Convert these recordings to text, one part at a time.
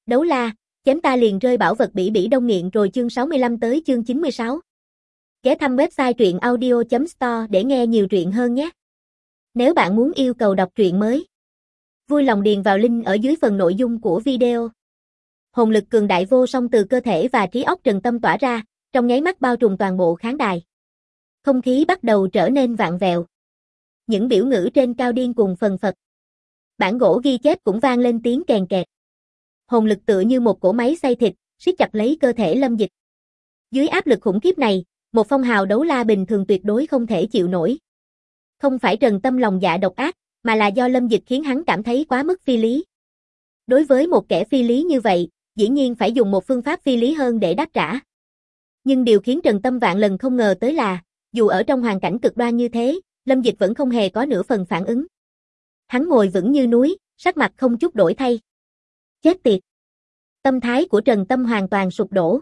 Đấu la, chém ta liền rơi bảo vật bỉ bỉ đông nghiện rồi chương 65 tới chương 96. Ghé thăm website truyện audio.store để nghe nhiều truyện hơn nhé. Nếu bạn muốn yêu cầu đọc truyện mới, vui lòng điền vào link ở dưới phần nội dung của video. Hồn lực cường đại vô song từ cơ thể và trí óc Trần Tâm tỏa ra, trong nháy mắt bao trùm toàn bộ khán đài. Không khí bắt đầu trở nên vặn vẹo. Những biểu ngữ trên cao điên cuồng phần phật. Bản gỗ ghi chép cũng vang lên tiếng kèn kẹt. Hồn lực tựa như một cỗ máy xay thịt, siết chặt lấy cơ thể Lâm Dịch. Dưới áp lực khủng khiếp này, một phong hào đấu la bình thường tuyệt đối không thể chịu nổi. Không phải Trần Tâm lòng dạ độc ác, mà là do Lâm Dịch khiến hắn cảm thấy quá mức phi lý. Đối với một kẻ phi lý như vậy, dĩ nhiên phải dùng một phương pháp phi lý hơn để đáp trả. Nhưng điều khiến Trần Tâm vạn lần không ngờ tới là, dù ở trong hoàn cảnh cực đoan như thế, Lâm Dịch vẫn không hề có nửa phần phản ứng. Hắn ngồi vững như núi, sắc mặt không chút đổi thay. Chết tiệt! Tâm thái của Trần Tâm hoàn toàn sụp đổ.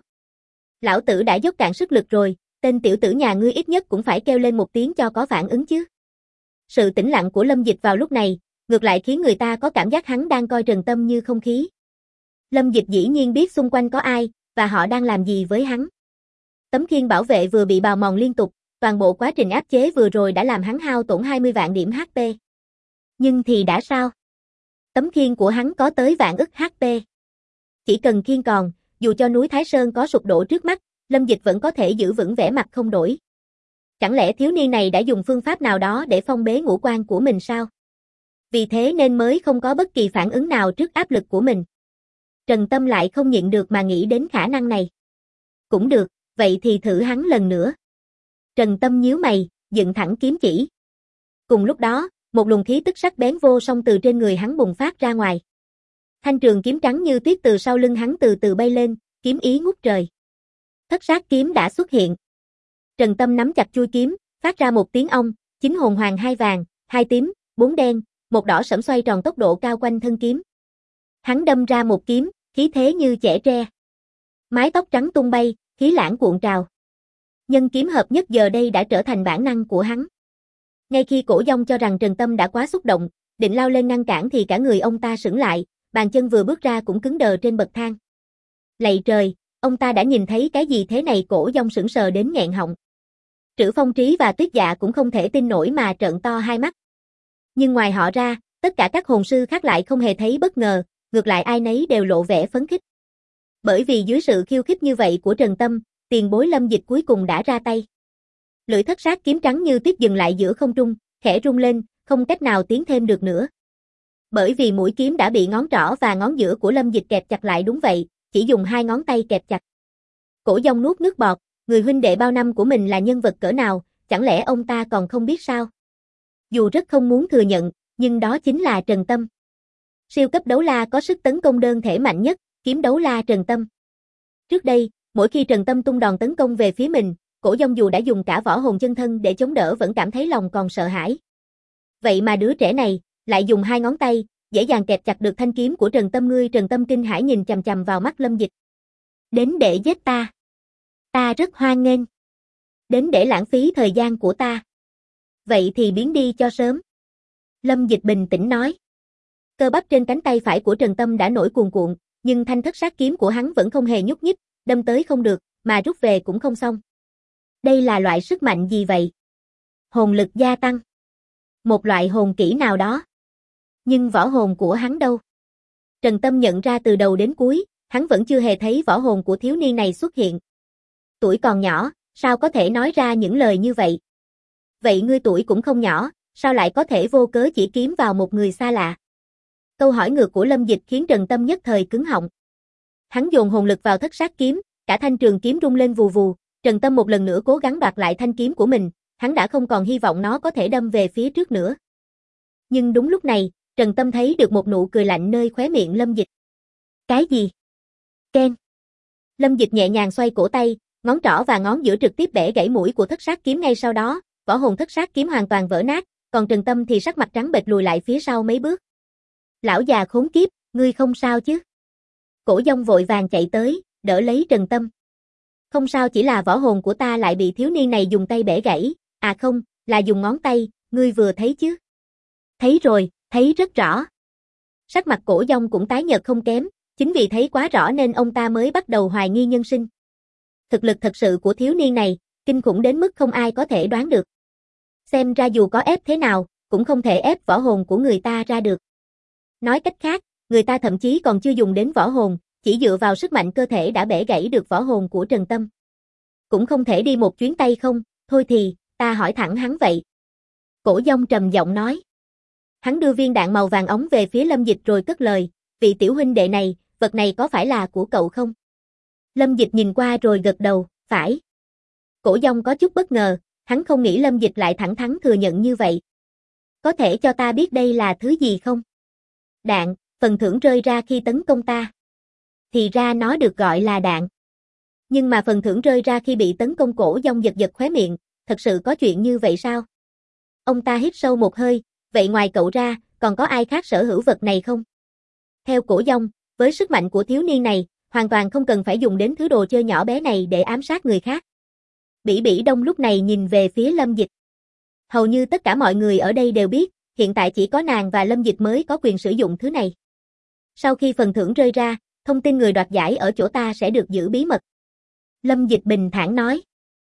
Lão tử đã dốc cạn sức lực rồi, tên tiểu tử nhà ngươi ít nhất cũng phải kêu lên một tiếng cho có phản ứng chứ. Sự tĩnh lặng của Lâm Dịch vào lúc này, ngược lại khiến người ta có cảm giác hắn đang coi Trần Tâm như không khí. Lâm Dịch dĩ nhiên biết xung quanh có ai, và họ đang làm gì với hắn. Tấm khiên bảo vệ vừa bị bào mòn liên tục, toàn bộ quá trình áp chế vừa rồi đã làm hắn hao tổn 20 vạn điểm HP. Nhưng thì đã sao? Tấm khiên của hắn có tới vạn ức HP. Chỉ cần khiên còn, dù cho núi Thái Sơn có sụp đổ trước mắt, Lâm Dịch vẫn có thể giữ vững vẻ mặt không đổi. Chẳng lẽ thiếu niên này đã dùng phương pháp nào đó để phong bế ngũ quan của mình sao? Vì thế nên mới không có bất kỳ phản ứng nào trước áp lực của mình. Trần Tâm lại không nhịn được mà nghĩ đến khả năng này. Cũng được, vậy thì thử hắn lần nữa. Trần Tâm nhíu mày, dựng thẳng kiếm chỉ. Cùng lúc đó, một luồng khí tức sắc bén vô song từ trên người hắn bùng phát ra ngoài. Thanh trường kiếm trắng như tuyết từ sau lưng hắn từ từ bay lên, kiếm ý ngút trời. Thất sát kiếm đã xuất hiện. Trần Tâm nắm chặt chuôi kiếm, phát ra một tiếng ong, 9 hồn hoàng 2 vàng, 2 tím, 4 đen, 1 đỏ sẫm xoay tròn tốc độ cao quanh thân kiếm. Hắn đâm ra một kiếm, khí thế như chẻ tre. Mái tóc trắng tung bay, khí lãng cuộn trào. Nhân kiếm hợp nhất giờ đây đã trở thành bản năng của hắn. Ngay khi Cổ Dông cho rằng Trần Tâm đã quá xúc động, định lao lên ngăn cản thì cả người ông ta sững lại, bàn chân vừa bước ra cũng cứng đờ trên bậc thang. Lạy trời, ông ta đã nhìn thấy cái gì thế này? Cổ Dông sững sờ đến nghẹn họng. Trữ Phong Trí và Tuyết Dạ cũng không thể tin nổi mà trợn to hai mắt. Nhưng ngoài họ ra, tất cả các hồn sư khác lại không hề thấy bất ngờ, ngược lại ai nấy đều lộ vẻ phấn khích. Bởi vì dưới sự khiêu khích như vậy của Trần Tâm, tiền bối Lâm Dịch cuối cùng đã ra tay. Lưỡi thất sát kiếm trắng như tuyết dừng lại giữa không trung, khẽ rung lên, không cách nào tiến thêm được nữa. Bởi vì mũi kiếm đã bị ngón trỏ và ngón giữa của Lâm Dịch kẹp chặt lại. Đúng vậy, chỉ dùng 2 ngón tay kẹp chặt. Cổ Dông nuốt nước bọt, người huynh đệ bao năm của mình là nhân vật cỡ nào, chẳng lẽ ông ta còn không biết sao? Dù rất không muốn thừa nhận, nhưng đó chính là Trần Tâm. Siêu cấp đấu la có sức tấn công đơn thể mạnh nhất, kiếm đấu la Trần Tâm. Trước đây, mỗi khi Trần Tâm tung đòn tấn công về phía mình, Cổ Dông dù đã dùng cả võ hồn chân thân để chống đỡ vẫn cảm thấy lòng còn sợ hãi. Vậy mà đứa trẻ này, lại dùng 2 ngón tay, dễ dàng kẹp chặt được thanh kiếm của Trần Tâm. Ngươi! Trần Tâm kinh hãi nhìn chằm chằm vào mắt Lâm Dịch. Đến để giết ta. Ta rất hoan nghênh. Đến để lãng phí thời gian của ta. Vậy thì biến đi cho sớm. Lâm Dịch bình tĩnh nói. Cơ bắp trên cánh tay phải của Trần Tâm đã nổi cuồn cuộn, nhưng thanh thất sát kiếm của hắn vẫn không hề nhúc nhích, đâm tới không được, mà rút về cũng không xong. Đây là loại sức mạnh gì vậy? Hồn lực gia tăng. Một loại hồn kỹ nào đó. Nhưng võ hồn của hắn đâu? Trần Tâm nhận ra từ đầu đến cuối, hắn vẫn chưa hề thấy võ hồn của thiếu niên này xuất hiện. Tuổi còn nhỏ, sao có thể nói ra những lời như vậy? Vậy ngươi tuổi cũng không nhỏ, sao lại có thể vô cớ chỉ kiếm vào một người xa lạ? Câu hỏi ngược của Lâm Dịch khiến Trần Tâm nhất thời cứng họng. Hắn dồn hồn lực vào thất sát kiếm, cả thanh trường kiếm rung lên vù vù. Trần Tâm một lần nữa cố gắng đoạt lại thanh kiếm của mình, hắn đã không còn hy vọng nó có thể đâm về phía trước nữa. Nhưng đúng lúc này, Trần Tâm thấy được một nụ cười lạnh nơi khóe miệng Lâm Dịch. Cái gì? Ken. Lâm Dịch nhẹ nhàng xoay cổ tay, ngón trỏ và ngón giữa trực tiếp bẻ gãy mũi của thất sát kiếm. Ngay sau đó, võ hồn thất sát kiếm hoàn toàn vỡ nát, còn Trần Tâm thì sắc mặt trắng bệch lùi lại phía sau mấy bước. Lão già khốn kiếp, ngươi không sao chứ? Cổ Dông vội vàng chạy tới, đỡ lấy Trần Tâm. Không sao, chỉ là võ hồn của ta lại bị thiếu niên này dùng tay bẻ gãy. À không, là dùng ngón tay, ngươi vừa thấy chứ? Thấy rồi, thấy rất rõ. Sắc mặt Cổ Dông cũng tái nhợt không kém, Chính vì thấy quá rõ nên ông ta mới bắt đầu hoài nghi nhân sinh. Thực lực thật sự của thiếu niên này, kinh khủng đến mức không ai có thể đoán được. Xem ra dù có ép thế nào, cũng không thể ép võ hồn của người ta ra được. Nói cách khác, người ta thậm chí còn chưa dùng đến võ hồn, chỉ dựa vào sức mạnh cơ thể đã bẻ gãy được võ hồn của Trần Tâm. Cũng không thể đi một chuyến tay không, thôi thì, ta hỏi thẳng hắn vậy. Cổ Dông trầm giọng nói. Hắn đưa viên đạn màu vàng óng về phía Lâm Dịch rồi cất lời, vị tiểu huynh đệ này, vật này có phải là của cậu không? Lâm Dịch nhìn qua rồi gật đầu, phải. Cổ Dông có chút bất ngờ, hắn không nghĩ Lâm Dịch lại thẳng thắn thừa nhận như vậy. Có thể cho ta biết đây là thứ gì không? Đạn, phần thưởng rơi ra khi tấn công ta. Thì ra nó được gọi là đạn. Nhưng mà phần thưởng rơi ra khi bị tấn công. Cổ Dông giật giật khóe miệng, thật sự có chuyện như vậy sao? Ông ta hít sâu một hơi, vậy ngoài cậu ra, còn có ai khác sở hữu vật này không? Theo Cổ Dông, với sức mạnh của thiếu niên này, hoàn toàn không cần phải dùng đến thứ đồ chơi nhỏ bé này để ám sát người khác. Bỉ Bỉ Đông lúc này nhìn về phía Lâm Dịch. Hầu như tất cả mọi người ở đây đều biết, hiện tại chỉ có nàng và Lâm Dịch mới có quyền sử dụng thứ này. Sau khi phần thưởng rơi ra, thông tin người đoạt giải ở chỗ ta sẽ được giữ bí mật. Lâm Dịch bình thản nói.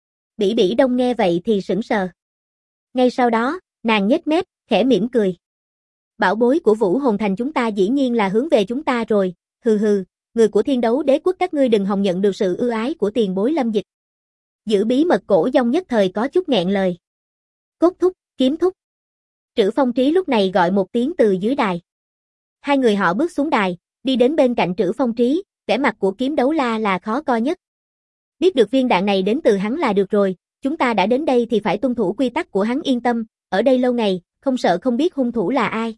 Bỉ Bỉ Đông nghe vậy thì sững sờ. Ngay sau đó, nàng nhếch mép, khẽ mỉm cười. Bảo bối của Vũ Hồn Thành chúng ta dĩ nhiên là hướng về chúng ta rồi, hừ hừ, người của Thiên Đấu Đế Quốc các ngươi đừng hòng nhận được sự ưu ái của tiền bối Lâm Dịch. Giữ bí mật. Cổ Dông nhất thời có chút nghẹn lời. Cốt thúc, Kiếm thúc. Trữ Phong Trí lúc này gọi một tiếng từ dưới đài. Hai người họ bước xuống đài, đi đến bên cạnh Trữ Phong Trí, vẻ mặt của Kiếm Đấu La là khó coi nhất. Biết được viên đạn này đến từ hắn là được rồi, chúng ta đã đến đây thì phải tuân thủ quy tắc của hắn, yên tâm, ở đây lâu ngày, không sợ không biết hung thủ là ai.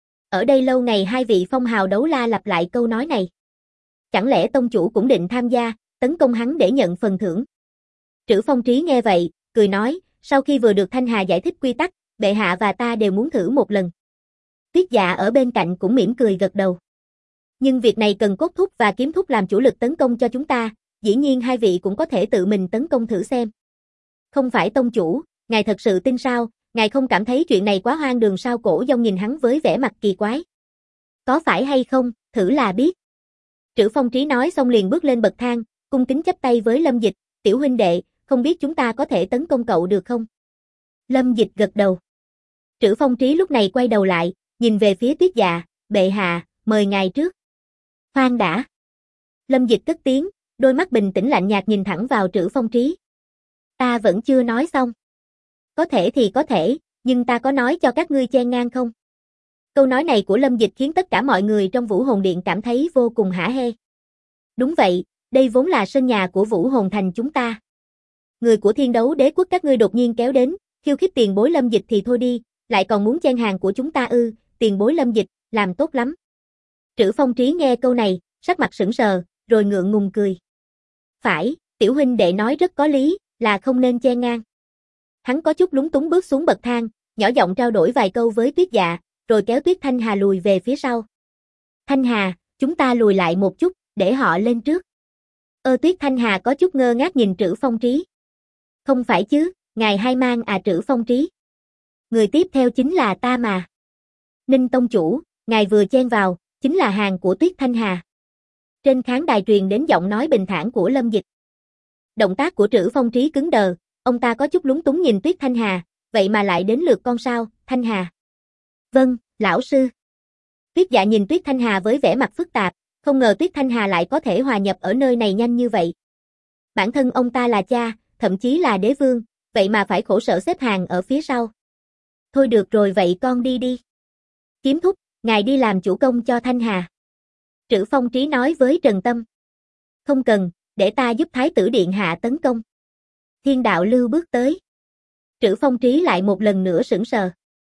Ở đây lâu ngày. Hai vị phong hào đấu la lặp lại câu nói này. Chẳng lẽ tông chủ cũng định tham gia, tấn công hắn để nhận phần thưởng? Trữ Phong Trí nghe vậy, cười nói, sau khi vừa được Thanh Hà giải thích quy tắc, bệ hạ và ta đều muốn thử một lần. Tuyết Dạ ở bên cạnh cũng mỉm cười gật đầu. Nhưng việc này cần Cốt thúc và Kiếm thúc làm chủ lực tấn công cho chúng ta, dĩ nhiên hai vị cũng có thể tự mình tấn công thử xem. Không phải tông chủ, ngài thật sự tin sao, ngài không cảm thấy chuyện này quá hoang đường sao? Cổ Dông nhìn hắn với vẻ mặt kỳ quái. Có phải hay không, thử là biết. Trữ Phong Trí nói xong liền bước lên bậc thang, cung kính chắp tay với Lâm Dịch, tiểu huynh đệ, không biết chúng ta có thể tấn công cậu được không? Lâm Dịch gật đầu. Trữ Phong Trí lúc này quay đầu lại, nhìn về phía Tuyết Dạ, bệ hạ, mời ngài trước. Khoan đã. Lâm Dịch cất tiếng, đôi mắt bình tĩnh lạnh nhạt nhìn thẳng vào Trữ Phong Trí. Ta vẫn chưa nói xong. Có thể thì có thể, nhưng ta có nói cho các ngươi chen ngang không? Câu nói này của Lâm Dịch khiến tất cả mọi người trong Vũ Hồn Điện cảm thấy vô cùng hả hê. Đúng vậy, đây vốn là sân nhà của Vũ Hồn Thành chúng ta. Người của Thiên Đấu Đế Quốc các ngươi đột nhiên kéo đến, khiêu khích tiền bối Lâm Dịch thì thôi đi, lại còn muốn chen hàng của chúng ta ư? Tiền bối Lâm Dịch, làm tốt lắm. Trữ Phong Trí nghe câu này, sắc mặt sững sờ, rồi ngượng ngùng cười. Phải, tiểu huynh đệ nói rất có lý, là không nên chen ngang. Hắn có chút lúng túng bước xuống bậc thang, nhỏ giọng trao đổi vài câu với Tuyết Dạ, rồi kéo Tuyết Thanh Hà lùi về phía sau. Thanh Hà, chúng ta lùi lại một chút, để họ lên trước. Tuyết Thanh Hà có chút ngơ ngác nhìn Trữ Phong Trí. Không phải chứ, ngài hay mang à? Trữ Phong Trí. Người tiếp theo chính là ta mà. Ninh tông chủ, ngài vừa chen vào, chính là hàng của Tuyết Thanh Hà. Trên khán đài truyền đến giọng nói bình thản của Lâm Dịch. Động tác của Trữ Phong Trí cứng đờ, ông ta có chút lúng túng nhìn Tuyết Thanh Hà, vậy mà lại đến lượt con sao, Thanh Hà. Vâng, lão sư. Tuyết Dạ nhìn Tuyết Thanh Hà với vẻ mặt phức tạp, không ngờ Tuyết Thanh Hà lại có thể hòa nhập ở nơi này nhanh như vậy. Bản thân ông ta là cha, thậm chí là đế vương, vậy mà phải khổ sở xếp hàng ở phía sau. Thôi được rồi, vậy con đi đi. Kiếm thúc, ngài đi làm chủ công cho Thanh Hà. Trữ Phong Trí nói với Trần Tâm. Không cần, để ta giúp Thái tử Điện hạ tấn công. Thiên Đạo Lưu bước tới. Trữ Phong Trí lại một lần nữa sững sờ.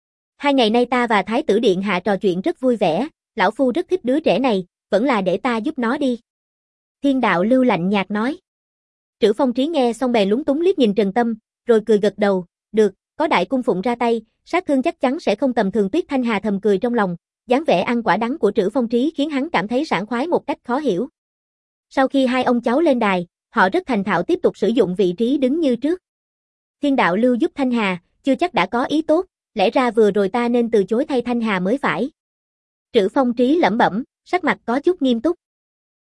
2 ngày nay ta và Thái tử Điện hạ trò chuyện rất vui vẻ, lão phu rất thích đứa trẻ này, vẫn là để ta giúp nó đi. Thiên Đạo Lưu lạnh nhạt nói. Trữ Phong Trí nghe xong bèn lúng túng liếc nhìn Trần Tâm, rồi cười gật đầu, được, có Đại Cung Phụng ra tay, sát thương chắc chắn sẽ không tầm thường. Tuyết Thanh Hà thầm cười trong lòng, dáng vẻ ăn quả đắng của Trữ Phong Trí khiến hắn cảm thấy sảng khoái một cách khó hiểu. Sau khi hai ông cháu lên đài, họ rất thành thạo tiếp tục sử dụng vị trí đứng như trước. Thiên Đạo Lưu giúp Thanh Hà, chưa chắc đã có ý tốt, lẽ ra vừa rồi ta nên từ chối thay Thanh Hà mới phải. Trữ Phong Trí lẩm bẩm, sắc mặt có chút nghiêm túc.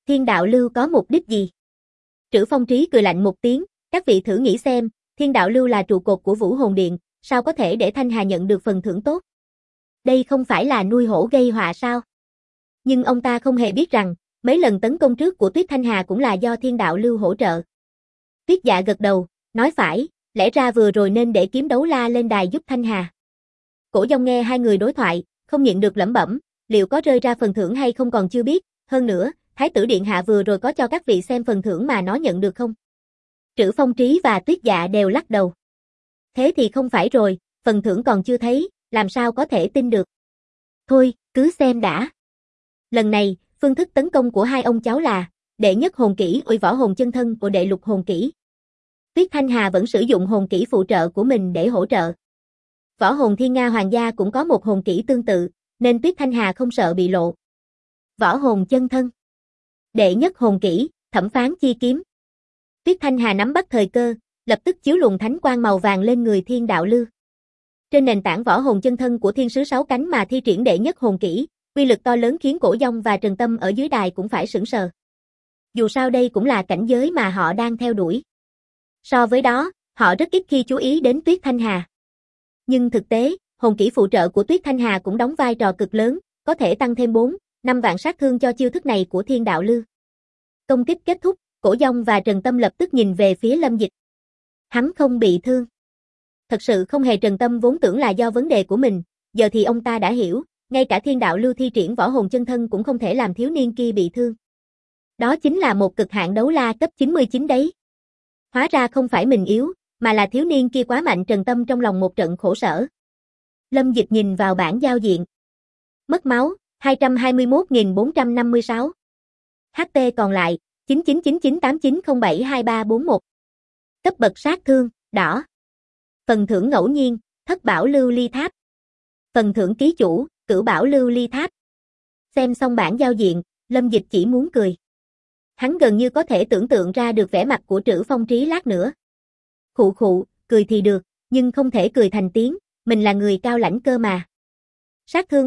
Thiên đạo lưu có mục đích gì? Trữ Phong Trí cười lạnh một tiếng, các vị thử nghĩ xem, Thiên đạo lưu là trụ cột của Vũ Hồn Điện, sao có thể để Thanh Hà nhận được phần thưởng tốt? Đây không phải là nuôi hổ gây họa sao? Nhưng ông ta không hề biết rằng, mấy lần tấn công trước của Tuyết Thanh Hà cũng là do Thiên đạo lưu hỗ trợ. Tuyết Dạ gật đầu, nói phải, lẽ ra vừa rồi nên để Kiếm Đấu La lên đài giúp Thanh Hà. Cổ Dông nghe hai người đối thoại, không nhịn được lẩm bẩm, liệu có rơi ra phần thưởng hay không còn chưa biết, hơn nữa, Thái tử Điện Hạ vừa rồi có cho các vị xem phần thưởng mà nó nhận được không? Trữ Phong Trí và Tuyết Dạ đều lắc đầu. Thế thì không phải rồi, phần thưởng còn chưa thấy, làm sao có thể tin được. Thôi, cứ xem đã. Lần này, phương thức tấn công của hai ông cháu là đệ nhất hồn kỹ uy võ hồn chân thân của đệ lục hồn kỹ. Tuyết Thanh Hà vẫn sử dụng hồn kỹ phụ trợ của mình để hỗ trợ. Võ hồn Thiên Nga Hoàng gia cũng có một hồn kỹ tương tự, nên Tuyết Thanh Hà không sợ bị lộ. Võ hồn chân thân. Đệ nhất hồn kỹ, Thẩm Phán Chi Kiếm. Tuyết Thanh Hà nắm bắt thời cơ, lập tức chiếu luồng thánh quang màu vàng lên người Thiên đạo lưu. Trên nền tảng võ hồn chân thân của Thiên sứ sáu cánh mà thi triển đệ nhất hồn kỹ, uy lực to lớn khiến Cổ Dông và Trần Tâm ở dưới đài cũng phải sửng sờ. Dù sao đây cũng là cảnh giới mà họ đang theo đuổi. So với đó, họ rất ít khi chú ý đến Tuyết Thanh Hà. Nhưng thực tế, hồn kỹ phụ trợ của Tuyết Thanh Hà cũng đóng vai trò cực lớn, có thể tăng thêm 4-5 vạn sát thương cho chiêu thức này của Thiên đạo lưu. Công kích kết thúc, Cổ Dông và Trần Tâm lập tức nhìn về phía Lâm Dịch. Hắn không bị thương. Thật sự không hề. Trần Tâm vốn tưởng là do vấn đề của mình, giờ thì ông ta đã hiểu, ngay cả Thiên đạo lưu thi triển võ hồn chân thân cũng không thể làm thiếu niên kia bị thương. Đó chính là một cực hạn đấu la cấp 99 đấy. Hóa ra không phải mình yếu, mà là thiếu niên kia quá mạnh. Trần Tâm trong lòng một trận khổ sở. Lâm Dịch nhìn vào bảng giao diện. Mất máu, 221.456. HP còn lại, 999989072341. Cấp bậc sát thương, đỏ. Phần thưởng ngẫu nhiên, Thất Bảo Lưu Ly Tháp. Phần thưởng ký chủ, Cửu Bảo Lưu Ly Tháp. Xem xong bảng giao diện, Lâm Dịch chỉ muốn cười. Hắn gần như có thể tưởng tượng ra được vẻ mặt của Trữ Phong Trí lát nữa. Khụ khụ, cười thì được, nhưng không thể cười thành tiếng, mình là người cao lãnh cơ mà. Sát thương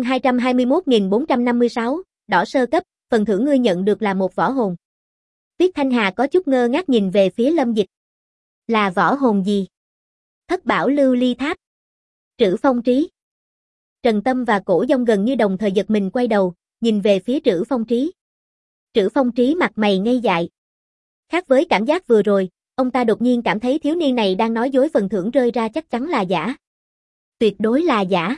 221.456, đỏ sơ cấp, phần thưởng ngươi nhận được là một võ hồn. Tuyết Thanh Hà có chút ngơ ngác nhìn về phía Lâm Dịch. Là võ hồn gì? Thất Bảo Lưu Ly Tháp. Trữ Phong Trí. Trần Tâm và Cổ Dông gần như đồng thời giật mình quay đầu, nhìn về phía Trữ Phong Trí. Trữ Phong Trí mặt mày ngây dại. Khác với cảm giác vừa rồi, ông ta đột nhiên cảm thấy thiếu niên này đang nói dối, phần thưởng rơi ra chắc chắn là giả. Tuyệt đối là giả.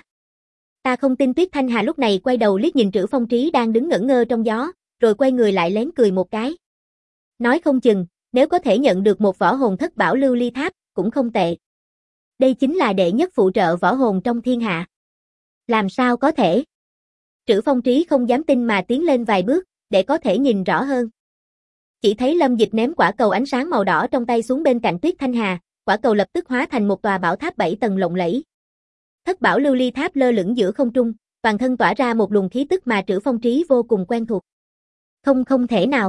Ta không tin. Tuyết Thanh Hà lúc này quay đầu liếc nhìn Trữ Phong Trí đang đứng ngẩn ngơ trong gió, rồi quay người lại lén cười một cái. Nói không chừng, nếu có thể nhận được một võ hồn Thất Bảo Lưu Ly Tháp, cũng không tệ. Đây chính là đệ nhất phụ trợ võ hồn trong thiên hạ. Làm sao có thể? Trữ Phong Trí không dám tin mà tiến lên vài bước, để có thể nhìn rõ hơn. Chỉ thấy Lâm Dịch ném quả cầu ánh sáng màu đỏ trong tay xuống bên cạnh Tuyết Thanh Hà, quả cầu lập tức hóa thành một tòa bảo tháp 7 tầng lộng lẫy. Thất Bảo Lưu Ly Tháp lơ lửng giữa không trung, toàn thân tỏa ra một luồng khí tức mà Trữ Phong Trí vô cùng quen thuộc. Không thể nào.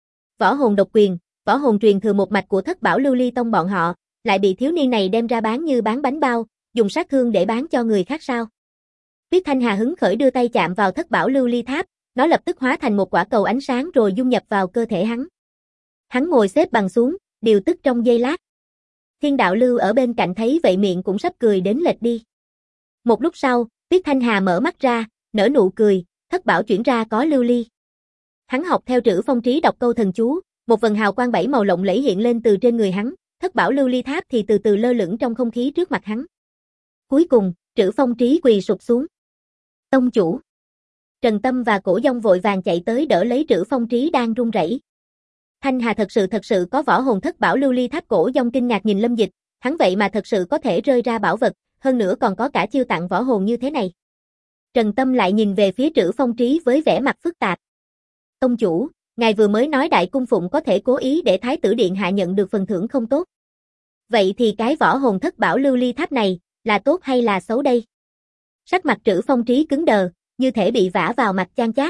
Võ hồn độc quyền, võ hồn truyền thừa một mạch của Thất Bảo Lưu Ly tông bọn họ, lại bị thiếu niên này đem ra bán như bán bánh bao, dùng sát thương để bán cho người khác sao? Tuyết Thanh Hà hứng khởi đưa tay chạm vào Thất Bảo Lưu Ly Tháp, nó lập tức hóa thành một quả cầu ánh sáng rồi dung nhập vào cơ thể hắn. Hắn ngồi xếp bằng xuống, điều tức trong giây lát. Thiên đạo lưu ở bên cạnh thấy vậy miệng cũng sắp cười đến lệch đi. Một lúc sau, Tuyết Thanh Hà mở mắt ra, nở nụ cười, thất bảo chuyển ra có lưu ly. Hắn học theo Trữ Phong Trí đọc câu thần chú, một vần hào quang 7 màu lộng lẫy hiện lên từ trên người hắn, thất bảo lưu ly tháp thì từ từ lơ lửng trong không khí trước mặt hắn. Cuối cùng, Trữ Phong Trí quỳ sụp xuống. Tông chủ. Trần Tâm và Cổ Dông vội vàng chạy tới đỡ lấy Trữ Phong Trí đang run rẩy. Thanh Hà thật sự có võ hồn thất bảo lưu ly tháp. Cổ Dông kinh ngạc nhìn Lâm Dịch, hắn vậy mà thật sự có thể rơi ra bảo vật, hơn nữa còn có cả chiêu tặng võ hồn như thế này. Trần Tâm lại nhìn về phía Trữ Phong Trí với vẻ mặt phức tạp. Tông chủ, ngài vừa mới nói Đại Cung Phụng có thể cố ý để Thái tử Điện Hạ nhận được phần thưởng không tốt. Vậy thì cái võ hồn thất bảo lưu ly tháp này, là tốt hay là xấu đây? Sắc mặt Trữ Phong Trí cứng đờ, như thể bị vả vào mặt chan chát.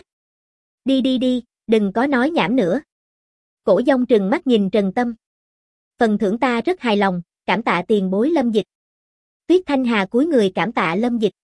Đi, đừng có nói nhảm nữa. Cổ Dông trừng mắt nhìn Trần Tâm. Phần thưởng ta rất hài lòng, cảm tạ tiền bối Lâm Dịch. Tuyết Thanh Hà cúi người cảm tạ Lâm Dịch.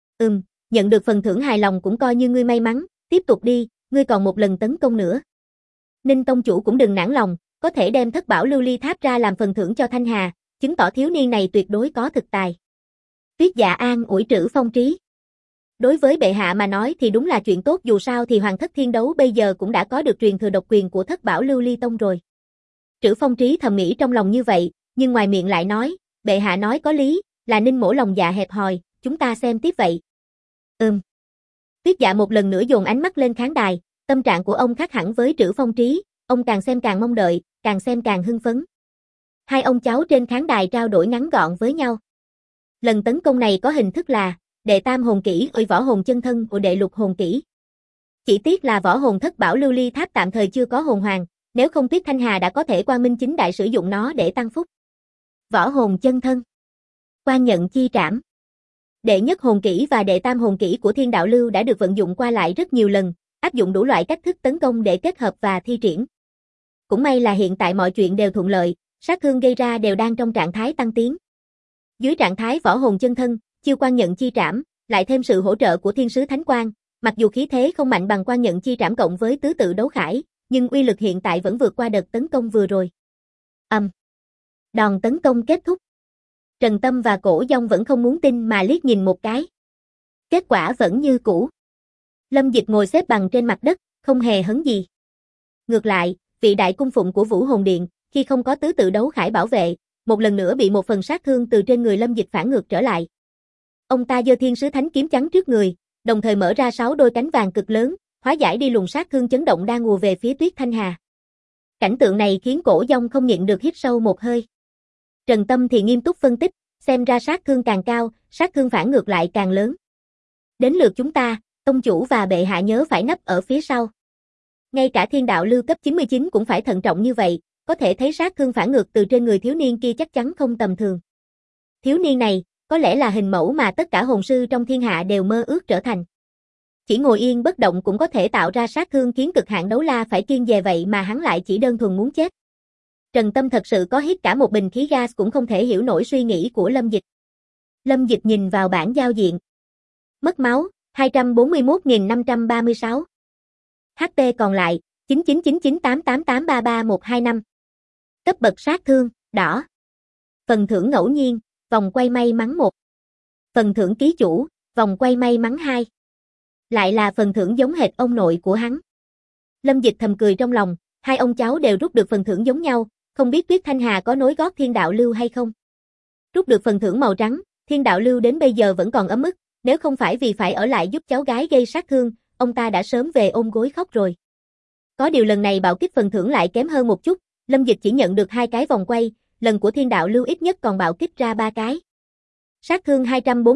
Nhận được phần thưởng hài lòng cũng coi như ngươi may mắn, tiếp tục đi, ngươi còn một lần tấn công nữa. Ninh tông chủ cũng đừng nản lòng, có thể đem thất bảo lưu ly tháp ra làm phần thưởng cho Thanh Hà, chứng tỏ thiếu niên này tuyệt đối có thực tài. Tuyết Dạ an ủi Trữ Phong Trí. Đối với bệ hạ mà nói thì đúng là chuyện tốt, dù sao thì Hoàng thất Thiên Đấu bây giờ cũng đã có được truyền thừa độc quyền của thất bảo lưu ly tông rồi. Trữ Phong Trí thầm nghĩ trong lòng như vậy, nhưng ngoài miệng lại nói, bệ hạ nói có lý, là Ninh mỗ lòng dạ hẹp hòi, chúng ta xem tiếp vậy. Tuyết Dạ một lần nữa dồn ánh mắt lên khán đài, tâm trạng của ông khác hẳn với Trữ Phong Trí, ông càng xem càng mong đợi, càng xem càng hưng phấn. Hai ông cháu trên khán đài trao đổi ngắn gọn với nhau. Lần tấn công này có hình thức là đệ tam hồn kỹ ơi võ hồn chân thân của đệ lục hồn kỹ. Chỉ tiếc là võ hồn thất bảo lưu ly tháp tạm thời chưa có hồn hoàng, nếu không Tuyết Thanh Hà đã có thể quang minh chính đại sử dụng nó để tăng phúc. Võ hồn chân thân, quan nhận chi trảm. Đệ nhất hồn kỹ và đệ tam hồn kỹ của Thiên Đạo Lưu đã được vận dụng qua lại rất nhiều lần, áp dụng đủ loại cách thức tấn công để kết hợp và thi triển. Cũng may là hiện tại mọi chuyện đều thuận lợi, sát thương gây ra đều đang trong trạng thái tăng tiến. Dưới trạng thái võ hồn chân thân, chiêu quan nhận chi trảm, lại thêm sự hỗ trợ của Thiên Sứ Thánh Quang, mặc dù khí thế không mạnh bằng quan nhận chi trảm cộng với tứ tự đấu khải, nhưng uy lực hiện tại vẫn vượt qua đợt tấn công vừa rồi. Đòn tấn công kết thúc. Trần Tâm và Cổ Dông vẫn không muốn tin mà liếc nhìn một cái. Kết quả vẫn như cũ. Lâm Dịch ngồi xếp bằng trên mặt đất, không hề hấn gì. Ngược lại, vị đại cung phụng của Vũ Hồn Điện, khi không có tứ tự đấu khải bảo vệ, một lần nữa bị một phần sát thương từ trên người Lâm Dịch phản ngược trở lại. Ông ta giơ Thiên Sứ Thánh kiếm chắn trước người, đồng thời mở ra 6 đôi cánh vàng cực lớn, hóa giải đi luồng sát thương chấn động đang ùa về phía Tuyết Thanh Hà. Cảnh tượng này khiến Cổ Dông không nhịn được hít sâu một hơi. Trần Tâm thì nghiêm túc phân tích, xem ra sát thương càng cao, sát thương phản ngược lại càng lớn. Đến lượt chúng ta, tông chủ và bệ hạ nhớ phải nấp ở phía sau. Ngay cả Thiên Đạo Lưu cấp 99 cũng phải thận trọng như vậy, có thể thấy sát thương phản ngược từ trên người thiếu niên kia chắc chắn không tầm thường. Thiếu niên này, có lẽ là hình mẫu mà tất cả hồn sư trong thiên hạ đều mơ ước trở thành. Chỉ ngồi yên bất động cũng có thể tạo ra sát thương khiến cực hạn đấu la phải kiêng dè, vậy mà hắn lại chỉ đơn thuần muốn chết. Trần Tâm thật sự có hít cả một bình khí gas cũng không thể hiểu nổi suy nghĩ của Lâm Dịch. Lâm Dịch nhìn vào bảng giao diện. Mất máu, 241.536. HP còn lại, 999988833125. Cấp bậc sát thương, đỏ. Phần thưởng ngẫu nhiên, vòng quay may mắn 1. Phần thưởng ký chủ, vòng quay may mắn 2. Lại là phần thưởng giống hệt ông nội của hắn. Lâm Dịch thầm cười trong lòng, hai ông cháu đều rút được phần thưởng giống nhau, không biết Tuyết Thanh Hà có nối gót Thiên Đạo Lưu hay không. Rút được phần thưởng màu trắng, Thiên Đạo Lưu đến bây giờ vẫn còn ấm ức, nếu không phải vì phải ở lại giúp cháu gái gây sát thương, ông ta đã sớm về ôm gối khóc rồi. Có điều lần này bạo kích phần thưởng lại kém hơn một chút, Lâm Dịch chỉ nhận được 2 cái vòng quay, lần của Thiên Đạo Lưu ít nhất còn bạo kích ra 3 cái. Sát thương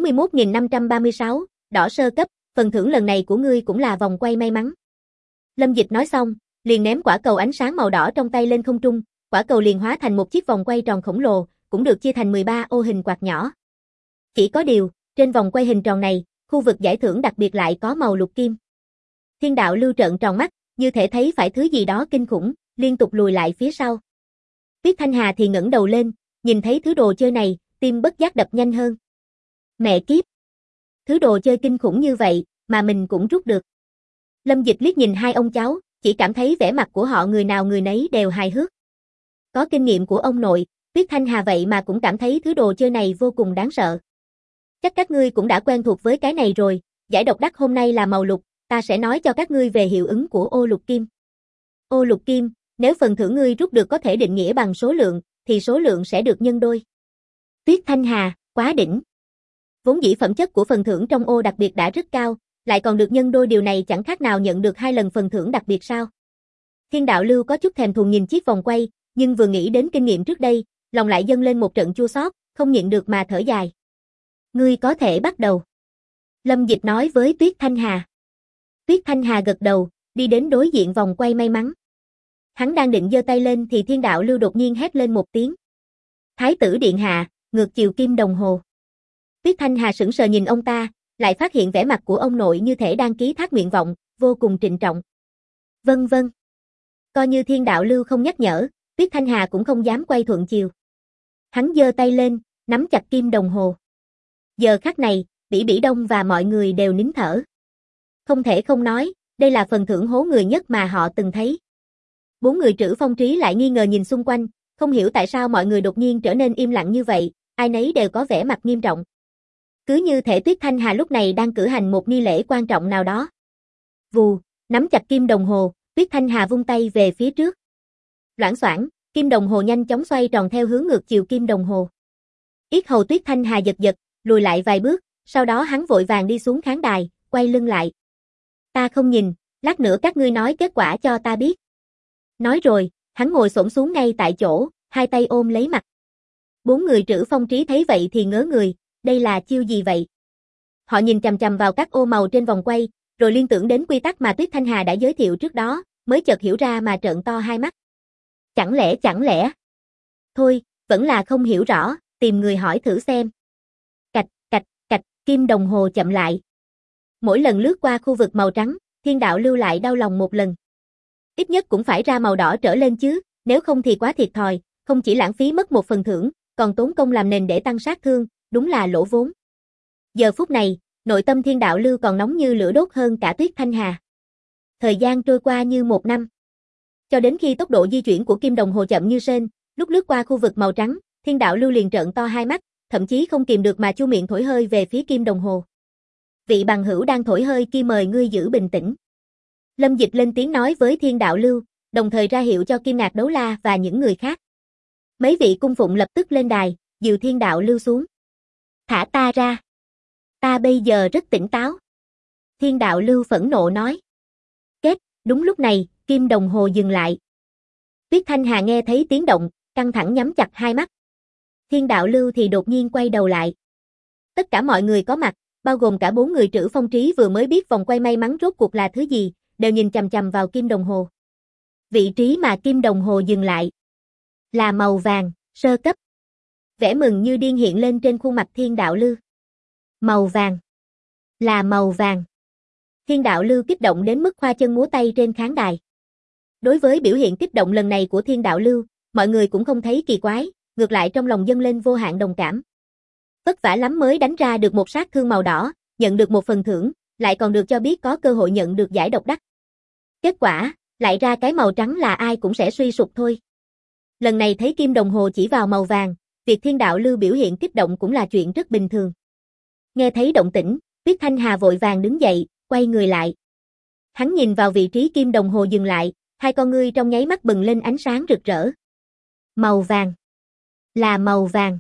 241.536, đỏ sơ cấp, phần thưởng lần này của ngươi cũng là vòng quay may mắn. Lâm Dịch nói xong, liền ném quả cầu ánh sáng màu đỏ trong tay lên không trung, quả cầu liền hóa thành một chiếc vòng quay tròn khổng lồ, cũng được chia thành 13 ô hình quạt nhỏ. Chỉ có điều, trên vòng quay hình tròn này, khu vực giải thưởng đặc biệt lại có màu lục kim. Thiên Đạo Lưu trợn tròn mắt, như thể thấy phải thứ gì đó kinh khủng, liên tục lùi lại phía sau. Tuyết Thanh Hà thì ngẩng đầu lên, nhìn thấy thứ đồ chơi này, tim bất giác đập nhanh hơn. Mẹ kiếp! Thứ đồ chơi kinh khủng như vậy, mà mình cũng rút được. Lâm Dịch liếc nhìn hai ông cháu, chỉ cảm thấy vẻ mặt của họ người nào người nấy đều hài hước. Có kinh nghiệm của ông nội, Tuyết Thanh Hà vậy mà cũng cảm thấy thứ đồ chơi này vô cùng đáng sợ. Chắc các ngươi cũng đã quen thuộc với cái này rồi, giải độc đắc hôm nay là màu lục, ta sẽ nói cho các ngươi về hiệu ứng của ô lục kim. Ô lục kim, nếu phần thưởng ngươi rút được có thể định nghĩa bằng số lượng, thì số lượng sẽ được nhân đôi. Tuyết Thanh Hà, quá đỉnh. Vốn dĩ phẩm chất của phần thưởng trong ô đặc biệt đã rất cao, lại còn được nhân đôi, điều này chẳng khác nào nhận được 2 lần phần thưởng đặc biệt sao. Thiên Đạo Lưu có chút thèm thuồng nhìn chiếc vòng quay, nhưng vừa nghĩ đến kinh nghiệm trước đây, lòng lại dâng lên một trận chua xót, không nhịn được mà thở dài. Ngươi có thể bắt đầu. Lâm Dịch nói với Tuyết Thanh Hà. Tuyết Thanh Hà gật đầu, đi đến đối diện vòng quay may mắn. Hắn đang định giơ tay lên thì Thiên Đạo Lưu đột nhiên hét lên một tiếng. Thái tử điện hạ, ngược chiều kim đồng hồ. Tuyết Thanh Hà sững sờ nhìn ông ta, lại phát hiện vẻ mặt của ông nội như thể đang ký thác nguyện vọng, vô cùng trịnh trọng. Vâng vâng. Coi như Thiên Đạo Lưu không nhắc nhở, Tuyết Thanh Hà cũng không dám quay thuận chiều. Hắn giơ tay lên, nắm chặt kim đồng hồ. Giờ khắc này, Bỉ Bỉ Đông và mọi người đều nín thở. Không thể không nói, đây là phần thưởng hố người nhất mà họ từng thấy. Bốn người Trữ Phong Trí lại nghi ngờ nhìn xung quanh, không hiểu tại sao mọi người đột nhiên trở nên im lặng như vậy, ai nấy đều có vẻ mặt nghiêm trọng. Cứ như thể Tuyết Thanh Hà lúc này đang cử hành một nghi lễ quan trọng nào đó. Vù, nắm chặt kim đồng hồ, Tuyết Thanh Hà vung tay về phía trước. Loảng xoảng, kim đồng hồ nhanh chóng xoay tròn theo hướng ngược chiều kim đồng hồ. Yết hầu Tuyết Thanh Hà giật giật, lùi lại vài bước, sau đó hắn vội vàng đi xuống khán đài, quay lưng lại. Ta không nhìn, lát nữa các ngươi nói kết quả cho ta biết. Nói rồi, hắn ngồi xổm xuống ngay tại chỗ, hai tay ôm lấy mặt. Bốn người Trữ Phong Trí thấy vậy thì ngớ người, đây là chiêu gì vậy? Họ nhìn chằm chằm vào các ô màu trên vòng quay, rồi liên tưởng đến quy tắc mà Tuyết Thanh Hà đã giới thiệu trước đó, mới chợt hiểu ra mà trợn to hai mắt. Chẳng lẽ? Thôi, vẫn là không hiểu rõ, tìm người hỏi thử xem. Cạch, cạch, cạch, kim đồng hồ chậm lại. Mỗi lần lướt qua khu vực màu trắng, Thiên Đạo Lưu lại đau lòng một lần. Ít nhất cũng phải ra màu đỏ trở lên chứ, nếu không thì quá thiệt thòi, không chỉ lãng phí mất một phần thưởng, còn tốn công làm nền để tăng sát thương, đúng là lỗ vốn. Giờ phút này, nội tâm Thiên Đạo Lưu còn nóng như lửa đốt hơn cả Tuyết Thanh Hà. Thời gian trôi qua như một năm. Cho đến khi tốc độ di chuyển của kim đồng hồ chậm như sên, lúc lướt qua khu vực màu trắng, Thiên Đạo Lưu liền trợn to hai mắt, thậm chí không kìm được mà chu miệng thổi hơi về phía kim đồng hồ. Vị bằng hữu đang thổi hơi kia mời ngươi giữ bình tĩnh. Lâm Dịch lên tiếng nói với Thiên Đạo Lưu, đồng thời ra hiệu cho Kim Ngạc Đấu La và những người khác. Mấy vị cung phụng lập tức lên đài, dìu Thiên Đạo Lưu xuống. Thả ta ra. Ta bây giờ rất tỉnh táo. Thiên Đạo Lưu phẫn nộ nói. Kết, đúng lúc này, kim đồng hồ dừng lại. Tuyết Thanh Hà nghe thấy tiếng động, căng thẳng nhắm chặt hai mắt. Thiên Đạo Lưu thì đột nhiên quay đầu lại. Tất cả mọi người có mặt, bao gồm cả bốn người Trữ Phong Trí vừa mới biết vòng quay may mắn rốt cuộc là thứ gì, đều nhìn chằm chằm vào kim đồng hồ. Vị trí mà kim đồng hồ dừng lại là màu vàng, sơ cấp. Vẻ mừng như điên hiện lên trên khuôn mặt Thiên Đạo Lưu. Màu vàng. Là màu vàng. Thiên Đạo Lưu kích động đến mức khoa chân múa tay trên khán đài. Đối với biểu hiện kích động lần này của Thiên Đạo Lưu, mọi người cũng không thấy kỳ quái, ngược lại trong lòng dâng lên vô hạn đồng cảm. Vất vả lắm mới đánh ra được một sát thương màu đỏ, nhận được một phần thưởng, lại còn được cho biết có cơ hội nhận được giải độc đắc. Kết quả, lại ra cái màu trắng là ai cũng sẽ suy sụp thôi. Lần này thấy kim đồng hồ chỉ vào màu vàng, việc Thiên Đạo Lưu biểu hiện kích động cũng là chuyện rất bình thường. Nghe thấy động tĩnh, Tuyết Thanh Hà vội vàng đứng dậy, quay người lại. Hắn nhìn vào vị trí kim đồng hồ dừng lại, hai con ngươi trong nháy mắt bừng lên ánh sáng rực rỡ. Màu vàng. Là màu vàng.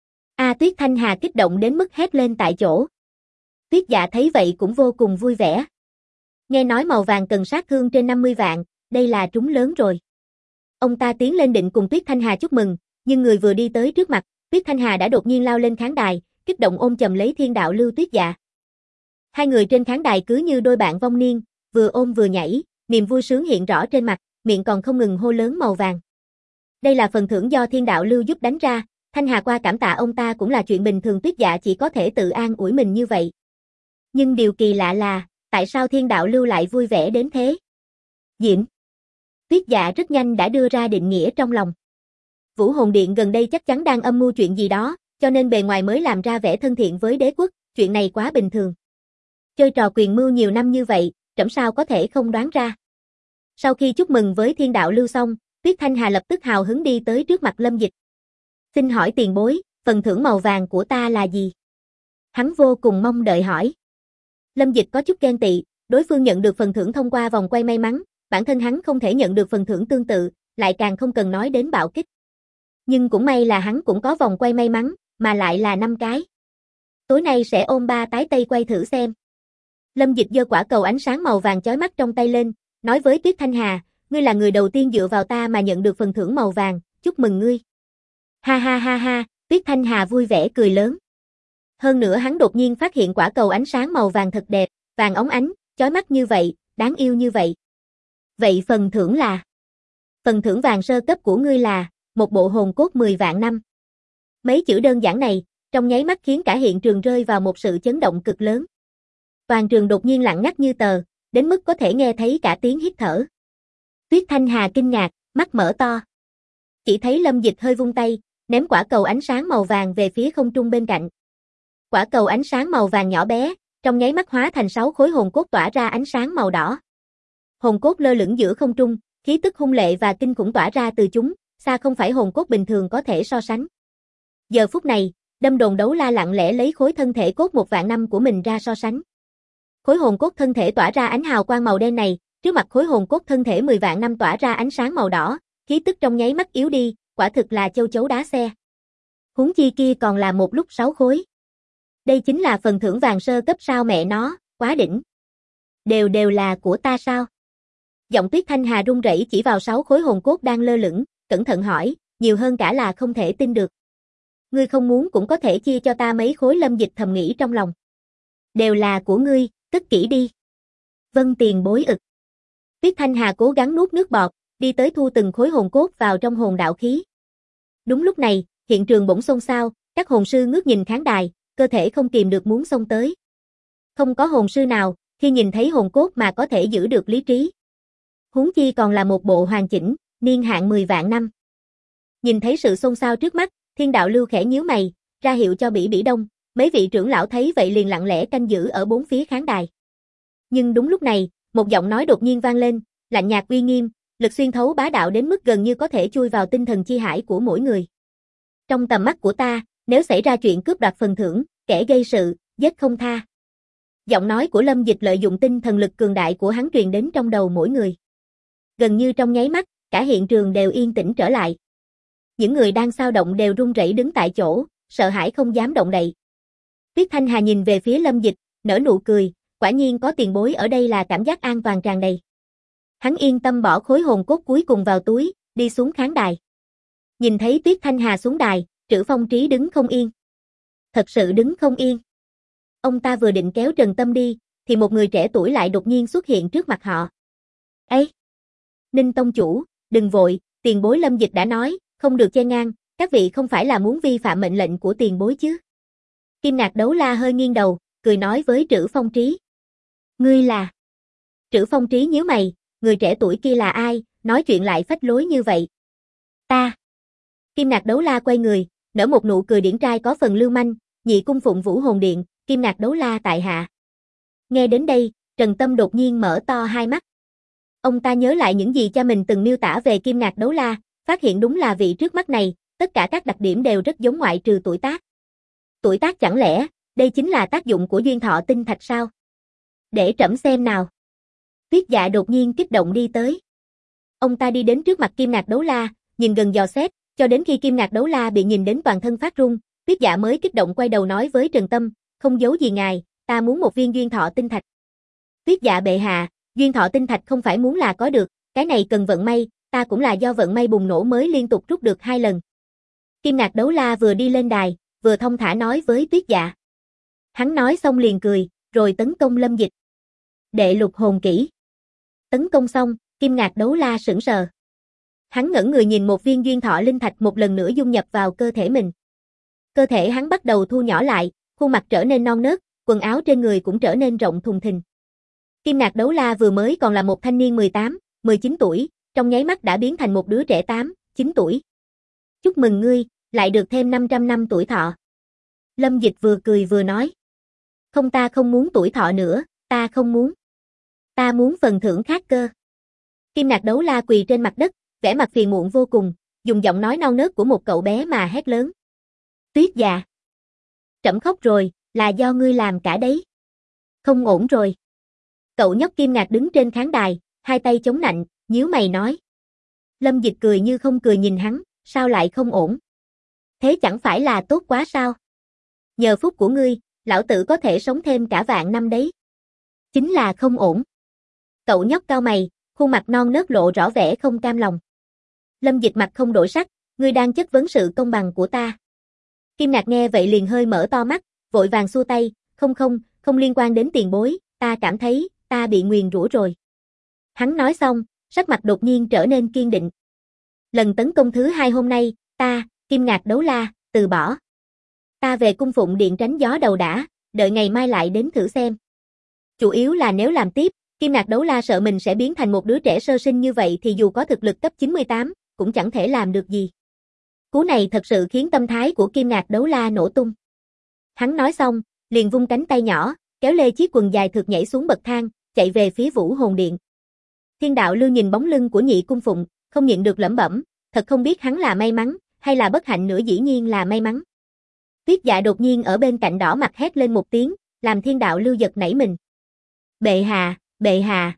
Tuyết Thanh Hà kích động đến mức hét lên tại chỗ. Tuyết Dạ thấy vậy cũng vô cùng vui vẻ. Nghe nói màu vàng cần sát thương trên 50 vạn, đây là trúng lớn rồi. Ông ta tiến lên định cùng Tuyết Thanh Hà chúc mừng, nhưng người vừa đi tới trước mặt, Tuyết Thanh Hà đã đột nhiên lao lên khán đài, kích động ôm chầm lấy Thiên Đạo Lưu Tuyết Dạ. Hai người trên khán đài cứ như đôi bạn vong niên, vừa ôm vừa nhảy, niềm vui sướng hiện rõ trên mặt, miệng còn không ngừng hô lớn màu vàng. Đây là phần thưởng do Thiên Đạo Lưu giúp đánh ra, Thanh Hà qua cảm tạ ông ta cũng là chuyện bình thường, Tuyết Dạ chỉ có thể tự an ủi mình như vậy. Nhưng điều kỳ lạ là, tại sao Thiên Đạo Lưu lại vui vẻ đến thế? Diễm. Tuyết Dạ rất nhanh đã đưa ra định nghĩa trong lòng. Vũ Hồn Điện gần đây chắc chắn đang âm mưu chuyện gì đó, cho nên bề ngoài mới làm ra vẻ thân thiện với đế quốc, chuyện này quá bình thường. Chơi trò quyền mưu nhiều năm như vậy, trẫm sao có thể không đoán ra. Sau khi chúc mừng với Thiên Đạo Lưu xong, Tuyết Thanh Hà lập tức hào hứng đi tới trước mặt Lâm Dịch. Xin hỏi tiền bối, phần thưởng màu vàng của ta là gì? Hắn vô cùng mong đợi hỏi. Lâm Dịch có chút ghen tị, đối phương nhận được phần thưởng thông qua vòng quay may mắn, bản thân hắn không thể nhận được phần thưởng tương tự, lại càng không cần nói đến bạo kích. Nhưng cũng may là hắn cũng có vòng quay may mắn, mà lại là 5 cái. Tối nay sẽ ôm 3 tái tây quay thử xem. Lâm Dịch giơ quả cầu ánh sáng màu vàng chói mắt trong tay lên, nói với Tuyết Thanh Hà, ngươi là người đầu tiên dựa vào ta mà nhận được phần thưởng màu vàng, chúc mừng ngươi. Ha ha ha ha, Tuyết Thanh Hà vui vẻ cười lớn. Hơn nữa hắn đột nhiên phát hiện quả cầu ánh sáng màu vàng thật đẹp, vàng óng ánh, chói mắt như vậy, đáng yêu như vậy. Vậy phần thưởng là? Phần thưởng vàng sơ cấp của ngươi là một bộ hồn cốt 10 vạn năm. Mấy chữ đơn giản này, trong nháy mắt khiến cả hiện trường rơi vào một sự chấn động cực lớn. Toàn trường đột nhiên lặng ngắt như tờ, đến mức có thể nghe thấy cả tiếng hít thở. Tuyết Thanh Hà kinh ngạc, mắt mở to. Chỉ thấy Lâm Dịch hơi vung tay, ném quả cầu ánh sáng màu vàng về phía không trung bên cạnh. Quả cầu ánh sáng màu vàng nhỏ bé, trong nháy mắt hóa thành 6 khối hồn cốt tỏa ra ánh sáng màu đỏ. Hồn cốt lơ lửng giữa không trung, khí tức hung lệ và kinh khủng tỏa ra từ chúng, xa không phải hồn cốt bình thường có thể so sánh. Giờ phút này, Đâm Đồn Đấu La lặng lẽ lấy khối thân thể cốt 1.000 năm của mình ra so sánh. Khối hồn cốt thân thể tỏa ra ánh hào quang màu đen này, trước mặt khối hồn cốt thân thể 10.000 năm tỏa ra ánh sáng màu đỏ, khí tức trong nháy mắt yếu đi, quả thực là châu chấu đá xe. Huống chi kia còn là một lúc 6 khối. Đây chính là phần thưởng vàng sơ cấp sao mẹ nó, quá đỉnh. Đều là của ta sao? Giọng Tuyết Thanh Hà run rẩy chỉ vào 6 khối hồn cốt đang lơ lửng, cẩn thận hỏi, nhiều hơn cả là không thể tin được. Ngươi không muốn cũng có thể chia cho ta mấy khối. Lâm Dịch thầm nghĩ trong lòng. Đều là của ngươi, cất kỹ đi. Vân tiền bối ực. Tuyết Thanh Hà cố gắng nuốt nước bọt, đi tới thu từng khối hồn cốt vào trong hồn đạo khí. Đúng lúc này, hiện trường bỗng xôn xao, các hồn sư ngước nhìn khán đài, cơ thể không kìm được muốn xông tới. Không có hồn sư nào, khi nhìn thấy hồn cốt mà có thể giữ được lý trí. Huống chi còn là một bộ hoàn chỉnh, niên hạn 10.000 năm. Nhìn thấy sự xôn xao trước mắt, Thiên Đạo Lưu khẽ nhíu mày, ra hiệu cho Bỉ Bỉ Đông, mấy vị trưởng lão thấy vậy liền lặng lẽ canh giữ ở bốn phía khán đài. Nhưng đúng lúc này, một giọng nói đột nhiên vang lên, lạnh nhạt uy nghiêm, lực xuyên thấu bá đạo đến mức gần như có thể chui vào tinh thần chi hải của mỗi người. Trong tầm mắt của ta, nếu xảy ra chuyện cướp đoạt phần thưởng, kẻ gây sự, giết không tha. Giọng nói của Lâm Dịch lợi dụng tinh thần lực cường đại của hắn truyền đến trong đầu mỗi người. Gần như trong nháy mắt, cả hiện trường đều yên tĩnh trở lại. Những người đang xao động đều run rẩy đứng tại chỗ, sợ hãi không dám động đậy. Tuyết Thanh Hà nhìn về phía Lâm Dịch, nở nụ cười, quả nhiên có tiền bối ở đây là cảm giác an toàn tràn đầy. Hắn yên tâm bỏ khối hồn cốt cuối cùng vào túi, đi xuống khán đài. Nhìn thấy Tuyết Thanh Hà xuống đài, Trữ Phong Trí đứng không yên. Thật sự đứng không yên. Ông ta vừa định kéo Trần Tâm đi, thì một người trẻ tuổi lại đột nhiên xuất hiện trước mặt họ. Ê! Ninh Tông Chủ, đừng vội, tiền bối Lâm Dịch đã nói, không được chen ngang, các vị không phải là muốn vi phạm mệnh lệnh của tiền bối chứ. Kim Ngạc Đấu La hơi nghiêng đầu, cười nói với Trữ Phong Trí. Ngươi là... Trữ Phong Trí nhíu mày, người trẻ tuổi kia là ai, nói chuyện lại phách lối như vậy. Ta. Kim Ngạc Đấu La quay người, nở một nụ cười điển trai có phần lưu manh, nhị cung phụng Vũ Hồn Điện, Kim Ngạc Đấu La tại hạ. Nghe đến đây, Trần Tâm đột nhiên mở to hai mắt. Ông ta nhớ lại những gì cha mình từng miêu tả về Kim Ngạc Đấu La, phát hiện đúng là vị trước mắt này, tất cả các đặc điểm đều rất giống ngoại trừ tuổi tác. Tuổi tác chẳng lẽ, đây chính là tác dụng của duyên thọ tinh thạch sao? Để trẫm xem nào. Tuyết Dạ đột nhiên kích động đi tới. Ông ta đi đến trước mặt Kim Ngạc Đấu La, nhìn gần dò xét, cho đến khi Kim Ngạc Đấu La bị nhìn đến toàn thân phát run, Tuyết Dạ mới kích động quay đầu nói với Trần Tâm, không giấu gì ngài, ta muốn một viên duyên thọ tinh thạch. Tuyết Dạ bệ hạ, duyên thọ tinh thạch không phải muốn là có được, cái này cần vận may, ta cũng là do vận may bùng nổ mới liên tục rút được 2 lần. Kim Ngạc Đấu La vừa đi lên đài, vừa thông thả nói với Tuyết Dạ. Hắn nói xong liền cười, rồi tấn công Lâm Dịch. Đệ lục hồn kỹ. Tấn công xong, Kim Ngạc Đấu La sững sờ. Hắn ngẩn người nhìn một viên duyên thọ linh thạch một lần nữa dung nhập vào cơ thể mình. Cơ thể hắn bắt đầu thu nhỏ lại, khuôn mặt trở nên non nớt, quần áo trên người cũng trở nên rộng thùng thình. Kim Ngạc Đấu La vừa mới còn là một thanh niên 18, 19 tuổi, trong nháy mắt đã biến thành một đứa trẻ 8, 9 tuổi. Chúc mừng ngươi, lại được thêm 500 năm tuổi thọ. Lâm Dịch vừa cười vừa nói. Không, ta không muốn tuổi thọ nữa, ta không muốn. Ta muốn phần thưởng khác cơ. Kim Ngạc Đấu La quỳ trên mặt đất, vẻ mặt phiền muộn vô cùng, dùng giọng nói non nớt của một cậu bé mà hét lớn. Tuyết Dạ. Trẫm khóc rồi, là do ngươi làm cả đấy. Không ổn rồi. Cậu nhóc Kim Ngạc đứng trên khán đài, hai tay chống nạnh, nhíu mày nói. Lâm Dịch cười như không cười nhìn hắn, sao lại không ổn? Thế chẳng phải là tốt quá sao? Nhờ phúc của ngươi, lão tử có thể sống thêm cả vạn năm đấy. Chính là không ổn. Cậu nhóc cau mày, khuôn mặt non nớt lộ rõ vẻ không cam lòng. Lâm Dịch mặt không đổi sắc, ngươi đang chất vấn sự công bằng của ta. Kim Ngạc nghe vậy liền hơi mở to mắt, vội vàng xua tay, không liên quan đến tiền bối, ta cảm thấy, ta bị nguyền rủa rồi. Hắn nói xong, sắc mặt đột nhiên trở nên kiên định. Lần tấn công thứ 2 hôm nay, ta, Kim Ngạc Đấu La, từ bỏ. Ta về cung phụng điện tránh gió đầu đã, đợi ngày mai lại đến thử xem. Chủ yếu là nếu làm tiếp, Kim Ngạc Đấu La sợ mình sẽ biến thành một đứa trẻ sơ sinh như vậy thì dù có thực lực cấp 98, cũng chẳng thể làm được gì. Cú này thật sự khiến tâm thái của Kim Ngạc Đấu La nổ tung. Hắn nói xong, liền vung cánh tay nhỏ, kéo lê chiếc quần dài thượt nhảy xuống bậc thang, chạy về phía Vũ Hồn Điện. Thiên đạo lưu nhìn bóng lưng của Nhị Cung Phụng, không nhịn được lẩm bẩm, thật không biết hắn là may mắn, hay là bất hạnh nữa, dĩ nhiên là may mắn. Tuyết Dạ đột nhiên ở bên cạnh đỏ mặt hét lên một tiếng, làm Thiên đạo lưu giật nảy mình. Bệ hạ,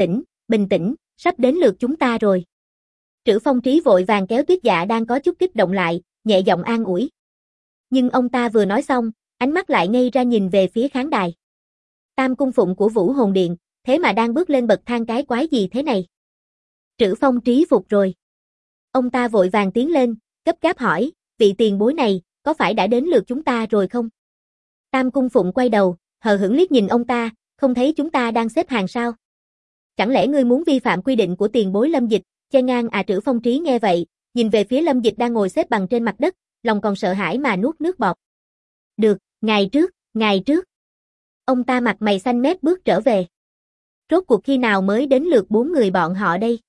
bình tĩnh, sắp đến lượt chúng ta rồi. Trữ Phong Trí vội vàng kéo Tuyết Dạ đang có chút kích động lại, nhẹ giọng an ủi. Nhưng ông ta vừa nói xong, ánh mắt lại ngây ra nhìn về phía khán đài. Tam Cung Phụng của Vũ Hồn Điện, thế mà đang bước lên bậc thang, cái quái gì thế này? Trữ Phong Trí phục rồi. Ông ta vội vàng tiến lên, gấp gáp hỏi, vị tiền bối này, có phải đã đến lượt chúng ta rồi không? Tam Cung Phụng quay đầu, hờ hững liếc nhìn ông ta, không thấy chúng ta đang xếp hàng sao? Chẳng lẽ ngươi muốn vi phạm quy định của tiền bối Lâm Dịch, che ngang à? Trữ Phong Trí nghe vậy, nhìn về phía Lâm Dịch đang ngồi xếp bằng trên mặt đất, lòng còn sợ hãi mà nuốt nước bọt. Được, ngày trước. Ông ta mặt mày xanh mét bước trở về. Rốt cuộc khi nào mới đến lượt 4 người bọn họ đây?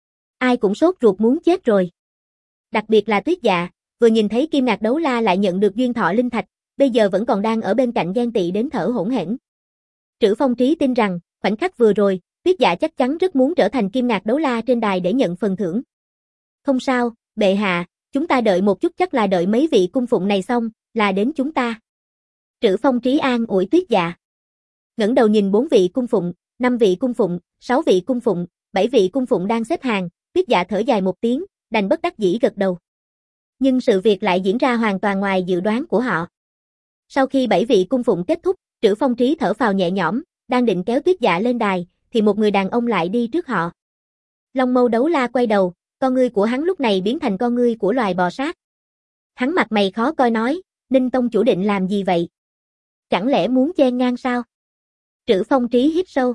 Ai cũng sốt ruột muốn chết rồi. Đặc biệt là Tuyết Dạ, vừa nhìn thấy Kim Ngạc Đấu La lại nhận được duyên thọ linh thạch, bây giờ vẫn còn đang ở bên cạnh ghen tị đến thở hổn hển. Trữ Phong Trí tin rằng, khoảnh khắc vừa rồi, Tuyết Dạ chắc chắn rất muốn trở thành Kim Ngạc Đấu La trên đài để nhận phần thưởng. Không sao, bệ hạ, chúng ta đợi một chút, chắc là đợi mấy vị cung phụng này xong, là đến chúng ta. Trữ Phong Trí an ủi Tuyết Dạ. Ngẩng đầu nhìn 4 vị cung phụng, 5 vị cung phụng, 6 vị cung phụng, 7 vị cung phụng đang xếp hàng, Tuyết Dạ thở dài một tiếng, đành bất đắc dĩ gật đầu. Nhưng sự việc lại diễn ra hoàn toàn ngoài dự đoán của họ. Sau khi 7 vị cung phụng kết thúc, Trữ Phong Trí thở phào nhẹ nhõm, đang định kéo Tuyết Dạ lên đài, thì một người đàn ông lại đi trước họ. Long Mâu Đấu La quay đầu, con ngươi của hắn lúc này biến thành con ngươi của loài bò sát. Hắn mặt mày khó coi nói, Ninh Tông chủ định làm gì vậy? Chẳng lẽ muốn chen ngang sao? Trữ Phong Trí hít sâu.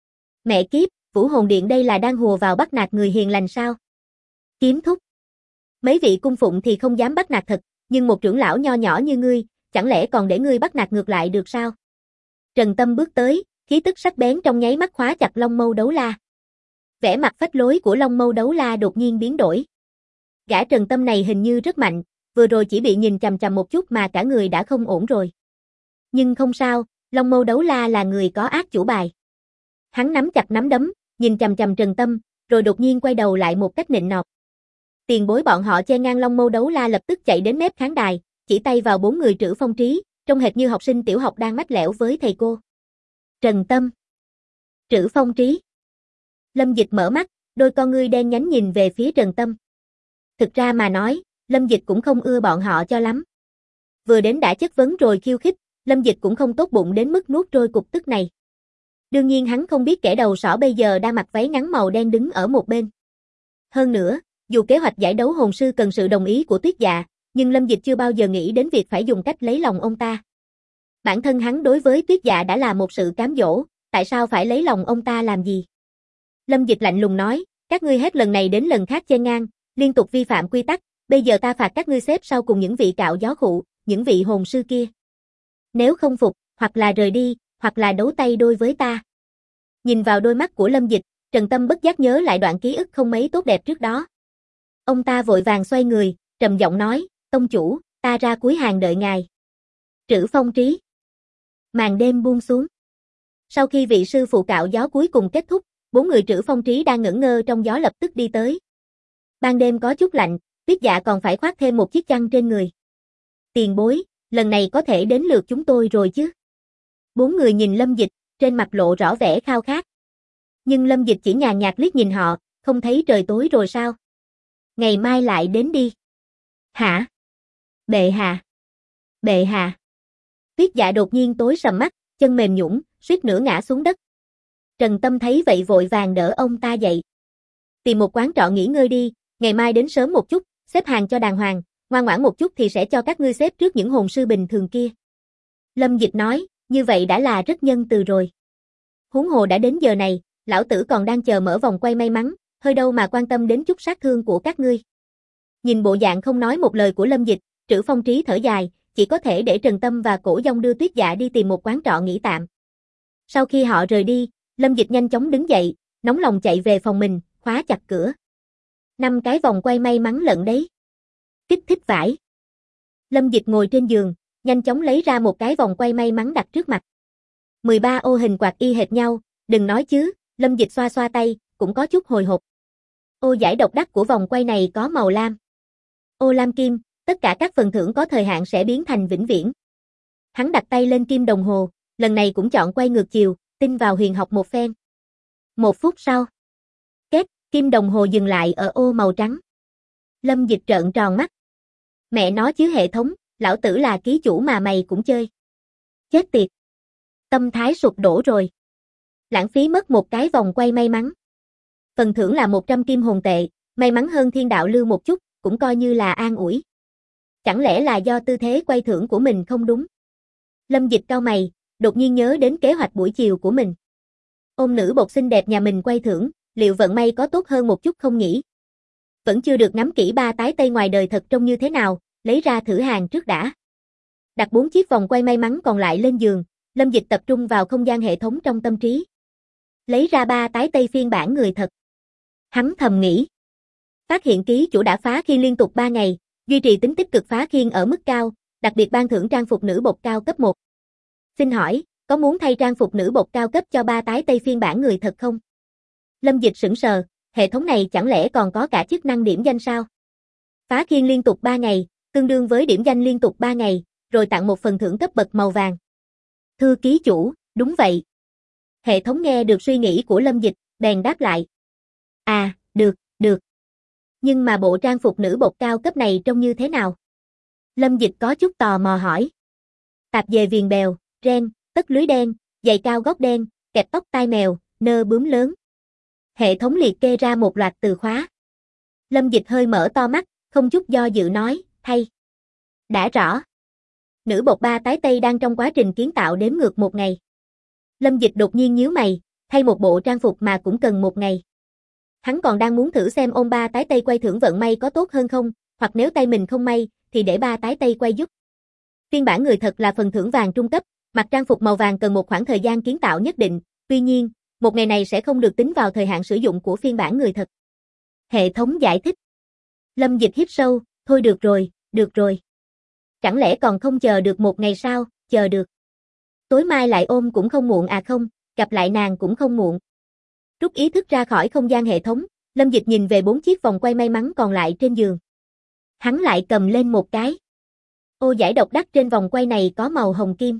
Mẹ kiếp, Vũ Hồn Điện đây là đang hùa vào bắt nạt người hiền lành sao? Kiếm thúc. Mấy vị cung phụng thì không dám bắt nạt thật, nhưng một trưởng lão nho nhỏ như ngươi, chẳng lẽ còn để ngươi bắt nạt ngược lại được sao? Trần Tâm bước tới, khí tức sắc bén trong nháy mắt khóa chặt Long Mâu Đấu La. Vẻ mặt phách lối của Long Mâu Đấu La đột nhiên biến đổi. Gã Trần Tâm này hình như rất mạnh, vừa rồi chỉ bị nhìn chằm chằm một chút mà cả người đã không ổn rồi. Nhưng không sao, Long Mâu Đấu La là người có ác chủ bài. Hắn nắm chặt nắm đấm, nhìn chằm chằm Trần Tâm, rồi đột nhiên quay đầu lại một cách nịnh nọt. Tiền bối bọn họ che ngang Long Mâu Đấu La lập tức chạy đến mép khán đài, chỉ tay vào 4 người Trữ Phong Trí, trông hệt như học sinh tiểu học đang mách lẻo với thầy cô. Trần Tâm, Trữ Phong Trí. Lâm Dịch mở mắt, đôi con ngươi đen nhánh nhìn về phía Trần Tâm. Thực ra mà nói, Lâm Dịch cũng không ưa bọn họ cho lắm. Vừa đến đã chất vấn rồi khiêu khích, Lâm Dịch cũng không tốt bụng đến mức nuốt trôi cục tức này. Đương nhiên hắn không biết kẻ đầu sỏ bây giờ đang mặc váy ngắn màu đen đứng ở một bên. Hơn nữa, dù kế hoạch giải đấu hồn sư cần sự đồng ý của Tuyết Dạ, nhưng Lâm Dịch chưa bao giờ nghĩ đến việc phải dùng cách lấy lòng ông ta. Bản thân hắn đối với Tuyết Dạ đã là một sự cám dỗ, tại sao phải lấy lòng ông ta làm gì? Lâm Dịch lạnh lùng nói, các ngươi hết lần này đến lần khác chen ngang, liên tục vi phạm quy tắc, bây giờ ta phạt các ngươi xếp sau cùng những vị cạo gió khụ, những vị hồn sư kia. Nếu không phục, hoặc là rời đi, hoặc là đấu tay đôi với ta. Nhìn vào đôi mắt của Lâm Dịch, Trần Tâm bất giác nhớ lại đoạn ký ức không mấy tốt đẹp trước đó. Ông ta vội vàng xoay người, trầm giọng nói, tông chủ, ta ra cuối hàng đợi ngài. Trữ Phong Trí. Màn đêm buông xuống. Sau khi vị sư phụ cạo gió cuối cùng kết thúc, 4 người Trữ Phong Trí đang ngẩn ngơ trong gió lập tức đi tới. Ban đêm có chút lạnh, Tuyết Dạ còn phải khoác thêm một chiếc chăn trên người. Tiền bối, lần này có thể đến lượt chúng tôi rồi chứ? 4 người nhìn Lâm Dịch, trên mặt lộ rõ vẻ khao khát. Nhưng Lâm Dịch chỉ nhàn nhạt liếc nhìn họ, không thấy trời tối rồi sao? Ngày mai lại đến đi. Hả? Bệ hạ. Bệ hạ. Tuyết Dạ đột nhiên tối sầm mắt, chân mềm nhũn, suýt nữa ngã xuống đất. Trần Tâm thấy vậy vội vàng đỡ ông ta dậy. Tìm một quán trọ nghỉ ngơi đi, ngày mai đến sớm một chút, xếp hàng cho đàng hoàng, ngoan ngoãn một chút thì sẽ cho các ngươi xếp trước những hồn sư bình thường kia. Lâm Dịch nói, như vậy đã là rất nhân từ rồi. Huống hồ đã đến giờ này, lão tử còn đang chờ mở vòng quay may mắn, hơi đâu mà quan tâm đến chút sát thương của các ngươi. Nhìn bộ dạng không nói một lời của Lâm Dịch, Trữ Phong Trí thở dài, chỉ có thể để Trần Tâm và Cổ Dông đưa Tuyết Dạ đi tìm một quán trọ nghỉ tạm. Sau khi họ rời đi, Lâm Dịch nhanh chóng đứng dậy, nóng lòng chạy về phòng mình, khóa chặt cửa. 5 cái vòng quay may mắn lận đấy. Kích thích vãi. Lâm Dịch ngồi trên giường, nhanh chóng lấy ra một cái vòng quay may mắn đặt trước mặt. 13 ô hình quạt y hệt nhau, đừng nói chứ, Lâm Dịch xoa xoa tay, cũng có chút hồi hộp. Ô giải độc đắc của vòng quay này có màu lam. Ô lam kim, tất cả các phần thưởng có thời hạn sẽ biến thành vĩnh viễn. Hắn đặt tay lên kim đồng hồ, lần này cũng chọn quay ngược chiều, tin vào huyền học một phen. 1 phút sau. Kết, kim đồng hồ dừng lại ở ô màu trắng. Lâm Dịch trợn tròn mắt. Mẹ nó chứ hệ thống, lão tử là ký chủ mà mày cũng chơi. Chết tiệt. Tâm thái sụp đổ rồi. Lãng phí mất một cái vòng quay may mắn. Phần thưởng là 100 kim hồn tệ, may mắn hơn thiên đạo lưu một chút, cũng coi như là an ủi. Chẳng lẽ là do tư thế quay thưởng của mình không đúng? Lâm Dịch cau mày, đột nhiên nhớ đến kế hoạch buổi chiều của mình. Ôm nữ bột xinh đẹp nhà mình quay thưởng, liệu vận may có tốt hơn một chút không nhỉ? Vẫn chưa được ngắm kỹ ba tái tây ngoài đời thật trông như thế nào, lấy ra thử hàng trước đã. Đặt 4 chiếc vòng quay may mắn còn lại lên giường, Lâm Dịch tập trung vào không gian hệ thống trong tâm trí. Lấy ra 3 tái tây phiên bản người thật. Hắn thầm nghĩ. Phát hiện ký chủ đã phá khiên liên tục 3 ngày, duy trì tính tích cực phá khiên ở mức cao, đặc biệt ban thưởng trang phục nữ bột cao cấp 1. Xin hỏi, có muốn thay trang phục nữ bột cao cấp cho 3 tái tây phiên bản người thật không? Lâm Dịch sững sờ, hệ thống này chẳng lẽ còn có cả chức năng điểm danh sao? Phá khiên liên tục 3 ngày, tương đương với điểm danh liên tục 3 ngày, rồi tặng một phần thưởng cấp bậc màu vàng. Thưa ký chủ, đúng vậy. Hệ thống nghe được suy nghĩ của Lâm Dịch, bèn đáp lại. À, được. Nhưng mà bộ trang phục nữ bột cao cấp này trông như thế nào? Lâm Dịch có chút tò mò hỏi. Tạp dề viền bèo, ren, tất lưới đen, giày cao gót đen, kẹp tóc tai mèo, nơ bướm lớn. Hệ thống liệt kê ra một loạt từ khóa. Lâm Dịch hơi mở to mắt, không chút do dự nói, thay. Đã rõ. Nữ bột 3 tái tây đang trong quá trình kiến tạo đếm ngược 1 ngày. Lâm Dịch đột nhiên nhíu mày, thay một bộ trang phục mà cũng cần 1 ngày. Hắn còn đang muốn thử xem ôm 3 tái tây quay thưởng vận may có tốt hơn không, hoặc nếu tay mình không may, thì để 3 tái tây quay giúp. Phiên bản người thật là phần thưởng vàng trung cấp, mặc trang phục màu vàng cần một khoảng thời gian kiến tạo nhất định, tuy nhiên, 1 ngày này sẽ không được tính vào thời hạn sử dụng của phiên bản người thật. Hệ thống giải thích. Lâm Dịch hít sâu, thôi được rồi. Chẳng lẽ còn không chờ được 1 ngày sao, chờ được. Tối mai lại ôm cũng không muộn à không, gặp lại nàng cũng không muộn. Rút ý thức ra khỏi không gian hệ thống, Lâm Dịch nhìn về 4 chiếc vòng quay may mắn còn lại trên giường. Hắn lại cầm lên một cái. Ô giải độc đắc trên vòng quay này có màu hồng kim.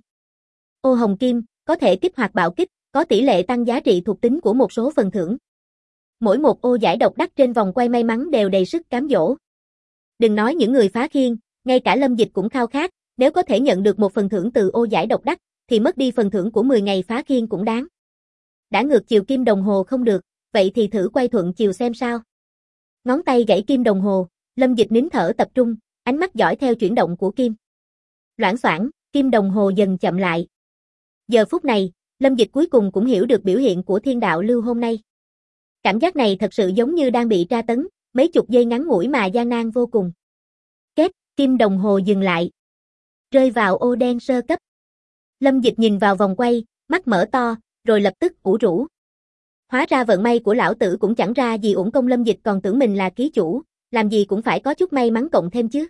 Ô hồng kim, có thể kích hoạt bạo kích, có tỷ lệ tăng giá trị thuộc tính của một số phần thưởng. Mỗi một ô giải độc đắc trên vòng quay may mắn đều đầy sức cám dỗ. Đừng nói những người phá khiên, ngay cả Lâm Dịch cũng khao khát, nếu có thể nhận được một phần thưởng từ ô giải độc đắc, thì mất đi phần thưởng của 10 ngày phá khiên cũng đáng. Đã ngược chiều kim đồng hồ không được, vậy thì thử quay thuận chiều xem sao. Ngón tay gãy kim đồng hồ, Lâm Dịch nín thở tập trung, ánh mắt dõi theo chuyển động của kim. Loảng xoảng, kim đồng hồ dần chậm lại. Giờ phút này, Lâm Dịch cuối cùng cũng hiểu được biểu hiện của thiên đạo lưu hôm nay. Cảm giác này thật sự giống như đang bị tra tấn, mấy chục giây ngắn ngủi mà gian nan vô cùng. Kết, kim đồng hồ dừng lại. Rơi vào ô đen sơ cấp. Lâm Dịch nhìn vào vòng quay, mắt mở to, rồi lập tức ủ rũ. Hóa ra vận may của lão tử cũng chẳng ra gì uổng công. Lâm Dịch còn tưởng mình là ký chủ, làm gì cũng phải có chút may mắn cộng thêm chứ.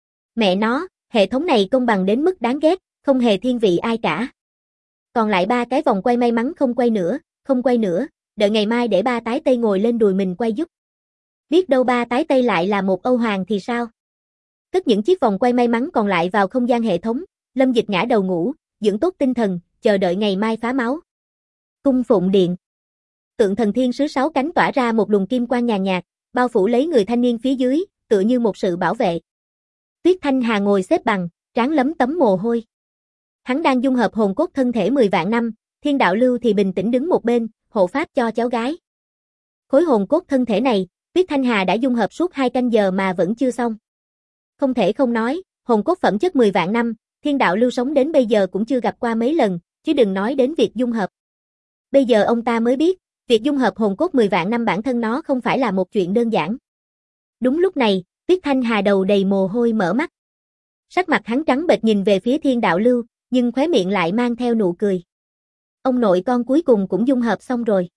Mẹ nó, hệ thống này công bằng đến mức đáng ghét, không hề thiên vị ai cả. Còn lại 3 cái vòng quay may mắn không quay nữa, đợi ngày mai để 3 tái tây ngồi lên đùi mình quay giúp. Biết đâu 3 tái tây lại là một Âu Hoàng thì sao? Cất những chiếc vòng quay may mắn còn lại vào không gian hệ thống, Lâm Dịch ngã đầu ngủ, dưỡng tốt tinh thần, chờ đợi ngày mai phá máu. Cung phụng điện. Tượng thần thiên sứ 6 cánh tỏa ra một luồng kim quang nhàn nhạt, bao phủ lấy người thanh niên phía dưới, tựa như một sự bảo vệ. Tuyết Thanh Hà ngồi xếp bằng, trán lấm tấm mồ hôi. Hắn đang dung hợp hồn cốt thân thể 10 vạn năm, thiên đạo lưu thì bình tĩnh đứng một bên, hộ pháp cho cháu gái. Khối hồn cốt thân thể này, Tuyết Thanh Hà đã dung hợp suốt 2 canh giờ mà vẫn chưa xong. Không thể không nói, hồn cốt phẩm chất 10 vạn năm, thiên đạo lưu sống đến bây giờ cũng chưa gặp qua mấy lần, chứ đừng nói đến việc dung hợp. Bây giờ ông ta mới biết, việc dung hợp hồn cốt 10 vạn năm bản thân nó không phải là một chuyện đơn giản. Đúng lúc này, Tuyết Thanh Hà đầu đầy mồ hôi mở mắt. Sắc mặt hắn trắng bệch nhìn về phía thiên đạo lưu, nhưng khóe miệng lại mang theo nụ cười. Ông nội con cuối cùng cũng dung hợp xong rồi.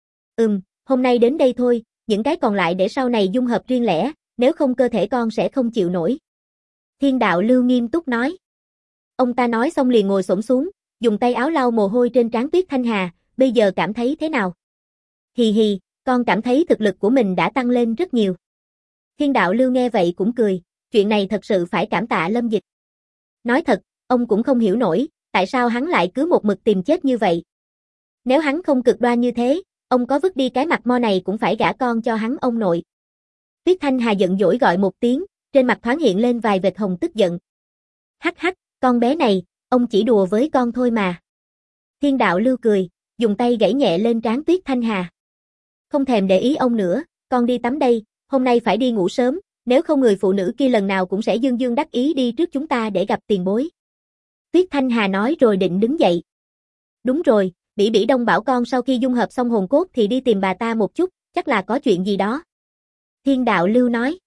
Hôm nay đến đây thôi, những cái còn lại để sau này dung hợp riêng lẻ, nếu không cơ thể con sẽ không chịu nổi. Thiên đạo lưu nghiêm túc nói. Ông ta nói xong liền ngồi xổm xuống, dùng tay áo lau mồ hôi trên trán Tuyết Thanh Hà, bây giờ cảm thấy thế nào? Hì hì, con cảm thấy thực lực của mình đã tăng lên rất nhiều. Thiên đạo lưu nghe vậy cũng cười, chuyện này thật sự phải cảm tạ Lâm Dịch. Nói thật, ông cũng không hiểu nổi, tại sao hắn lại cứ một mực tìm chết như vậy. Nếu hắn không cực đoan như thế, ông có vứt đi cái mặt mo này cũng phải gả con cho hắn ông nội. Tuyết Thanh Hà giận dỗi gọi một tiếng, trên mặt thoáng hiện lên vài vệt hồng tức giận. Hắc hắc, con bé này, ông chỉ đùa với con thôi mà. Thiên đạo lưu cười, dùng tay gãy nhẹ lên trán Tuyết Thanh Hà. Không thèm để ý ông nữa, con đi tắm đây, hôm nay phải đi ngủ sớm, nếu không người phụ nữ kia lần nào cũng sẽ dương dương đắc ý đi trước chúng ta để gặp tiền bối. Tuyết Thanh Hà nói rồi định đứng dậy. Đúng rồi, Bỉ Bỉ Đông bảo con sau khi dung hợp xong hồn cốt thì đi tìm bà ta một chút, chắc là có chuyện gì đó. Thiên đạo lưu nói.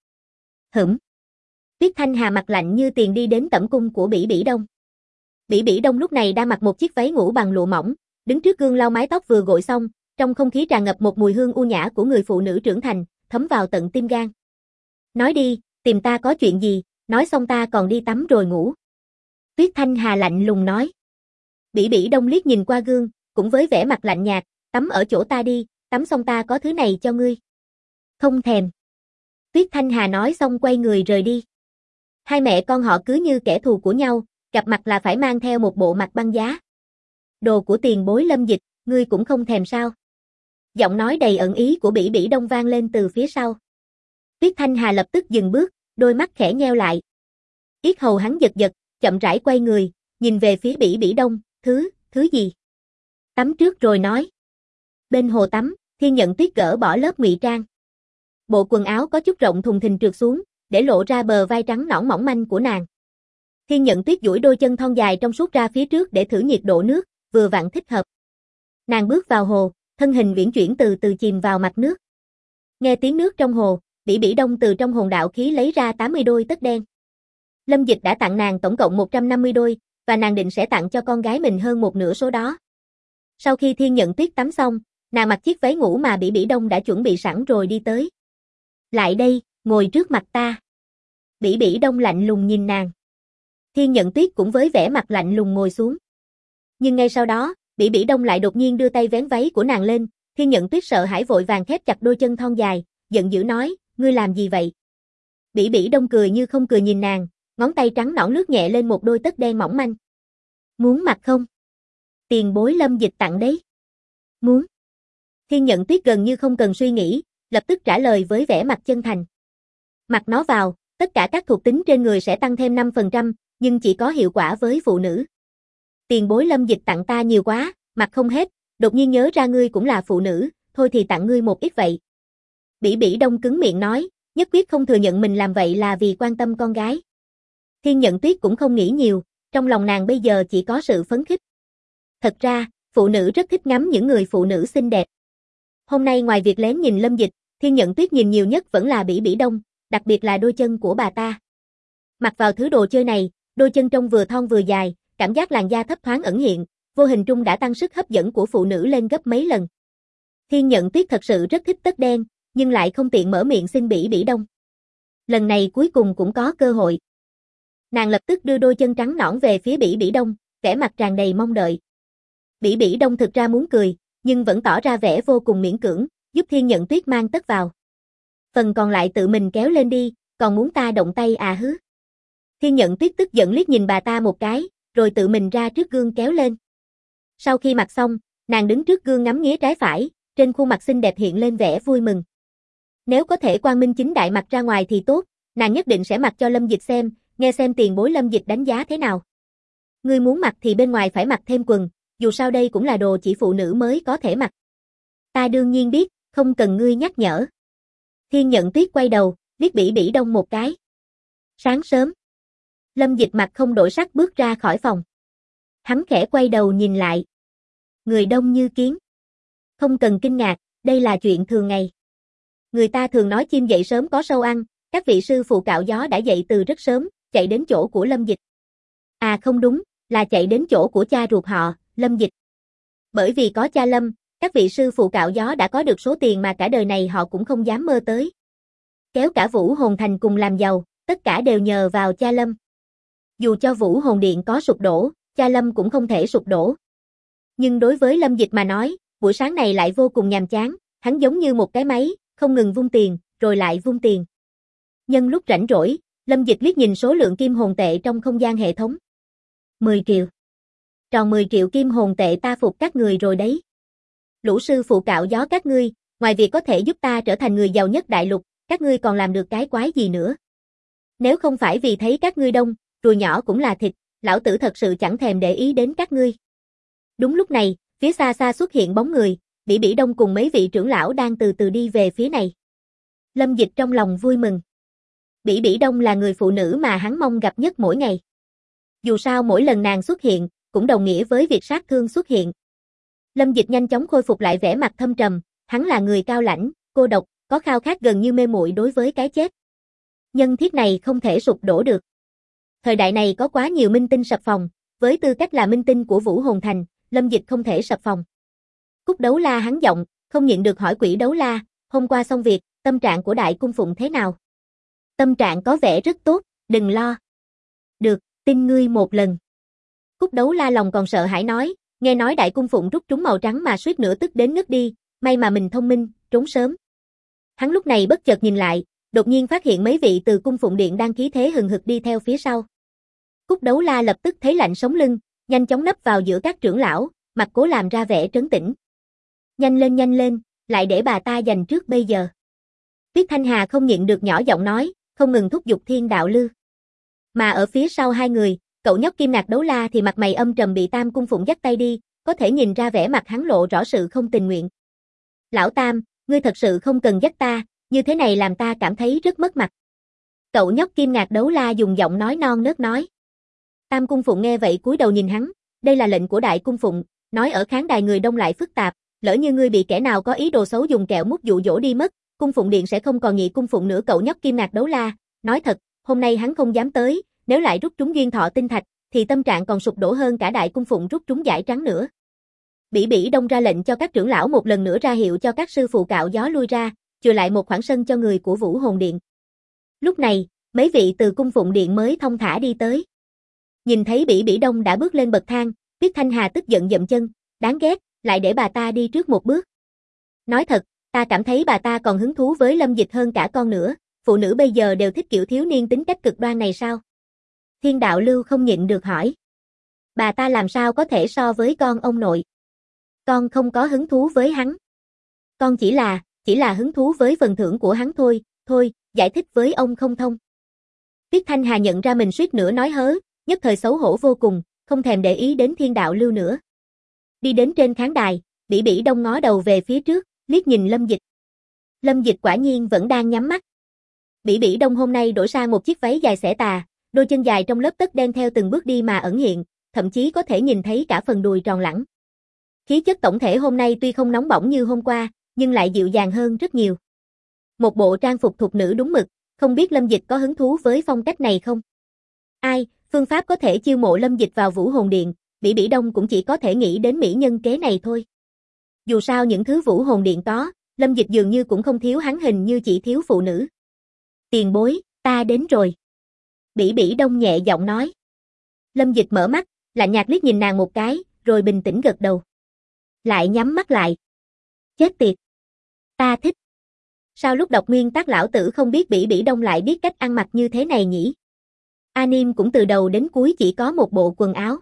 Tuyết Thanh Hà mặt lạnh như tiền đi đến tẩm cung của Bỉ Bỉ Đông. Bỉ Bỉ Đông lúc này đang mặc một chiếc váy ngủ bằng lụa mỏng, đứng trước gương lau mái tóc vừa gội xong, trong không khí tràn ngập một mùi hương u nhã của người phụ nữ trưởng thành, thấm vào tận tim gan. Nói đi, tìm ta có chuyện gì, nói xong ta còn đi tắm rồi ngủ. Tuyết Thanh Hà lạnh lùng nói. Bỉ Bỉ Đông liếc nhìn qua gương, cũng với vẻ mặt lạnh nhạt, tắm ở chỗ ta đi, tắm xong ta có thứ này cho ngươi. Không thèm. Tuyết Thanh Hà nói xong quay người rời đi. Hai mẹ con họ cứ như kẻ thù của nhau, gặp mặt là phải mang theo một bộ mặt băng giá. Đồ của tiền bối Lâm Dịch, ngươi cũng không thèm sao? Giọng nói đầy ẩn ý của Bỉ Bỉ Đông vang lên từ phía sau. Tuyết Thanh Hà lập tức dừng bước, đôi mắt khẽ nheo lại. Yết hầu hắn giật giật, chậm rãi quay người, nhìn về phía Bỉ Bỉ Đông, thứ gì? Tắm trước rồi nói. Bên hồ tắm, Thiên Nhận Tuyết gỡ bỏ lớp ngụy trang. Bộ quần áo có chút rộng thùng thình trượt xuống, để lộ ra bờ vai trắng nõn mỏng manh của nàng. Thiên Nhận Tuyết duỗi đôi chân thon dài trong suốt ra phía trước để thử nhiệt độ nước, vừa vặn thích hợp. Nàng bước vào hồ, thân hình uyển chuyển từ từ chìm vào mặt nước. Nghe tiếng nước trong hồ, Bỉ Bỉ Đông từ trong hồn đạo khí lấy ra 80 đôi tất đen. Lâm Dịch đã tặng nàng tổng cộng 150 đôi, và nàng định sẽ tặng cho con gái mình hơn một nửa số đó. Sau khi Thiên Nhận Tuyết tắm xong, nàng mặc chiếc váy ngủ mà Bỉ Bỉ Đông đã chuẩn bị sẵn rồi đi tới. Lại đây, ngồi trước mặt ta. Bỉ Bỉ Đông lạnh lùng nhìn nàng. Thiên Nhận Tuyết cũng với vẻ mặt lạnh lùng ngồi xuống. Nhưng ngay sau đó, Bỉ Bỉ Đông lại đột nhiên đưa tay vén váy của nàng lên, Thiên Nhận Tuyết sợ hãi vội vàng khép chặt đôi chân thon dài, giận dữ nói, ngươi làm gì vậy? Bỉ Bỉ Đông cười như không cười nhìn nàng, ngón tay trắng nõn lướt nhẹ lên một đôi tất đen mỏng manh. Muốn mặc không? Tiền bối Lâm Dịch tặng đấy. Muốn. Thiên Nhận Tuyết gần như không cần suy nghĩ, lập tức trả lời với vẻ mặt chân thành. Mặc nó vào, tất cả các thuộc tính trên người sẽ tăng thêm 5%, nhưng chỉ có hiệu quả với phụ nữ. Tiền bối Lâm Dịch tặng ta nhiều quá, mặc không hết, đột nhiên nhớ ra ngươi cũng là phụ nữ, thôi thì tặng ngươi một ít vậy. Bỉ Bỉ Đông cứng miệng nói, nhất quyết không thừa nhận mình làm vậy là vì quan tâm con gái. Thiên Nhận Tuyết cũng không nghĩ nhiều, trong lòng nàng bây giờ chỉ có sự phấn khích. Thật ra, phụ nữ rất thích ngắm những người phụ nữ xinh đẹp. Hôm nay ngoài việc lén nhìn Lâm Dịch, Thiên Nhận Tuyết nhìn nhiều nhất vẫn là Bỉ Bỉ Đông, đặc biệt là đôi chân của bà ta. Mặc vào thứ đồ chơi này, đôi chân trông vừa thon vừa dài, cảm giác làn da thấp thoáng ẩn hiện, vô hình trung đã tăng sức hấp dẫn của phụ nữ lên gấp mấy lần. Thiên Nhận Tuyết thật sự rất thích tất đen, nhưng lại không tiện mở miệng xin Bỉ Bỉ Đông. Lần này cuối cùng cũng có cơ hội. Nàng lập tức đưa đôi chân trắng nõn về phía Bỉ Bỉ Đông, vẻ mặt tràn đầy mong đợi. Bỉ Bỉ Đông thực ra muốn cười, nhưng vẫn tỏ ra vẻ vô cùng miễn cưỡng, giúp Thiên Nhận Tuyết mang tất vào. Phần còn lại tự mình kéo lên đi, còn muốn ta động tay à hứ. Thiên Nhận Tuyết tức giận liếc nhìn bà ta một cái, rồi tự mình ra trước gương kéo lên. Sau khi mặc xong, nàng đứng trước gương ngắm nghía trái phải, trên khuôn mặt xinh đẹp hiện lên vẻ vui mừng. Nếu có thể quang minh chính đại mặc ra ngoài thì tốt, nàng nhất định sẽ mặc cho Lâm Dịch xem, nghe xem tiền bối Lâm Dịch đánh giá thế nào. Ngươi muốn mặc thì bên ngoài phải mặc thêm quần, dù sao đây cũng là đồ chỉ phụ nữ mới có thể mặc. Ta đương nhiên biết, không cần ngươi nhắc nhở. Thiên Nhận Tuyết quay đầu, liếc Bỉ Bỉ Đông một cái. Sáng sớm, Lâm Dịch mặt không đổi sắc bước ra khỏi phòng. Hắn khẽ quay đầu nhìn lại. Người đông như kiến. Không cần kinh ngạc, đây là chuyện thường ngày. Người ta thường nói chim dậy sớm có sâu ăn, các vị sư phụ cạo gió đã dậy từ rất sớm, chạy đến chỗ của Lâm Dịch. À không đúng, là chạy đến chỗ của cha ruột họ, Lâm Dịch. Bởi vì có cha Lâm, các vị sư phụ cạo gió đã có được số tiền mà cả đời này họ cũng không dám mơ tới. Kéo cả Vũ Hồn Thành cùng làm giàu, tất cả đều nhờ vào cha Lâm. Dù cho Vũ Hồn Điện có sụp đổ, cha Lâm cũng không thể sụp đổ. Nhưng đối với Lâm Dịch mà nói, buổi sáng này lại vô cùng nhàm chán, Hắn giống như một cái máy, không ngừng vung tiền, rồi lại vung tiền. Nhân lúc rảnh rỗi, Lâm Dịch liếc nhìn số lượng kim hồn tệ trong không gian hệ thống. 10 triệu. Tròn 10 triệu kim hồn tệ ta phục các người rồi đấy. Lũ sư phụ cạo gió các ngươi, ngoài việc có thể giúp ta trở thành người giàu nhất đại lục, các ngươi còn làm được cái quái gì nữa? Nếu không phải vì thấy các ngươi đông, ruồi nhỏ cũng là thịt, lão tử thật sự chẳng thèm để ý đến các ngươi. Đúng lúc này, phía xa xa xuất hiện bóng người, Bỉ Bỉ Đông cùng mấy vị trưởng lão đang từ từ đi về phía này. Lâm Dịch trong lòng vui mừng. Bỉ Bỉ Đông là người phụ nữ mà hắn mong gặp nhất mỗi ngày. Dù sao mỗi lần nàng xuất hiện, cũng đồng nghĩa với việc sát thương xuất hiện. Lâm Dịch nhanh chóng khôi phục lại vẻ mặt thâm trầm, hắn là người cao lãnh, cô độc, có khao khát gần như mê muội đối với cái chết. Nhân thiết này không thể sụp đổ được. Thời đại này có quá nhiều minh tinh sập phòng, với tư cách là minh tinh của Vũ Hồn Thành, Lâm Dịch không thể sập phòng. Cúc Đấu La hắn giọng, không nhịn được hỏi Quỷ Đấu La, hôm qua xong việc, tâm trạng của Đại Cung Phụng thế nào? Tâm trạng có vẻ rất tốt, đừng lo. Được, tin ngươi một lần. Cúc Đấu La lòng còn sợ hãi nói, nghe nói Đại Cung Phụng rút trúng màu trắng mà suýt nữa tức đến ngất đi, may mà mình thông minh, trốn sớm. Hắn lúc này bất chợt nhìn lại, đột nhiên phát hiện mấy vị từ Cung Phụng Điện đang khí thế hừng hực đi theo phía sau. Cúc Đấu La lập tức thấy lạnh sống lưng, nhanh chóng nấp vào giữa các trưởng lão, mặt cố làm ra vẻ trấn tĩnh. Nhanh lên, lại để bà ta giành trước bây giờ. Tuyết Thanh Hà không nhịn được nhỏ giọng nói, không ngừng thúc giục Thiên Đạo Lư. Mà ở phía sau hai người, cậu nhóc Kim Nạc Đấu La thì mặt mày âm trầm bị Tam Cung Phụng dắt tay đi, có thể nhìn ra vẻ mặt hắn lộ rõ sự không tình nguyện. Lão Tam, ngươi thật sự không cần dắt ta, như thế này làm ta cảm thấy rất mất mặt. Cậu nhóc Kim Ngạc Đấu La dùng giọng nói non nớt nói. Tam Cung Phụng nghe vậy cúi đầu nhìn hắn, đây là lệnh của Đại Cung Phụng, nói ở khán đài người đông lại phức tạp, lỡ như ngươi bị kẻ nào có ý đồ xấu dùng kẹo mút dụ dỗ đi mất, Cung Phụng Điện sẽ không còn Nhị Cung Phụng nữa. Cậu nhóc Kim Ngạc Đấu La, nói thật, hôm nay hắn không dám tới, nếu lại rút trúng duyên thọ tinh thạch, thì tâm trạng còn sụp đổ hơn cả Đại Cung Phụng rút trúng giải trắng nữa. Bỉ Bỉ Đông ra lệnh cho các trưởng lão một lần nữa ra hiệu cho các sư phụ cạo gió lui ra, chừa lại một khoảng sân cho người của Vũ Hồn Điện. Lúc này, mấy vị từ Cung Phụng Điện mới thong thả đi tới. Nhìn thấy Bỉ Bỉ Đông đã bước lên bậc thang, Tuyết Thanh Hà tức giận dậm chân, đáng ghét, lại để bà ta đi trước một bước. Nói thật, ta cảm thấy bà ta còn hứng thú với Lâm Dịch hơn cả con nữa, phụ nữ bây giờ đều thích kiểu thiếu niên tính cách cực đoan này sao? Thiên Đạo Lưu không nhịn được hỏi. Bà ta làm sao có thể so với con ông nội? Con không có hứng thú với hắn. Con chỉ là hứng thú với phần thưởng của hắn thôi, giải thích với ông không thông. Tuyết Thanh Hà nhận ra mình suýt nữa nói hớ, nhất thời xấu hổ vô cùng, không thèm để ý đến Thiên Đạo Lưu nữa. Đi đến trên khán đài, Bỉ Bỉ Đông ngó đầu về phía trước, liếc nhìn Lâm Dịch. Lâm Dịch quả nhiên vẫn đang nhắm mắt. Bỉ Bỉ Đông hôm nay đổi sang một chiếc váy dài xẻ tà, đôi chân dài trong lớp tất đen theo từng bước đi mà ẩn hiện, thậm chí có thể nhìn thấy cả phần đùi tròn lẳng. Khí chất tổng thể hôm nay tuy không nóng bỏng như hôm qua, nhưng lại dịu dàng hơn rất nhiều. Một bộ trang phục thục nữ đúng mực, không biết Lâm Dịch có hứng thú với phong cách này không? Ai, phương pháp có thể chiêu mộ Lâm Dịch vào Vũ Hồn Điện, Bỉ Bỉ Đông cũng chỉ có thể nghĩ đến mỹ nhân kế này thôi. Dù sao những thứ Vũ Hồn Điện có, Lâm Dịch dường như cũng không thiếu, hắn hình như chỉ thiếu phụ nữ. Tiền bối, ta đến rồi. Bỉ Bỉ Đông nhẹ giọng nói. Lâm Dịch mở mắt, lạnh nhạt liếc nhìn nàng một cái, rồi bình tĩnh gật đầu. Lại nhắm mắt lại. Chết tiệt. Ta thích. Sao lúc đọc nguyên tác lão tử không biết Bỉ Bỉ Đông lại biết cách ăn mặc như thế này nhỉ? Anime cũng từ đầu đến cuối chỉ có một bộ quần áo.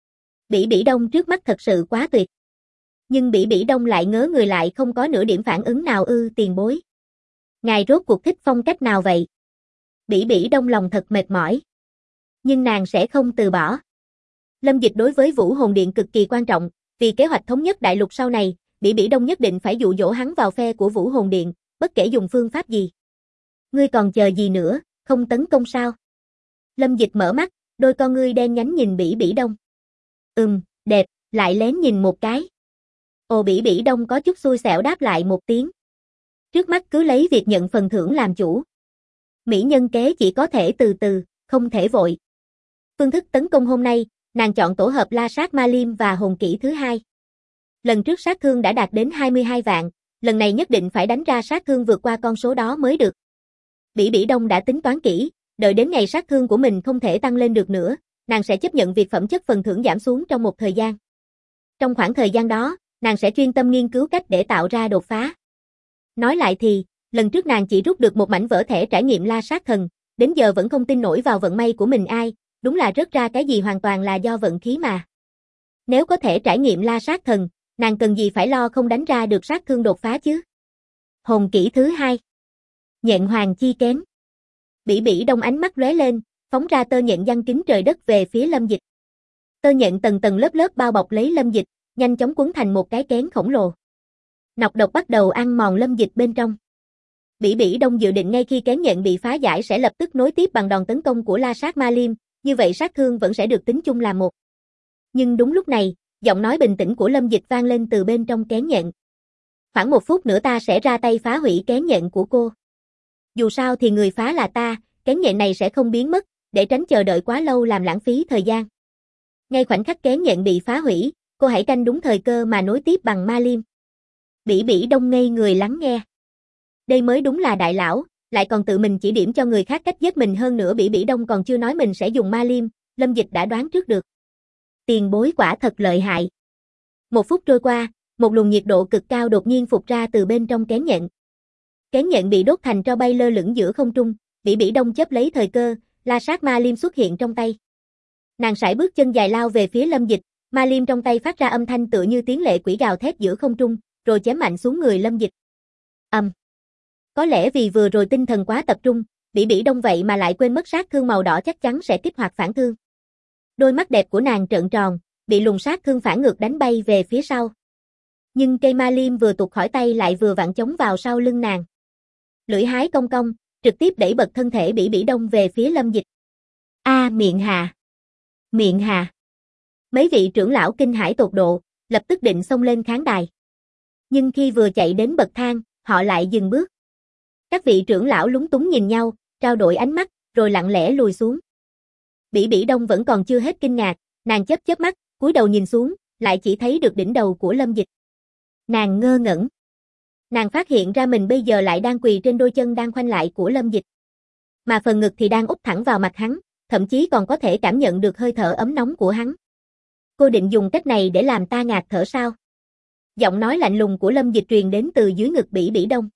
Bỉ Bỉ Đông trước mắt thật sự quá tuyệt. Nhưng Bỉ Bỉ Đông lại ngớ người lại không có nửa điểm phản ứng nào. Tiền bối. Ngài rốt cuộc thích phong cách nào vậy? Bỉ Bỉ Đông lòng thật mệt mỏi. Nhưng nàng sẽ không từ bỏ. Lâm Dịch đối với Vũ Hồn Điện cực kỳ quan trọng, vì kế hoạch thống nhất đại lục sau này, Bỉ Bỉ Đông nhất định phải dụ dỗ hắn vào phe của Vũ Hồn Điện, bất kể dùng phương pháp gì. Ngươi còn chờ gì nữa, không tấn công sao? Lâm Dịch mở mắt, đôi con ngươi đen nhánh nhìn Bỉ Bỉ Đông. Đẹp, lại lén nhìn một cái. Ồ, Bỉ Bỉ Đông có chút xui xẻo đáp lại một tiếng. Trước mắt cứ lấy việc nhận phần thưởng làm chủ. Mỹ nhân kế chỉ có thể từ từ, không thể vội. Phương thức tấn công hôm nay, nàng chọn tổ hợp La Sát Ma Liêm và Hồn Kỹ thứ hai. Lần trước sát thương đã đạt đến 22 vạn, lần này nhất định phải đánh ra sát thương vượt qua con số đó mới được. Bỉ Bỉ Đông đã tính toán kỹ, đợi đến ngày sát thương của mình không thể tăng lên được nữa, nàng sẽ chấp nhận việc phẩm chất phần thưởng giảm xuống trong một thời gian. Trong khoảng thời gian đó, nàng sẽ chuyên tâm nghiên cứu cách để tạo ra đột phá. Nói lại thì, lần trước nàng chỉ rút được một mảnh vỡ thẻ trải nghiệm La Sát Thần, đến giờ vẫn không tin nổi vào vận may của mình ai, đúng là rớt ra cái gì hoàn toàn là do vận khí mà. Nếu có thể trải nghiệm La Sát Thần, nàng cần gì phải lo không đánh ra được sát thương đột phá chứ. Hồn kỹ thứ 2. Nhện hoàng chi kén. Bỉ Bỉ Đông ánh mắt lóe lên, phóng ra tơ nhện giăng kính trời đất về phía Lâm Dịch. Tơ nhện tầng tầng lớp lớp bao bọc lấy Lâm Dịch, nhanh chóng quấn thành một cái kén khổng lồ. Nọc độc bắt đầu ăn mòn Lâm Dịch bên trong. Bỉ Bỉ Đông dự định ngay khi kén nhện bị phá giải sẽ lập tức nối tiếp bằng đòn tấn công của La Sát Ma Liêm, như vậy sát thương vẫn sẽ được tính chung là một. Nhưng đúng lúc này, giọng nói bình tĩnh của Lâm Dịch vang lên từ bên trong kén nhện. Khoảng 1 phút nữa ta sẽ ra tay phá hủy kén nhện của cô. Dù sao thì người phá là ta, kén nhện này sẽ không biến mất, để tránh chờ đợi quá lâu làm lãng phí thời gian. Ngay khoảnh khắc kén nhện bị phá hủy, cô hãy canh đúng thời cơ mà nối tiếp bằng Ma Liêm. Bỉ Bỉ Đông ngây người lắng nghe. Đây mới đúng là đại lão, lại còn tự mình chỉ điểm cho người khác cách giết mình, hơn nữa Bỉ Bỉ Đông còn chưa nói mình sẽ dùng Ma Liêm, Lâm Dịch đã đoán trước được. Tiền bối quả thật lợi hại. 1 phút trôi qua, một luồng nhiệt độ cực cao đột nhiên phụt ra từ bên trong kén nhện. Kén nhện bị đốt thành tro bay lơ lửng giữa không trung, Bỉ Bỉ Đông chớp lấy thời cơ, La Sát Ma Liêm xuất hiện trong tay. Nàng sải bước chân dài lao về phía Lâm Dịch, Ma Liêm trong tay phát ra âm thanh tựa như tiếng lệ quỷ gào thét giữa không trung, rồi chém mạnh xuống người Lâm Dịch. Có lẽ vì vừa rồi tinh thần quá tập trung, Bỉ Bỉ Đông vậy mà lại quên mất sát thương màu đỏ chắc chắn sẽ kích hoạt phản thương. Đôi mắt đẹp của nàng trợn tròn, bị luồng sát thương phản ngược đánh bay về phía sau. Nhưng cây Ma Liêm vừa tuột khỏi tay lại vừa vặn chống vào sau lưng nàng. Lưỡi hái cong cong, trực tiếp đẩy bật thân thể Bỉ Bỉ Đông về phía Lâm Dịch. Miệng hà! Miệng hà! Mấy vị trưởng lão kinh hãi tột độ, lập tức định xông lên khán đài. Nhưng khi vừa chạy đến bậc thang, họ lại dừng bước. Các vị trưởng lão lúng túng nhìn nhau, trao đổi ánh mắt, rồi lặng lẽ lùi xuống. Bỉ Bỉ Đông vẫn còn chưa hết kinh ngạc, nàng chớp chớp mắt, cúi đầu nhìn xuống, lại chỉ thấy được đỉnh đầu của Lâm Dịch. Nàng ngơ ngẩn. Nàng phát hiện ra mình bây giờ lại đang quỳ trên đôi chân đang khoanh lại của Lâm Dịch. Mà phần ngực thì đang úp thẳng vào mặt hắn, thậm chí còn có thể cảm nhận được hơi thở ấm nóng của hắn. Cô định dùng cách này để làm ta ngạt thở sao? Giọng nói lạnh lùng của Lâm Dịch truyền đến từ dưới ngực Bỉ Bỉ Đông.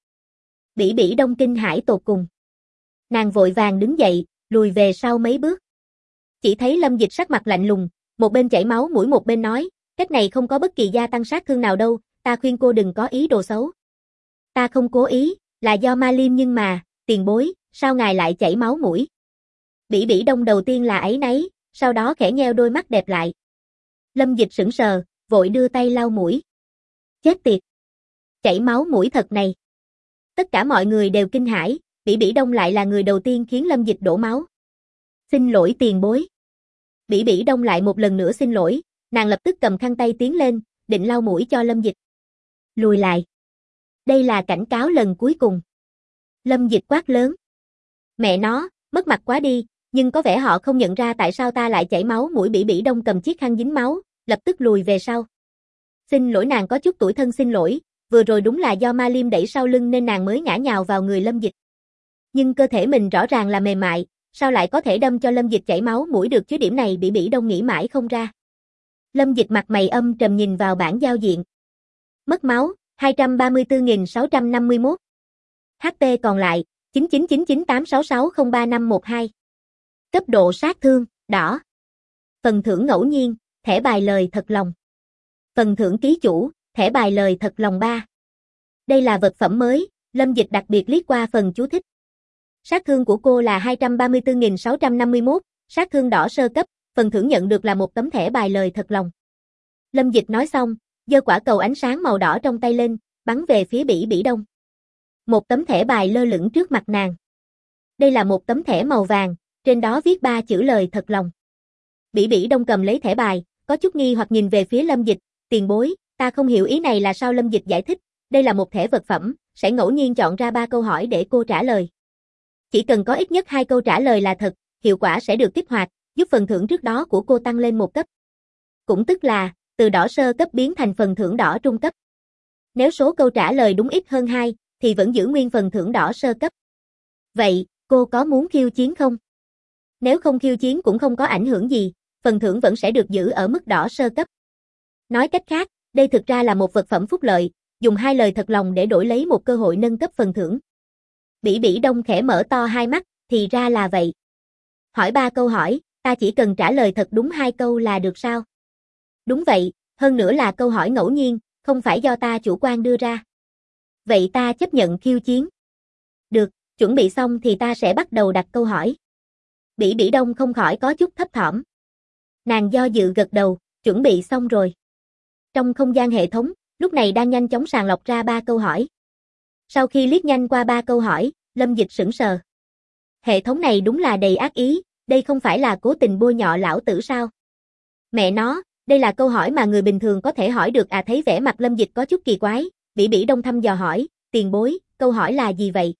Bỉ Bỉ Đông kinh hãi tột cùng. Nàng vội vàng đứng dậy, lùi về sau mấy bước. Chỉ thấy Lâm Dịch sắc mặt lạnh lùng, một bên chảy máu mũi một bên nói, cách này không có bất kỳ gia tăng sát thương nào đâu, ta khuyên cô đừng có ý đồ xấu. Ta không cố ý, là do Ma Liêm, nhưng mà, tiền bối, sao ngài lại chảy máu mũi? Bỉ Bỉ Đông đầu tiên là áy náy, sau đó khẽ nheo đôi mắt đẹp lại. Lâm Dịch sững sờ, vội đưa tay lau mũi. Chết tiệt! Chảy máu mũi thật này! Tất cả mọi người đều kinh hãi, Bỉ Bỉ Đông lại là người đầu tiên khiến Lâm Dịch đổ máu. Xin lỗi tiền bối. Bỉ Bỉ Đông lại một lần nữa xin lỗi, nàng lập tức cầm khăn tay tiến lên, định lau mũi cho Lâm Dịch. Lùi lại. Đây là cảnh cáo lần cuối cùng. Lâm Dịch quát lớn. Mẹ nó, mất mặt quá đi, nhưng có vẻ họ không nhận ra tại sao ta lại chảy máu mũi. Bỉ Bỉ Đông cầm chiếc khăn dính máu, lập tức lùi về sau. Xin lỗi, nàng có chút tủi thân xin lỗi, vừa rồi đúng là do Ma Liêm đẩy sau lưng nên nàng mới ngã nhào vào người Lâm Dịch. Nhưng cơ thể mình rõ ràng là mềm mại, sao lại có thể đâm cho Lâm Dịch chảy máu mũi được chứ? Điểm này Bỉ Bỉ Đông nghĩ mãi không ra. Lâm Dịch mặt mày âm trầm nhìn vào bảng giao diện. Mất máu, 234.651. HP còn lại, 999986603512. Cấp độ sát thương, đỏ. Phần thưởng ngẫu nhiên, thẻ bài lời thật lòng. Phần thưởng ký chủ, thẻ bài lời thật lòng 3. Đây là vật phẩm mới, Lâm Dịch đặc biệt liếc qua phần chú thích. Sát thương của cô là 234.651, sát thương đỏ sơ cấp, phần thưởng nhận được là một tấm thẻ bài lời thật lòng. Lâm Dịch nói xong, giơ quả cầu ánh sáng màu đỏ trong tay lên, bắn về phía Bỉ Bỉ Đông. Một tấm thẻ bài lơ lửng trước mặt nàng. Đây là một tấm thẻ màu vàng, trên đó viết 3 chữ lời thật lòng. Bỉ Bỉ Đông cầm lấy thẻ bài, có chút nghi hoặc nhìn về phía Lâm Dịch, tiền bối, ta không hiểu ý này là sao? Lâm Dịch giải thích, đây là một thẻ vật phẩm, sẽ ngẫu nhiên chọn ra 3 câu hỏi để cô trả lời. Chỉ cần có ít nhất 2 câu trả lời là thật, hiệu quả sẽ được kích hoạt, giúp phần thưởng trước đó của cô tăng lên 1 cấp. Cũng tức là, từ đỏ sơ cấp biến thành phần thưởng đỏ trung cấp. Nếu số câu trả lời đúng ít hơn 2, thì vẫn giữ nguyên phần thưởng đỏ sơ cấp. Vậy, cô có muốn khiêu chiến không? Nếu không khiêu chiến cũng không có ảnh hưởng gì, phần thưởng vẫn sẽ được giữ ở mức đỏ sơ cấp. Nói cách khác, đây thực ra là một vật phẩm phúc lợi, dùng 2 lời thật lòng để đổi lấy một cơ hội nâng cấp phần thưởng. Bỉ Bỉ Đông khẽ mở to hai mắt, thì ra là vậy. Hỏi 3 câu hỏi, ta chỉ cần trả lời thật đúng 2 câu là được sao? Đúng vậy, hơn nữa là câu hỏi ngẫu nhiên, không phải do ta chủ quan đưa ra. Vậy ta chấp nhận khiêu chiến. Được, chuẩn bị xong thì ta sẽ bắt đầu đặt câu hỏi. Bỉ Bỉ Đông không khỏi có chút thấp thỏm. Nàng do dự gật đầu, chuẩn bị xong rồi. Trong không gian hệ thống, lúc này đang nhanh chóng sàng lọc ra 3 câu hỏi. Sau khi liếc nhanh qua 3 câu hỏi, Lâm Dịch sững sờ. Hệ thống này đúng là đầy ác ý, đây không phải là cố tình bôi nhọ lão tử sao? Mẹ nó, đây là câu hỏi mà người bình thường có thể hỏi được à? Thấy vẻ mặt Lâm Dịch có chút kỳ quái, Bỉ Bỉ Đông thăm dò hỏi, tiền bối, câu hỏi là gì vậy?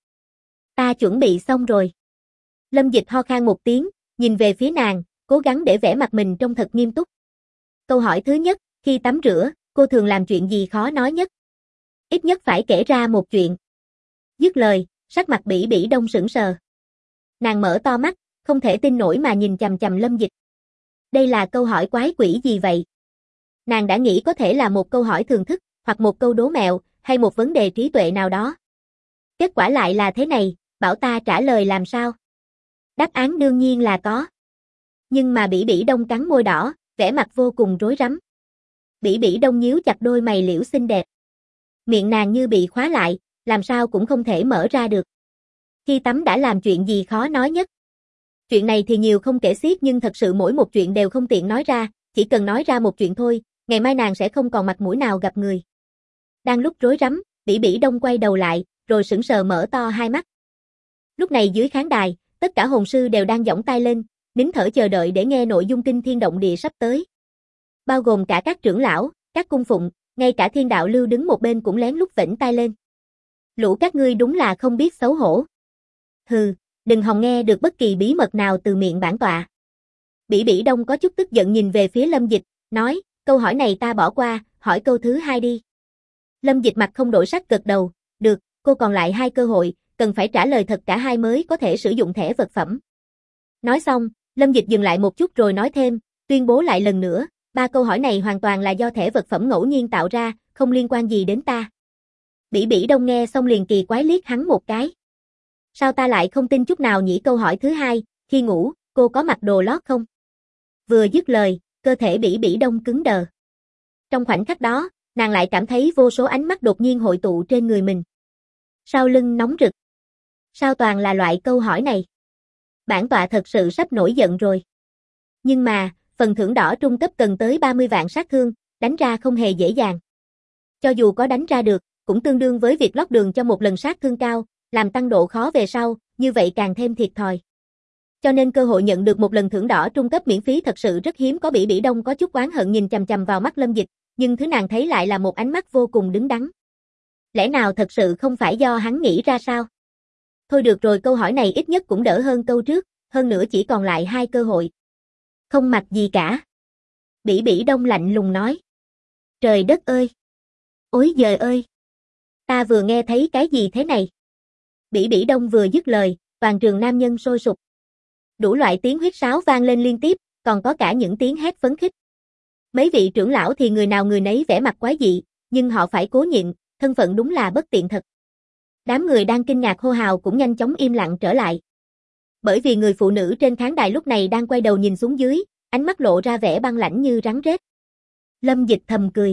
Ta chuẩn bị xong rồi. Lâm Dịch ho khan một tiếng, nhìn về phía nàng, cố gắng để vẻ mặt mình trông thật nghiêm túc. Câu hỏi thứ nhất, khi tắm rửa, cô thường làm chuyện gì khó nói nhất? Ít nhất phải kể ra một chuyện. Dứt lời, sắc mặt Bỉ Bỉ Đông sững sờ. Nàng mở to mắt, không thể tin nổi mà nhìn chằm chằm Lâm Dịch. Đây là câu hỏi quái quỷ gì vậy? Nàng đã nghĩ có thể là một câu hỏi thường thức, hoặc một câu đố mẹo, hay một vấn đề trí tuệ nào đó. Kết quả lại là thế này, bảo ta trả lời làm sao? Đáp án đương nhiên là có. Nhưng mà Bỉ Bỉ Đông cắn môi đỏ, vẻ mặt vô cùng rối rắm. Bỉ Bỉ Đông nhíu chặt đôi mày liễu xinh đẹp. Miệng nàng như bị khóa lại, làm sao cũng không thể mở ra được. Khi tắm đã làm chuyện gì khó nói nhất? Chuyện này thì nhiều không kể xiết nhưng thật sự mỗi một chuyện đều không tiện nói ra, chỉ cần nói ra một chuyện thôi, ngày mai nàng sẽ không còn mặt mũi nào gặp người. Đang lúc rối rắm, Bỉ Bỉ Đông quay đầu lại, rồi sững sờ mở to hai mắt. Lúc này dưới khán đài, tất cả hồn sư đều đang giỏng tai lên, nín thở chờ đợi để nghe nội dung kinh thiên động địa sắp tới. Bao gồm cả các trưởng lão, các cung phụng, ngay cả Thiên Đạo Lưu đứng một bên cũng lén lút vểnh tai lên. Lũ các ngươi đúng là không biết xấu hổ. Hừ, đừng hòng nghe được bất kỳ bí mật nào từ miệng bản tọa. Bỉ Bỉ Đông có chút tức giận nhìn về phía Lâm Dịch, nói, câu hỏi này ta bỏ qua, hỏi câu thứ 2 đi. Lâm Dịch mặt không đổi sắc gật đầu, được, cô còn lại 2 cơ hội, cần phải trả lời thật cả 2 mới có thể sử dụng thẻ vật phẩm. Nói xong, Lâm Dịch dừng lại một chút rồi nói thêm, tuyên bố lại lần nữa, 3 câu hỏi này hoàn toàn là do thẻ vật phẩm ngẫu nhiên tạo ra, không liên quan gì đến ta. Bỉ Bỉ Đông nghe xong liền kỳ quái liếc hắn một cái. Sao ta lại không tin chút nào nhỉ? Câu hỏi thứ 2, khi ngủ, cô có mặc đồ lót không? Vừa dứt lời, cơ thể Bỉ Bỉ Đông cứng đờ. Trong khoảnh khắc đó, nàng lại cảm thấy vô số ánh mắt đột nhiên hội tụ trên người mình. Sau lưng nóng rực. Sao toàn là loại câu hỏi này? Bản tọa thật sự sắp nổi giận rồi. Nhưng mà, phần thưởng đỏ trung cấp cần tới 30 vạn sát thương, đánh ra không hề dễ dàng. Cho dù có đánh ra được, cũng tương đương với việc lót đường cho một lần sát thương cao, làm tăng độ khó về sau, như vậy càng thêm thiệt thòi. Cho nên cơ hội nhận được một lần thưởng đỏ trung cấp miễn phí thật sự rất hiếm có. Bỉ Bỉ Đông có chút oán hận nhìn chằm chằm vào mắt Lâm Dịch, nhưng thứ nàng thấy lại là một ánh mắt vô cùng đứng đắn. Lẽ nào thật sự không phải do hắn nghĩ ra sao? Thôi được rồi, câu hỏi này ít nhất cũng đỡ hơn câu trước, hơn nữa chỉ còn lại 2 cơ hội. Không mặc gì cả. Bỉ Bỉ Đông lạnh lùng nói. Trời đất ơi! Ối giời ơi! Ta vừa nghe thấy cái gì thế này? Bỉ Bỉ Đông vừa dứt lời, toàn trường nam nhân sôi sục. Đủ loại tiếng huýt sáo vang lên liên tiếp, còn có cả những tiếng hét phấn khích. Mấy vị trưởng lão thì người nào người nấy vẻ mặt quái dị, nhưng họ phải cố nhịn, thân phận đúng là bất tiện thật. Đám người đang kinh ngạc hô hào cũng nhanh chóng im lặng trở lại. Bởi vì người phụ nữ trên khán đài lúc này đang quay đầu nhìn xuống dưới, ánh mắt lộ ra vẻ băng lãnh như rắn rết. Lâm Dịch thầm cười.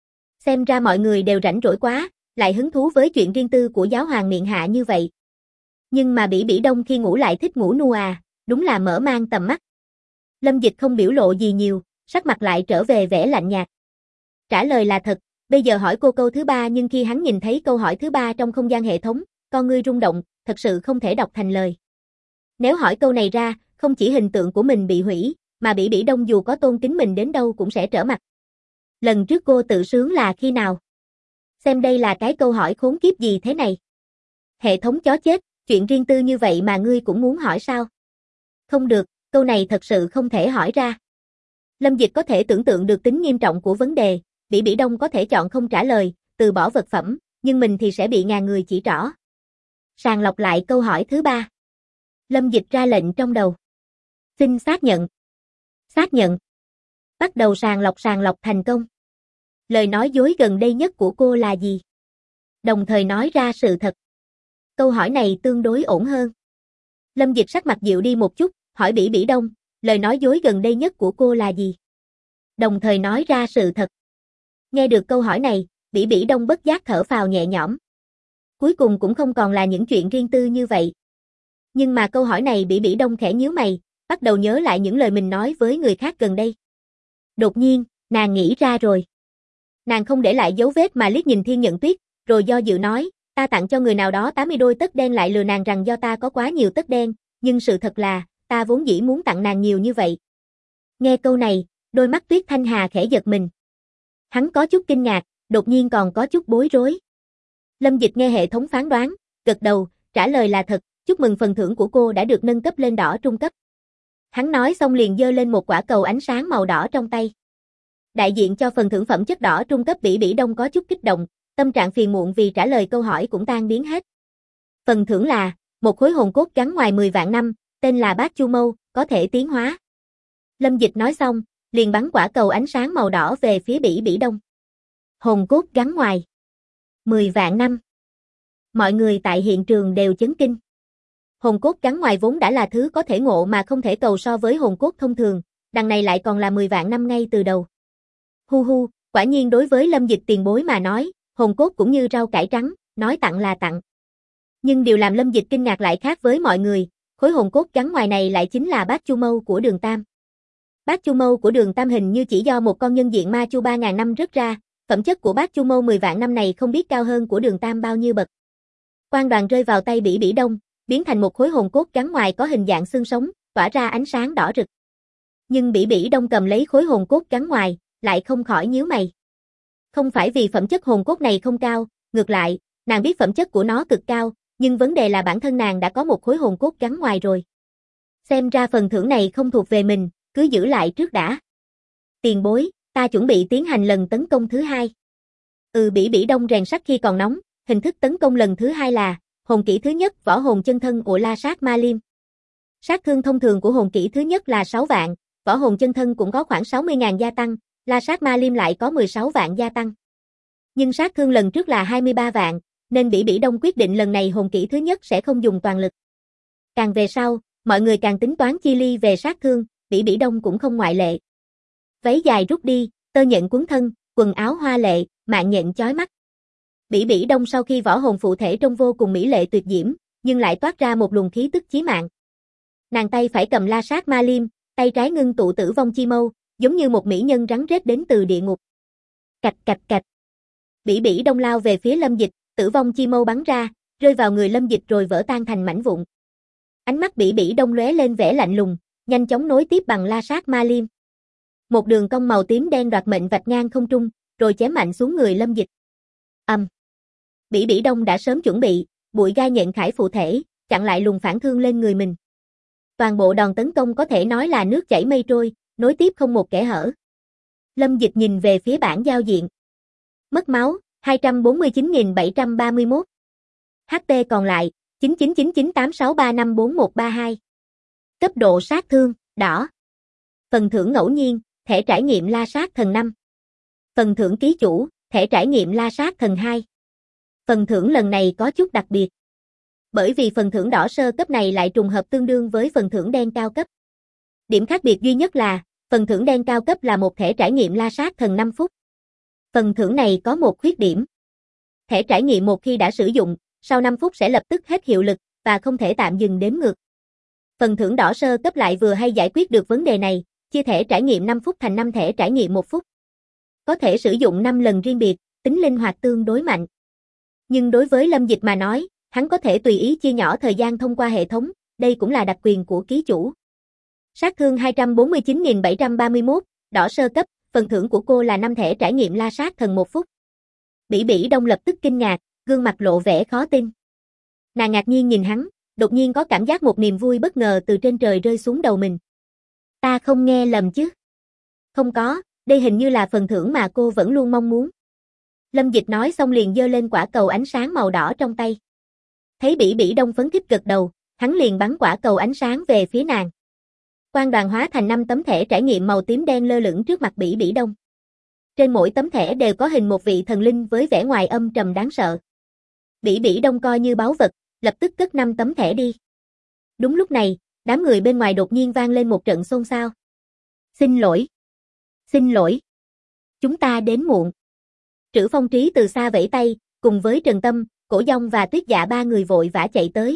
Xem ra mọi người đều rảnh rỗi quá, lại hứng thú với chuyện riêng tư của giáo hoàng miệng hạ như vậy. Nhưng mà Bỉ Bỉ Đông khi ngủ lại thích ngủ nua à, đúng là mở mang tầm mắt. Lâm Dịch không biểu lộ gì nhiều, sắc mặt lại trở về vẻ lạnh nhạt. Trả lời là thật, bây giờ hỏi cô câu thứ 3 nhưng khi hắn nhìn thấy câu hỏi thứ 3 trong không gian hệ thống, con ngươi rung động, thật sự không thể đọc thành lời. Nếu hỏi câu này ra, không chỉ hình tượng của mình bị hủy, mà Bỉ Bỉ Đông dù có tôn kính mình đến đâu cũng sẽ trở mặt. Lần trước cô tự sướng là khi nào? Xem đây là cái câu hỏi khốn kiếp gì thế này? Hệ thống chó chết, chuyện riêng tư như vậy mà ngươi cũng muốn hỏi sao? Không được, câu này thật sự không thể hỏi ra. Lâm Dịch có thể tưởng tượng được tính nghiêm trọng của vấn đề, Bỉ Bỉ Đông có thể chọn không trả lời, từ bỏ vật phẩm, nhưng mình thì sẽ bị ngàn người chỉ trỏ. Sàng lọc lại câu hỏi thứ 3. Lâm Dịch ra lệnh trong đầu. Xin xác nhận. Xác nhận. Bắt đầu sàng lọc thành công. Lời nói dối gần đây nhất của cô là gì? đồng thời nói ra sự thật. Câu hỏi này tương đối ổn hơn. Lâm Dịch sắc mặt dịu đi một chút, hỏi Bỉ Bỉ Đông, lời nói dối gần đây nhất của cô là gì? Đồng thời nói ra sự thật. Nghe được câu hỏi này, Bỉ Bỉ Đông bất giác thở phào nhẹ nhõm. Cuối cùng cũng không còn là những chuyện riêng tư như vậy. Nhưng mà câu hỏi này Bỉ Bỉ Đông khẽ nhíu mày, bắt đầu nhớ lại những lời mình nói với người khác gần đây. Đột nhiên, nàng nghĩ ra rồi. Nàng không để lại dấu vết mà liếc nhìn Thiên Nhận Tuyết, rồi do dự nói, ta tặng cho người nào đó 80 đôi tất đen lại lừa nàng rằng do ta có quá nhiều tất đen, nhưng sự thật là, ta vốn dĩ muốn tặng nàng nhiều như vậy. Nghe câu này, đôi mắt Tuyết Thanh Hà khẽ giật mình. Hắn có chút kinh ngạc, đột nhiên còn có chút bối rối. Lâm Dịch nghe hệ thống phán đoán, gật đầu, trả lời là thật, chúc mừng phần thưởng của cô đã được nâng cấp lên đỏ trung cấp. Hắn nói xong liền giơ lên một quả cầu ánh sáng màu đỏ trong tay. Đại diện cho phần thưởng phẩm chất đỏ trung cấp Bỉ Bỉ Đông có chút kích động, tâm trạng phiền muộn vì trả lời câu hỏi cũng tan biến hết. Phần thưởng là một khối hồn cốt gắn ngoài 10 vạn năm, tên là Bát Chu Mâu, có thể tiến hóa. Lâm Dịch nói xong, liền bắn quả cầu ánh sáng màu đỏ về phía Bỉ Bỉ Đông. Hồn cốt gắn ngoài 10 vạn năm. Mọi người tại hiện trường đều chấn kinh. Hồn cốt gắn ngoài vốn đã là thứ có thể ngộ mà không thể cầu so với hồn cốt thông thường, đằng này lại còn là 10 vạn năm ngay từ đầu. Hu hu, quả nhiên đối với Lâm Dịch tiền bối mà nói, hồn cốt cũng như rau cải trắng, nói tặng là tặng. Nhưng điều làm Lâm Dịch kinh ngạc lại khác với mọi người, khối hồn cốt gắn ngoài này lại chính là Bát Chu Mâu của Đường Tam. Bát Chu Mâu của Đường Tam hình như chỉ do một con nhân diện ma chu 3000 năm rớt ra, phẩm chất của Bát Chu Mâu 10 vạn năm này không biết cao hơn của Đường Tam bao nhiêu bậc. Quan đoàn rơi vào tay Bỉ Bỉ Đông, biến thành một khối hồn cốt gắn ngoài có hình dạng xương sống, tỏa ra ánh sáng đỏ rực. Nhưng Bỉ Bỉ Đông cầm lấy khối hồn cốt gắn ngoài, lại không khỏi nhíu mày. Không phải vì phẩm chất hồn cốt này không cao, ngược lại, nàng biết phẩm chất của nó cực cao, nhưng vấn đề là bản thân nàng đã có một khối hồn cốt gắn ngoài rồi. Xem ra phần thưởng này không thuộc về mình, cứ giữ lại trước đã. Tiền bối, ta chuẩn bị tiến hành lần tấn công thứ hai. Bỉ Bỉ Đông rèn sắt khi còn nóng, hình thức tấn công lần thứ hai là hồn kỹ thứ nhất võ hồn chân thân của La Sát Ma Liêm. Sát thương thông thường của hồn kỹ thứ nhất là 6 vạn, võ hồn chân thân cũng có khoảng 60.000 gia tăng, La Sát Ma Liêm lại có 16 vạn gia tăng. Nhưng sát thương lần trước là 23 vạn, nên Bỉ Bỉ Đông quyết định lần này hồn kỹ thứ nhất sẽ không dùng toàn lực. Càng về sau, mọi người càng tính toán chi ly về sát thương, Bỉ Bỉ Đông cũng không ngoại lệ. Váy dài rút đi, tơ nhện quấn thân, quần áo hoa lệ, mạng nhện chói mắt. Bỉ Bỉ Đông sau khi võ hồn phụ thể trông vô cùng mỹ lệ tuyệt diễm, nhưng lại toát ra một luồng khí tức chí mạng. Nàng tay phải cầm La Sát Ma Liêm, tay trái ngưng tụ Tử Vong Chi Mâu, giống như một mỹ nhân rắn rết đến từ địa ngục. Cạch cạch cạch. Bỉ Bỉ Đông lao về phía Lâm Dịch, Tử Vong Chi Mâu bắn ra, rơi vào người Lâm Dịch rồi vỡ tan thành mảnh vụn. Ánh mắt Bỉ Bỉ Đông lóe lên vẻ lạnh lùng, nhanh chóng nối tiếp bằng La Sát Ma Liêm. Một đường cong màu tím đen đoạt mệnh vạch ngang không trung, rồi chém mạnh xuống người Lâm Dịch. Bỉ Bỉ Đông đã sớm chuẩn bị, bụi gai nhện khải phụ thể, chặn lại luồng phản thương lên người mình. Toàn bộ đòn tấn công có thể nói là nước chảy mây trôi, nối tiếp không một kẽ hở. Lâm Dịch nhìn về phía bảng giao diện. Mất máu, 249.731. HP còn lại, 999986354132. Cấp độ sát thương, đỏ. Phần thưởng ngẫu nhiên, thẻ trải nghiệm La Sát Thần 5. Phần thưởng ký chủ, thẻ trải nghiệm La Sát Thần 2. Phần thưởng lần này có chút đặc biệt. Bởi vì phần thưởng đỏ sơ cấp này lại trùng hợp tương đương với phần thưởng đen cao cấp. Điểm khác biệt duy nhất là, phần thưởng đen cao cấp là một thẻ trải nghiệm La Sát Thần 5 phút. Phần thưởng này có một khuyết điểm. Thẻ trải nghiệm một khi đã sử dụng, sau 5 phút sẽ lập tức hết hiệu lực, và không thể tạm dừng đếm ngược. Phần thưởng đỏ sơ cấp lại vừa hay giải quyết được vấn đề này, chia thẻ trải nghiệm 5 phút thành 5 thẻ trải nghiệm 1 phút. Có thể sử dụng 5 lần riêng biệt, tính linh hoạt tương đối mạnh. Nhưng đối với Lâm Dịch mà nói, hắn có thể tùy ý chia nhỏ thời gian thông qua hệ thống, đây cũng là đặc quyền của ký chủ. Sát thương 249.731, đỏ sơ cấp, phần thưởng của cô là 5 thẻ trải nghiệm La Sát Thần 1 phút. Bỉ Bỉ Đông lập tức kinh ngạc, gương mặt lộ vẻ khó tin. Nàng ngạc nhiên nhìn hắn, đột nhiên có cảm giác một niềm vui bất ngờ từ trên trời rơi xuống đầu mình. Ta không nghe lầm chứ? Không có, đây hình như là phần thưởng mà cô vẫn luôn mong muốn. Lâm Dịch nói xong liền giơ lên quả cầu ánh sáng màu đỏ trong tay. Thấy Bỉ Bỉ Đông phấn khích gật đầu, hắn liền bắn quả cầu ánh sáng về phía nàng. Quang đoàn hóa thành 5 tấm thẻ trải nghiệm màu tím đen lơ lửng trước mặt Bỉ Bỉ Đông. Trên mỗi tấm thẻ đều có hình một vị thần linh với vẻ ngoài âm trầm đáng sợ. Bỉ Bỉ Đông coi như báu vật, lập tức cất 5 tấm thẻ đi. Đúng lúc này, đám người bên ngoài đột nhiên vang lên một trận xôn xao. Xin lỗi. Xin lỗi. Chúng ta đến muộn. Trữ Phong Trí từ xa vẫy tay, cùng với Trần Tâm, Cổ Dông và Tuyết Dạ ba người vội vã chạy tới.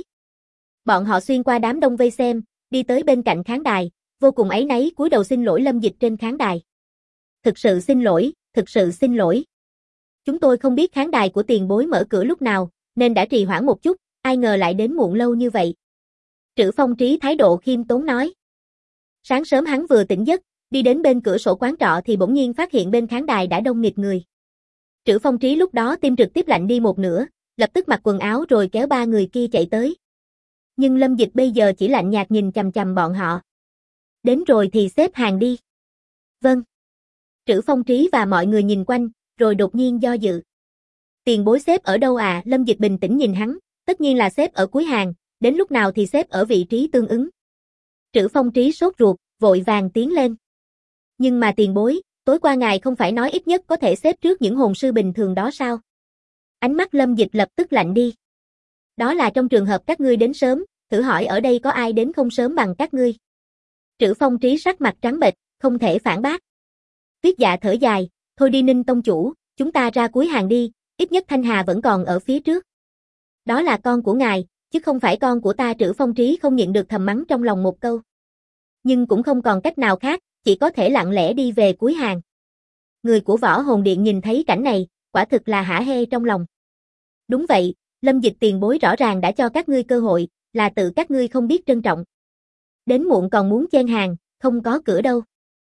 Bọn họ xuyên qua đám đông vây xem, đi tới bên cạnh khán đài, vô cùng áy náy cúi đầu xin lỗi Lâm Dịch trên khán đài. Thực sự xin lỗi, thực sự xin lỗi. Chúng tôi không biết khán đài của tiền bối mở cửa lúc nào, nên đã trì hoãn một chút, ai ngờ lại đến muộn lâu như vậy. Trữ Phong Trí thái độ khiêm tốn nói. Sáng sớm hắn vừa tỉnh giấc, đi đến bên cửa sổ quán trọ thì bỗng nhiên phát hiện bên khán đài đã đông nghịt người. Trữ Phong Trí lúc đó tim trực tiếp lạnh đi một nửa, lập tức mặc quần áo rồi kéo ba người kia chạy tới. Nhưng Lâm Dịch bây giờ chỉ lạnh nhạt nhìn chằm chằm bọn họ. Đến rồi thì xếp hàng đi. Vâng. Trữ Phong Trí và mọi người nhìn quanh, rồi đột nhiên do dự. Tiền bối xếp ở đâu à? Lâm Dịch bình tĩnh nhìn hắn, tất nhiên là xếp ở cuối hàng, đến lúc nào thì xếp ở vị trí tương ứng. Trữ Phong Trí sốt ruột, vội vàng tiến lên. Nhưng mà tiền bối, tối qua ngài không phải nói ít nhất có thể xếp trước những hồn sư bình thường đó sao? Ánh mắt Lâm Dịch lập tức lạnh đi. Đó là trong trường hợp các ngươi đến sớm, thử hỏi ở đây có ai đến không sớm bằng các ngươi. Trữ Phong Trí sắc mặt trắng bệch, không thể phản bác. Tuyết Dạ thở dài, thôi đi Ninh tông chủ, chúng ta ra cuối hàng đi, ít nhất Thanh Hà vẫn còn ở phía trước. Đó là con của ngài, chứ không phải con của ta. Trữ Phong Trí không nhịn được thầm mắng trong lòng một câu. Nhưng cũng không còn cách nào khác, chỉ có thể lặng lẽ đi về cuối hàng. Người của Võ Hồn Điện nhìn thấy cảnh này, quả thực là hả hê trong lòng. Đúng vậy, Lâm Dịch tiền bối rõ ràng đã cho các ngươi cơ hội, là tự các ngươi không biết trân trọng. Đến muộn còn muốn chen hàng, không có cửa đâu.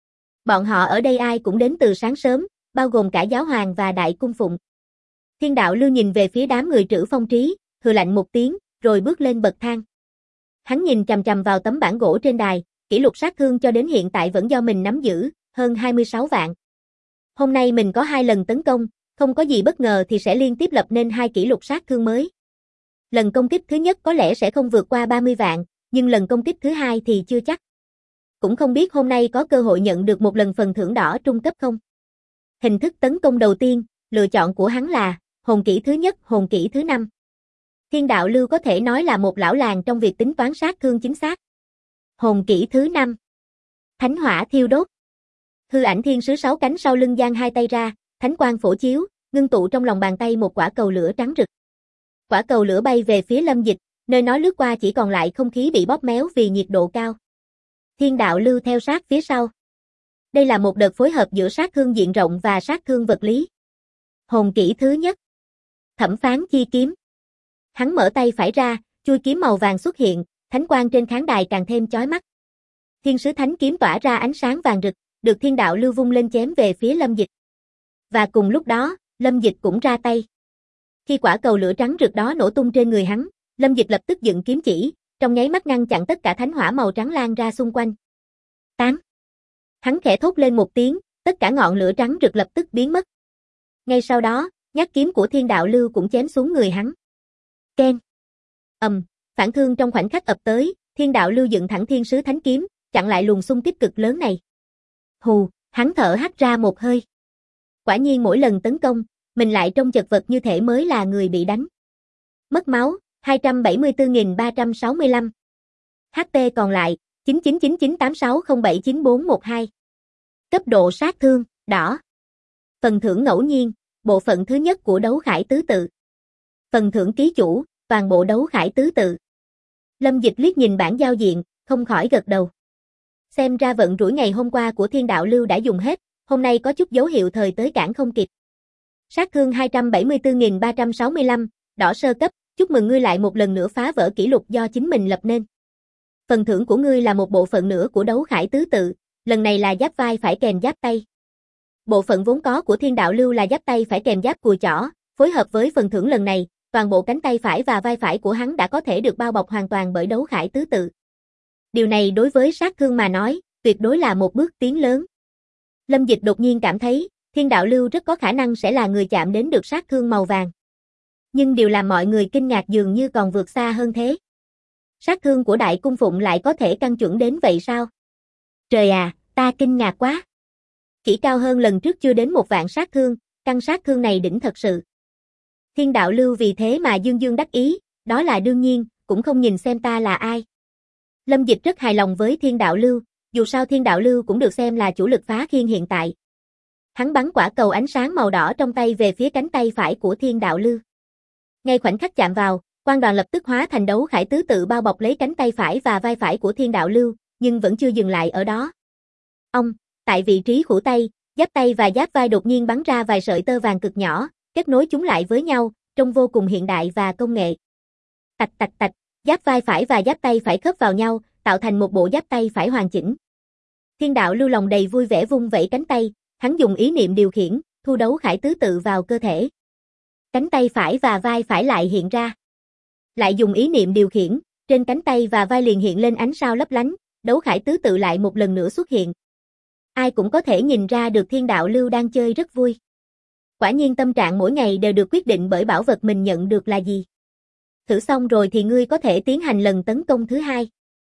Bọn họ ở đây ai cũng đến từ sáng sớm, bao gồm cả giáo hoàng và đại cung phụng. Thiên Đạo Lưu nhìn về phía đám người Trữ Phong Trí, hừ lạnh một tiếng, rồi bước lên bậc thang. Hắn nhìn chằm chằm vào tấm bảng gỗ trên đài, kỷ lục sát thương cho đến hiện tại vẫn do mình nắm giữ, hơn 26 vạn. Hôm nay mình có 2 lần tấn công, không có gì bất ngờ thì sẽ liên tiếp lập nên 2 kỷ lục sát thương mới. Lần công kích thứ nhất có lẽ sẽ không vượt qua 30 vạn, nhưng lần công kích thứ hai thì chưa chắc. Cũng không biết hôm nay có cơ hội nhận được một lần phần thưởng đỏ trung cấp không. Hình thức tấn công đầu tiên, lựa chọn của hắn là hồn kỹ thứ nhất, hồn kỹ thứ 5. Thiên Đạo Lưu có thể nói là một lão làng trong việc tính toán sát thương chính xác. Hồn kỹ thứ 5. Thánh hỏa thiêu đốt. Hư ảnh thiên sứ 6 cánh sau lưng giang hai tay ra, thánh quang phổ chiếu, ngưng tụ trong lòng bàn tay một quả cầu lửa trắng rực. Quả cầu lửa bay về phía Lâm Dịch, nơi nó lướt qua chỉ còn lại không khí bị bóp méo vì nhiệt độ cao. Thiên Đạo Lưu theo sát phía sau. Đây là một đợt phối hợp giữa sát thương diện rộng và sát thương vật lý. Hồn kỹ thứ nhất. Thẩm phán chi kiếm. Hắn mở tay phải ra, chuôi kiếm màu vàng xuất hiện, thánh quang trên khán đài càng thêm chói mắt. Thiên sứ thánh kiếm tỏa ra ánh sáng vàng rực, được Thiên Đạo Lưu vung lên chém về phía Lâm Dịch. Và cùng lúc đó, Lâm Dịch cũng ra tay. Khi quả cầu lửa trắng rực đó nổ tung trên người hắn, Lâm Dịch lập tức dựng kiếm chỉ, trong nháy mắt ngăn chặn tất cả thánh hỏa màu trắng lan ra xung quanh. Tán. Hắn khẽ thốt lên một tiếng, tất cả ngọn lửa trắng rực lập tức biến mất. Ngay sau đó, nhát kiếm của Thiên Đạo Lưu cũng chém xuống người hắn. Keng. Phản thương trong khoảnh khắc ập tới, Thiên Đạo Lưu dựng thẳng thiên sứ thánh kiếm, chặn lại luồng xung kích cực lớn này. Hù, hắn thở hắt ra một hơi. Quả nhiên mỗi lần tấn công, mình lại trông chật vật như thể mới là người bị đánh. Mất máu, 274.365. HP còn lại, 999986079412. Cấp độ sát thương, đỏ. Phần thưởng ngẫu nhiên, bộ phận thứ nhất của đấu khải tứ tự. Phần thưởng ký chủ, toàn bộ đấu khải tứ tự. Lâm Dịch liếc nhìn bảng giao diện, không khỏi gật đầu. Xem ra vận rủi ngày hôm qua của Thiên Đạo Lưu đã dùng hết, hôm nay có chút dấu hiệu thời tới cản không kịp. Sát thương 274.365, đỏ sơ cấp, chúc mừng ngươi lại một lần nữa phá vỡ kỷ lục do chính mình lập nên. Phần thưởng của ngươi là một bộ phận nữa của đấu khải tứ tự, lần này là giáp vai phải kèm giáp tay. Bộ phận vốn có của Thiên Đạo Lưu là giáp tay phải kèm giáp cùi chỏ, phối hợp với phần thưởng lần này, toàn bộ cánh tay phải và vai phải của hắn đã có thể được bao bọc hoàn toàn bởi đấu khải tứ tự. Điều này đối với sát thương mà nói, tuyệt đối là một bước tiến lớn. Lâm Dịch đột nhiên cảm thấy, Thiên Đạo Lưu rất có khả năng sẽ là người chạm đến được sát thương màu vàng. Nhưng điều làm mọi người kinh ngạc dường như còn vượt xa hơn thế. Sát thương của Đại Cung Phụng lại có thể căn chuẩn đến vậy sao? Trời à, ta kinh ngạc quá. Chỉ cao hơn lần trước chưa đến 1 vạn sát thương, căn sát thương này đỉnh thật sự. Thiên đạo lưu vì thế mà dương dương đắc ý, đó là đương nhiên, cũng không nhìn xem ta là ai. Lâm Dịch rất hài lòng với thiên đạo lưu, dù sao thiên đạo lưu cũng được xem là chủ lực phá khiên hiện tại. Hắn bắn quả cầu ánh sáng màu đỏ trong tay về phía cánh tay phải của thiên đạo lưu. Ngay khoảnh khắc chạm vào, quang đoàn lập tức hóa thành đấu khải tứ tự bao bọc lấy cánh tay phải và vai phải của thiên đạo lưu, nhưng vẫn chưa dừng lại ở đó. Tại vị trí khuỷu tay, giáp tay và giáp vai đột nhiên bắn ra vài sợi tơ vàng cực nhỏ, kết nối chúng lại với nhau, trông vô cùng hiện đại và công nghệ. Tạch tạch tạch, giáp vai phải và giáp tay phải khớp vào nhau, tạo thành một bộ giáp tay phải hoàn chỉnh. Thiên đạo lưu lòng đầy vui vẻ vung vẩy cánh tay, hắn dùng ý niệm điều khiển, thu đấu khải tứ tự vào cơ thể. Cánh tay phải và vai phải lại hiện ra. Lại dùng ý niệm điều khiển, trên cánh tay và vai liền hiện lên ánh sao lấp lánh, đấu khải tứ tự lại một lần nữa xuất hiện. Ai cũng có thể nhìn ra được thiên đạo lưu đang chơi rất vui. Quả nhiên tâm trạng mỗi ngày đều được quyết định bởi bảo vật mình nhận được là gì. Thử xong rồi thì ngươi có thể tiến hành lần tấn công thứ hai.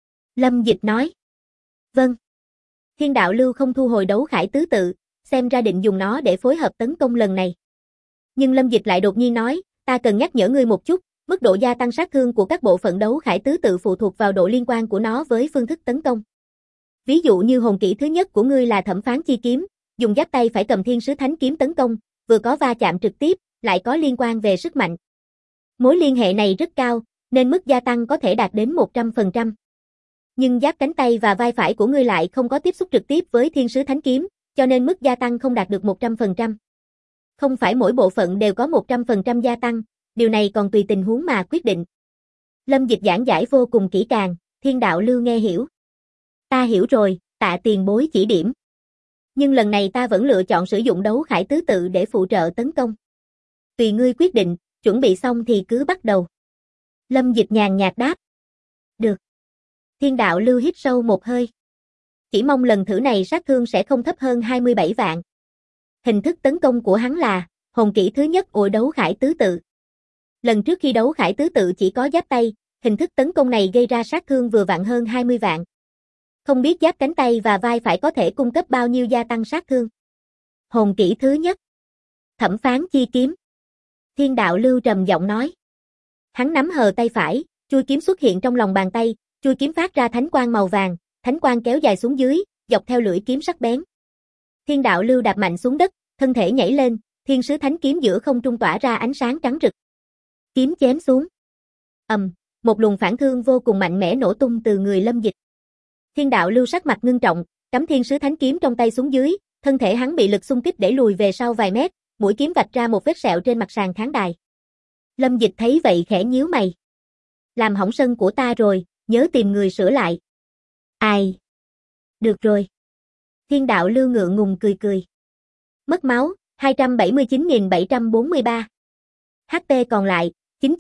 Lâm Dịch nói. Vâng. Thiên đạo lưu không thu hồi đấu khải tứ tự, xem ra định dùng nó để phối hợp tấn công lần này. Nhưng Lâm Dịch lại đột nhiên nói, ta cần nhắc nhở ngươi một chút, mức độ gia tăng sát thương của các bộ phận đấu khải tứ tự phụ thuộc vào độ liên quan của nó với phương thức tấn công. Ví dụ như hồn kỹ thứ nhất của ngươi là thẩm phán chi kiếm, dùng giáp tay phải cầm thiên sứ thánh kiếm tấn công, vừa có va chạm trực tiếp, lại có liên quan về sức mạnh. Mối liên hệ này rất cao, nên mức gia tăng có thể đạt đến 100%. Nhưng giáp cánh tay và vai phải của ngươi lại không có tiếp xúc trực tiếp với thiên sứ thánh kiếm, cho nên mức gia tăng không đạt được 100%. Không phải mỗi bộ phận đều có 100% gia tăng, điều này còn tùy tình huống mà quyết định. Lâm Dịch giảng giải vô cùng kỹ càng, thiên đạo lưu nghe hiểu. Ta hiểu rồi, tạ tiền bối chỉ điểm. Nhưng lần này ta vẫn lựa chọn sử dụng đấu khải tứ tự để phụ trợ tấn công. Tùy ngươi quyết định, chuẩn bị xong thì cứ bắt đầu. Lâm Dịch nhàn nhạt đáp. Được. Thiên đạo lưu hít sâu một hơi. Chỉ mong lần thử này sát thương sẽ không thấp hơn 27 vạn. Hình thức tấn công của hắn là hồn kỹ thứ nhất ủi đấu khải tứ tự. Lần trước khi đấu khải tứ tự chỉ có giáp tay, hình thức tấn công này gây ra sát thương vừa vặn hơn 20 vạn. Không biết giáp cánh tay và vai phải có thể cung cấp bao nhiêu gia tăng sát thương. Hồn kỹ thứ nhất. Thẩm phán chi kiếm. Thiên đạo lưu trầm giọng nói. Hắn nắm hờ tay phải, chuôi kiếm xuất hiện trong lòng bàn tay, chuôi kiếm phát ra thánh quang màu vàng, thánh quang kéo dài xuống dưới, dọc theo lưỡi kiếm sắc bén. Thiên đạo lưu đạp mạnh xuống đất, thân thể nhảy lên, thiên sứ thánh kiếm giữa không trung tỏa ra ánh sáng trắng rực. Kiếm chém xuống. Một luồng phản thương vô cùng mạnh mẽ nổ tung từ người Lâm Dịch. Thiên đạo lưu sắc mặt ngưng trọng, cắm thiên sứ thánh kiếm trong tay xuống dưới, thân thể hắn bị lực xung kích đẩy lùi về sau vài mét, mũi kiếm vạch ra một vết sẹo trên mặt sàn khán đài. Lâm Dịch thấy vậy khẽ nhíu mày. Làm hỏng sân của ta rồi, nhớ tìm người sửa lại. Ai? Được rồi. Thiên đạo lưu ngượng ngùng cười cười. Mất máu, 279.743. HP còn lại,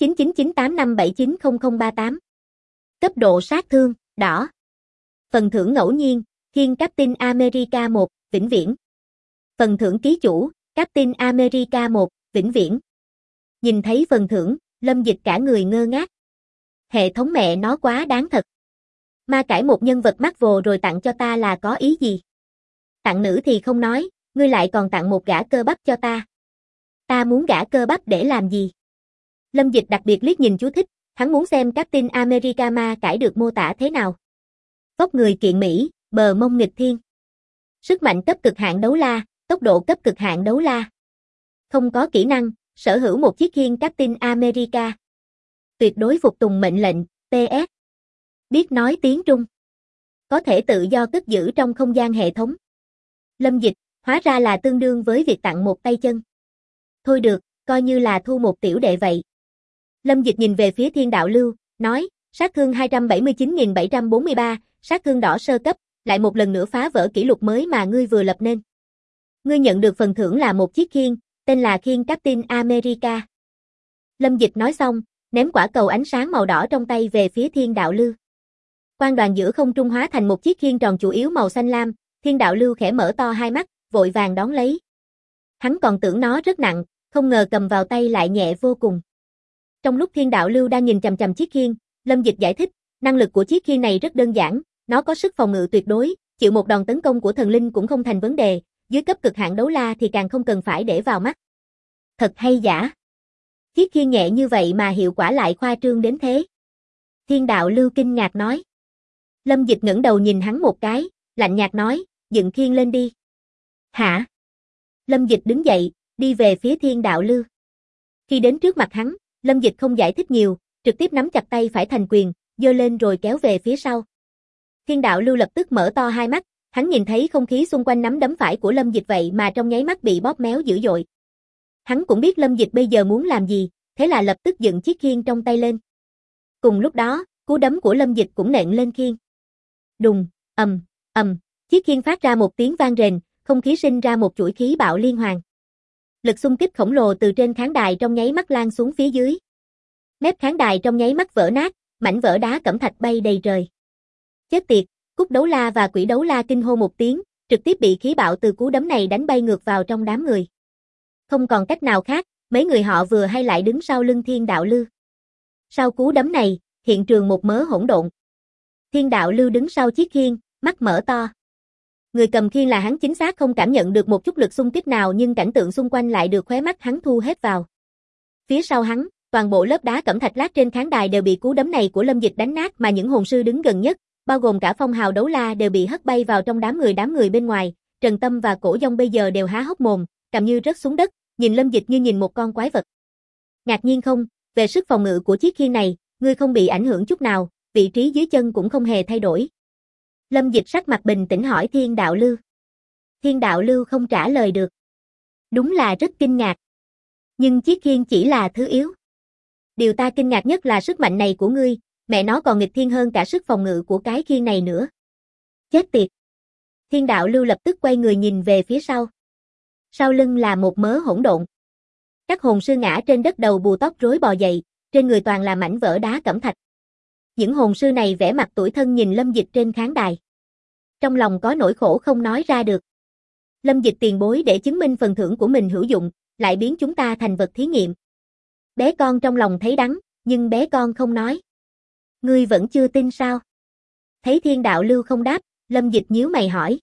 999985790038. Cấp độ sát thương, đỏ. Phần thưởng ngẫu nhiên, Khiên Captain America 1, vĩnh viễn. Phần thưởng ký chủ, Captain America 1, vĩnh viễn. Nhìn thấy phần thưởng, Lâm Dịch cả người ngơ ngác. Hệ thống mẹ nó quá đáng thật. Ma cải một nhân vật mắc vồ rồi tặng cho ta là có ý gì? Tặng nữ thì không nói, ngươi lại còn tặng một gã cơ bắp cho ta. Ta muốn gã cơ bắp để làm gì? Lâm Dịch đặc biệt liếc nhìn chú thích, hắn muốn xem Captain America ma cải được mô tả thế nào. Vóc người kiện mỹ, bờ mông nghịch thiên. Sức mạnh cấp cực hạn đấu la, tốc độ cấp cực hạn đấu la. Không có kỹ năng, sở hữu một chiếc khiên Captain America. Tuyệt đối phục tùng mệnh lệnh, PS. Biết nói tiếng Trung. Có thể tự do cất giữ trong không gian hệ thống. Lâm Dịch, hóa ra là tương đương với việc tặng một tay chân. Thôi được, coi như là thu một tiểu đệ vậy. Lâm Dịch nhìn về phía thiên đạo lưu, nói, sát thương 279.743, sát thương đỏ sơ cấp, lại một lần nữa phá vỡ kỷ lục mới mà ngươi vừa lập nên. Ngươi nhận được phần thưởng là một chiếc khiên, tên là khiên Captain America. Lâm Dịch nói xong, ném quả cầu ánh sáng màu đỏ trong tay về phía thiên đạo lưu. Quang đoàn giữa không trung hóa thành một chiếc khiên tròn chủ yếu màu xanh lam, thiên đạo lưu khẽ mở to hai mắt, vội vàng đón lấy. Hắn còn tưởng nó rất nặng, không ngờ cầm vào tay lại nhẹ vô cùng. Trong lúc thiên đạo lưu đang nhìn chằm chằm chiếc khiên, Lâm Dịch giải thích, năng lực của chiếc khiên này rất đơn giản, nó có sức phòng ngự tuyệt đối, chịu một đòn tấn công của thần linh cũng không thành vấn đề, dưới cấp cực hạn đấu la thì càng không cần phải để vào mắt. Thật hay giả? Chiếc khiên nhẹ như vậy mà hiệu quả lại khoa trương đến thế. Thiên đạo lưu kinh ngạc nói. Lâm Dịch ngẩng đầu nhìn hắn một cái, lạnh nhạt nói, dựng khiên lên đi. Hả? Lâm Dịch đứng dậy, đi về phía thiên đạo lưu. Khi đến trước mặt hắn, Lâm Dịch không giải thích nhiều, trực tiếp nắm chặt tay phải thành quyền, giơ lên rồi kéo về phía sau. Thiên đạo lưu lập tức mở to hai mắt, hắn nhìn thấy không khí xung quanh nắm đấm phải của Lâm Dịch vậy mà trong nháy mắt bị bóp méo dữ dội. Hắn cũng biết Lâm Dịch bây giờ muốn làm gì, thế là lập tức dựng chiếc khiên trong tay lên. Cùng lúc đó, cú đấm của Lâm Dịch cũng nện lên khiên. Đùng, chiếc khiên phát ra một tiếng vang rền, không khí sinh ra một chuỗi khí bạo liên hoàn. Lực xung kích khổng lồ từ trên khán đài trong nháy mắt lan xuống phía dưới. Mép khán đài trong nháy mắt vỡ nát, mảnh vỡ đá cẩm thạch bay đầy trời. Chết tiệt, Cúc Đấu La và Quỷ Đấu La kinh hô một tiếng, trực tiếp bị khí bạo từ cú đấm này đánh bay ngược vào trong đám người. Không còn cách nào khác, mấy người họ vừa hay lại đứng sau lưng Thiên Đạo Lưu. Sau cú đấm này, hiện trường một mớ hỗn độn. Thiên Đạo Lưu đứng sau chiếc khiên, mắt mở to. Người cầm khiên là hắn chính xác không cảm nhận được một chút lực xung kích nào nhưng cảnh tượng xung quanh lại được khóe mắt hắn thu hết vào. Phía sau hắn, toàn bộ lớp đá cẩm thạch lát trên khán đài đều bị cú đấm này của Lâm Dịch đánh nát mà những hồn sư đứng gần nhất, bao gồm cả Phong Hào Đấu La đều bị hất bay vào trong đám người bên ngoài. Trần Tâm và Cổ Dông bây giờ đều há hốc mồm, cầm như rớt xuống đất, nhìn Lâm Dịch như nhìn một con quái vật. Ngạc nhiên không, về sức phòng ngự của chiếc khiên này, ngươi không bị ảnh hưởng chút nào, vị trí dưới chân cũng không hề thay đổi. Lâm Dịch sắc mặt bình tĩnh hỏi Thiên Đạo Lưu. Thiên Đạo Lưu không trả lời được. Đúng là rất kinh ngạc. Nhưng chiếc khiên chỉ là thứ yếu. Điều ta kinh ngạc nhất là sức mạnh này của ngươi, mẹ nó còn nghịch thiên hơn cả sức phòng ngự của cái khiên này nữa. Chết tiệt. Thiên Đạo Lưu lập tức quay người nhìn về phía sau. Sau lưng là một mớ hỗn độn. Các hồn sư ngã trên đất đầu bù tóc rối bò dậy, trên người toàn là mảnh vỡ đá cẩm thạch. Những hồn sư này vẻ mặt tủi thân nhìn Lâm Dịch trên khán đài. Trong lòng có nỗi khổ không nói ra được. Lâm Dịch tiền bối để chứng minh phần thưởng của mình hữu dụng, lại biến chúng ta thành vật thí nghiệm. Bé con trong lòng thấy đắng, nhưng bé con không nói. Ngươi vẫn chưa tin sao? Thấy Thiên Đạo Lưu không đáp, Lâm Dịch nhíu mày hỏi.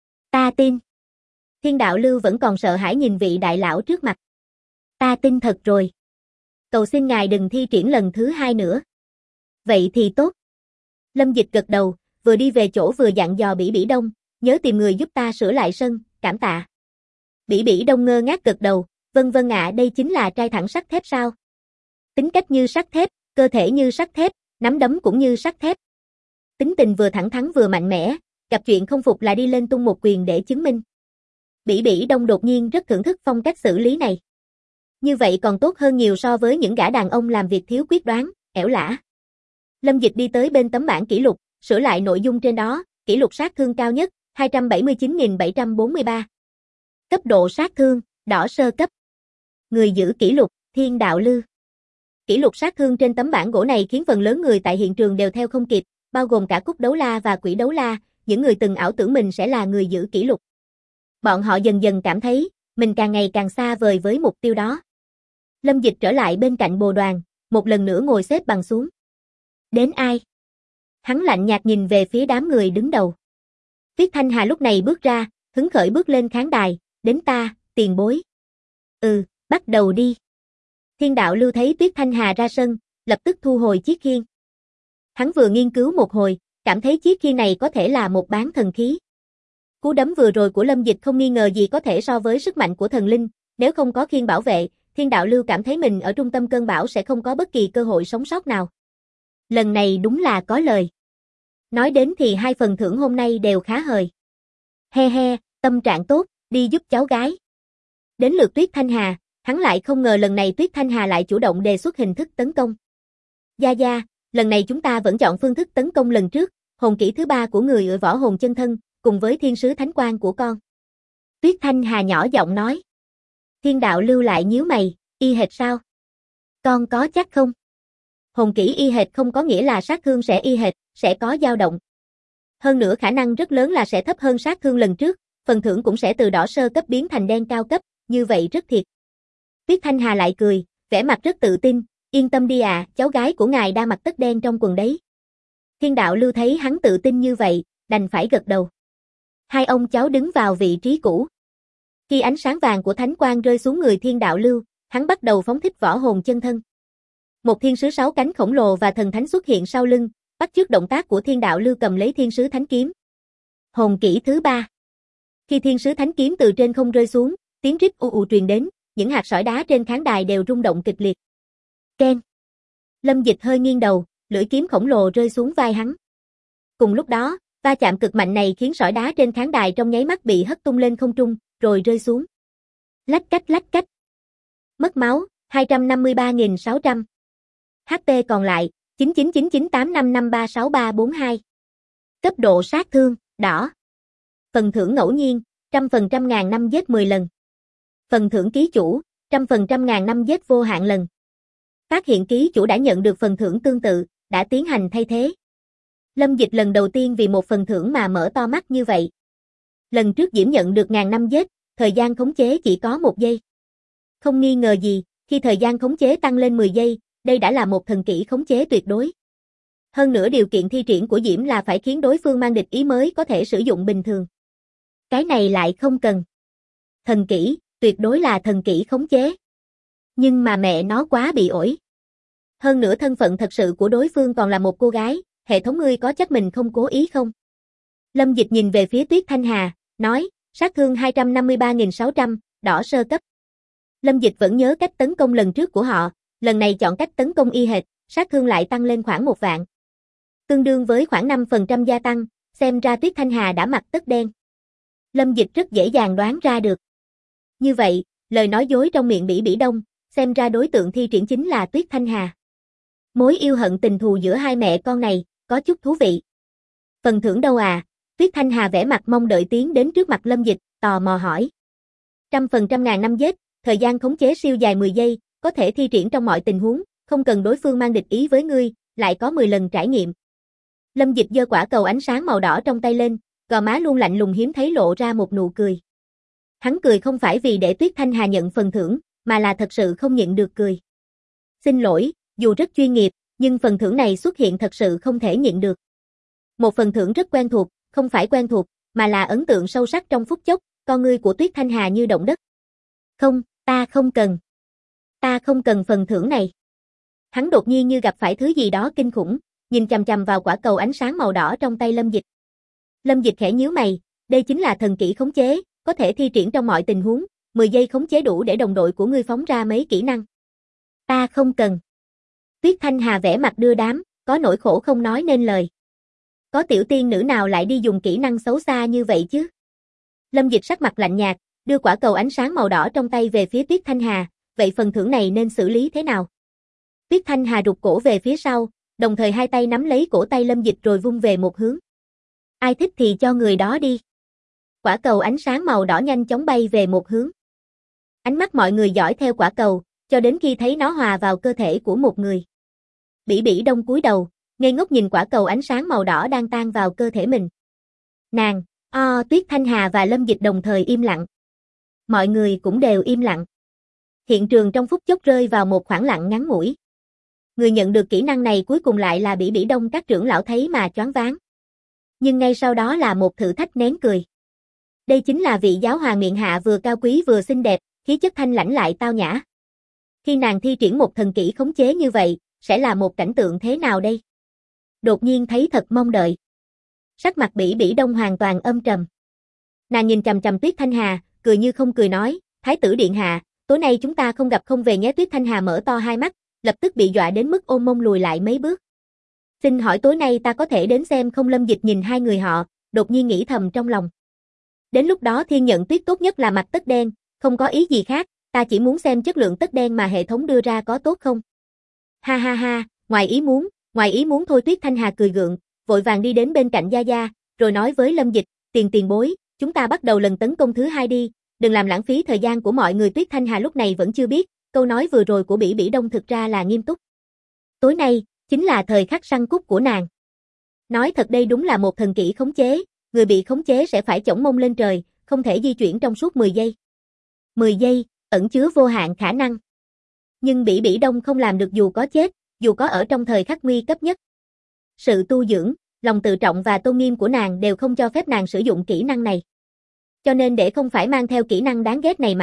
Ta tin. Thiên Đạo Lưu vẫn còn sợ hãi nhìn vị đại lão trước mặt. Ta tin thật rồi. Cầu xin ngài đừng thi triển lần thứ hai nữa. Vậy thì tốt. Lâm Dịch gật đầu, vừa đi về chỗ vừa dặn dò Bỉ Bỉ Đông, nhớ tìm người giúp ta sửa lại sân, cảm tạ. Bỉ Bỉ Đông ngơ ngác gật đầu, vâng vâng ạ, đây chính là trai thẳng sắt thép sao? Tính cách như sắt thép, cơ thể như sắt thép, nắm đấm cũng như sắt thép. Tính tình vừa thẳng thắn vừa mạnh mẽ, gặp chuyện không phục là đi lên tung một quyền để chứng minh. Bỉ Bỉ Đông đột nhiên rất thưởng thức phong cách xử lý này. Như vậy còn tốt hơn nhiều so với những gã đàn ông làm việc thiếu quyết đoán, ẻo lả. Lâm Dịch đi tới bên tấm bảng kỷ lục, sửa lại nội dung trên đó, kỷ lục sát thương cao nhất, 279.743. Cấp độ sát thương, đỏ sơ cấp. Người giữ kỷ lục, Thiên Đạo Lưu. Kỷ lục sát thương trên tấm bảng gỗ này khiến phần lớn người tại hiện trường đều theo không kịp, bao gồm cả Cúc Đấu La và Quỷ Đấu La, những người từng ảo tưởng mình sẽ là người giữ kỷ lục. Bọn họ dần dần cảm thấy, mình càng ngày càng xa vời với mục tiêu đó. Lâm Dịch trở lại bên cạnh bồ đoàn, một lần nữa ngồi xếp bằng xuống. Đến ai? Hắn lạnh nhạt nhìn về phía đám người đứng đầu. Tuyết Thanh Hà lúc này bước ra, hứng khởi bước lên khán đài, đến ta, tiền bối. Bắt đầu đi. Thiên Đạo Lưu thấy Tuyết Thanh Hà ra sân, lập tức thu hồi chiếc khiên. Hắn vừa nghiên cứu một hồi, cảm thấy chiếc khiên này có thể là một bán thần khí. Cú đấm vừa rồi của Lâm Dịch không nghi ngờ gì có thể so với sức mạnh của thần linh, nếu không có khiên bảo vệ, Thiên Đạo Lưu cảm thấy mình ở trung tâm cơn bão sẽ không có bất kỳ cơ hội sống sót nào. Lần này đúng là có lời. Nói đến thì hai phần thưởng hôm nay đều khá hời. He he, tâm trạng tốt, đi giúp cháu gái. Đến lượt Tuyết Thanh Hà, hắn lại không ngờ lần này Tuyết Thanh Hà lại chủ động đề xuất hình thức tấn công. Gia, lần này chúng ta vẫn chọn phương thức tấn công lần trước, hồn kỹ thứ 3 của người ở võ hồn chân thân, cùng với thiên sứ thánh quang của con. Tuyết Thanh Hà nhỏ giọng nói. Thiên Đạo Lưu lại nhíu mày, y hệt sao? Con có chắc không? Hồn kỹ y hệt không có nghĩa là sát thương sẽ y hệt, sẽ có dao động. Hơn nữa khả năng rất lớn là sẽ thấp hơn sát thương lần trước, phần thưởng cũng sẽ từ đỏ sơ cấp biến thành đen cao cấp, như vậy rất thiệt. Tuyết Thanh Hà lại cười, vẻ mặt rất tự tin, yên tâm đi à, cháu gái của ngài đang mặc tất đen trong quần đấy. Thiên Đạo Lưu thấy hắn tự tin như vậy, đành phải gật đầu. Hai ông cháu đứng vào vị trí cũ. Khi ánh sáng vàng của thánh quang rơi xuống người Thiên Đạo Lưu, hắn bắt đầu phóng thích võ hồn chân thân. Một thiên sứ 6 cánh khổng lồ và thần thánh xuất hiện sau lưng, bắt chước động tác của thiên đạo lưu cầm lấy thiên sứ thánh kiếm. Hồn kỹ thứ 3. Khi thiên sứ thánh kiếm từ trên không rơi xuống, tiếng rít u u truyền đến, những hạt sỏi đá trên khán đài đều rung động kịch liệt. Keng. Lâm Dịch hơi nghiêng đầu, lưỡi kiếm khổng lồ rơi xuống vai hắn. Cùng lúc đó, va chạm cực mạnh này khiến sỏi đá trên khán đài trong nháy mắt bị hất tung lên không trung, rồi rơi xuống. Lách cách. Mất máu, 253.600. HP còn lại, 999985536342. Cấp độ sát thương, đỏ. Phần thưởng ngẫu nhiên, 100% ngàn năm giết 10 lần. Phần thưởng ký chủ, 100% ngàn năm giết vô hạn lần. Phát hiện ký chủ đã nhận được phần thưởng tương tự, đã tiến hành thay thế. Lâm Dịch lần đầu tiên vì một phần thưởng mà mở to mắt như vậy. Lần trước Diễm nhận được ngàn năm giết, thời gian khống chế chỉ có 1 giây. Không nghi ngờ gì, khi thời gian khống chế tăng lên 10 giây, đây đã là một thần kỹ khống chế tuyệt đối. Hơn nữa điều kiện thi triển của Diễm là phải khiến đối phương mang địch ý mới có thể sử dụng bình thường. Cái này lại không cần. Thần kỹ, tuyệt đối là thần kỹ khống chế. Nhưng mà mẹ nó quá bị ổi. Hơn nữa thân phận thật sự của đối phương còn là một cô gái, hệ thống ngươi có chắc mình không cố ý không? Lâm Dịch nhìn về phía Tuyết Thanh Hà, nói, sát thương 253.600, đỏ sơ cấp. Lâm Dịch vẫn nhớ cách tấn công lần trước của họ, lần này chọn cách tấn công y hệt, sát thương lại tăng lên khoảng 1 vạn. Tương đương với khoảng 5% gia tăng, xem ra Tuyết Thanh Hà đã mặt tất đen. Lâm Dịch rất dễ dàng đoán ra được. Như vậy, lời nói dối trong miệng Bỉ Bỉ Đông, xem ra đối tượng thi triển chính là Tuyết Thanh Hà. Mối yêu hận tình thù giữa hai mẹ con này, có chút thú vị. Phần thưởng đâu à? Tuyết Thanh Hà vẻ mặt mong đợi tiến đến trước mặt Lâm Dịch, tò mò hỏi. 100% ngàn năm giết, thời gian khống chế siêu dài 10 giây, có thể thi triển trong mọi tình huống, không cần đối phương mang địch ý với ngươi, lại có 10 lần trải nghiệm. Lâm Dịch giơ quả cầu ánh sáng màu đỏ trong tay lên, gò má luôn lạnh lùng hiếm thấy lộ ra một nụ cười. Hắn cười không phải vì để Tuyết Thanh Hà nhận phần thưởng, mà là thật sự không nhịn được cười. Xin lỗi, dù rất chuyên nghiệp, nhưng phần thưởng này xuất hiện thật sự không thể nhịn được. Một phần thưởng rất quen thuộc, không phải quen thuộc, mà là ấn tượng sâu sắc trong phút chốc, con ngươi của Tuyết Thanh Hà như động đất. Không, ta không cần. Ta không cần phần thưởng này. Hắn đột nhiên như gặp phải thứ gì đó kinh khủng, nhìn chằm chằm vào quả cầu ánh sáng màu đỏ trong tay Lâm Dịch. Lâm Dịch khẽ nhíu mày, đây chính là thần kỹ khống chế, có thể thi triển trong mọi tình huống, 10 giây khống chế đủ để đồng đội của ngươi phóng ra mấy kỹ năng. Ta không cần. Tuyết Thanh Hà vẻ mặt đưa đám, có nỗi khổ không nói nên lời. Có tiểu tiên nữ nào lại đi dùng kỹ năng xấu xa như vậy chứ? Lâm Dịch sắc mặt lạnh nhạt, đưa quả cầu ánh sáng màu đỏ trong tay về phía Tuyết Thanh Hà, vậy phần thưởng này nên xử lý thế nào? Tuyết Thanh Hà rụt cổ về phía sau, đồng thời hai tay nắm lấy cổ tay Lâm Dịch rồi vung về một hướng. Ai thích thì cho người đó đi. Quả cầu ánh sáng màu đỏ nhanh chóng bay về một hướng. Ánh mắt mọi người dõi theo quả cầu, cho đến khi thấy nó hòa vào cơ thể của một người. Bỉ Bỉ Đông cúi đầu, ngây ngốc nhìn quả cầu ánh sáng màu đỏ đang tan vào cơ thể mình. Nàng, Tuyết Thanh Hà và Lâm Dịch đồng thời im lặng. Mọi người cũng đều im lặng. Hiện trường trong phút chốc rơi vào một khoảng lặng ngắn ngủi. Người nhận được kỹ năng này cuối cùng lại là Bỉ Bỉ Đông, các trưởng lão thấy mà choáng váng. Nhưng ngay sau đó là một thử thách nén cười. Đây chính là vị giáo hoàng miệng hạ vừa cao quý vừa xinh đẹp, khí chất thanh lãnh lại tao nhã. Khi nàng thi triển một thần kỹ khống chế như vậy, sẽ là một cảnh tượng thế nào đây? Đột nhiên thấy thật mong đợi. Sắc mặt Bỉ Bỉ Đông hoàn toàn âm trầm. Nàng nhìn chằm chằm Tuyết Thanh Hà, cười như không cười nói, Thái tử điện hạ, tối nay chúng ta không gặp không về nhé. Tuyết Thanh Hà mở to hai mắt, lập tức bị dọa đến mức ôm mông lùi lại mấy bước. Xin hỏi tối nay ta có thể đến xem không? Lâm Dịch nhìn hai người họ, đột nhiên nghĩ thầm trong lòng. Đến lúc đó Thiên Nhận Tuyết tốt nhất là mặt tất đen, không có ý gì khác, ta chỉ muốn xem chất lượng tất đen mà hệ thống đưa ra có tốt không. Ha ha ha, ngoài ý muốn thôi. Tuyết Thanh Hà cười gượng, vội vàng đi đến bên cạnh Gia Gia, rồi nói với Lâm Dịch, tiền bối, chúng ta bắt đầu lần tấn công thứ 2 đi, đừng làm lãng phí thời gian của mọi người. Tuyết Thanh Hà lúc này vẫn chưa biết, câu nói vừa rồi của Bỉ Bỉ Đông thực ra là nghiêm túc. Tối nay, chính là thời khắc săn cút của nàng. Nói thật đây đúng là một thần kỹ khống chế, người bị khống chế sẽ phải chổng mông lên trời, không thể di chuyển trong suốt 10 giây. 10 giây, ẩn chứa vô hạn khả năng. Nhưng Bỉ Bỉ Đông không làm được dù có chết, dù có ở trong thời khắc nguy cấp nhất. Sự tu dưỡng, lòng tự trọng và tôn nghiêm của nàng đều không cho phép nàng sử dụng kỹ năng này. Cho nên để không phải mang theo kỹ năng đáng ghét này mãi,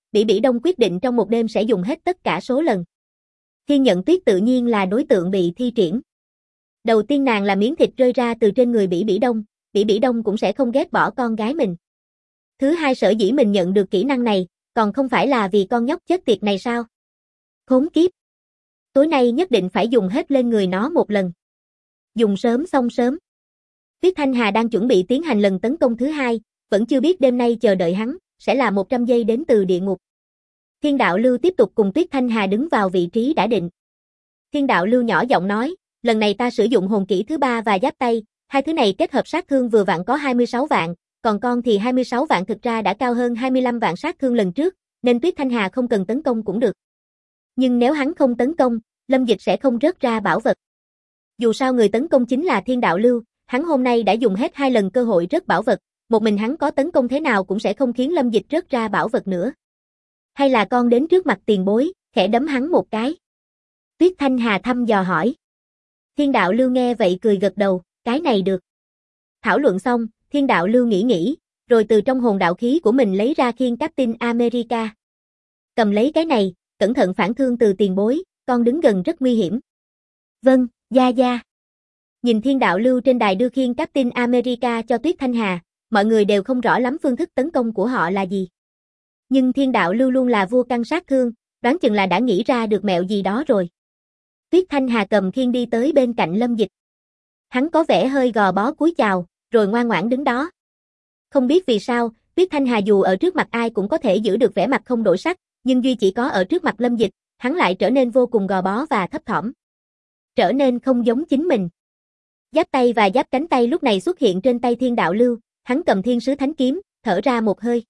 Bỉ Bỉ Đông quyết định trong một đêm sẽ dùng hết tất cả số lần. Thiên Nhận Tuyết tự nhiên là đối tượng bị thi triển. Đầu tiên nàng là miếng thịt rơi ra từ trên người Bỉ Bỉ Đông cũng sẽ không ghét bỏ con gái mình. Thứ hai, sở dĩ mình nhận được kỹ năng này, còn không phải là vì con nhóc chết tiệt này sao? Khốn kiếp! Tối nay nhất định phải dùng hết lên người nó một lần. Dùng sớm xong sớm. Tuyết Thanh Hà đang chuẩn bị tiến hành lần tấn công thứ hai, vẫn chưa biết đêm nay chờ đợi hắn sẽ là 100 giây đến từ địa ngục. Thiên Đạo Lưu tiếp tục cùng Tuyết Thanh Hà đứng vào vị trí đã định. Thiên Đạo Lưu nhỏ giọng nói, lần này ta sử dụng hồn kỹ thứ 3 và giáp tay, hai thứ này kết hợp sát thương vừa vặn có 26 vạn, còn con thì 26 vạn thực ra đã cao hơn 25 vạn sát thương lần trước, nên Tuyết Thanh Hà không cần tấn công cũng được. Nhưng nếu hắn không tấn công, Lâm Dịch sẽ không rớt ra bảo vật. Dù sao người tấn công chính là Thiên Đạo Lưu, hắn hôm nay đã dùng hết 2 lần cơ hội rớt bảo vật, một mình hắn có tấn công thế nào cũng sẽ không khiến Lâm Dịch rớt ra bảo vật nữa. Hay là con đến trước mặt tiền bối, khẽ đấm hắn một cái. Tuyết Thanh Hà thăm dò hỏi. Thiên Đạo Lưu nghe vậy cười gật đầu, cái này được. Thảo luận xong, Thiên Đạo Lưu nghĩ, rồi từ trong hồn đạo khí của mình lấy ra khiên Captain America. Cầm lấy cái này, cẩn thận phản thương từ tiền bối, con đứng gần rất nguy hiểm. Vâng, Gia. Nhìn Thiên Đạo Lưu trên đài đưa khiên Captain America cho Tuyết Thanh Hà, mọi người đều không rõ lắm phương thức tấn công của họ là gì. Nhưng Thiên Đạo Lưu luôn là vua căn sát thương, đoán chừng là đã nghĩ ra được mẹo gì đó rồi. Tuyết Thanh Hà cầm khiên đi tới bên cạnh Lâm Dịch. Hắn có vẻ hơi gò bó cúi chào, rồi ngoan ngoãn đứng đó. Không biết vì sao, Tuyết Thanh Hà dù ở trước mặt ai cũng có thể giữ được vẻ mặt không đổi sắc, nhưng duy chỉ có ở trước mặt Lâm Dịch, hắn lại trở nên vô cùng gò bó và thấp thỏm. Trở nên không giống chính mình. Giáp tay và giáp cánh tay lúc này xuất hiện trên tay Thiên Đạo Lưu, hắn cầm Thiên Sứ Thánh Kiếm, thở ra một hơi.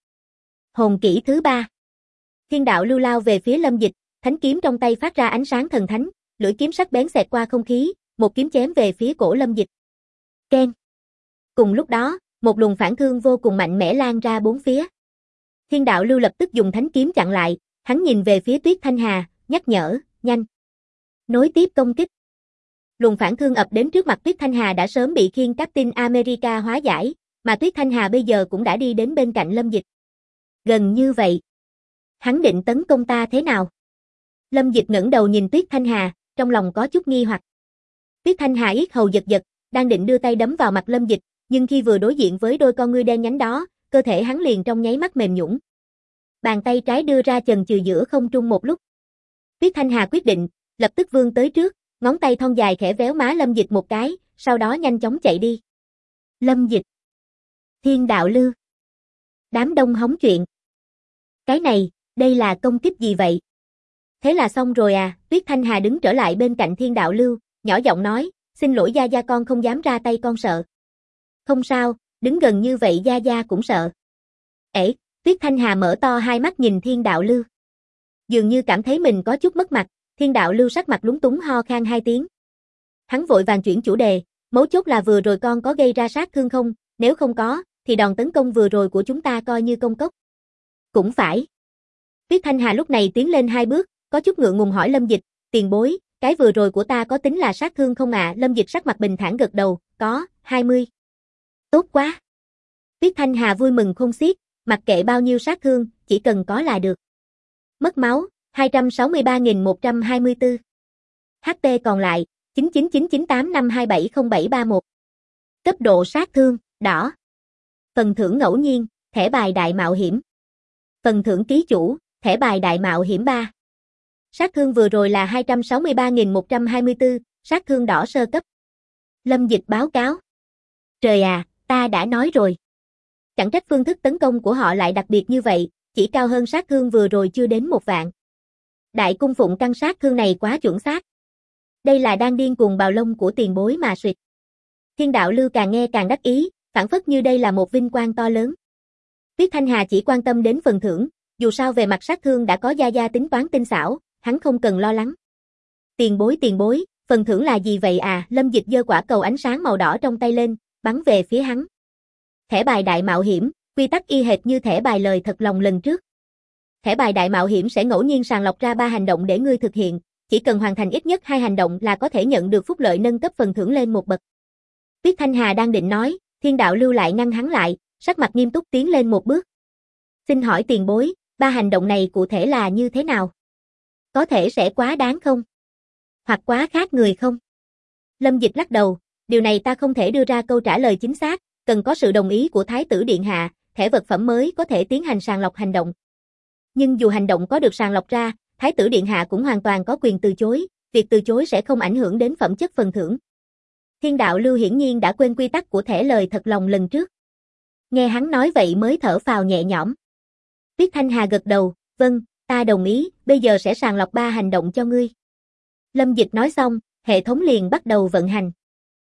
Hồn kỹ thứ 3. Thiên Đạo Lưu lao về phía Lâm Dịch, thánh kiếm trong tay phát ra ánh sáng thần thánh, lưỡi kiếm sắc bén xẹt qua không khí, một kiếm chém về phía cổ Lâm Dịch. Keng. Cùng lúc đó, một luồng phản thương vô cùng mạnh mẽ lan ra bốn phía. Thiên Đạo Lưu lập tức dùng thánh kiếm chặn lại, hắn nhìn về phía Tuyết Thanh Hà, nhắc nhở, nhanh. Nối tiếp công kích. Luồng phản thương ập đến trước mặt Tuyết Thanh Hà đã sớm bị khiên Captain America hóa giải, mà Tuyết Thanh Hà bây giờ cũng đã đi đến bên cạnh Lâm Dịch. Gần như vậy. Hắn định tấn công ta thế nào? Lâm Dịch ngẩng đầu nhìn Tuyết Thanh Hà, trong lòng có chút nghi hoặc. Tuyết Thanh Hà yết hầu giật giật, đang định đưa tay đấm vào mặt Lâm Dịch, nhưng khi vừa đối diện với đôi con ngươi đen nhánh đó, cơ thể hắn liền trong nháy mắt mềm nhũn. Bàn tay trái đưa ra chần chừ giữa không trung một lúc. Tuyết Thanh Hà quyết định, lập tức vươn tới trước, ngón tay thon dài khẽ véo má Lâm Dịch một cái, sau đó nhanh chóng chạy đi. Lâm Dịch. Thiên Đạo Lưu. Đám đông hóng chuyện. Cái này, đây là công kích gì vậy? Thế là xong rồi à? Tuyết Thanh Hà đứng trở lại bên cạnh Thiên Đạo Lưu, nhỏ giọng nói, xin lỗi Gia con không dám ra tay con sợ. Không sao, đứng gần như vậy Gia cũng sợ. Ể, Tuyết Thanh Hà mở to hai mắt nhìn Thiên Đạo Lưu. Dường như cảm thấy mình có chút mất mặt, Thiên Đạo Lưu sắc mặt lúng túng ho khan 2 tiếng. Hắn vội vàng chuyển chủ đề, mấu chốt là vừa rồi con có gây ra sát thương không, nếu không có, thì đòn tấn công vừa rồi của chúng ta coi như công cốc. Cũng phải. Tuyết Thanh Hà lúc này tiến lên 2 bước, có chút ngượng ngùng hỏi Lâm Dịch, tiền bối, cái vừa rồi của ta có tính là sát thương không ạ? Lâm Dịch sắc mặt bình thản gật đầu, có, 20. Tốt quá. Tuyết Thanh Hà vui mừng khôn xiết, mặc kệ bao nhiêu sát thương, chỉ cần có là được. Mất máu, 263.124. HP còn lại, 999985270731. Cấp độ sát thương, đỏ. Phần thưởng ngẫu nhiên, thẻ bài đại mạo hiểm. Phần thưởng ký chủ, thẻ bài đại mạo hiểm 3. Sát thương vừa rồi là 263.124, sát thương đỏ sơ cấp. Lâm Dịch báo cáo. Trời à, ta đã nói rồi. Chẳng trách phương thức tấn công của họ lại đặc biệt như vậy, chỉ cao hơn sát thương vừa rồi chưa đến 1 vạn. Đại cung phụng căn sát thương này quá chuẩn xác. Đây là đang điên cuồng bào lông của tiền bối mà suyệt. Thiên Đạo Lưu càng nghe càng đắc ý, phản phất như đây là một vinh quang to lớn. Tuyết Thanh Hà chỉ quan tâm đến phần thưởng, dù sao về mặt sát thương đã có Gia tính toán tinh xảo, hắn không cần lo lắng. Tiền bối, phần thưởng là gì vậy à? Lâm Dịch giơ quả cầu ánh sáng màu đỏ trong tay lên, bắn về phía hắn. Thẻ bài đại mạo hiểm, quy tắc y hệt như thẻ bài lời thật lòng lần trước. Thẻ bài đại mạo hiểm sẽ ngẫu nhiên sàng lọc ra 3 hành động để ngươi thực hiện, chỉ cần hoàn thành ít nhất 2 hành động là có thể nhận được phúc lợi nâng cấp phần thưởng lên 1 bậc. Tuyết Thanh Hà đang định nói, Thiên Đạo Lưu lại ngăn hắn lại, sắc mặt nghiêm túc tiến lên 1 bước. Xin hỏi tiền bối, Ba hành động này cụ thể là như thế nào? Có thể sẽ quá đáng không? Hoặc quá khác người không? Lâm Dịch lắc đầu, điều này ta không thể đưa ra câu trả lời chính xác, cần có sự đồng ý của Thái tử Điện Hạ, thẻ vật phẩm mới có thể tiến hành sàng lọc hành động. Nhưng dù hành động có được sàng lọc ra, Thái tử Điện Hạ cũng hoàn toàn có quyền từ chối, việc từ chối sẽ không ảnh hưởng đến phẩm chất phần thưởng. Thiên đạo Lưu hiển nhiên đã quên quy tắc của thẻ lời thật lòng lần trước. Nghe hắn nói vậy mới thở phào nhẹ nhõm. Tuyết Thanh Hà gật đầu, vâng, ta đồng ý, bây giờ sẽ sàng lọc 3 hành động cho ngươi. Lâm Dịch nói xong, hệ thống liền bắt đầu vận hành.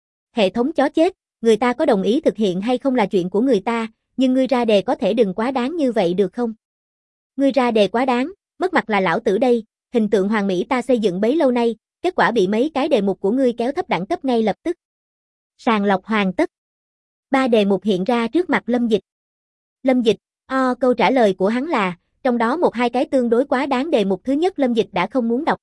Hệ thống chó chết, người ta có đồng ý thực hiện hay không là chuyện của người ta, nhưng ngươi ra đề có thể đừng quá đáng như vậy được không? Ngươi ra đề quá đáng, mất mặt là lão tử đây, hình tượng hoàn mỹ ta xây dựng bấy lâu nay, kết quả bị mấy cái đề mục của ngươi kéo thấp đẳng cấp ngay lập tức. Sàng lọc hoàn tất. 3 đề mục hiện ra trước mặt Lâm Dịch. Lâm Dịch, câu trả lời của hắn là, trong đó 1-2 cái tương đối quá đáng. Đề mục thứ nhất Lâm Dịch đã không muốn đọc.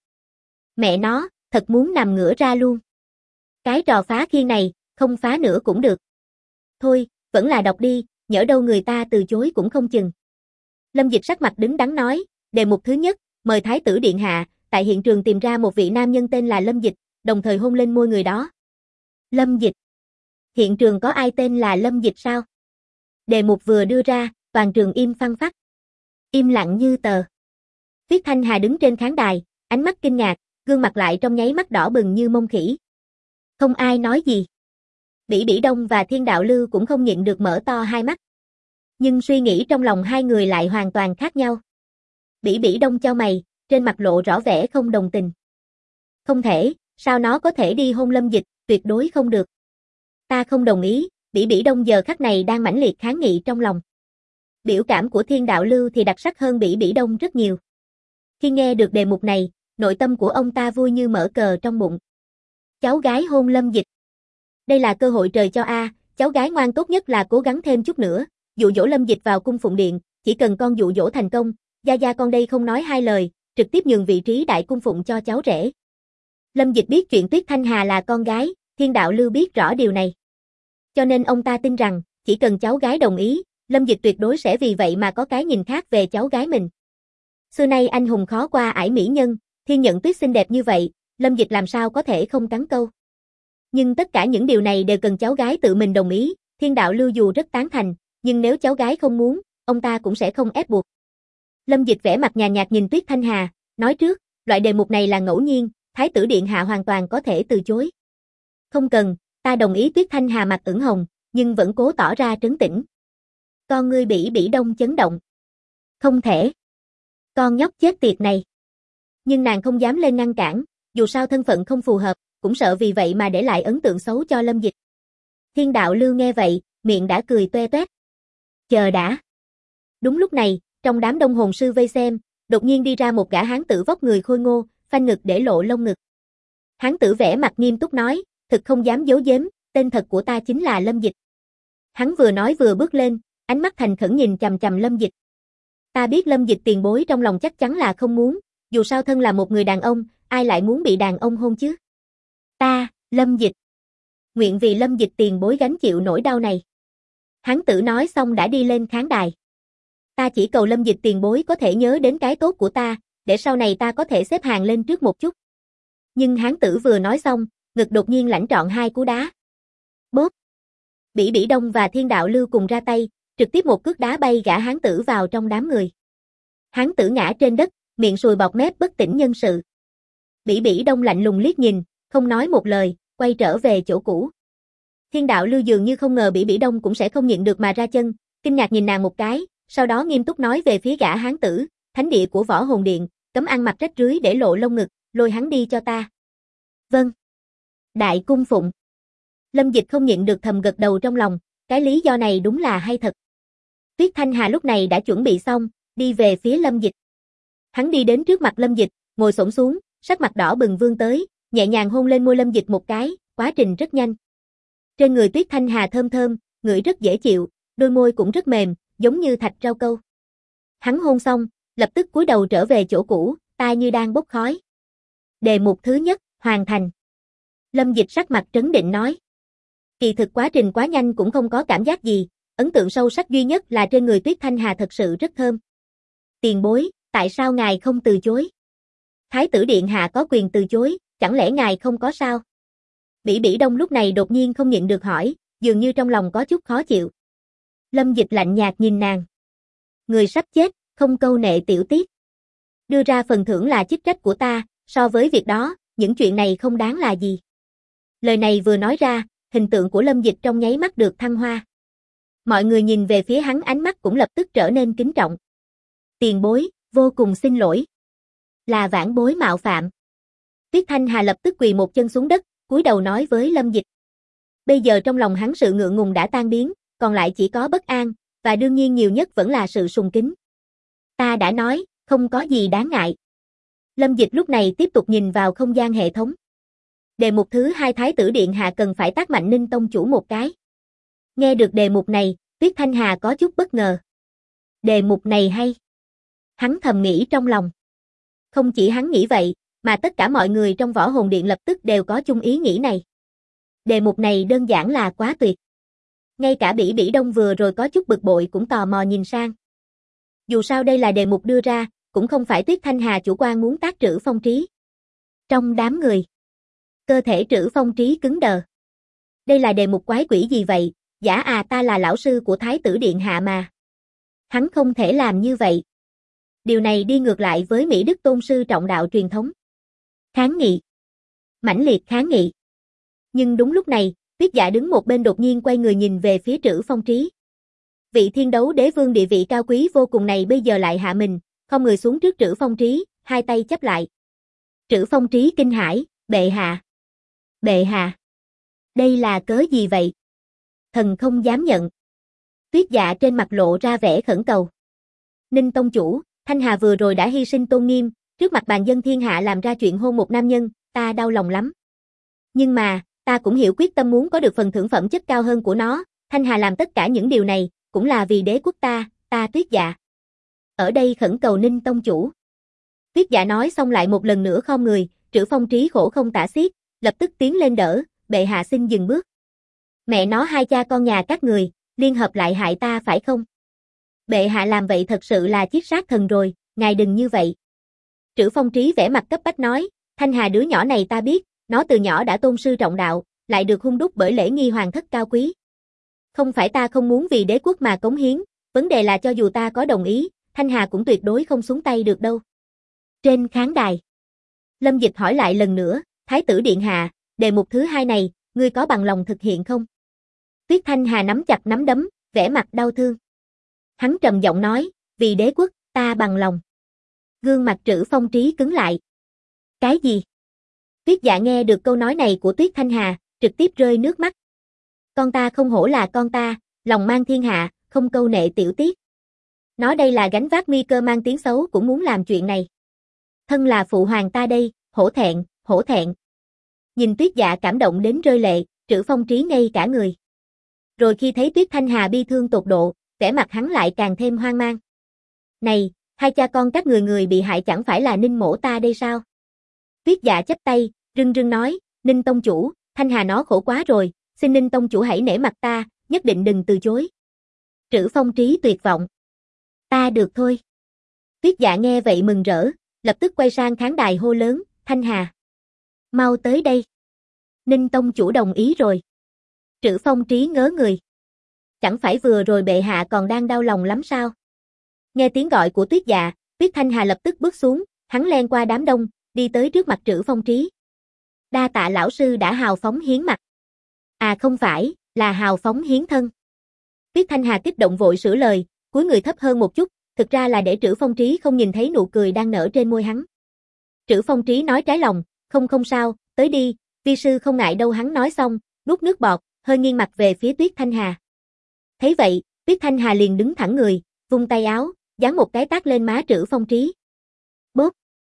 Mẹ nó, thật muốn nằm ngửa ra luôn. Cái trò phá khiên này, không phá nữa cũng được. Thôi, vẫn là đọc đi, nhỡ đâu người ta từ chối cũng không chừng. Lâm Dịch sắc mặt đứng đắn nói, đề mục thứ nhất, mời Thái tử Điện Hạ, tại hiện trường tìm ra một vị nam nhân tên là Lâm Dịch, đồng thời hôn lên môi người đó. Lâm Dịch. Hiện trường có ai tên là Lâm Dịch sao? Đề mục vừa đưa ra, toàn trường im phăng phắc. Im lặng như tờ. Tuyết Thanh Hà đứng trên khán đài, ánh mắt kinh ngạc, gương mặt lại trong nháy mắt đỏ bừng như mông khỉ. Không ai nói gì. Bỉ Bỉ Đông và Thiên Đạo Lưu cũng không nhịn được mở to hai mắt. Nhưng suy nghĩ trong lòng hai người lại hoàn toàn khác nhau. Bỉ Bỉ Đông chau mày, trên mặt lộ rõ vẻ không đồng tình. Không thể, sao nó có thể đi hôn Lâm Dịch, tuyệt đối không được. Ta không đồng ý, Bỉ Bỉ Đông giờ khắc này đang mãnh liệt kháng nghị trong lòng. Biểu cảm của Thiên Đạo Lưu thì đặc sắc hơn Bỉ Bỉ Đông rất nhiều. Khi nghe được đề mục này, nội tâm của ông ta vui như mở cờ trong bụng. Cháu gái hôn Lâm Dịch. Đây là cơ hội trời cho a, cháu gái ngoan tốt nhất là cố gắng thêm chút nữa, dụ dỗ Lâm Dịch vào cung phụng điện, chỉ cần con dụ dỗ thành công, gia gia con đây không nói hai lời, trực tiếp nhường vị trí đại cung phụng cho cháu rể. Lâm Dịch biết chuyện Tuyết Thanh Hà là con gái, Thiên Đạo Lưu biết rõ điều này. Cho nên ông ta tin rằng, chỉ cần cháu gái đồng ý, Lâm Dịch tuyệt đối sẽ vì vậy mà có cái nhìn khác về cháu gái mình. Xưa nay anh hùng khó qua ải mỹ nhân, Thiên Nhận Tuyết xinh đẹp như vậy, Lâm Dịch làm sao có thể không cắn câu. Nhưng tất cả những điều này đều cần cháu gái tự mình đồng ý, Thiên Đạo Lưu dù rất tán thành, nhưng nếu cháu gái không muốn, ông ta cũng sẽ không ép buộc. Lâm Dịch vẻ mặt nhàn nhạt nhìn Tuyết Thanh Hà, nói trước, loại đề mục này là ngẫu nhiên, Thái tử Điện Hạ hoàn toàn có thể từ chối. Không cần, ta đồng ý. Tuyết Thanh Hà mặt ửng hồng, nhưng vẫn cố tỏ ra trấn tĩnh. Con ngươi Bỉ Bỉ Đông chấn động. Không thể. Con nhóc chết tiệt này. Nhưng nàng không dám lên ngăn cản, dù sao thân phận không phù hợp, cũng sợ vì vậy mà để lại ấn tượng xấu cho Lâm Dịch. Thiên Đạo Lưu nghe vậy, miệng đã cười toe toét. Chờ đã. Đúng lúc này, trong đám đông hồn sư vây xem, đột nhiên đi ra một gã hán tử vóc người khôi ngô, phanh ngực để lộ lông ngực. Hán tử vẻ mặt nghiêm túc nói, thực không dám giấu giếm, tên thật của ta chính là Lâm Dịch. Hắn vừa nói vừa bước lên, ánh mắt thành khẩn nhìn chằm chằm Lâm Dịch. Ta biết Lâm Dịch tiền bối trong lòng chắc chắn là không muốn, dù sao thân là một người đàn ông, ai lại muốn bị đàn ông hôn chứ? Ta, Lâm Dịch. Nguyện vì Lâm Dịch tiền bối gánh chịu nỗi đau này. Hán tử nói xong đã đi lên khán đài. Ta chỉ cầu Lâm Dịch tiền bối có thể nhớ đến cái tốt của ta, để sau này ta có thể xếp hàng lên trước một chút. Nhưng hán tử vừa nói xong, ngực đột nhiên lãnh trọn 2 cú đá. Bốp. Bỉ Bỉ Đông và Thiên Đạo Lưu cùng ra tay, trực tiếp một cước đá bay gã hán tử vào trong đám người. Hán tử ngã trên đất, miệng sùi bọt mép bất tỉnh nhân sự. Bỉ Bỉ Đông lạnh lùng liếc nhìn, không nói một lời, quay trở về chỗ cũ. Thiên Đạo Lưu dường như không ngờ Bỉ Bỉ Đông cũng sẽ không nhịn được mà ra chân, kinh ngạc nhìn nàng một cái, sau đó nghiêm túc nói về phía gã hán tử, thánh địa của Võ Hồn Điện, cấm ăn mặc rách rưới để lộ lông ngực, lôi hắn đi cho ta. Vâng. Đại cung phụng. Lâm Dịch không nhịn được thầm gật đầu trong lòng, cái lý do này đúng là hay thật. Tuyết Thanh Hà lúc này đã chuẩn bị xong, đi về phía Lâm Dịch. Hắn đi đến trước mặt Lâm Dịch, ngồi xổm xuống, sắc mặt đỏ bừng vươn tới, nhẹ nhàng hôn lên môi Lâm Dịch một cái, quá trình rất nhanh. Trên người Tuyết Thanh Hà thơm thơm, ngửi rất dễ chịu, đôi môi cũng rất mềm, giống như thạch rau câu. Hắn hôn xong, lập tức cúi đầu trở về chỗ cũ, tai như đang bốc khói. Đề mục thứ nhất, hoàn thành. Lâm Dịch sắc mặt trấn định nói. Kỳ thực quá trình quá nhanh cũng không có cảm giác gì, ấn tượng sâu sắc duy nhất là trên người Tuyết Thanh Hà thật sự rất thơm. Tiền bối, tại sao ngài không từ chối? Thái tử điện hạ có quyền từ chối, chẳng lẽ ngài không có sao? Bỉ Bỉ Đông lúc này đột nhiên không nhịn được hỏi, dường như trong lòng có chút khó chịu. Lâm Dịch lạnh nhạt nhìn nàng. Người sắp chết, không câu nệ tiểu tiết. Đưa ra phần thưởng là chức trách của ta, so với việc đó, những chuyện này không đáng là gì. Lời này vừa nói ra, hình tượng của Lâm Dịch trong nháy mắt được thăng hoa. Mọi người nhìn về phía hắn ánh mắt cũng lập tức trở nên kính trọng. Tiền bối, vô cùng xin lỗi. Là vãn bối mạo phạm. Tuyết Thanh Hà lập tức quỳ một chân xuống đất, cúi đầu nói với Lâm Dịch. Bây giờ trong lòng hắn sự ngượng ngùng đã tan biến, còn lại chỉ có bất an, và đương nhiên nhiều nhất vẫn là sự sùng kính. Ta đã nói, không có gì đáng ngại. Lâm Dịch lúc này tiếp tục nhìn vào không gian hệ thống. Đề mục thứ 2 Thái tử điện hạ cần phải tác mạnh Ninh tông chủ một cái. Nghe được đề mục này, Tuyết Thanh Hà có chút bất ngờ. Đề mục này hay. Hắn thầm nghĩ trong lòng. Không chỉ hắn nghĩ vậy, mà tất cả mọi người trong Võ Hồn Điện lập tức đều có chung ý nghĩ này. Đề mục này đơn giản là quá tuyệt. Ngay cả Bỉ Bỉ Đông vừa rồi có chút bực bội cũng tò mò nhìn sang. Dù sao đây là đề mục đưa ra, cũng không phải Tuyết Thanh Hà chủ quan muốn tác Trữ Phong Trí. Trong đám người, cơ thể Trữ Phong Trí cứng đờ. Đây là đề mục quái quỷ gì vậy? Giả ta là lão sư của Thái tử điện hạ mà. Hắn không thể làm như vậy. Điều này đi ngược lại với Mỹ Đức tôn sư trọng đạo truyền thống. Kháng nghị. Mãnh liệt kháng nghị. Nhưng đúng lúc này, Tuyết Dạ đứng một bên đột nhiên quay người nhìn về phía Trữ Phong Trí. Vị thiên đấu đế vương địa vị cao quý vô cùng này bây giờ lại hạ mình, không người xuống trước Trữ Phong Trí, hai tay chắp lại. Trữ Phong Trí kinh hãi, bệ hạ. Bệ hạ. Đây là cớ gì vậy? Thần không dám nhận. Tuyết Dạ trên mặt lộ ra vẻ khẩn cầu. Ninh tông chủ, Thanh Hà vừa rồi đã hy sinh tôn nghiêm, trước mặt bàn dân thiên hạ làm ra chuyện hôn một nam nhân, ta đau lòng lắm. Nhưng mà, ta cũng hiểu quyết tâm muốn có được phần thưởng phẩm chất cao hơn của nó, Thanh Hà làm tất cả những điều này, cũng là vì đế quốc ta Tuyết Dạ. Ở đây khẩn cầu Ninh tông chủ. Tuyết Dạ nói xong lại một lần nữa khom người, Trữ Phong Trí khổ không tả xiết, lập tức tiến lên đỡ, bệ hạ xin dừng bước. Mẹ nó hai cha con nhà các người, liên hợp lại hại ta phải không? Bệ hạ làm vậy thật sự là chiết sát thần rồi, ngài đừng như vậy. Trữ Phong Trí vẻ mặt cấp bách nói, Thanh Hà đứa nhỏ này ta biết, nó từ nhỏ đã tôn sư trọng đạo, lại được hung đúc bởi lễ nghi hoàng thất cao quý. Không phải ta không muốn vì đế quốc mà cống hiến, vấn đề là cho dù ta có đồng ý, Thanh Hà cũng tuyệt đối không xuống tay được đâu. Trên khán đài, Lâm Dịch hỏi lại lần nữa, Thái tử điện hạ, đề mục thứ 2 này, ngươi có bằng lòng thực hiện không? Tuyết Thanh Hà nắm chặt nắm đấm, vẻ mặt đau thương. Hắn trầm giọng nói, vì đế quốc, ta bằng lòng. Gương mặt Trữ Phong Trí cứng lại. Cái gì? Tuyết Dạ nghe được câu nói này của Tuyết Thanh Hà, trực tiếp rơi nước mắt. Con ta không hổ là con ta, lòng mang thiên hạ, không câu nệ tiểu tiết. Nó đây là gánh vác nguy cơ mang tiếng xấu cũng muốn làm chuyện này. Thân là phụ hoàng ta đây, hổ thẹn, hổ thẹn. Nhìn Tuyết Dạ cảm động đến rơi lệ, Trữ Phong Trí ngây cả người. Rồi khi thấy Tuyết Thanh Hà bi thương tột độ, vẻ mặt hắn lại càng thêm hoang mang. Này, hai cha con các người bị hại chẳng phải là Ninh mỗ ta đây sao? Tuyết Dạ chắp tay, rưng rưng nói, Ninh tông chủ, Thanh Hà nó khổ quá rồi, xin Ninh tông chủ hãy nể mặt ta, nhất định đừng từ chối. Trữ Phong Trí tuyệt vọng. Ta được thôi. Tuyết Dạ nghe vậy mừng rỡ, lập tức quay sang khán đài hô lớn, Thanh Hà. Mau tới đây. Ninh tông chủ đồng ý rồi. Trữ Phong Trí ngớ người. Chẳng phải vừa rồi bệ hạ còn đang đau lòng lắm sao? Nghe tiếng gọi của Tuyết Dạ, Tuyết Thanh Hà lập tức bước xuống, hắn len qua đám đông, đi tới trước mặt Trữ Phong Trí. Đa tạ lão sư đã hào phóng hiến mặt. À không phải, là hào phóng hiến thân. Tuyết Thanh Hà kích động vội sửa lời, cúi người thấp hơn một chút, thực ra là để Trữ Phong Trí không nhìn thấy nụ cười đang nở trên môi hắn. Trữ Phong Trí nói trái lòng, không sao, tới đi, vi sư không ngại đâu hắn nói xong, nuốt nước bọt, hơi nghiêng mặt về phía Tuyết Thanh Hà. Thấy vậy, Tuyết Thanh Hà liền đứng thẳng người, vung tay áo, giáng một cái tát lên má Trữ Phong Trí. Bốp.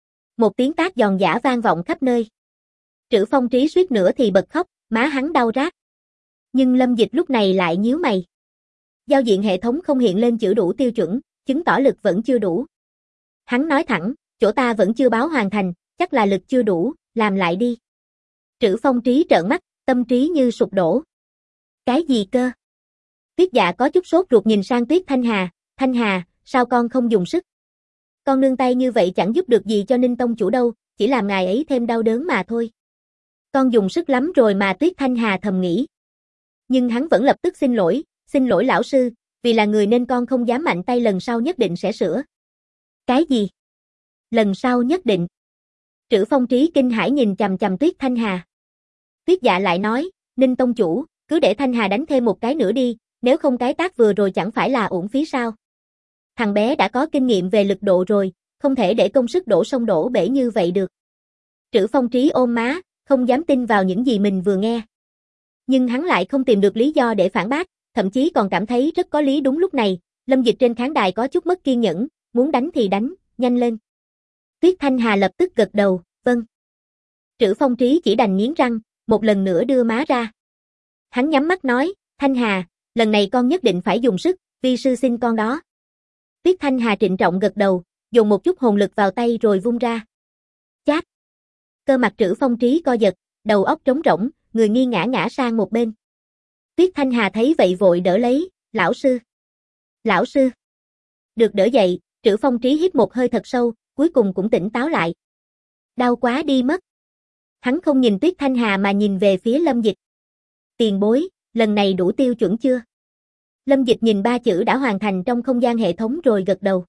Một tiếng tát giòn giã vang vọng khắp nơi. Trữ Phong Trí suýt nữa thì bật khóc, má hắn đau rát. Nhưng Lâm Dịch lúc này lại nhíu mày. Giao diện hệ thống không hiện lên chữ đủ tiêu chuẩn, chứng tỏ lực vẫn chưa đủ. Hắn nói thẳng, chỗ ta vẫn chưa báo hoàn thành, chắc là lực chưa đủ, làm lại đi. Trữ Phong Trí trợn mắt, tâm trí như sụp đổ. Cái gì cơ? Tuyết Dạ có chút sốt ruột nhìn sang Tuyết Thanh Hà, Thanh Hà, sao con không dùng sức? Con nương tay như vậy chẳng giúp được gì cho Ninh tông chủ đâu, chỉ làm ngài ấy thêm đau đớn mà thôi. Con dùng sức lắm rồi mà, Tuyết Thanh Hà thầm nghĩ. Nhưng hắn vẫn lập tức xin lỗi lão sư, vì là người nên con không dám mạnh tay, lần sau nhất định sẽ sửa. Cái gì? Lần sau nhất định? Trữ Phong Trí kinh hãi nhìn chằm chằm Tuyết Thanh Hà. Tuyết Dạ lại nói, Ninh tông chủ, cứ để Thanh Hà đánh thêm một cái nữa đi, nếu không cái tác vừa rồi chẳng phải là uổng phí sao? Thằng bé đã có kinh nghiệm về lực độ rồi, không thể để công sức đổ sông đổ bể như vậy được. Trữ Phong Trí ôm má, không dám tin vào những gì mình vừa nghe. Nhưng hắn lại không tìm được lý do để phản bác, thậm chí còn cảm thấy rất có lý. Đúng lúc này, Lâm Dịch trên khán đài có chút mất kiên nhẫn, muốn đánh thì đánh, nhanh lên. Tuyết Thanh Hà lập tức gật đầu, vâng. Trữ Phong Trí chỉ đành nghiến răng, một lần nữa đưa má ra. Hắn nhắm mắt nói, Thanh Hà, lần này con nhất định phải dùng sức, vi sư xin con đó. Tuyết Thanh Hà trịnh trọng gật đầu, dùng một chút hồn lực vào tay rồi vung ra. Chát. Cơ mặt Trữ Phong Trí co giật, đầu óc trống rỗng, người nghi ngã sang một bên. Tuyết Thanh Hà thấy vậy vội đỡ lấy, lão sư. Lão sư. Được đỡ dậy, Trữ Phong Trí hít một hơi thật sâu, cuối cùng cũng tỉnh táo lại. Đau quá đi mất. Hắn không nhìn Tuyết Thanh Hà mà nhìn về phía Lâm Dịch. Tiền bối, lần này đủ tiêu chuẩn chưa? Lâm Dịch nhìn 3 chữ đã hoàn thành trong không gian hệ thống rồi gật đầu.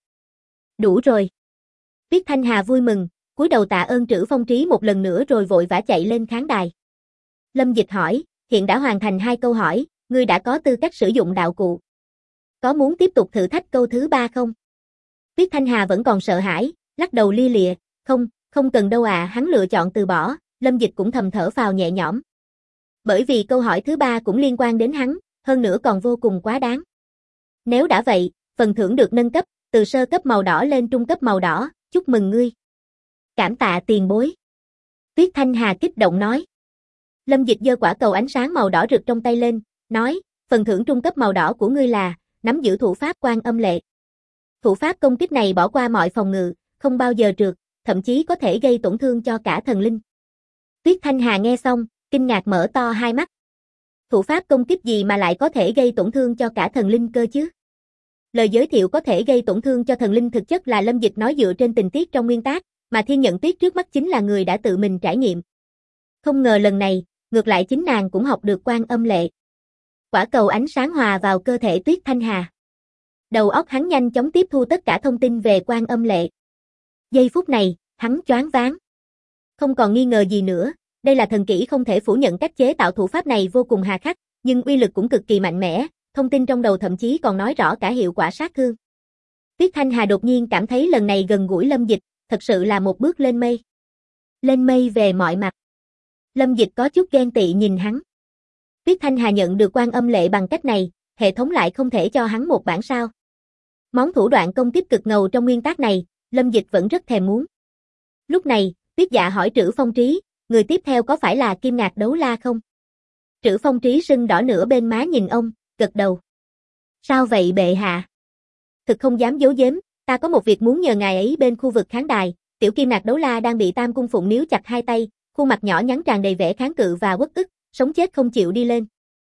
Đủ rồi. Tuyết Thanh Hà vui mừng, cúi đầu tạ ơn Trữ Phong Trí một lần nữa rồi vội vã chạy lên khán đài. Lâm Dịch hỏi, hiện đã hoàn thành 2 câu hỏi, ngươi đã có tư cách sử dụng đạo cụ. Có muốn tiếp tục thử thách câu thứ 3 không? Tuyết Thanh Hà vẫn còn sợ hãi, lắc đầu lia lịa, không cần đâu à, hắn lựa chọn từ bỏ. Lâm Dịch cũng thầm thở phào nhẹ nhõm. Bởi vì câu hỏi thứ 3 cũng liên quan đến hắn, hơn nữa còn vô cùng quá đáng. Nếu đã vậy, phần thưởng được nâng cấp, từ sơ cấp màu đỏ lên trung cấp màu đỏ, chúc mừng ngươi. Cảm tạ tiền bối. Tuyết Thanh Hà kích động nói. Lâm Dịch giơ quả cầu ánh sáng màu đỏ rực trong tay lên, nói, phần thưởng trung cấp màu đỏ của ngươi là, nắm giữ thủ pháp Quan Âm Lệ. Thủ pháp công kích này bỏ qua mọi phòng ngự, không bao giờ trượt, thậm chí có thể gây tổn thương cho cả thần linh. Tuyết Thanh Hà nghe xong, kinh ngạc mở to hai mắt. Thủ pháp công kích gì mà lại có thể gây tổn thương cho cả thần linh cơ chứ? Lời giới thiệu có thể gây tổn thương cho thần linh thực chất là Lâm Dịch nói dựa trên tình tiết trong nguyên tác, mà Thiên Nhận Tuyết trước mắt chính là người đã tự mình trải nghiệm. Không ngờ lần này, ngược lại chính nàng cũng học được Quan Âm Lệ. Quả cầu ánh sáng hòa vào cơ thể Tuyết Thanh Hà. Đầu óc hắn nhanh chóng tiếp thu tất cả thông tin về Quan Âm Lệ. Giây phút này, hắn choáng váng. Không còn nghi ngờ gì nữa, đây là thần kỹ, không thể phủ nhận cách chế tạo thủ pháp này vô cùng hà khắc, nhưng uy lực cũng cực kỳ mạnh mẽ, thông tin trong đầu thậm chí còn nói rõ cả hiệu quả sát thương. Tuyết Thanh Hà đột nhiên cảm thấy lần này gần gũi Lâm Dịch, thật sự là một bước lên mây. Lên mây về mọi mặt. Lâm Dịch có chút ghen tị nhìn hắn. Tuyết Thanh Hà nhận được Quan Âm Lệ bằng cách này, hệ thống lại không thể cho hắn một bản sao. Món thủ đoạn công kích cực ngầu trong nguyên tác này, Lâm Dịch vẫn rất thèm muốn. Lúc này, Tuyết Dạ hỏi Trữ Phong Trí, người tiếp theo có phải là Kim Ngạc Đấu La không? Trữ Phong Trí sưng đỏ nửa bên má nhìn ông, gật đầu. Sao vậy bệ hạ? Thực không dám giấu giếm, ta có một việc muốn nhờ ngài ấy. Bên khu vực khán đài, tiểu Kim Ngạc Đấu La đang bị Tam Cung Phụng níu chặt hai tay, khuôn mặt nhỏ nhắn tràn đầy vẻ kháng cự và uất ức, sống chết không chịu đi lên.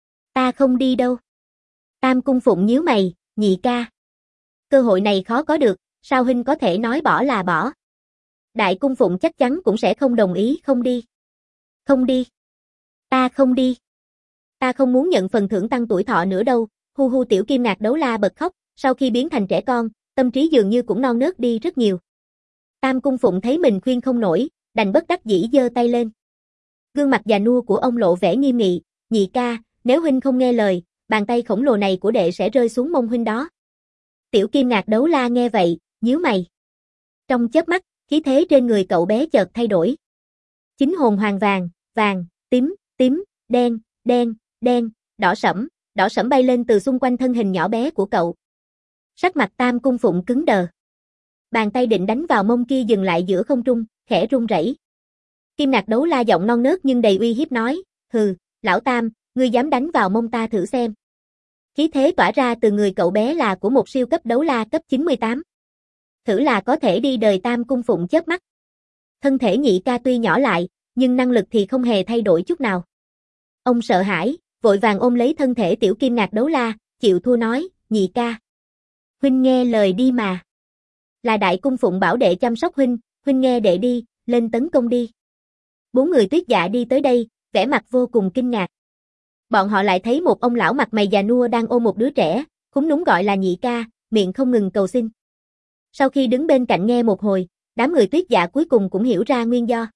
Ta không đi đâu. Tam Cung Phụng nhíu mày, nhị ca. Cơ hội này khó có được, sao huynh có thể nói bỏ là bỏ? Đại Cung Phụng chắc chắn cũng sẽ không đồng ý. Không đi. Không đi. Ta không đi. Ta không muốn nhận phần thưởng tăng tuổi thọ nữa đâu. Hu hu, tiểu Kim Ngạc Đấu La bật khóc, sau khi biến thành trẻ con, tâm trí dường như cũng non nớt đi rất nhiều. Tam Cung Phụng thấy mình khuyên không nổi, đành bất đắc dĩ giơ tay lên. Gương mặt già nua của ông lộ vẻ nghiêm nghị, nhị ca, nếu huynh không nghe lời, bàn tay khổng lồ này của đệ sẽ rơi xuống mông huynh đó. Tiểu Kim Ngạc Đấu La nghe vậy, nhíu mày. Trong chớp mắt, khí thế trên người cậu bé chợt thay đổi. Chính hồn hoàng vàng, vàng, tím, tím, đen, đen, đen, đỏ sẫm bay lên từ xung quanh thân hình nhỏ bé của cậu. Sắc mặt Tam Cung Phụng cứng đờ. Bàn tay định đánh vào mông kia dừng lại giữa không trung, khẽ run rẩy. Kim Ngạc Đấu La giọng non nớt nhưng đầy uy hiếp nói, hừ, lão Tam, ngươi dám đánh vào mông ta thử xem. Khí thế tỏa ra từ người cậu bé là của một siêu cấp đấu la cấp 98. Thử là có thể đi đời. Tam Cung Phụng chớp mắt. Thân thể nhị ca tuy nhỏ lại, nhưng năng lực thì không hề thay đổi chút nào. Ông sợ hãi, vội vàng ôm lấy thân thể tiểu Kim Ngạc Đấu La, chịu thua nói, nhị ca. Huynh nghe lời đi mà. Là Đại Cung Phụng bảo đệ chăm sóc huynh nghe đệ đi, lên tấn công đi. 4 người Tuyết Dạ đi tới đây, vẻ mặt vô cùng kinh ngạc. Bọn họ lại thấy một ông lão mặt mày già nua đang ôm một đứa trẻ, khúm núm gọi là Nhị ca, miệng không ngừng cầu xin. Sau khi đứng bên cạnh nghe một hồi, đám người Tuyết Dạ cuối cùng cũng hiểu ra nguyên do.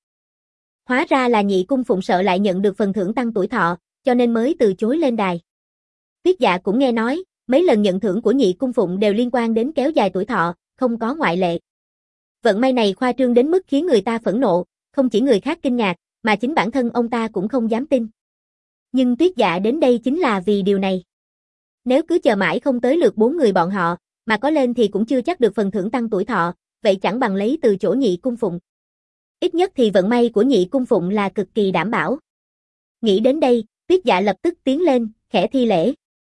Hóa ra là Nhị Cung Phụng sợ lại nhận được phần thưởng tăng tuổi thọ, cho nên mới từ chối lên đài. Tuyết Dạ cũng nghe nói, mấy lần nhận thưởng của Nhị Cung Phụng đều liên quan đến kéo dài tuổi thọ, không có ngoại lệ. Vận may này khoa trương đến mức khiến người ta phẫn nộ, không chỉ người khác kinh ngạc, mà chính bản thân ông ta cũng không dám tin. Nhưng Tuyết Dạ đến đây chính là vì điều này. Nếu cứ chờ mãi không tới lượt 4 người bọn họ, mà có lên thì cũng chưa chắc được phần thưởng tăng tuổi thọ, vậy chẳng bằng lấy từ chỗ Nhị Cung Phụng. Ít nhất thì vận may của Nhị Cung Phụng là cực kỳ đảm bảo. Nghĩ đến đây, Tuyết Dạ lập tức tiến lên, khẽ thi lễ.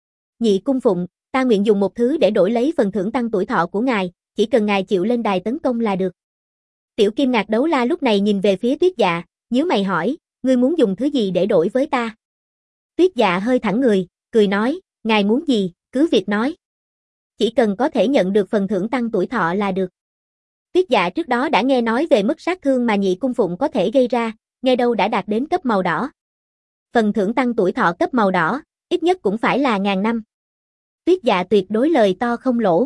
Nhị Cung Phụng, ta nguyện dùng một thứ để đổi lấy phần thưởng tăng tuổi thọ của ngài, chỉ cần ngài chịu lên đài tấn công là được. Tiểu Kim Ngạc Đấu La lúc này nhìn về phía Tuyết Dạ, nhíu mày hỏi, ngươi muốn dùng thứ gì để đổi với ta? Tuyết Dạ hơi thẳng người, cười nói, ngài muốn gì, cứ việc nói. Chỉ cần có thể nhận được phần thưởng tăng tuổi thọ là được. Tuyết Dạ trước đó đã nghe nói về mức sát thương mà Nhị Cung Phụng có thể gây ra, nghe đâu đã đạt đến cấp màu đỏ. Phần thưởng tăng tuổi thọ cấp màu đỏ, ít nhất cũng phải là 1000 năm. Tuyết Dạ tuyệt đối lời to không lỗ.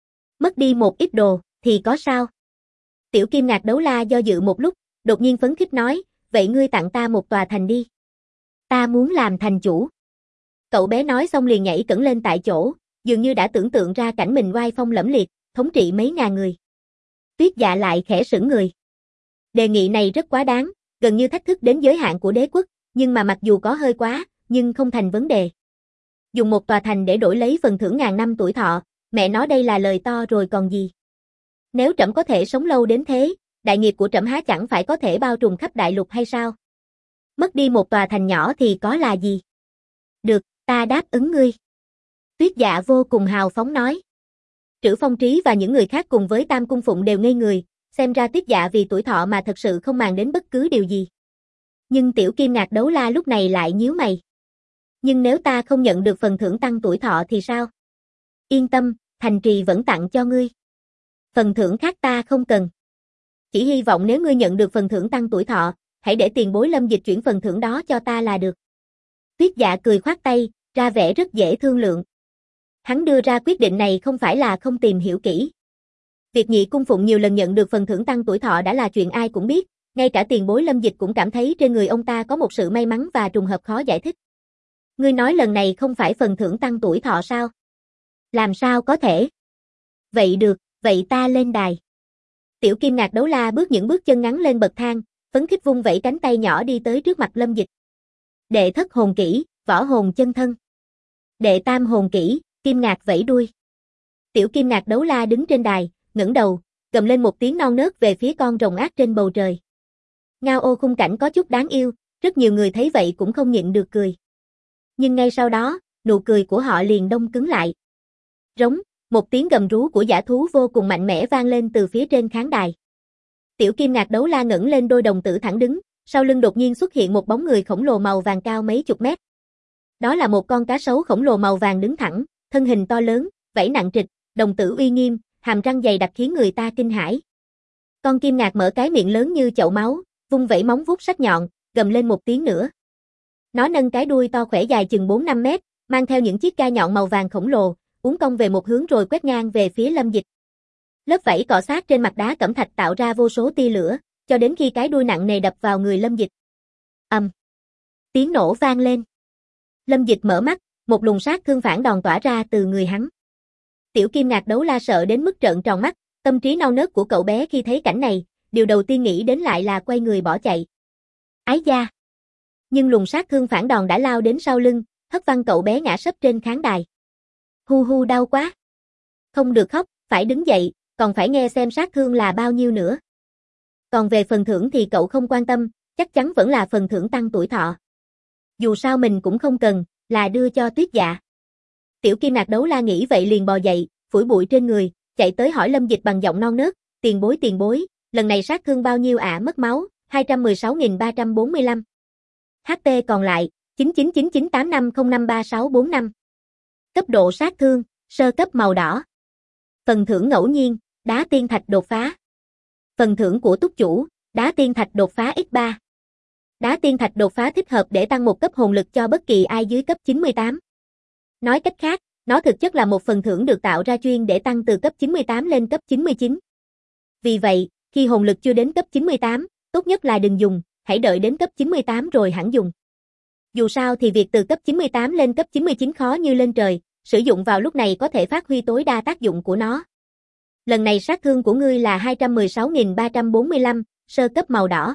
Mất đi một ít đồ, thì có sao? Tiểu Kim Ngạc Đấu La do dự một lúc, đột nhiên phấn khích nói, vậy ngươi tặng ta một tòa thành đi. Ta muốn làm thành chủ. Cậu bé nói xong liền nhảy cẫng lên tại chỗ, dường như đã tưởng tượng ra cảnh mình oai phong lẫm liệt, thống trị mấy ngàn người. Tuyết Dạ lại khẽ sững người. Đề nghị này rất quá đáng, gần như thách thức đến giới hạn của đế quốc, nhưng mà mặc dù có hơi quá, nhưng không thành vấn đề. Dùng một tòa thành để đổi lấy phần thưởng 1000 năm tuổi thọ, mẹ nói đây là lời to rồi còn gì. Nếu trẫm có thể sống lâu đến thế, đại nghiệp của trẫm há chẳng phải có thể bao trùm khắp đại lục hay sao? Mất đi một tòa thành nhỏ thì có là gì? Được, ta đáp ứng ngươi. Tuyết Dạ vô cùng hào phóng nói. Trữ Phong Trí và những người khác cùng với Tam Cung Phụng đều ngây người, xem ra Tuyết Dạ vì tuổi thọ mà thật sự không màng đến bất cứ điều gì. Nhưng Tiểu Kim Ngạc Đấu La lúc này lại nhíu mày. Nhưng nếu ta không nhận được phần thưởng tăng tuổi thọ thì sao? Yên tâm, thành trì vẫn tặng cho ngươi. Phần thưởng khác ta không cần. Chỉ hy vọng nếu ngươi nhận được phần thưởng tăng tuổi thọ, hãy để tiền bối Lâm Dịch chuyển phần thưởng đó cho ta là được. Tuyết Dạ cười khoát tay, ra vẻ rất dễ thương lượng. Hắn đưa ra quyết định này không phải là không tìm hiểu kỹ. Việc Nhị Cung Phụng nhiều lần nhận được phần thưởng tăng tuổi thọ đã là chuyện ai cũng biết, ngay cả tiền bối Lâm Dịch cũng cảm thấy trên người ông ta có một sự may mắn và trùng hợp khó giải thích. Ngươi nói lần này không phải phần thưởng tăng tuổi thọ sao? Làm sao có thể? Vậy được, vậy ta lên đài. Tiểu Kim Ngạc Đấu La bước những bước chân ngắn lên bậc thang, phấn khích vung vẩy cánh tay nhỏ đi tới trước mặt Lâm Dịch. Đệ thất hồn kỹ, võ hồn chân thân. Đệ tam hồn kỹ, Kim Ngạc vẫy đuôi. Tiểu Kim Ngạc Đấu La đứng trên đài, ngẩng đầu, gầm lên một tiếng non nớt về phía con rồng ác trên bầu trời. Ngao ô khung cảnh có chút đáng yêu, rất nhiều người thấy vậy cũng không nhịn được cười. Nhưng ngay sau đó, nụ cười của họ liền đông cứng lại. Rống, một tiếng gầm rú của dã thú vô cùng mạnh mẽ vang lên từ phía trên khán đài. Tiểu Kim Ngạc Đấu La ngẩng lên đôi đồng tử thẳng đứng, sau lưng đột nhiên xuất hiện một bóng người khổng lồ màu vàng cao mấy chục mét. Đó là một con cá sấu khổng lồ màu vàng đứng thẳng, thân hình to lớn, vảy nặng trịch, đồng tử uy nghiêm, hàm răng dày đặc khiến người ta kinh hãi. Con Kim Ngạc mở cái miệng lớn như chậu máu, vung vẩy móng vuốt sắc nhọn, gầm lên một tiếng nữa. Nó nâng cái đuôi to khỏe dài chừng 4-5 mét, mang theo những chiếc gai nhọn màu vàng khổng lồ, uốn cong về một hướng rồi quét ngang về phía Lâm Dịch. Lớp vảy cọ sát trên mặt đá cẩm thạch tạo ra vô số tia lửa, cho đến khi cái đuôi nặng nề đập vào người Lâm Dịch. Ầm. Tiếng nổ vang lên. Lâm Dịch mở mắt, một luồng sát thương phản đòn tỏa ra từ người hắn. Tiểu Kim Ngạc Đấu La sợ đến mức trợn tròn mắt, tâm trí non nớt của cậu bé khi thấy cảnh này, điều đầu tiên nghĩ đến lại là quay người bỏ chạy. Ái da! Nhưng luồng sát thương phản đòn đã lao đến sau lưng, hất văng cậu bé ngã sấp trên khán đài. Hu hu đau quá! Không được khóc, phải đứng dậy, còn phải nghe xem sát thương là bao nhiêu nữa. Còn về phần thưởng thì cậu không quan tâm, chắc chắn vẫn là phần thưởng tăng tuổi thọ. Dù sao mình cũng không cần, là đưa cho Tuyết Dạ. Tiểu Kim Ngạc Đấu La nghĩ vậy liền bò dậy, phủi bụi trên người, chạy tới hỏi Lâm Dịch bằng giọng non nớt, tiền bối, lần này sát thương bao nhiêu ạ? Mất máu, 216.345. HP còn lại, 999985053645. Cấp độ sát thương, sơ cấp màu đỏ. Phần thưởng ngẫu nhiên, Đá tiên thạch đột phá. Phần thưởng của túc chủ, đá tiên thạch đột phá x3. Đá tiên thạch đột phá thích hợp để tăng một cấp hồn lực cho bất kỳ ai dưới cấp 98. Nói cách khác, nó thực chất là một phần thưởng được tạo ra chuyên để tăng từ cấp 98 lên cấp 99. Vì vậy, khi hồn lực chưa đến cấp 98, tốt nhất là đừng dùng, hãy đợi đến cấp 98 rồi hẳn dùng. Dù sao thì việc từ cấp 98 lên cấp 99 khó như lên trời, sử dụng vào lúc này có thể phát huy tối đa tác dụng của nó. Lần này sát thương của ngươi là 216.345, sơ cấp màu đỏ.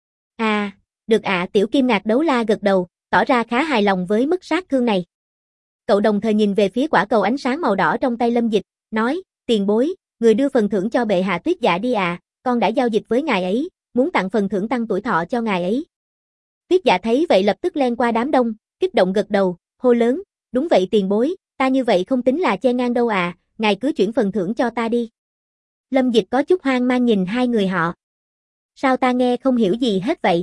À, được ạ. Tiểu Kim Ngạc Đấu La gật đầu, tỏ ra khá hài lòng với mức sát thương này. Cậu đồng thời nhìn về phía quả cầu ánh sáng màu đỏ trong tay Lâm Dịch, nói, tiền bối, người đưa phần thưởng cho bệ hạ Tuyết Dạ đi à, con đã giao dịch với ngài ấy, muốn tặng phần thưởng tăng tuổi thọ cho ngài ấy. Tuyết Dạ thấy vậy lập tức len qua đám đông, kích động gật đầu, hô lớn, đúng vậy tiền bối, ta như vậy không tính là che ngang đâu à, ngài cứ chuyển phần thưởng cho ta đi. Lâm Dịch có chút hoang mang nhìn hai người họ. Sao ta nghe không hiểu gì hết vậy?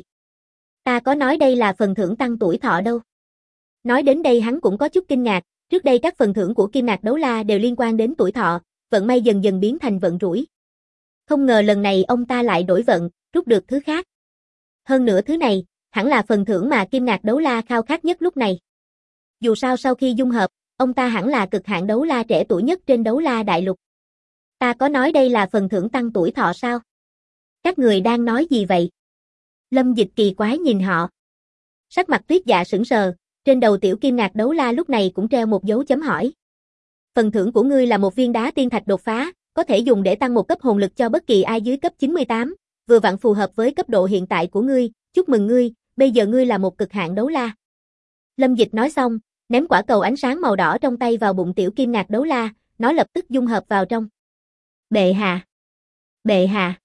Ta có nói đây là phần thưởng tăng tuổi thọ đâu. Nói đến đây hắn cũng có chút kinh ngạc, trước đây các phần thưởng của Kim Ngạc Đấu La đều liên quan đến tuổi thọ, vận may dần dần biến thành vận rủi. Không ngờ lần này ông ta lại đổi vận, rút được thứ khác. Hơn nữa thứ này, hẳn là phần thưởng mà Kim Ngạc Đấu La khao khát nhất lúc này. Dù sao sau khi dung hợp, ông ta hẳn là cực hạn đấu la trẻ tuổi nhất trên đấu la đại lục. Ta có nói đây là phần thưởng tăng tuổi thọ sao? Các người đang nói gì vậy? Lâm Dịch kỳ quái nhìn họ. Sắc mặt Tuyết Dạ sững sờ, trên đầu Tiểu Kim Ngạc Đấu La lúc này cũng treo một dấu chấm hỏi. Phần thưởng của ngươi là một viên đá tiên thạch đột phá, có thể dùng để tăng một cấp hồn lực cho bất kỳ ai dưới cấp 98, vừa vặn phù hợp với cấp độ hiện tại của ngươi, chúc mừng ngươi, bây giờ ngươi là một cực hạn đấu la. Lâm Dịch nói xong, ném quả cầu ánh sáng màu đỏ trong tay vào bụng Tiểu Kim Ngạc Đấu La, nó lập tức dung hợp vào trong. Bệ hạ! Bệ hạ!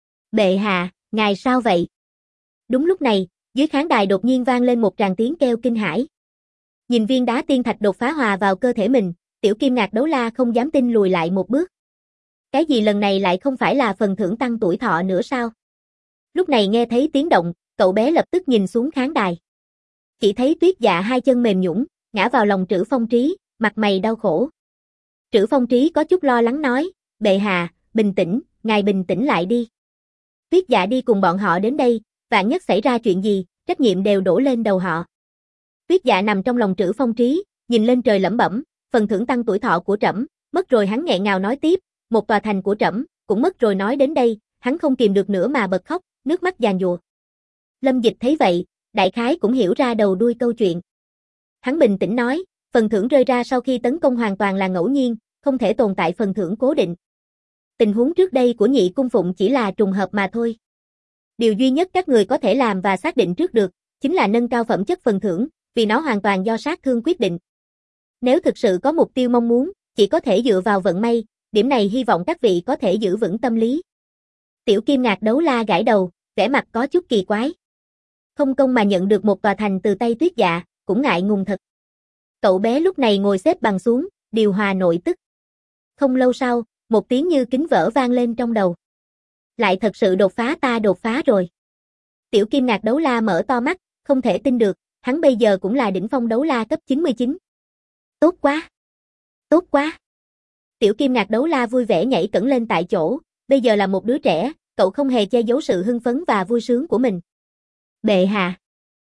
Bệ hạ, ngài sao vậy? Đúng lúc này, dưới khán đài đột nhiên vang lên một tràng tiếng kêu kinh hãi. Nhìn viên đá tiên thạch đột phá hòa vào cơ thể mình, Tiểu Kim Ngạc Đấu La không dám tin lùi lại một bước. Cái gì lần này lại không phải là phần thưởng tăng tuổi thọ nữa sao? Lúc này nghe thấy tiếng động, cậu bé lập tức nhìn xuống khán đài. Chỉ thấy Tuyết Dạ hai chân mềm nhũn, ngã vào lòng Trữ Phong Trí, mặt mày đau khổ. Trữ Phong Trí có chút lo lắng nói, bệ hạ, bình tĩnh, ngài bình tĩnh lại đi. Tuyết Dạ đi cùng bọn họ đến đây, vạn nhất xảy ra chuyện gì, trách nhiệm đều đổ lên đầu họ. Tuyết Dạ nằm trong lòng Trữ Phong Trí, nhìn lên trời lẩm bẩm, phần thưởng tăng tuổi thọ của trẫm, mất rồi. Hắn nghẹn ngào nói tiếp, một tòa thành của trẫm, cũng mất rồi. Nói đến đây, hắn không kìm được nữa mà bật khóc, nước mắt giàn giụa. Lâm Dịch thấy vậy, đại khái cũng hiểu ra đầu đuôi câu chuyện. Hắn bình tĩnh nói, phần thưởng rơi ra sau khi tấn công hoàn toàn là ngẫu nhiên, không thể tồn tại phần thưởng cố định. Tình huống trước đây của Nhị Cung Phụng chỉ là trùng hợp mà thôi. Điều duy nhất các người có thể làm và xác định trước được, chính là nâng cao phẩm chất phần thưởng, vì nó hoàn toàn do sát thương quyết định. Nếu thực sự có mục tiêu mong muốn, chỉ có thể dựa vào vận may, điểm này hy vọng các vị có thể giữ vững tâm lý. Tiểu Kim Ngạc Đấu La gãi đầu, vẻ mặt có chút kỳ quái. Không công mà nhận được một tòa thành từ tay Tuyết Dạ, cũng ngại ngùng thật. Cậu bé lúc này ngồi xếp bằng xuống, điều hòa nội tức. Không lâu sau, một tiếng như kính vỡ vang lên trong đầu. Lại thật sự đột phá, ta đột phá rồi. Tiểu Kim Ngạc Đấu La mở to mắt, không thể tin được, hắn bây giờ cũng là đỉnh phong đấu la cấp 99. Tốt quá! Tốt quá! Tiểu Kim Ngạc Đấu La vui vẻ nhảy cẫng lên tại chỗ, bây giờ là một đứa trẻ, cậu không hề che giấu sự hưng phấn và vui sướng của mình. Bệ hạ!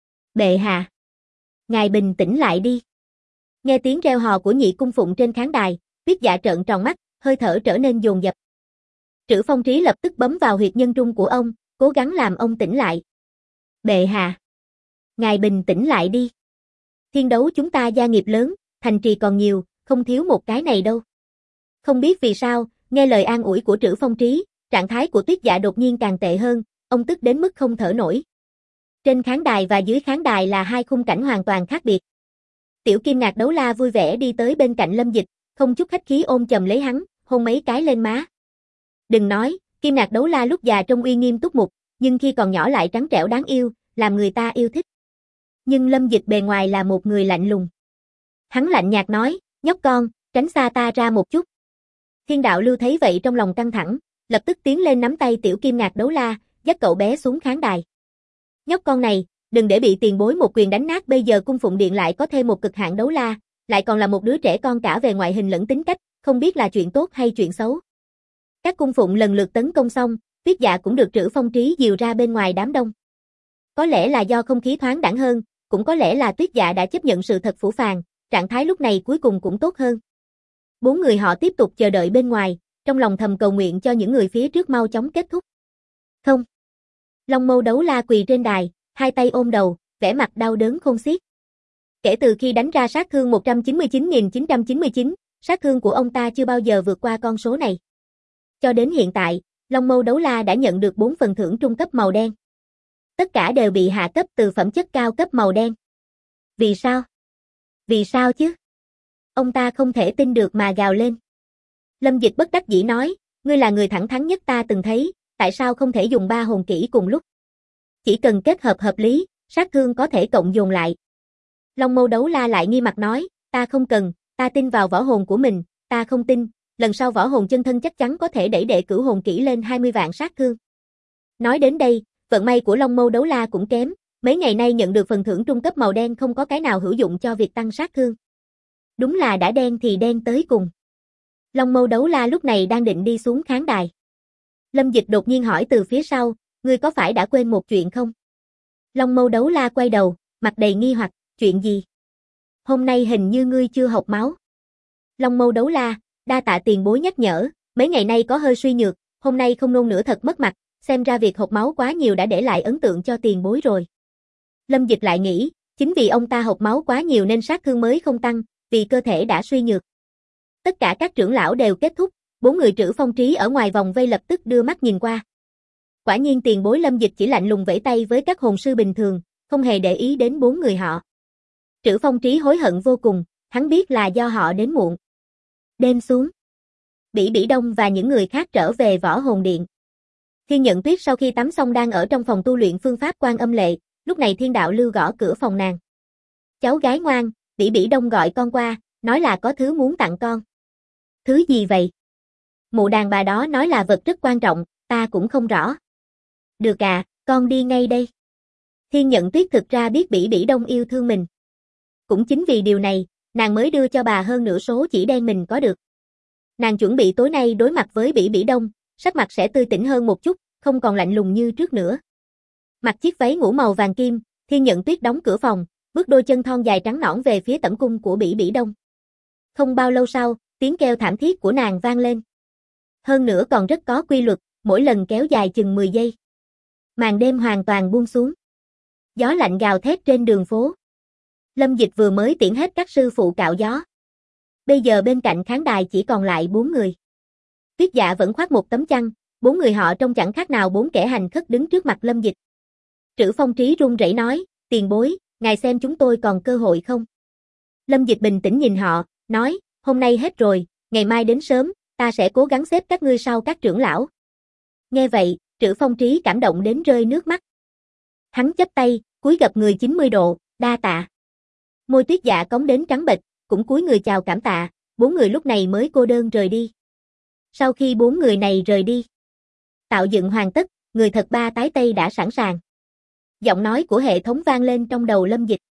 Bệ hạ! Ngài bình tĩnh lại đi. Nghe tiếng reo hò của Nhị Cung Phụng trên khán đài, Tuyết Dạ trợn tròn mắt, hơi thở trở nên dồn dập. Trữ Phong Trí lập tức bấm vào huyệt nhân trung của ông, cố gắng làm ông tỉnh lại. Bệ hạ! Ngài bình tĩnh lại đi. Thiên đấu chúng ta gia nghiệp lớn, thành trì còn nhiều, không thiếu một cái này đâu. Không biết vì sao, nghe lời an ủi của Trữ Phong Trí, trạng thái của Tuyết Dạ đột nhiên càng tệ hơn, ông tức đến mức không thở nổi. Trên khán đài và dưới khán đài là hai khung cảnh hoàn toàn khác biệt. Tiểu Kim Ngạc Đấu La vui vẻ đi tới bên cạnh Lâm Dịch, không chút khách khí ôm chầm lấy hắn, hôn mấy cái lên má. Đừng nói, Kim Ngạc Đấu La lúc già trông uy nghiêm túc mục, nhưng khi còn nhỏ lại trắng trẻo đáng yêu, làm người ta yêu thích. Nhưng Lâm Dịch bề ngoài là một người lạnh lùng. Hắn lạnh nhạt nói, nhóc con, tránh xa ta ra một chút. Thiên Đạo Lưu thấy vậy trong lòng căng thẳng, lập tức tiến lên nắm tay Tiểu Kim Ngạc Đấu La, dắt cậu bé xuống khán đài. Nhóc con này, đừng để bị tiền bối một quyền đánh nát. Bây giờ Cung Phụng Điện lại có thêm một cực hạn đấu la, lại còn là một đứa trẻ con cả về ngoại hình lẫn tính cách, không biết là chuyện tốt hay chuyện xấu. Các cung phụng lần lượt tấn công xong, Tuyết Dạ cũng được Trữ Phong Trí dìu ra bên ngoài đám đông. Có lẽ là do không khí thoáng đãng hơn, cũng có lẽ là Tuyết Dạ đã chấp nhận sự thật phũ phàng, trạng thái lúc này cuối cùng cũng tốt hơn. Bốn người họ tiếp tục chờ đợi bên ngoài, trong lòng thầm cầu nguyện cho những người phía trước mau chóng kết thúc. Không. Long Mâu Đấu La quỳ trên đài, hai tay ôm đầu, vẻ mặt đau đớn khôn xiết. Kể từ khi đánh ra sát thương 199.999, sát thương của ông ta chưa bao giờ vượt qua con số này. Cho đến hiện tại, Long Mâu Đấu La đã nhận được 4 phần thưởng trung cấp màu đen. Tất cả đều bị hạ cấp từ phẩm chất cao cấp màu đen. Vì sao? Vì sao chứ? Ông ta không thể tin được mà gào lên. Lâm Dịch bất đắc dĩ nói, ngươi là người thẳng thắn nhất ta từng thấy, tại sao không thể dùng 3 hồn kỹ cùng lúc? Chỉ cần kết hợp hợp lý, sát thương có thể cộng dồn lại. Long Mâu Đấu La lại nghi mặt nói, ta không cần, ta tin vào võ hồn của mình, ta không tin, lần sau võ hồn chân thân chắc chắn có thể đẩy đệ cửu hồn kỹ lên 20 vạn sát thương. Nói đến đây, vận may của Long Mâu Đấu La cũng kém, mấy ngày nay nhận được phần thưởng trung cấp màu đen không có cái nào hữu dụng cho việc tăng sát thương. Đúng là đã đen thì đen tới cùng. Long Mâu Đấu La lúc này đang định đi xuống khán đài. Lâm Dịch đột nhiên hỏi từ phía sau, ngươi có phải đã quên một chuyện không? Long Mâu Đấu La quay đầu, mặt đầy nghi hoặc, chuyện gì? Hôm nay hình như ngươi chưa học máu. Long Mâu Đấu La, đa tạ tiền bối nhắc nhở, mấy ngày nay có hơi suy nhược, hôm nay không nôn nữa thật mất mặt, xem ra việc hộc máu quá nhiều đã để lại ấn tượng cho tiền bối rồi. Lâm Dịch lại nghĩ, chính vì ông ta hộc máu quá nhiều nên sát thương mới không tăng, vì cơ thể đã suy nhược. Tất cả các trưởng lão đều kết thúc, 4 người Trữ Phong Trí ở ngoài vòng vây lập tức đưa mắt nhìn qua. Quả nhiên tiền bối Lâm Dịch chỉ lạnh lùng vẫy tay với các hồn sư bình thường, không hề để ý đến 4 người họ. Trữ Phong Trí hối hận vô cùng, hắn biết là do họ đến muộn. Đêm xuống, Bỉ Bỉ Đông và những người khác trở về Võ Hồn Điện. Thiên Nhận Tuyết sau khi tắm xong đang ở trong phòng tu luyện phương pháp Quan Âm Lệ, lúc này Thiên Đạo Lưu gõ cửa phòng nàng. Cháu gái ngoan, Bỉ Bỉ Đông gọi con qua, nói là có thứ muốn tặng con. Thứ gì vậy? Mụ đàn bà đó nói là vật rất quan trọng, ta cũng không rõ. Được à, con đi ngay đây. Thiên Nhận Tuyết thực ra biết Bỉ Bỉ Đông yêu thương mình. Cũng chính vì điều này, nàng mới đưa cho bà hơn nửa số chỉ đen mình có được. Nàng chuẩn bị tối nay đối mặt với Bỉ Bỉ Đông, sắc mặt sẽ tươi tỉnh hơn một chút, không còn lạnh lùng như trước nữa. Mặc chiếc váy ngủ màu vàng kim, Thiên Nhận Tuyết đóng cửa phòng, bước đôi chân thon dài trắng nõn về phía tẩm cung của Bỉ Bỉ Đông. Không bao lâu sau, tiếng kêu thảm thiết của nàng vang lên. Hơn nữa còn rất có quy luật, mỗi lần kéo dài chừng 10 giây. Màn đêm hoàn toàn buông xuống. Gió lạnh gào thét trên đường phố. Lâm Dịch vừa mới tiễn hết các sư phụ cạo gió. Bây giờ bên cạnh khán đài chỉ còn lại 4 người. Tuyết Dạ vẫn khoác một tấm chăn, 4 người họ trông chẳng khác nào 4 kẻ hành khất đứng trước mặt Lâm Dịch. Trữ Phong Trí run rẩy nói, tiền bối, ngài xem chúng tôi còn cơ hội không? Lâm Dịch bình tĩnh nhìn họ, nói, hôm nay hết rồi, ngày mai đến sớm, ta sẽ cố gắng xếp các ngươi sau các trưởng lão. Nghe vậy, Trữ Phong Trí cảm động đến rơi nước mắt. Hắn chắp tay, cúi gập người 90 độ, đa tạ. Môi Tuyết Dạ cong đến trắng bệch, cũng cúi người chào cảm tạ, 4 người lúc này mới cô đơn rời đi. Sau khi 4 người này rời đi, tạo dựng hoàn tất, người thật ba tái tây đã sẵn sàng. Giọng nói của hệ thống vang lên trong đầu Lâm Dịch.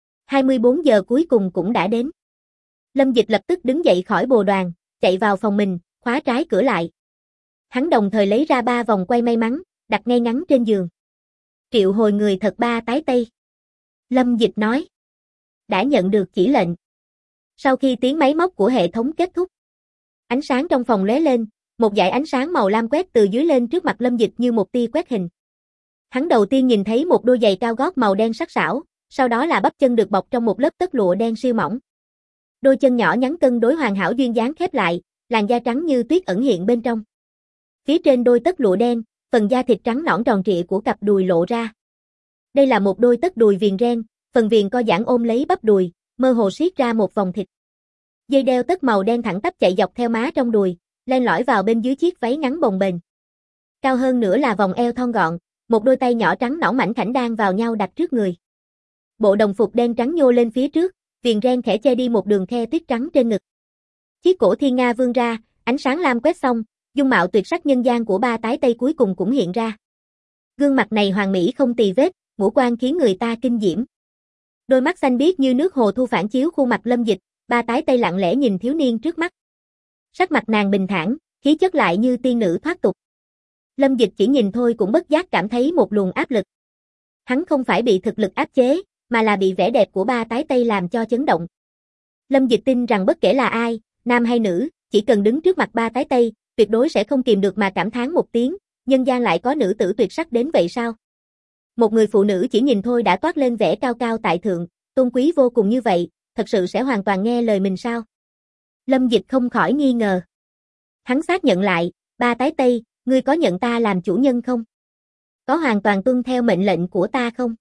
24 giờ cuối cùng cũng đã đến. Lâm Dịch lập tức đứng dậy khỏi bồ đoàn, chạy vào phòng mình, khóa trái cửa lại. Hắn đồng thời lấy ra 3 vòng quay may mắn, đặt ngay ngắn trên giường. Triệu hồi người thật ba tái tây. Lâm Dịch nói. Đã nhận được chỉ lệnh. Sau khi tiếng máy móc của hệ thống kết thúc, ánh sáng trong phòng lóe lên, một dải ánh sáng màu lam quét từ dưới lên trước mặt Lâm Dịch như một tia quét hình. Hắn đầu tiên nhìn thấy một đôi giày cao gót màu đen sắc sảo, sau đó là bắp chân được bọc trong một lớp tất lụa đen siêu mỏng. Đôi chân nhỏ nhắn cân đối hoàn hảo duyên dáng khép lại, làn da trắng như tuyết ẩn hiện bên trong. Phía trên đôi tất lụa đen, phần da thịt trắng nõn tròn trịa của cặp đùi lộ ra. Đây là một đôi tất đùi viền ren, phần viền co giãn ôm lấy bắp đùi, mơ hồ siết ra một vòng thịt. Dây đeo tất màu đen thẳng tắp chạy dọc theo má trong đùi, len lỏi vào bên dưới chiếc váy ngắn bồng bềnh. Cao hơn nữa là vòng eo thon gọn, một đôi tay nhỏ trắng nõn mảnh khảnh đang vào nhau đặt trước người. Bộ đồng phục đen trắng nhô lên phía trước, viền ren khẽ che đi một đường khe tuyết trắng trên ngực. Chiếc cổ thiên nga vươn ra, ánh sáng lam quét xong, dung mạo tuyệt sắc nhân gian của ba tái tây cuối cùng cũng hiện ra. Gương mặt này hoàn mỹ không tì vết, ngũ quan khiến người ta kinh diễm. Đôi mắt xanh biếc như nước hồ thu phản chiếu khuôn mặt Lâm Dịch, ba tái tây lặng lẽ nhìn thiếu niên trước mắt. Sắc mặt nàng bình thản, Khí chất lại như tiên nữ thoát tục. Lâm Dịch chỉ nhìn thôi cũng bất giác cảm thấy một luồng áp lực. Hắn không phải bị thực lực áp chế, mà là bị vẻ đẹp của ba tái tây làm cho chấn động. Lâm Dịch tin rằng bất kể là ai, nam hay nữ, chỉ cần đứng trước mặt ba tái tây, tuyệt đối sẽ không kìm được mà cảm thán một tiếng, nhân gian lại có nữ tử tuyệt sắc đến vậy sao? Một người phụ nữ chỉ nhìn thôi đã toát lên vẻ cao cao tại thượng, tôn quý vô cùng như vậy, thật sự sẽ hoàn toàn nghe lời mình sao? Lâm Dịch không khỏi nghi ngờ. Hắn xác nhận lại, ba tái tây, ngươi có nhận ta làm chủ nhân không? Có hoàn toàn tuân theo mệnh lệnh của ta không?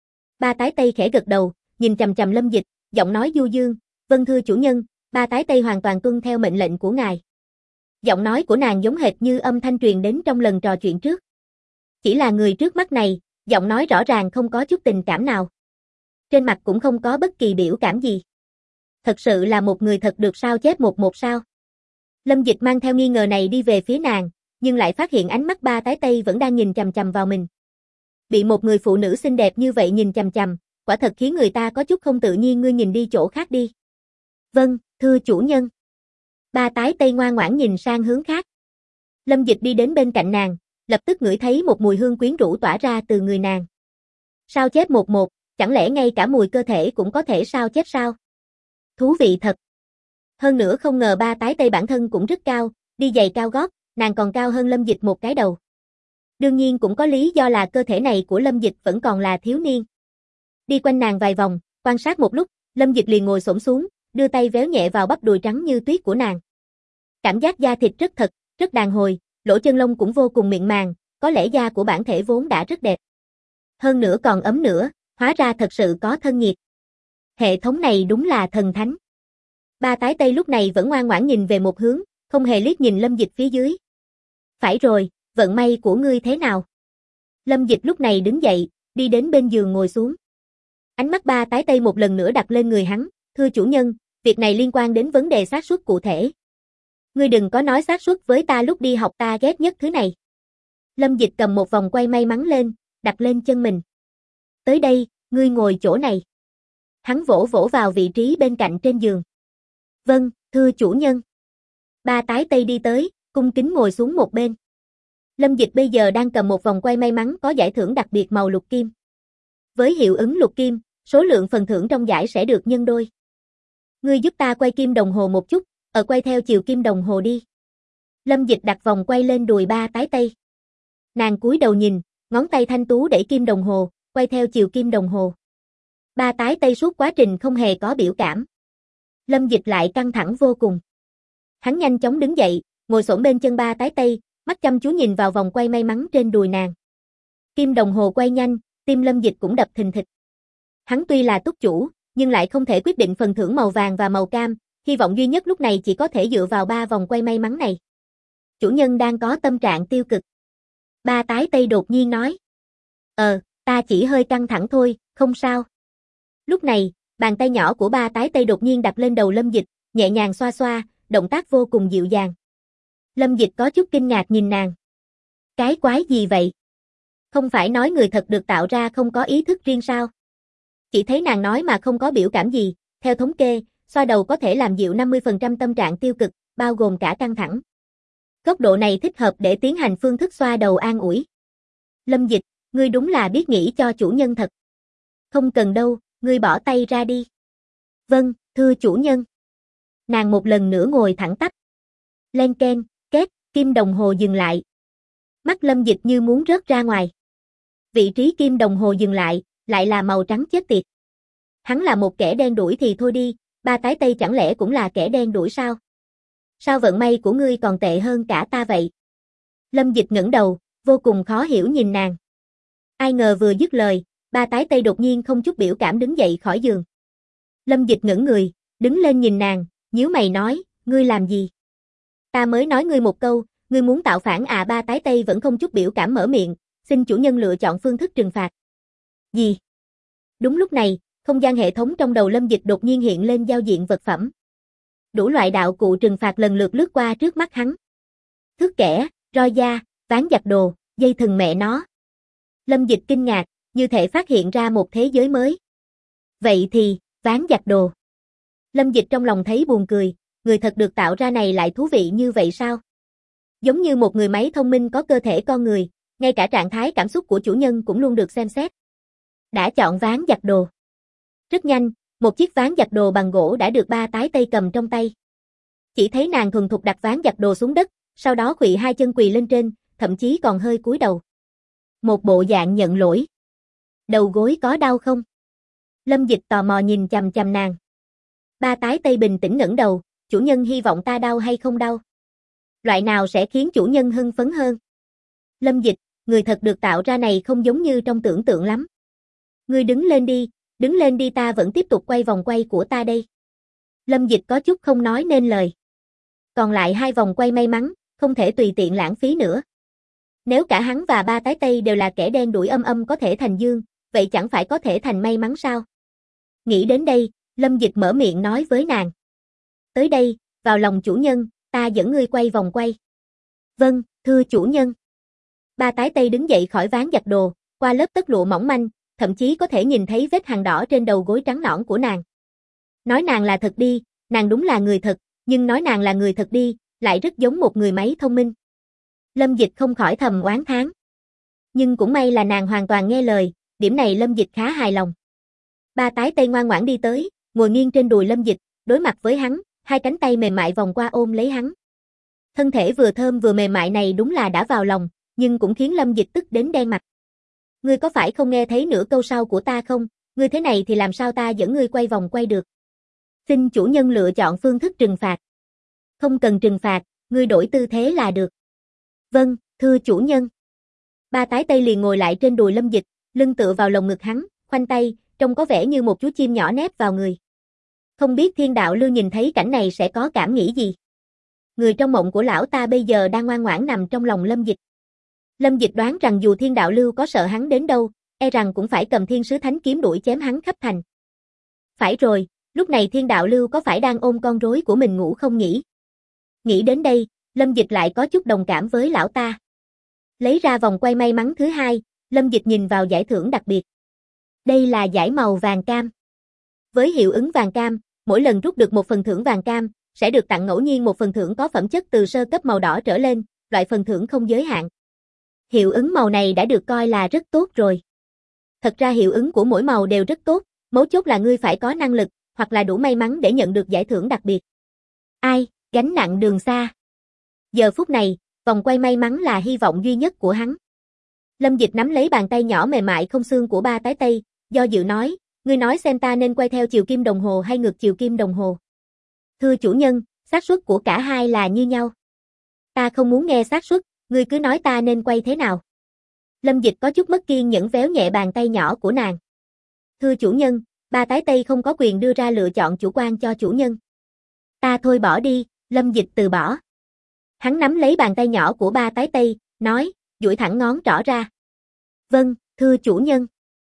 Ba tái tây khẽ gật đầu, nhìn chằm chằm Lâm Dịch, giọng nói du dương, vâng thưa chủ nhân, ba tái tây hoàn toàn tuân theo mệnh lệnh của ngài. Giọng nói của nàng giống hệt như âm thanh truyền đến trong lần trò chuyện trước. Chỉ là người trước mắt này, giọng nói rõ ràng không có chút tình cảm nào. Trên mặt cũng không có bất kỳ biểu cảm gì. Thật sự là một người thật được sao chép một sao. Lâm Dịch mang theo nghi ngờ này đi về phía nàng, nhưng lại phát hiện ánh mắt ba tái tây vẫn đang nhìn chằm chằm vào mình. Bị một người phụ nữ xinh đẹp như vậy nhìn chằm chằm, quả thật khiến người ta có chút không tự nhiên, ngươi nhìn đi chỗ khác đi. Vâng, thưa chủ nhân. Ba tái tây ngoan ngoãn nhìn sang hướng khác. Lâm Dịch đi đến bên cạnh nàng, lập tức ngửi thấy một mùi hương quyến rũ tỏa ra từ người nàng. Sao chép một, chẳng lẽ ngay cả mùi cơ thể cũng có thể sao chép sao? Thú vị thật. Hơn nữa không ngờ ba tái tây bản thân cũng rất cao, đi giày cao gót, nàng còn cao hơn Lâm Dịch một cái đầu. Đương nhiên cũng có lý do là cơ thể này của Lâm Dịch vẫn còn là thiếu niên. Đi quanh nàng vài vòng, quan sát một lúc, Lâm Dịch liền ngồi xổm xuống, đưa tay véo nhẹ vào bắp đùi trắng như tuyết của nàng. Cảm giác da thịt rất thật, rất đàn hồi, lỗ chân lông cũng vô cùng mịn màng, có lẽ da của bản thể vốn đã rất đẹp. Hơn nữa còn ấm nữa, hóa ra thật sự có thân nhiệt. Hệ thống này đúng là thần thánh. Ba tái tây lúc này vẫn ngoan ngoãn nhìn về một hướng, không hề liếc nhìn Lâm Dịch phía dưới. Phải rồi, vận may của ngươi thế nào? Lâm Dịch lúc này đứng dậy, đi đến bên giường ngồi xuống. Ánh mắt ba tái tây một lần nữa đặt lên người hắn, thưa chủ nhân, việc này liên quan đến vấn đề xác suất cụ thể. Ngươi đừng có nói xác suất với ta, lúc đi học ta ghét nhất thứ này. Lâm Dịch cầm một vòng quay may mắn lên, đặt lên chân mình. Tới đây, ngươi ngồi chỗ này. Hắn vỗ vỗ vào vị trí bên cạnh trên giường. Vâng, thưa chủ nhân. Ba tái tây đi tới, cung kính ngồi xuống một bên. Lâm Dịch bây giờ đang cầm một vòng quay may mắn có giải thưởng đặc biệt màu lục kim. Với hiệu ứng lục kim, số lượng phần thưởng trong giải sẽ được nhân đôi. Ngươi giúp ta quay kim đồng hồ một chút, quay theo chiều kim đồng hồ đi. Lâm Dịch đặt vòng quay lên đùi ba tái tây. Nàng cúi đầu nhìn, ngón tay thanh tú đẩy kim đồng hồ, quay theo chiều kim đồng hồ. Ba tái tây suốt quá trình không hề có biểu cảm. Lâm Dịch lại căng thẳng vô cùng. Hắn nhanh chóng đứng dậy, ngồi xổm bên chân ba tái tây, mắt chăm chú nhìn vào vòng quay may mắn trên đùi nàng. Kim đồng hồ quay nhanh, tim Lâm Dịch cũng đập thình thịch. Hắn tuy là túc chủ, nhưng lại không thể quyết định phần thưởng màu vàng và màu cam, hy vọng duy nhất lúc này chỉ có thể dựa vào ba vòng quay may mắn này. Chủ nhân đang có tâm trạng tiêu cực. Ba tái tây đột nhiên nói. Ta chỉ hơi căng thẳng thôi, không sao. Lúc này, bàn tay nhỏ của ba tái tây đột nhiên đặt lên đầu Lâm Dịch, nhẹ nhàng xoa xoa, động tác vô cùng dịu dàng. Lâm Dịch có chút kinh ngạc nhìn nàng. Cái quái gì vậy? Không phải nói người thật được tạo ra không có ý thức riêng sao? Chỉ thấy nàng nói mà không có biểu cảm gì, theo thống kê, xoa đầu có thể làm dịu 50% tâm trạng tiêu cực, bao gồm cả căng thẳng. Góc độ này thích hợp để tiến hành phương thức xoa đầu an ủi. Lâm Dịch, ngươi đúng là biết nghĩ cho chủ nhân thật. Không cần đâu, ngươi bỏ tay ra đi. Vâng, thưa chủ nhân. Nàng một lần nữa ngồi thẳng tắp. Len keng, két, kim đồng hồ dừng lại. Mắt Lâm Dịch như muốn rớt ra ngoài. Vị trí kim đồng hồ dừng lại là màu trắng chết tiệt. Hắn là một kẻ đen đủi thì thôi đi, ba tái tây chẳng lẽ cũng là kẻ đen đủi sao? Sao vận may của ngươi còn tệ hơn cả ta vậy? Lâm Dịch ngẩng đầu, vô cùng khó hiểu nhìn nàng. Ai ngờ vừa dứt lời, ba tái tây đột nhiên không chút biểu cảm đứng dậy khỏi giường. Lâm Dịch ngẩng người, đứng lên nhìn nàng, nhíu mày nói, ngươi làm gì? Ta mới nói ngươi một câu, ngươi muốn tạo phản à? Ba tái tây vẫn không chút biểu cảm mở miệng, xin chủ nhân lựa chọn phương thức trừng phạt. Gì? Đúng lúc này, không gian hệ thống trong đầu Lâm Dịch đột nhiên hiện lên giao diện vật phẩm. Đủ loại đạo cụ trừng phạt lần lượt lướt qua trước mắt hắn. Thước kẻ, roi da, ván giặt đồ, dây thừng mẹ nó. Lâm Dịch kinh ngạc, như thể phát hiện ra một thế giới mới. Vậy thì, ván giặt đồ. Lâm Dịch trong lòng thấy buồn cười, người thật được tạo ra này lại thú vị như vậy sao? Giống như một người máy thông minh có cơ thể con người, ngay cả trạng thái cảm xúc của chủ nhân cũng luôn được xem xét. Đã chọn ván giặt đồ. Rất nhanh, một chiếc ván giặt đồ bằng gỗ đã được ba tái tây cầm trong tay. Chỉ thấy nàng thuần thục đặt ván giặt đồ xuống đất, sau đó khuỵu hai chân quỳ lên trên, thậm chí còn hơi cúi đầu. Một bộ dạng nhận lỗi. Đầu gối có đau không? Lâm Dịch tò mò nhìn chằm chằm nàng. Ba tái tây bình tĩnh ngẩng đầu, chủ nhân hy vọng ta đau hay không đau? Loại nào sẽ khiến chủ nhân hưng phấn hơn? Lâm Dịch, người thật được tạo ra này không giống như trong tưởng tượng lắm. Ngươi đứng lên đi ta vẫn tiếp tục quay vòng quay của ta đây. Lâm Dịch có chút không nói nên lời. Còn lại 2 vòng quay may mắn, không thể tùy tiện lãng phí nữa. Nếu cả hắn và ba tái tây đều là kẻ đen đuổi âm có thể thành dương, vậy chẳng phải có thể thành may mắn sao? Nghĩ đến đây, Lâm Dịch mở miệng nói với nàng. Tới đây, vào lòng chủ nhân, ta dẫn ngươi quay vòng quay. Vâng, thưa chủ nhân. Ba tái tây đứng dậy khỏi ván giặt đồ, qua lớp tất lụa mỏng manh, thậm chí có thể nhìn thấy vết hằn đỏ trên đầu gối trắng nõn của nàng. Nói nàng là thật đi, nàng đúng là người thật, nhưng nói nàng là người thật đi, lại rất giống một người máy thông minh. Lâm Dịch không khỏi thầm oán thán. Nhưng cũng may là nàng hoàn toàn nghe lời, điểm này Lâm Dịch khá hài lòng. Ba tái tây ngoan ngoãn đi tới, ngồi nghiêng trên đùi Lâm Dịch, đối mặt với hắn, 2 cánh tay mềm mại vòng qua ôm lấy hắn. Thân thể vừa thơm vừa mềm mại này đúng là đã vào lòng, nhưng cũng khiến Lâm Dịch tức đến đen mặt. Ngươi có phải không nghe thấy nửa câu sau của ta không? Ngươi thế này thì làm sao ta dẫn ngươi quay vòng quay được? Xin chủ nhân lựa chọn phương thức trừng phạt. Không cần trừng phạt, ngươi đổi tư thế là được. Vâng, thưa chủ nhân. Ba tái tây liền ngồi lại trên đùi Lâm Dịch, lưng tựa vào lồng ngực hắn, khoanh tay, trông có vẻ như một chú chim nhỏ nép vào người. Không biết Thiên Đạo Lưu nhìn thấy cảnh này sẽ có cảm nghĩ gì? Người trong mộng của lão ta bây giờ đang ngoan ngoãn nằm trong lòng Lâm Dịch. Lâm Dịch đoán rằng dù Thiên Đạo Lưu có sợ hắn đến đâu, e rằng cũng phải cầm Thiên Sứ Thánh kiếm đuổi chém hắn khắp thành. Phải rồi, lúc này Thiên Đạo Lưu có phải đang ôm con rối của mình ngủ không nhỉ? Nghĩ đến đây, Lâm Dịch lại có chút đồng cảm với lão ta. Lấy ra vòng quay may mắn thứ 2, Lâm Dịch nhìn vào giải thưởng đặc biệt. Đây là giải màu vàng cam. Với hiệu ứng vàng cam, mỗi lần rút được một phần thưởng vàng cam, sẽ được tặng ngẫu nhiên một phần thưởng có phẩm chất từ sơ cấp màu đỏ trở lên, loại phần thưởng không giới hạn. Hiệu ứng màu này đã được coi là rất tốt rồi. Thật ra hiệu ứng của mỗi màu đều rất tốt, mấu chốt là ngươi phải có năng lực, hoặc là đủ may mắn để nhận được giải thưởng đặc biệt. Ai, gánh nặng đường xa. Giờ phút này, vòng quay may mắn là hy vọng duy nhất của hắn. Lâm Dịch nắm lấy bàn tay nhỏ mềm mại không xương của ba tái tây, do dự nói, ngươi nói xem ta nên quay theo chiều kim đồng hồ hay ngược chiều kim đồng hồ. Thưa chủ nhân, xác suất của cả hai là như nhau. Ta không muốn nghe xác suất, ngươi cứ nói ta nên quay thế nào. Lâm Dịch có chút mất kiên nhẫn véo nhẹ bàn tay nhỏ của nàng. Thưa chủ nhân, ba tái tây không có quyền đưa ra lựa chọn chủ quan cho chủ nhân. Ta thôi bỏ đi, Lâm Dịch từ bỏ. Hắn nắm lấy bàn tay nhỏ của ba tái tây, nói, duỗi thẳng ngón trỏ ra. Vâng, thưa chủ nhân.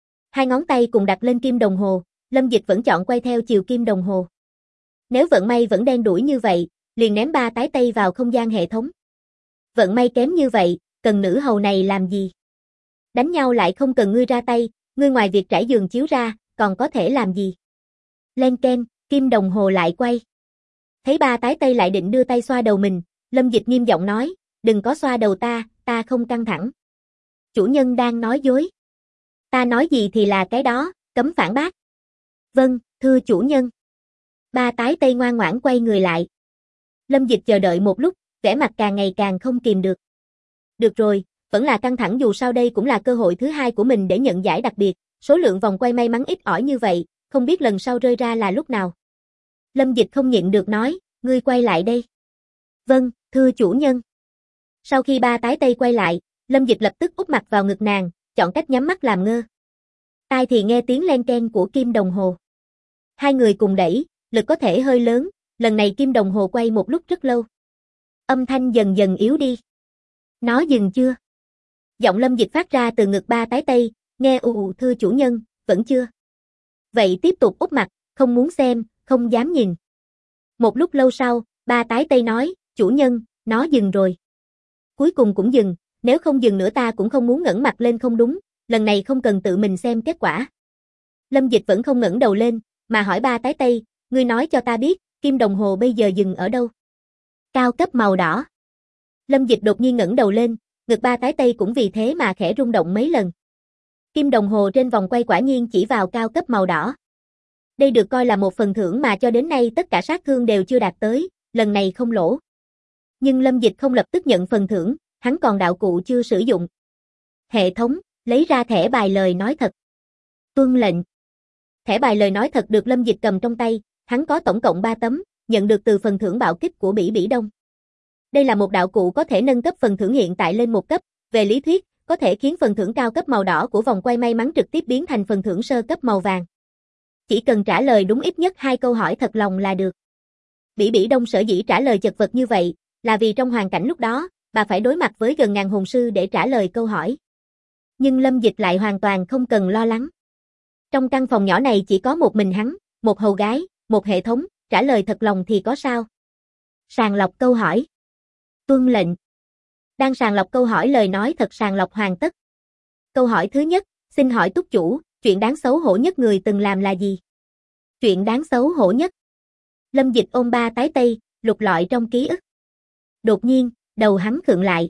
2 ngón tay cùng đặt lên kim đồng hồ, Lâm Dịch vẫn chọn quay theo chiều kim đồng hồ. Nếu vận may vẫn đen đủi như vậy, liền ném ba tái tây vào không gian hệ thống. Vận may kém như vậy, cần nữ hầu này làm gì? Đánh nhau lại không cần ngươi ra tay, ngươi ngoài việc trải giường chiếu ra, còn có thể làm gì? Len keng, kim đồng hồ lại quay. Thấy ba tái tây lại định đưa tay xoa đầu mình, Lâm Dịch nghiêm giọng nói, đừng có xoa đầu ta không căng thẳng. Chủ nhân đang nói dối. Ta nói gì thì là cái đó, cấm phản bác. Vâng, thưa chủ nhân. Ba tái tây ngoan ngoãn quay người lại. Lâm Dịch chờ đợi một lúc, vẻ mặt càng ngày càng không kìm được. Được rồi, vẫn là căng thẳng dù sao đây cũng là cơ hội thứ 2 của mình để nhận giải đặc biệt, số lượng vòng quay may mắn ít ỏi như vậy, không biết lần sau rơi ra là lúc nào. Lâm Dịch không nhịn được nói, ngươi quay lại đây. Vâng, thưa chủ nhân. Sau khi ba tái tây quay lại, Lâm Dịch lập tức úp mặt vào ngực nàng, chọn cách nhắm mắt làm ngơ. Tai thì nghe tiếng len keng của kim đồng hồ. 2 người cùng đẩy, lực có thể hơi lớn, lần này kim đồng hồ quay một lúc rất lâu. Âm thanh dần dần yếu đi. Nó dừng chưa? Giọng Lâm Dịch phát ra từ ngực ba tái tây, nghe thưa chủ nhân, vẫn chưa. Vậy tiếp tục úp mặt, không muốn xem, không dám nhìn. Một lúc lâu sau, ba tái tây nói, chủ nhân, nó dừng rồi. Cuối cùng cũng dừng, nếu không dừng nữa ta cũng không muốn ngẩng mặt lên không đúng, lần này không cần tự mình xem kết quả. Lâm Dịch vẫn không ngẩng đầu lên, mà hỏi ba tái tây, ngươi nói cho ta biết, kim đồng hồ bây giờ dừng ở đâu? Cao cấp màu đỏ. Lâm Dịch đột nhiên ngẩng đầu lên, ngực ba tái tây cũng vì thế mà khẽ rung động mấy lần. Kim đồng hồ trên vòng quay quả nhiên chỉ vào cao cấp màu đỏ. Đây được coi là một phần thưởng mà cho đến nay tất cả sát thương đều chưa đạt tới, lần này không lỗ. Nhưng Lâm Dịch không lập tức nhận phần thưởng, hắn còn đạo cụ chưa sử dụng. Hệ thống, lấy ra thẻ bài lời nói thật. Tuân lệnh. Thẻ bài lời nói thật được Lâm Dịch cầm trong tay, hắn có tổng cộng 3 tấm, nhận được từ phần thưởng bạo kích của Bỉ Bỉ Đông. Đây là một đạo cụ có thể nâng cấp phần thưởng hiện tại lên một cấp, về lý thuyết, có thể khiến phần thưởng cao cấp màu đỏ của vòng quay may mắn trực tiếp biến thành phần thưởng sơ cấp màu vàng. Chỉ cần trả lời đúng ít nhất 2 câu hỏi thật lòng là được. Bỉ Bỉ Đông sở dĩ trả lời chật vật như vậy, là vì trong hoàn cảnh lúc đó, bà phải đối mặt với gần ngàn hồn sư để trả lời câu hỏi. Nhưng Lâm Dịch lại hoàn toàn không cần lo lắng. Trong căn phòng nhỏ này chỉ có một mình hắn, một hầu gái, một hệ thống, trả lời thật lòng thì có sao? Sàng lọc câu hỏi. Tuân lệnh. Đang sàng lọc câu hỏi lời nói thật sàng lọc hoàn tất. Câu hỏi thứ nhất, xin hỏi túc chủ, chuyện đáng xấu hổ nhất người từng làm là gì? Chuyện đáng xấu hổ nhất. Lâm Dịch ôm ba tái tây, lục lọi trong ký ức. Đột nhiên, đầu hắn khựng lại.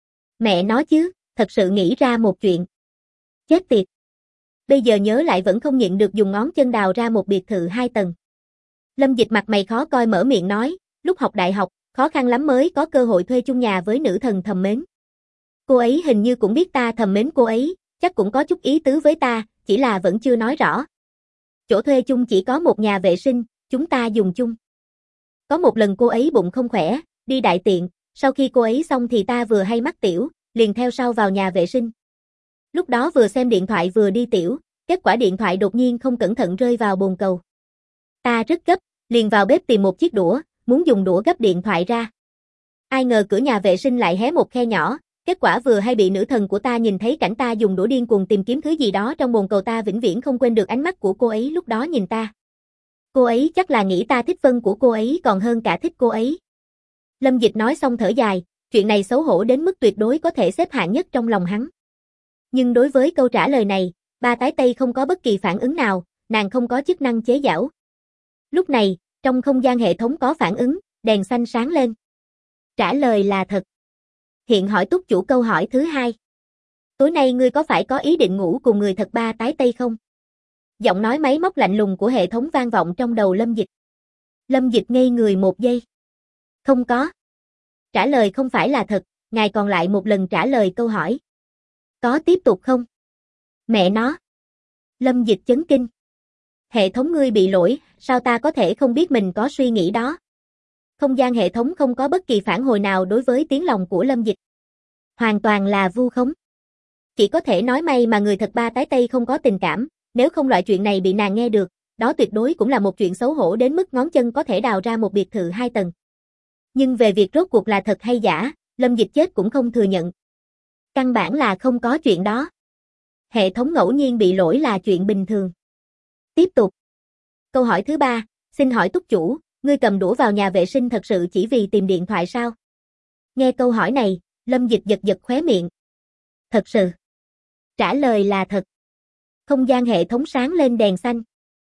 Mẹ nói chứ, thật sự nghĩ ra một chuyện. Chết tiệt. Bây giờ nhớ lại vẫn không nhịn được dùng ngón chân đào ra một biệt thự 2 tầng. Lâm Dịch mặt mày khó coi mở miệng nói, lúc học đại học, khó khăn lắm mới có cơ hội thuê chung nhà với nữ thần thầm mến. Cô ấy hình như cũng biết ta thầm mến cô ấy, chắc cũng có chút ý tứ với ta, chỉ là vẫn chưa nói rõ. Chỗ thuê chung chỉ có một nhà vệ sinh, chúng ta dùng chung. Có một lần cô ấy bụng không khỏe, đi đại tiện, sau khi cô ấy xong thì ta vừa hay mắc tiểu, liền theo sau vào nhà vệ sinh. Lúc đó vừa xem điện thoại vừa đi tiểu, kết quả điện thoại đột nhiên không cẩn thận rơi vào bồn cầu. Ta rất gấp, liền vào bếp tìm một chiếc đũa, muốn dùng đũa gấp điện thoại ra. Ai ngờ cửa nhà vệ sinh lại hé một khe nhỏ, kết quả vừa hay bị nữ thần của ta nhìn thấy cảnh ta dùng đũa điên cuồng tìm kiếm thứ gì đó trong bồn cầu. Ta vĩnh viễn không quên được ánh mắt của cô ấy lúc đó nhìn ta. Cô ấy chắc là nghĩ ta thích Vân của cô ấy còn hơn cả thích cô ấy. Lâm Dịch nói xong thở dài, chuyện này xấu hổ đến mức tuyệt đối có thể xếp hạng nhất trong lòng hắn. Nhưng đối với câu trả lời này, ba tái tây không có bất kỳ phản ứng nào, nàng không có chức năng chế giễu. Lúc này, trong không gian hệ thống có phản ứng, đèn xanh sáng lên. Trả lời là thật. Hiện hỏi túc chủ câu hỏi thứ 2. Tối nay ngươi có phải có ý định ngủ cùng người thật ba tái tây không? Giọng nói máy móc lạnh lùng của hệ thống vang vọng trong đầu Lâm Dịch. Lâm Dịch ngây người một giây. Không có. Trả lời không phải là thật, ngài còn lại một lần trả lời câu hỏi. Có tiếp tục không? Mẹ nó. Lâm Dịch chấn kinh. Hệ thống ngươi bị lỗi, sao ta có thể không biết mình có suy nghĩ đó? Không gian hệ thống không có bất kỳ phản hồi nào đối với tiếng lòng của Lâm Dịch. Hoàn toàn là vu khống. Chỉ có thể nói may mà người thật ba tái tây không có tình cảm, nếu không loại chuyện này bị nàng nghe được, đó tuyệt đối cũng là một chuyện xấu hổ đến mức ngón chân có thể đào ra một biệt thự 2 tầng. Nhưng về việc rốt cuộc là thật hay giả, Lâm Dịch chết cũng không thừa nhận. Căn bản là không có chuyện đó. Hệ thống ngẫu nhiên bị lỗi là chuyện bình thường. Tiếp tục. Câu hỏi thứ 3, xin hỏi túc chủ, ngươi cầm đũa vào nhà vệ sinh thật sự chỉ vì tìm điện thoại sao? Nghe câu hỏi này, Lâm Dịch giật giật khóe miệng. Thật sự. Trả lời là thật. Không gian hệ thống sáng lên đèn xanh.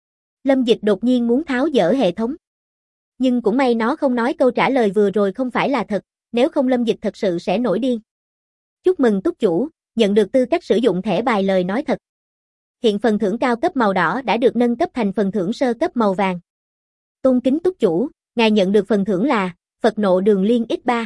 Lâm Dịch đột nhiên muốn tháo dỡ hệ thống. Nhưng cũng may nó không nói câu trả lời vừa rồi không phải là thật, nếu không Lâm Dịch thật sự sẽ nổi điên. Chúc mừng túc chủ, nhận được tư cách sử dụng thẻ bài lời nói thật. Hiện phần thưởng cao cấp màu đỏ đã được nâng cấp thành phần thưởng sơ cấp màu vàng. Tôn kính túc chủ, ngài nhận được phần thưởng là Phật nộ đường liên X3.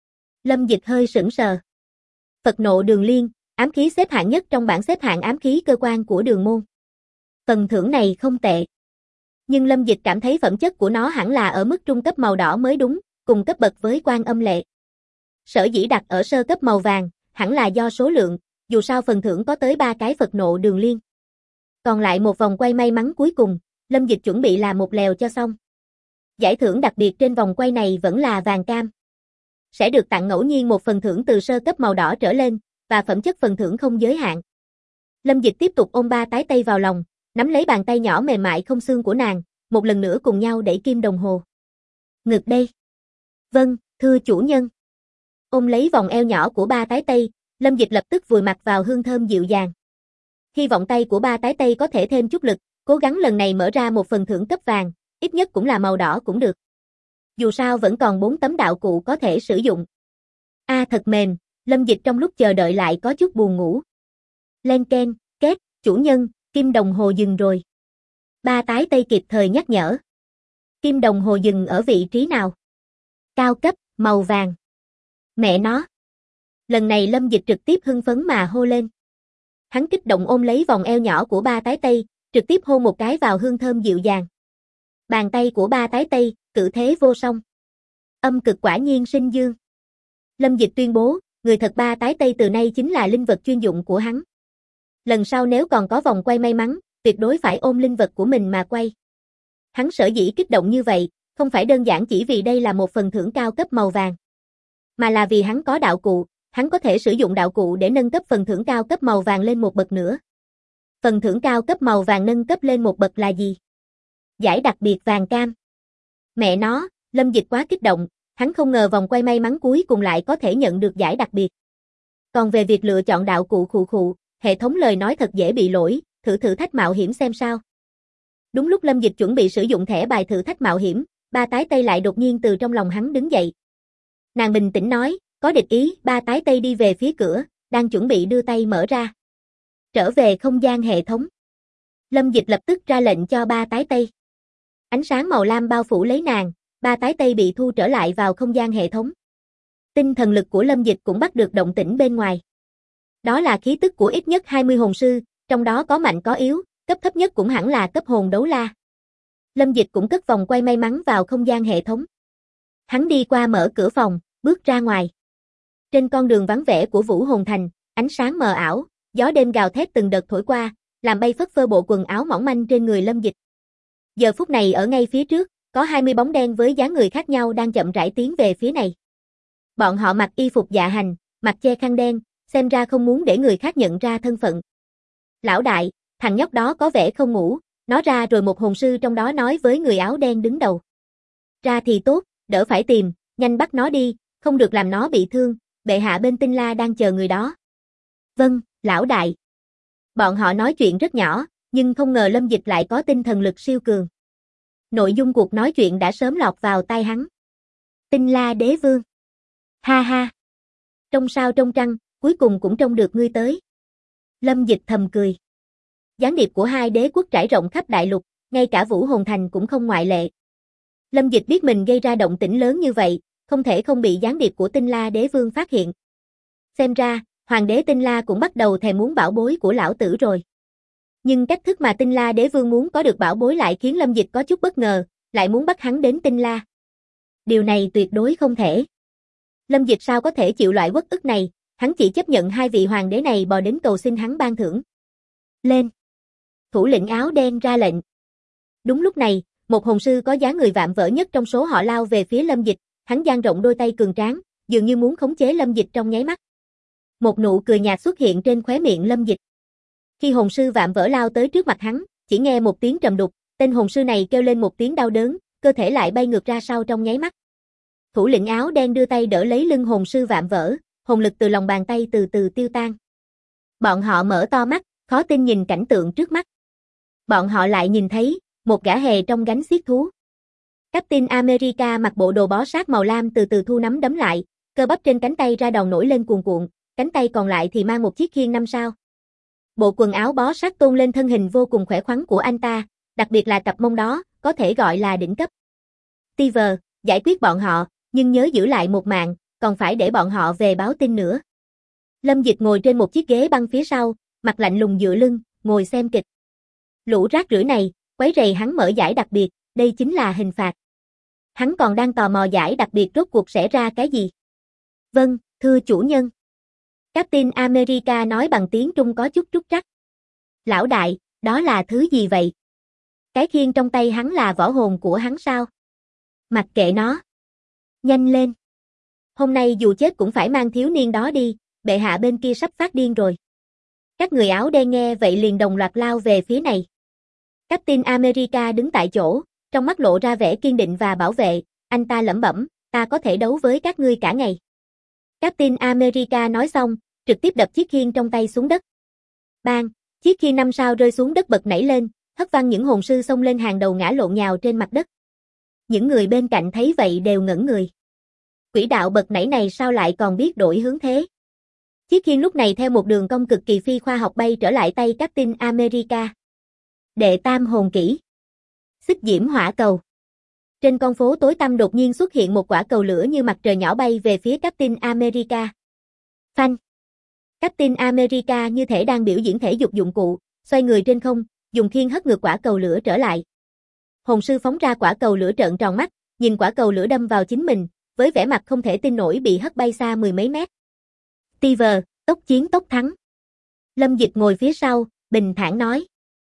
Lâm Dịch hơi sững sờ. Phật nộ đường liên, ám khí xếp hạng nhất trong bảng xếp hạng ám khí cơ quan của đường môn. Phần thưởng này không tệ. Nhưng Lâm Dịch cảm thấy phẩm chất của nó hẳn là ở mức trung cấp màu đỏ mới đúng, cùng cấp bậc với Quan Âm Lệ. Sở dĩ đặt ở sơ cấp màu vàng, hẳn là do số lượng, dù sao phần thưởng có tới 3 cái Phật nộ đường liên. Còn lại một vòng quay may mắn cuối cùng, Lâm Dịch chuẩn bị làm một lèo cho xong. Giải thưởng đặc biệt trên vòng quay này vẫn là vàng cam. Sẽ được tặng ngẫu nhiên một phần thưởng từ sơ cấp màu đỏ trở lên, và phẩm chất phần thưởng không giới hạn. Lâm Dịch tiếp tục ôm ba tái tây vào lòng, nắm lấy bàn tay nhỏ mềm mại không xương của nàng, một lần nữa cùng nhau đẩy kim đồng hồ. Ngực đây. Vâng, thưa chủ nhân. Ôm lấy vòng eo nhỏ của ba tái tây, Lâm Dịch lập tức vùi mặt vào hương thơm dịu dàng. Hy vọng tay của ba tái tây có thể thêm chút lực, cố gắng lần này mở ra một phần thưởng cấp vàng, ít nhất cũng là màu đỏ cũng được. Dù sao vẫn còn 4 tấm đạo cụ có thể sử dụng. Thật mềm, Lâm Dịch trong lúc chờ đợi lại có chút buồn ngủ. Len keng, két, chủ nhân, kim đồng hồ dừng rồi. Ba tái tây kịp thời nhắc nhở. Kim đồng hồ dừng ở vị trí nào? Cao cấp, màu vàng. Mẹ nó. Lần này Lâm Dịch trực tiếp hưng phấn mà hô lên. Hắn kích động ôm lấy vòng eo nhỏ của ba tái tây, trực tiếp hôn một cái vào hương thơm dịu dàng. Bàn tay của ba tái tây, cự thế vô song. Âm cực quả nhiên sinh dương. Lâm Dịch tuyên bố, người thật ba tái tây từ nay chính là linh vật chuyên dụng của hắn. Lần sau nếu còn có vòng quay may mắn, tuyệt đối phải ôm linh vật của mình mà quay. Hắn sở dĩ kích động như vậy, không phải đơn giản chỉ vì đây là một phần thưởng cao cấp màu vàng, mà là vì hắn có đạo cụ, hắn có thể sử dụng đạo cụ để nâng cấp phần thưởng cao cấp màu vàng lên một bậc nữa. Phần thưởng cao cấp màu vàng nâng cấp lên một bậc là gì? Giải đặc biệt vàng cam. Mẹ nó, Lâm Dịch quá kích động, hắn không ngờ vòng quay may mắn cuối cùng lại có thể nhận được giải đặc biệt. Còn về việc lựa chọn đạo cụ hệ thống lời nói thật dễ bị lỗi, thử thách mạo hiểm xem sao. Đúng lúc Lâm Dịch chuẩn bị sử dụng thẻ bài thử thách mạo hiểm, ba tái tây lại đột nhiên từ trong lòng hắn đứng dậy. Nàng bình tĩnh nói, có địch ý, ba tái tây đi về phía cửa, đang chuẩn bị đưa tay mở ra. Trở về không gian hệ thống. Lâm Dịch lập tức ra lệnh cho ba tái tây. Ánh sáng màu lam bao phủ lấy nàng, ba tái tây bị thu trở lại vào không gian hệ thống. Tinh thần lực của Lâm Dịch cũng bắt được động tĩnh bên ngoài. Đó là khí tức của ít nhất 20 hồn sư, trong đó có mạnh có yếu, cấp thấp nhất cũng hẳn là cấp hồn đấu la. Lâm Dịch cũng cất vòng quay may mắn vào không gian hệ thống. Hắn đi qua mở cửa phòng, bước ra ngoài. Trên con đường vắng vẻ của Vũ Hồn Thành, ánh sáng mờ ảo, gió đêm gào thét từng đợt thổi qua, làm bay phất phơ bộ quần áo mỏng manh trên người Lâm Dịch. Giờ phút này ở ngay phía trước, có 20 bóng đen với dáng người khác nhau đang chậm rãi tiến về phía này. Bọn họ mặc y phục dạ hành, mặt che khăn đen, xem ra không muốn để người khác nhận ra thân phận. Lão đại, thằng nhóc đó có vẻ không ngủ, nó ra rồi, một hồn sư trong đó nói với người áo đen đứng đầu. Ra thì tốt, đỡ phải tìm, nhanh bắt nó đi, không được làm nó bị thương, bệ hạ bên Tinh La đang chờ người đó. Vâng, lão đại. Bọn họ nói chuyện rất nhỏ, nhưng không ngờ Lâm Dịch lại có tinh thần lực siêu cường. Nội dung cuộc nói chuyện đã sớm lọt vào tai hắn. Tinh La đế vương. Ha ha. Trong sao trong trăng, cuối cùng cũng trông được ngươi tới. Lâm Dịch thầm cười. Gián điệp của hai đế quốc trải rộng khắp đại lục, ngay cả Vũ Hồn Thành cũng không ngoại lệ. Lâm Dịch biết mình gây ra động tĩnh lớn như vậy, không thể không bị gián điệp của Tinh La đế vương phát hiện. Xem ra, hoàng đế Tinh La cũng bắt đầu thèm muốn bảo bối của lão tử rồi. Nhưng cách thức mà Tinh La đế vương muốn có được bảo bối lại khiến Lâm Dịch có chút bất ngờ, lại muốn bắt hắn đến Tinh La. Điều này tuyệt đối không thể. Lâm Dịch sao có thể chịu loại uất ức này, hắn chỉ chấp nhận hai vị hoàng đế này bò đến cầu xin hắn ban thưởng. Lên! Thủ lĩnh áo đen ra lệnh. Đúng lúc này, một hồn sư có dáng người vạm vỡ nhất trong số họ lao về phía Lâm Dịch, hắn dang rộng đôi tay cường tráng, dường như muốn khống chế Lâm Dịch trong nháy mắt. Một nụ cười nhạt xuất hiện trên khóe miệng Lâm Dịch. Khi hồn sư vạm vỡ lao tới trước mặt hắn, chỉ nghe một tiếng trầm đục, tên hồn sư này kêu lên một tiếng đau đớn, cơ thể lại bay ngược ra sau trong nháy mắt. Thủ lĩnh áo đen đưa tay đỡ lấy lưng hồn sư vạm vỡ, hồn lực từ lòng bàn tay từ từ tiêu tan. Bọn họ mở to mắt, khó tin nhìn cảnh tượng trước mắt. Bọn họ lại nhìn thấy một gã hề trong gánh xiết thú. Captain America mặc bộ đồ bó sát màu lam từ từ thu nắm đấm lại, cơ bắp trên cánh tay ra đòn nổi lên cuồn cuộn, cánh tay còn lại thì mang một chiếc khiên 5 sao. Bộ quần áo bó sát tôn lên thân hình vô cùng khỏe khoắn của anh ta, đặc biệt là cặp mông đó, có thể gọi là đỉnh cấp. Steve, giải quyết bọn họ, nhưng nhớ giữ lại một mạng, còn phải để bọn họ về báo tin nữa. Lâm Dịch ngồi trên một chiếc ghế băng phía sau, mặt lạnh lùng dựa lưng, ngồi xem kịch. Lũ rác rưởi này, quấy rầy hắn mở giải đặc biệt, đây chính là hình phạt. Hắn còn đang tò mò giải đặc biệt rốt cuộc sẽ ra cái gì. Vâng, thưa chủ nhân. Captain America nói bằng tiếng Trung có chút trúc trắc. Lão đại, đó là thứ gì vậy? Cái khiên trong tay hắn là võ hồn của hắn sao? Mặc kệ nó. Nhanh lên. Hôm nay dù chết cũng phải mang thiếu niên đó đi, bệ hạ bên kia sắp phát điên rồi. Các người áo đen nghe vậy liền đồng loạt lao về phía này. Captain America đứng tại chỗ, trong mắt lộ ra vẻ kiên định và bảo vệ, anh ta lẩm bẩm, ta có thể đấu với các ngươi cả ngày. Captain America nói xong, trực tiếp đập chiếc khiên trong tay xuống đất. Bang, chiếc khiên 5 sao rơi xuống đất bật nảy lên, hất văng những hồn sư xông lên hàng đầu ngã lộn nhào trên mặt đất. Những người bên cạnh thấy vậy đều ngẩn người. Quỹ đạo bật nảy này sao lại còn biết đổi hướng thế? Chiếc khiên lúc này theo một đường cong cực kỳ phi khoa học bay trở lại tay Captain America. Đệ tam hồn kỹ. Xích diễm hỏa cầu. Trên con phố tối tăm đột nhiên xuất hiện một quả cầu lửa như mặt trời nhỏ bay về phía Captain America. Phanh. Captain America như thể đang biểu diễn thể dục dụng cụ, xoay người trên không, dùng khiên hất ngược quả cầu lửa trở lại. Hồn sư phóng ra quả cầu lửa trợn tròn mắt, nhìn quả cầu lửa đâm vào chính mình, với vẻ mặt không thể tin nổi bị hất bay xa mười mấy mét. Steve, tốc chiến tốc thắng. Lâm Dịch ngồi phía sau, bình thản nói.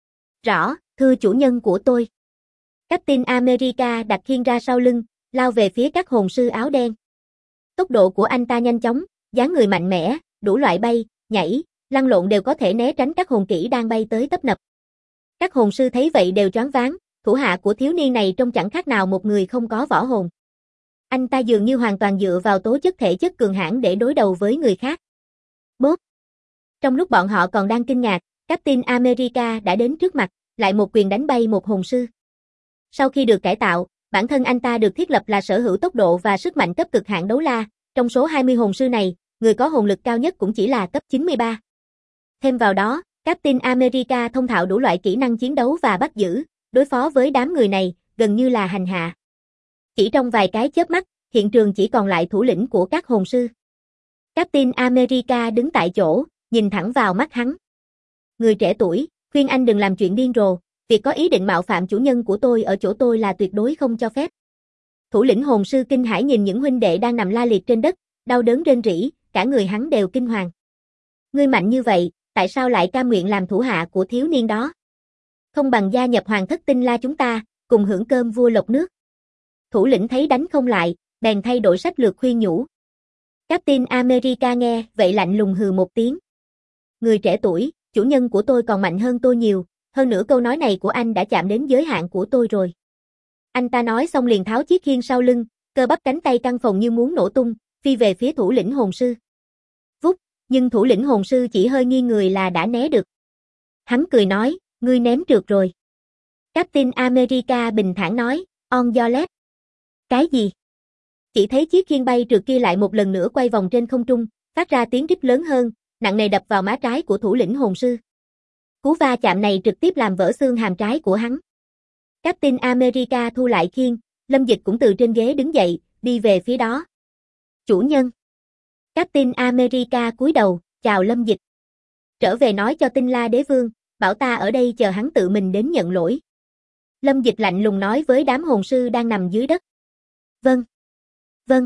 Rõ, thưa chủ nhân của tôi. Captain America đặt khiên ra sau lưng, lao về phía các hồn sư áo đen. Tốc độ của anh ta nhanh chóng, dáng người mạnh mẽ, đủ loại bay, nhảy, lăn lộn đều có thể né tránh các hồn kỹ đang bay tới tấp nập. Các hồn sư thấy vậy đều choáng váng, thủ hạ của thiếu niên này trông chẳng khác nào một người không có võ hồn. Anh ta dường như hoàn toàn dựa vào tố chất thể chất cường hãn để đối đầu với người khác. Bốp! Trong lúc bọn họ còn đang kinh ngạc, Captain America đã đến trước mặt, lại một quyền đánh bay một hồn sư. Sau khi được cải tạo, bản thân anh ta được thiết lập là sở hữu tốc độ và sức mạnh cấp cực hạn đấu la, trong số 20 hồn sư này, người có hồn lực cao nhất cũng chỉ là cấp 93. Thêm vào đó, Captain America thông thạo đủ loại kỹ năng chiến đấu và bắt giữ, đối phó với đám người này, gần như là hành hạ. Chỉ trong vài cái chớp mắt, hiện trường chỉ còn lại thủ lĩnh của các hồn sư. Captain America đứng tại chỗ, nhìn thẳng vào mắt hắn. Người trẻ tuổi, khuyên anh đừng làm chuyện điên rồ, việc có ý định mạo phạm chủ nhân của tôi ở chỗ tôi là tuyệt đối không cho phép. Thủ lĩnh hồn sư kinh hãi nhìn những huynh đệ đang nằm la liệt trên đất, đau đớn rên rỉ, cả người hắn đều kinh hoàng. Ngươi mạnh như vậy, tại sao lại cam nguyện làm thủ hạ của thiếu niên đó? Không bằng gia nhập hoàng thất Tinh La chúng ta, cùng hưởng cơm vua lộc nước. Thủ lĩnh thấy đánh không lại, bèn thay đổi sách lược khuyên nhủ. Captain America nghe, vậy lạnh lùng hừ một tiếng. Người trẻ tuổi, chủ nhân của tôi còn mạnh hơn tôi nhiều, hơn nữa câu nói này của anh đã chạm đến giới hạn của tôi rồi. Anh ta nói xong liền tháo chiếc khiên sau lưng, cơ bắp cánh tay căng phồng như muốn nổ tung, phi về phía thủ lĩnh hồn sư. Vút, nhưng thủ lĩnh hồn sư chỉ hơi nghiêng người là đã né được. Hắn cười nói, ngươi ném trượt rồi. Captain America bình thản nói, on your left. Cái gì? Chỉ thấy chiếc khiên bay trượt kia lại một lần nữa quay vòng trên không trung, phát ra tiếng rít lớn hơn, nặng nề đập vào má trái của thủ lĩnh hồn sư. Cú va chạm này trực tiếp làm vỡ xương hàm trái của hắn. Captain America thu lại khiên, Lâm Dịch cũng từ trên ghế đứng dậy, đi về phía đó. Chủ nhân. Captain America cúi đầu, chào Lâm Dịch. Trở về nói cho Tinh La đế vương, bảo ta ở đây chờ hắn tự mình đến nhận lỗi. Lâm Dịch lạnh lùng nói với đám hồn sư đang nằm dưới đất. Vâng. Vâng.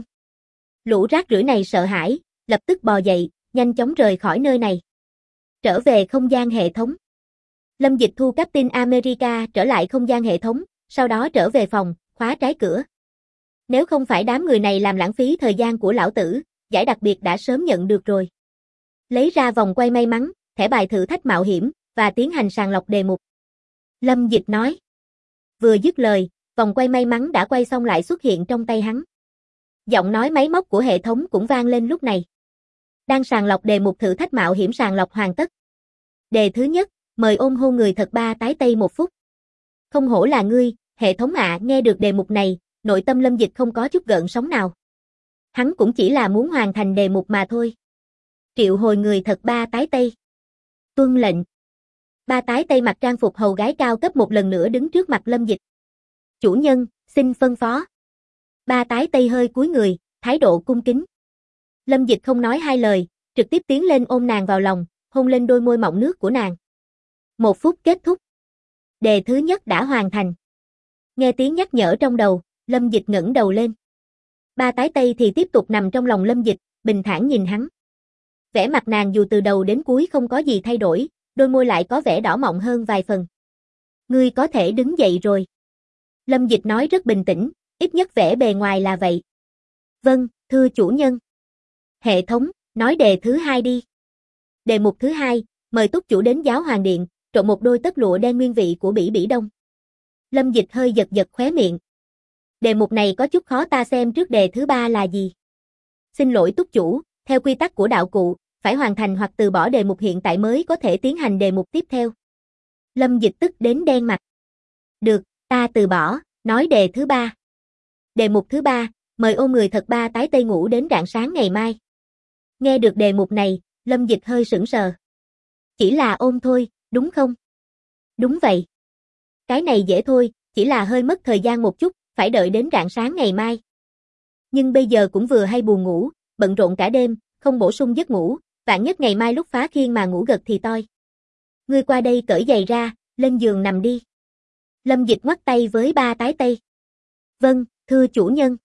Lũ rác rưởi này sợ hãi, lập tức bò dậy, nhanh chóng rời khỏi nơi này. Trở về không gian hệ thống. Lâm Dịch thu Captain America trở lại không gian hệ thống, sau đó trở về phòng, khóa trái cửa. Nếu không phải đám người này làm lãng phí thời gian của lão tử, giải đặc biệt đã sớm nhận được rồi. Lấy ra vòng quay may mắn, thẻ bài thử thách mạo hiểm, và tiến hành sàng lọc đề mục. Lâm Dịch nói. Vừa dứt lời, vòng quay may mắn đã quay xong lại xuất hiện trong tay hắn. Giọng nói máy móc của hệ thống cũng vang lên lúc này. Đang sàng lọc đề mục thử thách mạo hiểm sàng lọc hoàn tất. Đề thứ nhất, mời ôm hôn người thật ba tái tây 1 phút. Không hổ là ngươi, hệ thống ạ, nghe được đề mục này, nội tâm Lâm Dịch không có chút gợn sóng nào. Hắn cũng chỉ là muốn hoàn thành đề mục mà thôi. Triệu hồi người thật ba tái tây. Tuân lệnh. Ba tái tây mặc trang phục hầu gái cao cấp một lần nữa đứng trước mặt Lâm Dịch. Chủ nhân, xin phân phó. Ba tái tây hơi cúi người, thái độ cung kính. Lâm Dịch không nói hai lời, trực tiếp tiến lên ôm nàng vào lòng, hôn lên đôi môi mọng nước của nàng. 1 phút kết thúc. Đề thứ nhất đã hoàn thành. Nghe tiếng nhắc nhở trong đầu, Lâm Dịch ngẩng đầu lên. Ba tái tây thì tiếp tục nằm trong lòng Lâm Dịch, bình thản nhìn hắn. Vẻ mặt nàng dù từ đầu đến cuối không có gì thay đổi, đôi môi lại có vẻ đỏ mọng hơn vài phần. Ngươi có thể đứng dậy rồi. Lâm Dịch nói rất bình tĩnh, ít nhất vẻ bề ngoài là vậy. Vâng, thưa chủ nhân. Hệ thống, nói đề thứ hai đi. Đề mục thứ hai, mời túc chủ đến giáo hoàng điện, trộn một đôi tất lụa đen nguyên vị của Bỉ Bỉ Đông. Lâm Dịch hơi giật giật khóe miệng. Đề mục này có chút khó ta xem trước đề thứ ba là gì. Xin lỗi túc chủ, theo quy tắc của đạo cụ, phải hoàn thành hoặc từ bỏ đề mục hiện tại mới có thể tiến hành đề mục tiếp theo. Lâm Dịch tức đến đen mặt. Được, ta từ bỏ, nói đề thứ ba. Đề mục thứ ba, Mời ôm người thật ba tái tây ngủ đến rạng sáng ngày mai. Nghe được đề mục này, Lâm Dịch hơi sững sờ. Chỉ là ôm thôi, đúng không? Đúng vậy. Cái này dễ thôi, chỉ là hơi mất thời gian một chút, phải đợi đến rạng sáng ngày mai. Nhưng bây giờ cũng vừa hay buồn ngủ, bận rộn cả đêm, không bổ sung giấc ngủ, vạn nhất ngày mai lúc phá khiên mà ngủ gật thì toi. Ngươi qua đây cởi giày ra, lên giường nằm đi. Lâm Dịch ngoắc tay với ba tái tây. Vâng, thưa chủ nhân.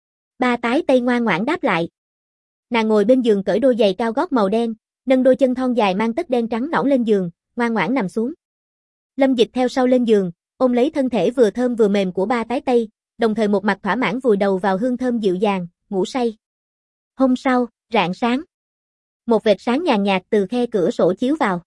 Ba tái tây ngoan ngoãn đáp lại. Nàng ngồi bên giường cởi đôi giày cao gót màu đen, nâng đôi chân thon dài mang tất đen trắng nõn lên giường, ngoan ngoãn nằm xuống. Lâm Dịch theo sau lên giường, ôm lấy thân thể vừa thơm vừa mềm của ba tái tây, đồng thời một mặt thỏa mãn vùi đầu vào hương thơm dịu dàng, ngủ say. Hôm sau, rạng sáng. Một vệt sáng nhàn nhạt từ khe cửa sổ chiếu vào.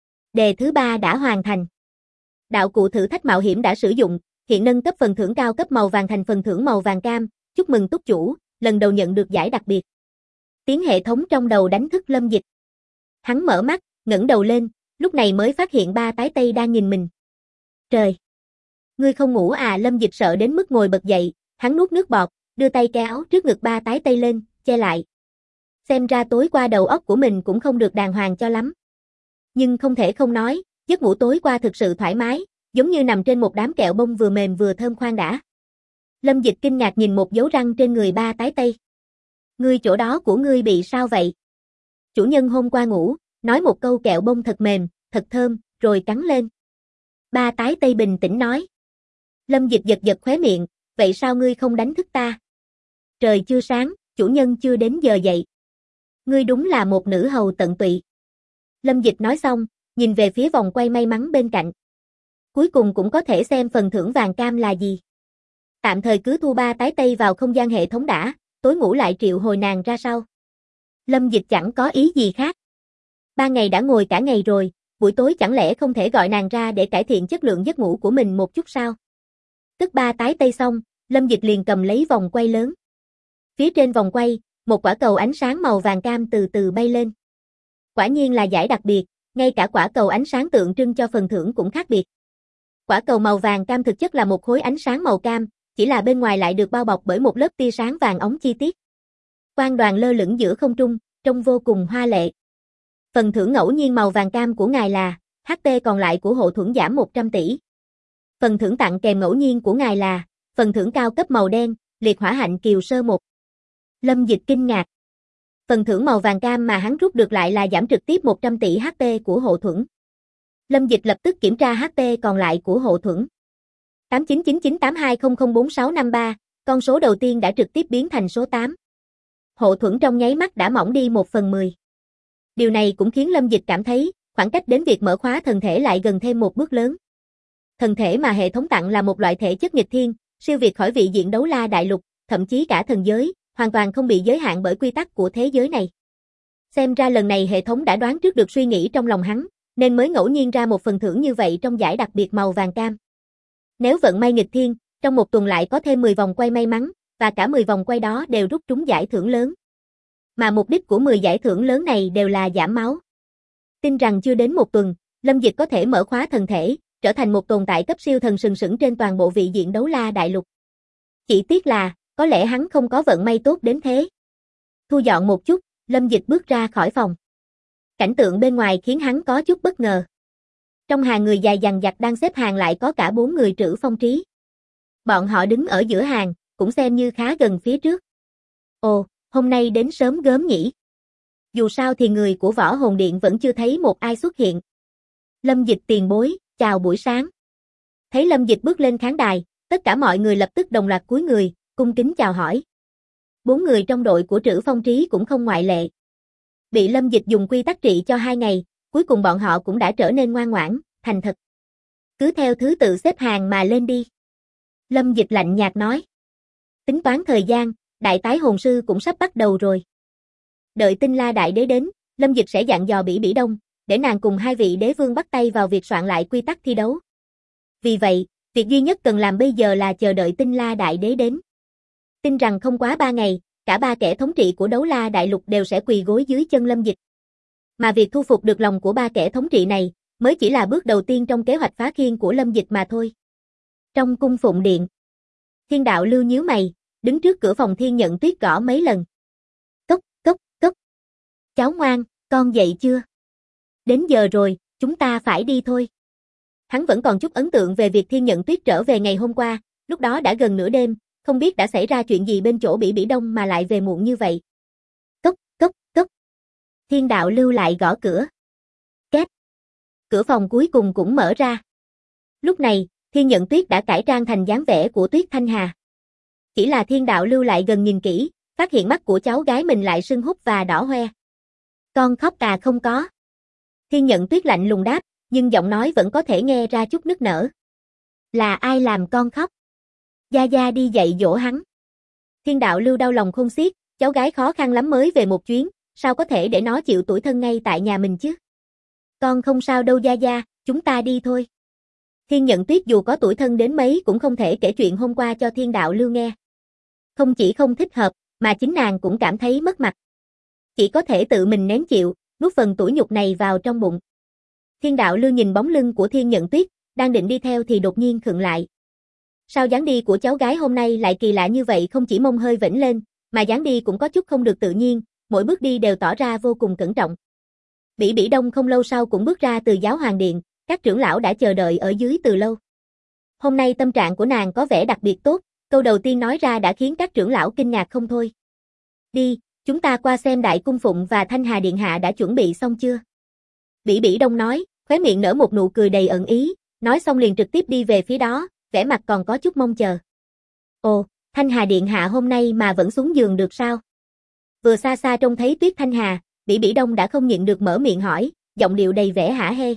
Đề thứ 3 đã hoàn thành. Đạo cụ thử thách mạo hiểm đã sử dụng, hiện nâng cấp phần thưởng cao cấp màu vàng thành phần thưởng màu vàng cam, chúc mừng túc chủ, lần đầu nhận được giải đặc biệt. Tiếng hệ thống trong đầu đánh thức Lâm Dịch. Hắn mở mắt, ngẩng đầu lên, lúc này mới phát hiện ba tái tây đang nhìn mình. Trời! Ngươi không ngủ à? Lâm Dịch sợ đến mức ngồi bật dậy, hắn nuốt nước bọt, đưa tay kéo trước ngực ba tái tây lên, che lại. Xem ra tối qua đầu óc của mình cũng không được đàng hoàng cho lắm. Nhưng không thể không nói, giấc ngủ tối qua thực sự thoải mái, giống như nằm trên một đám kẹo bông vừa mềm vừa thơm khoan đã. Lâm Dịch kinh ngạc nhìn một dấu răng trên người ba tái tây. Ngươi chỗ đó của ngươi bị sao vậy? Chủ nhân hôm qua ngủ, nói một câu kẹo bông thật mềm, thật thơm, rồi cắn lên. Ba tái tây bình tĩnh nói. Lâm Dịch giật giật khóe miệng, vậy sao ngươi không đánh thức ta? Trời chưa sáng, chủ nhân chưa đến giờ dậy. Ngươi đúng là một nữ hầu tận tụy. Lâm Dịch nói xong, nhìn về phía vòng quay may mắn bên cạnh. Cuối cùng cũng có thể xem phần thưởng vàng cam là gì. Tạm thời cứ thu ba tái tây vào không gian hệ thống đã, tối ngủ lại triệu hồi nàng ra sau. Lâm Dịch chẳng có ý gì khác. Ban ngày đã ngồi cả ngày rồi, buổi tối chẳng lẽ không thể gọi nàng ra để cải thiện chất lượng giấc ngủ của mình một chút sao? Cất ba tái tây xong, Lâm Dịch liền cầm lấy vòng quay lớn. Phía trên vòng quay, một quả cầu ánh sáng màu vàng cam từ từ bay lên. Quả nhiên là giải đặc biệt, ngay cả quả cầu ánh sáng tượng trưng cho phần thưởng cũng khác biệt. Quả cầu màu vàng cam thực chất là một khối ánh sáng màu cam, chỉ là bên ngoài lại được bao bọc bởi một lớp tia sáng vàng óng chi tiết. Quang đoàn lơ lửng giữa không trung, trông vô cùng hoa lệ. Phần thưởng ngẫu nhiên màu vàng cam của ngài là HP còn lại của hộ thuẫn giảm 100 tỷ. Phần thưởng tặng kèm ngẫu nhiên của ngài là phần thưởng cao cấp màu đen, liệt hỏa hạnh kiều sơ 1. Lâm Dịch kinh ngạc. Phần thưởng màu vàng cam mà hắn rút được lại là giảm trực tiếp 100 tỷ HP của hộ thuẫn. Lâm Dịch lập tức kiểm tra HP còn lại của hộ thuẫn. 899982004653, con số đầu tiên đã trực tiếp biến thành số 8. Hộ thuẫn trong nháy mắt đã mỏng đi 1/10. Điều này cũng khiến Lâm Dịch cảm thấy, khoảng cách đến việc mở khóa thần thể lại gần thêm một bước lớn. Thần thể mà hệ thống tặng là một loại thể chất nghịch thiên, siêu việt khỏi vị diện đấu la đại lục, thậm chí cả thần giới, hoàn toàn không bị giới hạn bởi quy tắc của thế giới này. Xem ra lần này hệ thống đã đoán trước được suy nghĩ trong lòng hắn, nên mới ngẫu nhiên ra một phần thưởng như vậy trong giải đặc biệt màu vàng cam. Nếu vận may nghịch thiên, trong một tuần lại có thêm 10 vòng quay may mắn, và cả 10 vòng quay đó đều rút trúng giải thưởng lớn. Mà mục đích của 10 giải thưởng lớn này đều là giảm máu. Tin rằng chưa đến một tuần, Lâm Dịch có thể mở khóa thần thể, trở thành một tồn tại cấp siêu thần sừng sững trên toàn bộ vị diện đấu la đại lục. Chỉ tiếc là, có lẽ hắn không có vận may tốt đến thế. Thu dọn một chút, Lâm Dịch bước ra khỏi phòng. Cảnh tượng bên ngoài khiến hắn có chút bất ngờ. Trong hàng người dài dằng dặc đang xếp hàng lại có cả 4 người Trữ Phong Trí. Bọn họ đứng ở giữa hàng, cũng xem như khá gần phía trước. Ồ, hôm nay đến sớm gớm nhỉ. Dù sao thì người của Võ Hồn Điện vẫn chưa thấy một ai xuất hiện. Lâm Dịch tiền bối, chào buổi sáng. Thấy Lâm Dịch bước lên khán đài, tất cả mọi người lập tức đồng loạt cúi người, cung kính chào hỏi. 4 người trong đội của Trữ Phong Trí cũng không ngoại lệ. Bị Lâm Dịch dùng quy tắc trị cho 2 ngày, cuối cùng bọn họ cũng đã trở nên ngoan ngoãn, thành thật. Cứ theo thứ tự xếp hàng mà lên đi. Lâm Dịch lạnh nhạt nói. Tính toán thời gian, đại tái hồn sư cũng sắp bắt đầu rồi. Đợi Tinh La Đại Đế đến, Lâm Dịch sẽ dặn dò Bỉ Bỉ Đông, để nàng cùng 2 vị đế vương bắt tay vào việc soạn lại quy tắc thi đấu. Vì vậy, việc duy nhất cần làm bây giờ là chờ đợi Tinh La Đại Đế đến. Tin rằng không quá 3 ngày, cả 3 kẻ thống trị của đấu la đại lục đều sẽ quỳ gối dưới chân Lâm Dịch. Mà việc thu phục được lòng của 3 kẻ thống trị này, mới chỉ là bước đầu tiên trong kế hoạch phá khiên của Lâm Dịch mà thôi. Trong cung phụng điện, Thiên Đạo Lưu nhíu mày, đứng trước cửa phòng Thiên Nhận Tuyết gõ mấy lần. Cốc, cốc, cốc. Cháu ngoan, con dậy chưa? Đến giờ rồi, chúng ta phải đi thôi. Hắn vẫn còn chút ấn tượng về việc Thiên Nhận Tuyết trở về ngày hôm qua, lúc đó đã gần nửa đêm, không biết đã xảy ra chuyện gì bên chỗ Bỉ Bỉ Đông mà lại về muộn như vậy. Cốc, cốc, cốc. Thiên Đạo Lưu lại gõ cửa. Két. Cửa phòng cuối cùng cũng mở ra. Lúc này, Thiên Nhận Tuyết đã cải trang thành dáng vẻ của Tuyết Thanh Hà. Chỉ là Thiên Đạo Lưu lại gần nhìn kỹ, phát hiện mắt của cháu gái mình lại sưng húp và đỏ hoe. Con khóc à? Không có. Thiên Nhận Tuyết lạnh lùng đáp, nhưng giọng nói vẫn có thể nghe ra chút nức nở. Là ai làm con khóc? Gia Gia đi dạy dỗ hắn. Thiên Đạo Lưu đau lòng khôn xiết, cháu gái khó khăn lắm mới về một chuyến, sao có thể để nó chịu tủi thân ngay tại nhà mình chứ? Con không sao đâu Gia Gia, chúng ta đi thôi. Thiên Nhận Tuyết dù có tủi thân đến mấy cũng không thể kể chuyện hôm qua cho Thiên Đạo Lưu nghe. Không chỉ không thích hợp, mà chính nàng cũng cảm thấy mất mặt. Chỉ có thể tự mình nén chịu, nuốt phần tủi nhục này vào trong bụng. Thiên Đạo Lưu nhìn bóng lưng của Thiên Nhận Tuyết, đang định đi theo thì đột nhiên khựng lại. Sao dáng đi của cháu gái hôm nay lại kỳ lạ như vậy? Không chỉ mông hơi vểnh lên, mà dáng đi cũng có chút không được tự nhiên, mỗi bước đi đều tỏ ra vô cùng cẩn trọng. Bỉ Bỉ Đông không lâu sau cũng bước ra từ Giáo Hoàng Điện, các trưởng lão đã chờ đợi ở dưới từ lâu. Hôm nay tâm trạng của nàng có vẻ đặc biệt tốt, câu đầu tiên nói ra đã khiến các trưởng lão kinh ngạc không thôi. Đi, chúng ta qua xem Đại Cung Phụng và Thanh Hà Điện Hạ đã chuẩn bị xong chưa? Bỉ Bỉ Đông nói, khóe miệng nở một nụ cười đầy ẩn ý, nói xong liền trực tiếp đi về phía đó, vẻ mặt còn có chút mong chờ. Ồ, Thanh Hà Điện Hạ hôm nay mà vẫn xuống giường được sao? Vừa xa xa trông thấy Tuyết Thanh Hà, Bỉ Bỉ Đông đã không nhịn được mở miệng hỏi, giọng điệu đầy vẻ hả hê.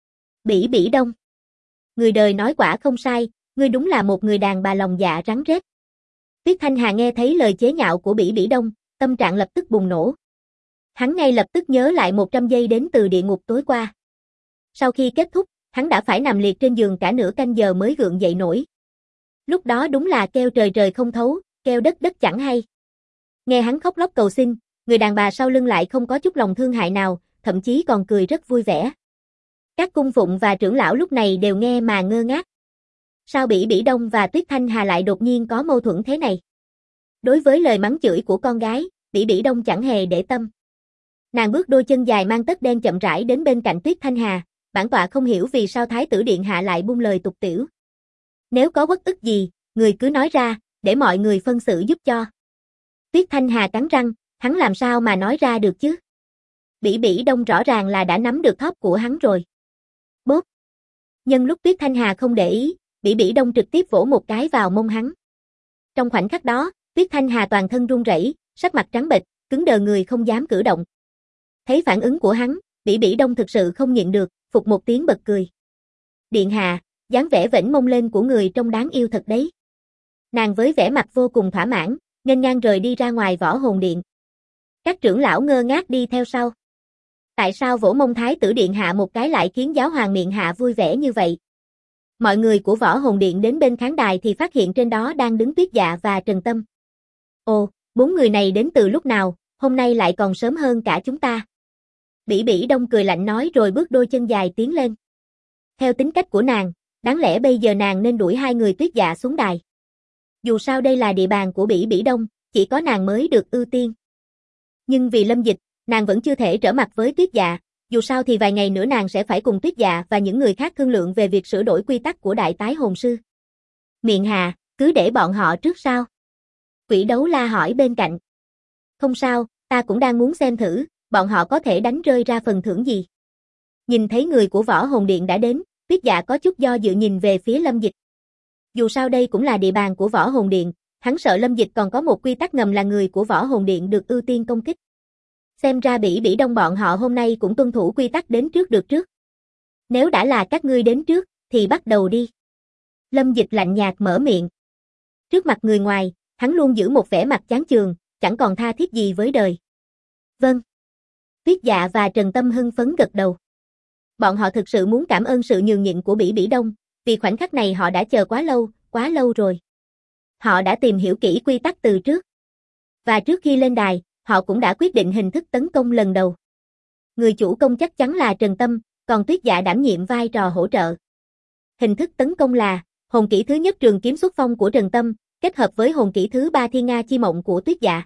Bỉ Bỉ Đông. Người đời nói quả không sai, ngươi đúng là một người đàn bà lòng dạ rắn rết. Tuyết Thanh Hà nghe thấy lời chế nhạo của Bỉ Bỉ Đông, tâm trạng lập tức bùng nổ. Hắn ngay lập tức nhớ lại 100 giây đến từ địa ngục tối qua. Sau khi kết thúc, hắn đã phải nằm liệt trên giường cả nửa canh giờ mới gượng dậy nổi. Lúc đó đúng là kêu trời trời không thấu, kêu đất đất chẳng hay. Nghe hắn khóc lóc cầu xin, người đàn bà sau lưng lại không có chút lòng thương hại nào, thậm chí còn cười rất vui vẻ. Các cung phụng và trưởng lão lúc này đều nghe mà ngơ ngác. Sao Bỉ Bỉ Đông và Tuyết Thanh Hà lại đột nhiên có mâu thuẫn thế này? Đối với lời mắng chửi của con gái, Bỉ Bỉ Đông chẳng hề để tâm. Nàng bước đôi chân dài mang tất đen chậm rãi đến bên cạnh Tuyết Thanh Hà, bản tọa không hiểu vì sao Thái tử Điện Hạ lại buông lời tục tĩu. Nếu có uất ức gì, người cứ nói ra, để mọi người phân xử giúp cho. Tuyết Thanh Hà cắn răng, hắn làm sao mà nói ra được chứ? Bỉ Bỉ Đông rõ ràng là đã nắm được thóp của hắn rồi. Bốp. Nhân lúc Tuyết Thanh Hà không để ý, Bỉ Bỉ Đông trực tiếp vỗ một cái vào mông hắn. Trong khoảnh khắc đó, Tuyết Thanh Hà toàn thân run rẩy, sắc mặt trắng bệch, cứng đờ người không dám cử động. Thấy phản ứng của hắn, Bỉ Bỉ Đông thực sự không nhịn được, phụt một tiếng bật cười. Điện hạ, dáng vẻ vểnh mông lên của người trông đáng yêu thật đấy. Nàng với vẻ mặt vô cùng thỏa mãn, nghênh ngang rời đi ra ngoài Võ Hồn Điện. Các trưởng lão ngơ ngác đi theo sau. Tại sao vỗ mông Thái tử Điện Hạ một cái lại khiến Giáo Hoàng Miện Hạ vui vẻ như vậy? Mọi người của Võ Hồn Điện đến bên khán đài thì phát hiện trên đó đang đứng Tuyết Dạ và Trần Tâm. Ồ, 4 người này đến từ lúc nào, hôm nay lại còn sớm hơn cả chúng ta. Bỉ Bỉ Đông cười lạnh nói rồi bước đôi chân dài tiến lên. Theo tính cách của nàng, đáng lẽ bây giờ nàng nên đuổi hai người Tuyết Dạ xuống đài. Dù sao đây là địa bàn của Bỉ Bỉ Đông, chỉ có nàng mới được ưu tiên. Nhưng vì Lâm Dịch, nàng vẫn chưa thể trở mặt với Tuyết Dạ, dù sao thì vài ngày nữa nàng sẽ phải cùng Tuyết Dạ và những người khác thương lượng về việc sửa đổi quy tắc của Đại Tái Hồn Sư. Miện Hà, cứ để bọn họ trước sao? Quỷ Đấu La hỏi bên cạnh. Không sao, ta cũng đang muốn xem thử, bọn họ có thể đánh rơi ra phần thưởng gì. Nhìn thấy người của Võ Hồn Điện đã đến, Tuyết Dạ có chút do dự nhìn về phía Lâm Dịch. Dù sao đây cũng là địa bàn của Võ Hồn Điện, hắn sợ Lâm Dịch còn có một quy tắc ngầm là người của Võ Hồn Điện được ưu tiên công kích. Xem ra Bỉ Bỉ Đông bọn họ hôm nay cũng tuân thủ quy tắc đến trước được trước. Nếu đã là các ngươi đến trước, thì bắt đầu đi. Lâm Dịch lạnh nhạt mở miệng. Trước mặt người ngoài, hắn luôn giữ một vẻ mặt chán chường, chẳng còn tha thiết gì với đời. Vâng. Tuyết Dạ và Trần Tâm hưng phấn gật đầu. Bọn họ thực sự muốn cảm ơn sự nhường nhịn của Bỉ Bỉ Đông, vì khoảnh khắc này họ đã chờ quá lâu rồi. Họ đã tìm hiểu kỹ quy tắc từ trước. Và trước khi lên đài, họ cũng đã quyết định hình thức tấn công lần đầu. Người chủ công chắc chắn là Trần Tâm, còn Tuyết Dạ đảm nhiệm vai trò hỗ trợ. Hình thức tấn công là hồn kỹ thứ nhất Trường Kiếm Xuất Phong của Trần Tâm, kết hợp với hồn kỹ thứ 3 Thiên Nga Chi Mộng của Tuyết Dạ.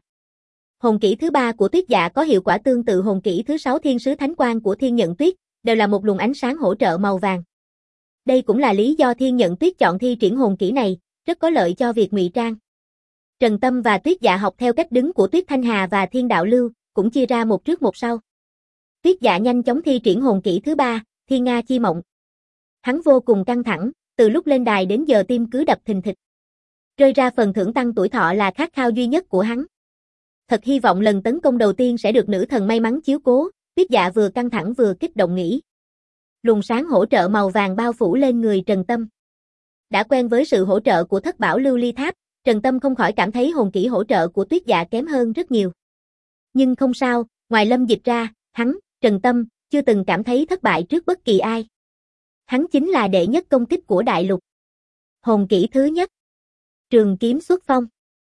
Hồn kỹ thứ 3 của Tuyết Dạ có hiệu quả tương tự hồn kỹ thứ 6 Thiên Sứ Thánh Quang của Thiên Nhận Tuyết, đều là một luồng ánh sáng hỗ trợ màu vàng. Đây cũng là lý do Thiên Nhận Tuyết chọn thi triển hồn kỹ này, rất có lợi cho việc ngụy trang. Trần Tâm và Tuyết Dạ học theo cách đứng của Tuyết Thanh Hà và Thiên Đạo Lưu, cũng chia ra một trước một sau. Tuyết Dạ nhanh chóng thi triển hồn kỹ thứ 3, Thiên Nga Chi Mộng. Hắn vô cùng căng thẳng, từ lúc lên đài đến giờ tim cứ đập thình thịch. Rơi ra phần thưởng tăng tuổi thọ là khát khao duy nhất của hắn. Thật hy vọng lần tấn công đầu tiên sẽ được nữ thần may mắn chiếu cố, Tuyết Dạ vừa căng thẳng vừa kích động nghĩ. Luồng sáng hỗ trợ màu vàng bao phủ lên người Trần Tâm. Đã quen với sự hỗ trợ của thất bảo lưu ly tháp, Trần Tâm không khỏi cảm thấy hồn kỹ hỗ trợ của Tuyết Dạ kém hơn rất nhiều. Nhưng không sao, ngoài Lâm Dịch ra, hắn, Trần Tâm, chưa từng cảm thấy thất bại trước bất kỳ ai. Hắn chính là đệ nhất công kích của đại lục. Hồn kỹ thứ nhất. Trường kiếm xuất phong.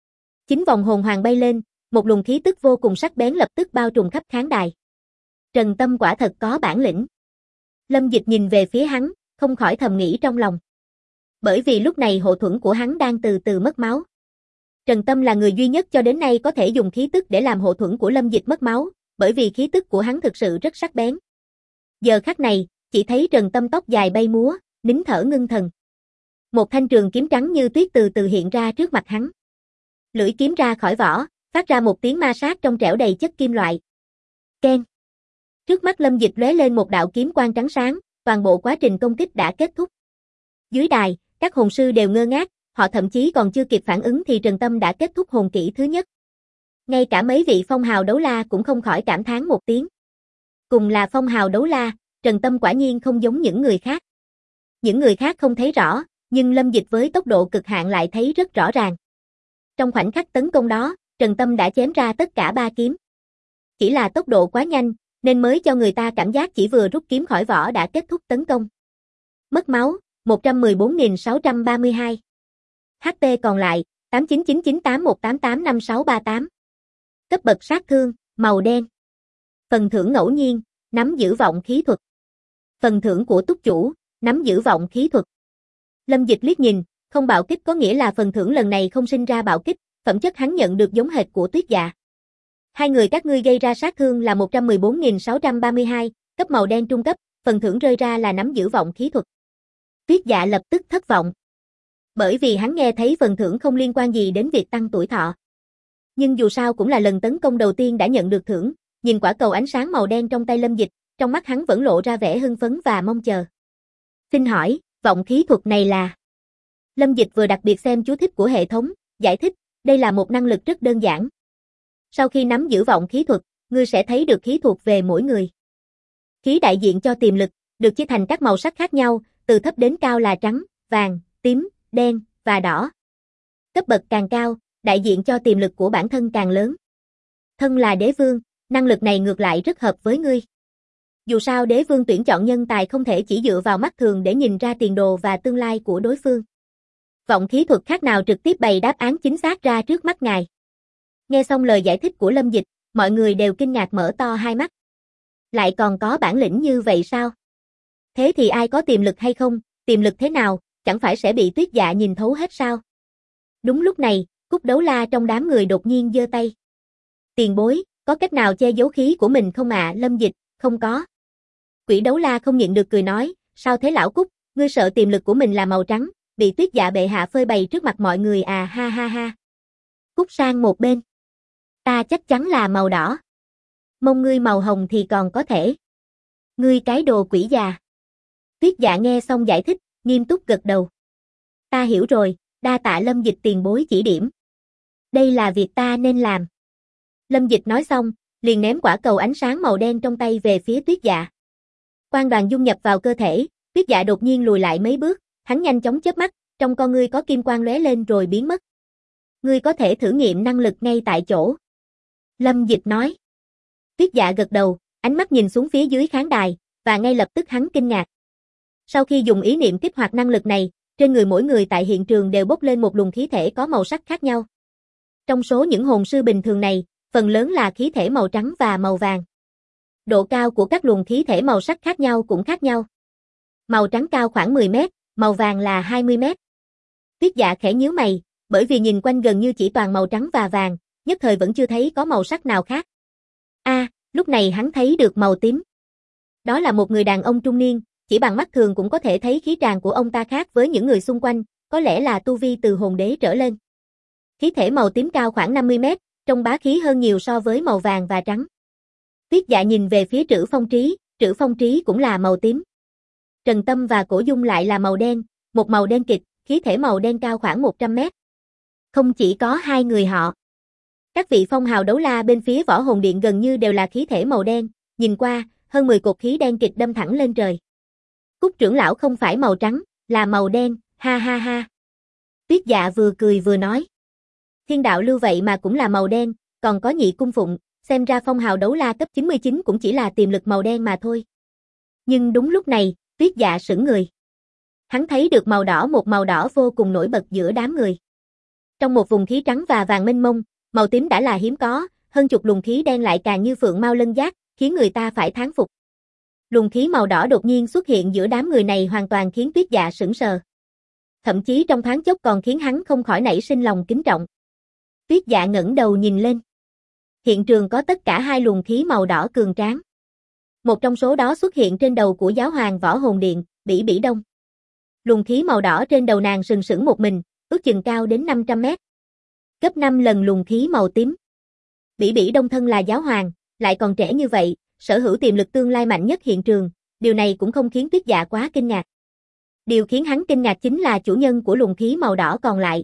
9 vòng hồn hoàng bay lên, một luồng khí tức vô cùng sắc bén lập tức bao trùm khắp khán đài. Trần Tâm quả thật có bản lĩnh. Lâm Dịch nhìn về phía hắn, không khỏi thầm nghĩ trong lòng. Bởi vì lúc này hộ thuẫn của hắn đang từ từ mất máu. Trần Tâm là người duy nhất cho đến nay có thể dùng khí tức để làm hộ thuẫn của Lâm Dịch mất máu, bởi vì khí tức của hắn thực sự rất sắc bén. Giờ khắc này, chỉ thấy Trần Tâm tóc dài bay múa, nín thở ngưng thần. Một thanh trường kiếm trắng như tuyết từ từ hiện ra trước mặt hắn. Lưỡi kiếm ra khỏi vỏ, phát ra một tiếng ma sát trong trẻo đầy chất kim loại. Keng. Trước mắt Lâm Dịch lóe lên một đạo kiếm quang trắng sáng, toàn bộ quá trình công kích đã kết thúc. Dưới đài, các hồn sư đều ngơ ngác, họ thậm chí còn chưa kịp phản ứng thì Trần Tâm đã kết thúc hồn kỹ thứ nhất. Ngay cả mấy vị phong hào đấu la cũng không khỏi cảm thán một tiếng. Cùng là phong hào đấu la, Trần Tâm quả nhiên không giống những người khác. Những người khác không thấy rõ, nhưng Lâm Dịch với tốc độ cực hạn lại thấy rất rõ ràng. Trong khoảnh khắc tấn công đó, Trần Tâm đã chém ra tất cả 3 kiếm. Chỉ là tốc độ quá nhanh, nên mới cho người ta cảm giác chỉ vừa rút kiếm khỏi vỏ đã kết thúc tấn công. Mất máu, 114.632. HP còn lại, 899981885638. Cấp bậc sát thương, màu đen. Phần thưởng ngẫu nhiên, nắm giữ vọng khí thuật. Phần thưởng của túc chủ, nắm giữ vọng khí thuật. Lâm Dịch liếc nhìn, không bạo kích có nghĩa là phần thưởng lần này không sinh ra bạo kích, phẩm chất hắn nhận được giống hệt của Tuyết Dạ. Hai người các ngươi gây ra sát thương là 114.632, cấp màu đen trung cấp, phần thưởng rơi ra là nắm giữ vọng khí thuật. Tuyết Dạ lập tức thất vọng. Bởi vì hắn nghe thấy phần thưởng không liên quan gì đến việc tăng tuổi thọ. Nhưng dù sao cũng là lần tấn công đầu tiên đã nhận được thưởng, nhìn quả cầu ánh sáng màu đen trong tay Lâm Dịch, trong mắt hắn vẫn lộ ra vẻ hưng phấn và mong chờ. Xin hỏi, vọng khí thuật này là? Lâm Dịch vừa đặc biệt xem chú thích của hệ thống, giải thích, đây là một năng lực rất đơn giản. Sau khi nắm giữ vọng khí thuật, ngươi sẽ thấy được khí thuộc về mỗi người. Khí đại diện cho tiềm lực, được chia thành các màu sắc khác nhau, từ thấp đến cao là trắng, vàng, tím, đen và đỏ. Cấp bậc càng cao, đại diện cho tiềm lực của bản thân càng lớn. Thân là đế vương, năng lực này ngược lại rất hợp với ngươi. Dù sao đế vương tuyển chọn nhân tài không thể chỉ dựa vào mắt thường để nhìn ra tiền đồ và tương lai của đối phương. Vọng khí thuật khác nào trực tiếp bày đáp án chính xác ra trước mắt ngài. Nghe xong lời giải thích của Lâm Dịch, mọi người đều kinh ngạc mở to hai mắt. Lại còn có bản lĩnh như vậy sao? Thế thì ai có tiềm lực hay không, tiềm lực thế nào, chẳng phải sẽ bị Tuyết Dạ nhìn thấu hết sao? Đúng lúc này, Cúc Đấu La trong đám người đột nhiên giơ tay. Tiền bối, có cách nào che giấu khí của mình không ạ? Lâm Dịch, không có. Quỷ Đấu La không nhịn được cười nói, sao thế lão Cúc, ngươi sợ tiềm lực của mình là màu trắng, bị Tuyết Dạ bệ hạ phơi bày trước mặt mọi người à ha ha ha. Cúc sang một bên. Ta chắc chắn là màu đỏ. Mong ngươi màu hồng thì còn có thể. Ngươi cái đồ quỷ già. Tuyết Dạ nghe xong giải thích, nghiêm túc gật đầu. Ta hiểu rồi, đa tạ Lâm Dịch tiền bối chỉ điểm. Đây là việc ta nên làm. Lâm Dịch nói xong, liền ném quả cầu ánh sáng màu đen trong tay về phía Tuyết Dạ. Quang đoàn dung nhập vào cơ thể, Tuyết Dạ đột nhiên lùi lại mấy bước, hắn nhanh chóng chớp mắt, trong con ngươi có kim quang lóe lên rồi biến mất. Ngươi có thể thử nghiệm năng lực ngay tại chỗ. Lâm Dịch nói. Tuyết Dạ gật đầu, ánh mắt nhìn xuống phía dưới khán đài, và ngay lập tức hắn kinh ngạc. Sau khi dùng ý niệm kích hoạt năng lực này, trên người mỗi người tại hiện trường đều bốc lên một luồng khí thể có màu sắc khác nhau. Trong số những hồn sư bình thường này, phần lớn là khí thể màu trắng và màu vàng. Độ cao của các luồng khí thể màu sắc khác nhau cũng khác nhau. Màu trắng cao khoảng 10 mét, màu vàng là 20 mét. Tuyết Dạ khẽ nhíu mày, bởi vì nhìn quanh gần như chỉ toàn màu trắng và vàng, nhất thời vẫn chưa thấy có màu sắc nào khác. Lúc này hắn thấy được màu tím. Đó là một người đàn ông trung niên, chỉ bằng mắt thường cũng có thể thấy khí tràng của ông ta khác với những người xung quanh, có lẽ là tu vi từ hồn đế trở lên. Khí thể màu tím cao khoảng 50 mét, trông bá khí hơn nhiều so với màu vàng và trắng. Tuyết Dạ nhìn về phía Trữ Phong Trí cũng là màu tím. Trần Tâm và Cổ Dung lại là màu đen, một màu đen kịt, khí thể màu đen cao khoảng 100 mét. Không chỉ có hai người họ. Các vị phong hào đấu la bên phía Võ Hồn Điện gần như đều là khí thể màu đen, nhìn qua, hơn 10 cột khí đen kịt đâm thẳng lên trời. Cúc trưởng lão không phải màu trắng, là màu đen, ha ha ha. Tuyết Dạ vừa cười vừa nói. Thiên đạo lưu vậy mà cũng là màu đen, còn có Nhị Cung Phụng, xem ra phong hào đấu la cấp 99 cũng chỉ là tiềm lực màu đen mà thôi. Nhưng đúng lúc này, Tuyết Dạ sững người. Hắn thấy được một màu đỏ vô cùng nổi bật giữa đám người. Trong một vùng khí trắng và vàng mênh mông, màu tím đã là hiếm có, hơn chục luồng khí đen lại càng như phượng mao lân giác, khiến người ta phải thán phục. Luồng khí màu đỏ đột nhiên xuất hiện giữa đám người này hoàn toàn khiến Tuyết Dạ sững sờ. Thậm chí trong thoáng chốc còn khiến hắn không khỏi nảy sinh lòng kính trọng. Tuyết Dạ ngẩng đầu nhìn lên. Hiện trường có tất cả hai luồng khí màu đỏ cường tráng. Một trong số đó xuất hiện trên đầu của giáo hoàng Võ Hồn Điện, Bỉ Bỉ Đông. Luồng khí màu đỏ trên đầu nàng sừng sững một mình, ước chừng cao đến 500 mét. Gấp 5 lần luồng khí màu tím. Bỉ Bỉ Đông thân là giáo hoàng, lại còn trẻ như vậy, sở hữu tiềm lực tương lai mạnh nhất hiện trường, điều này cũng không khiến Tuyết Dạ quá kinh ngạc. Điều khiến hắn kinh ngạc chính là chủ nhân của luồng khí màu đỏ còn lại.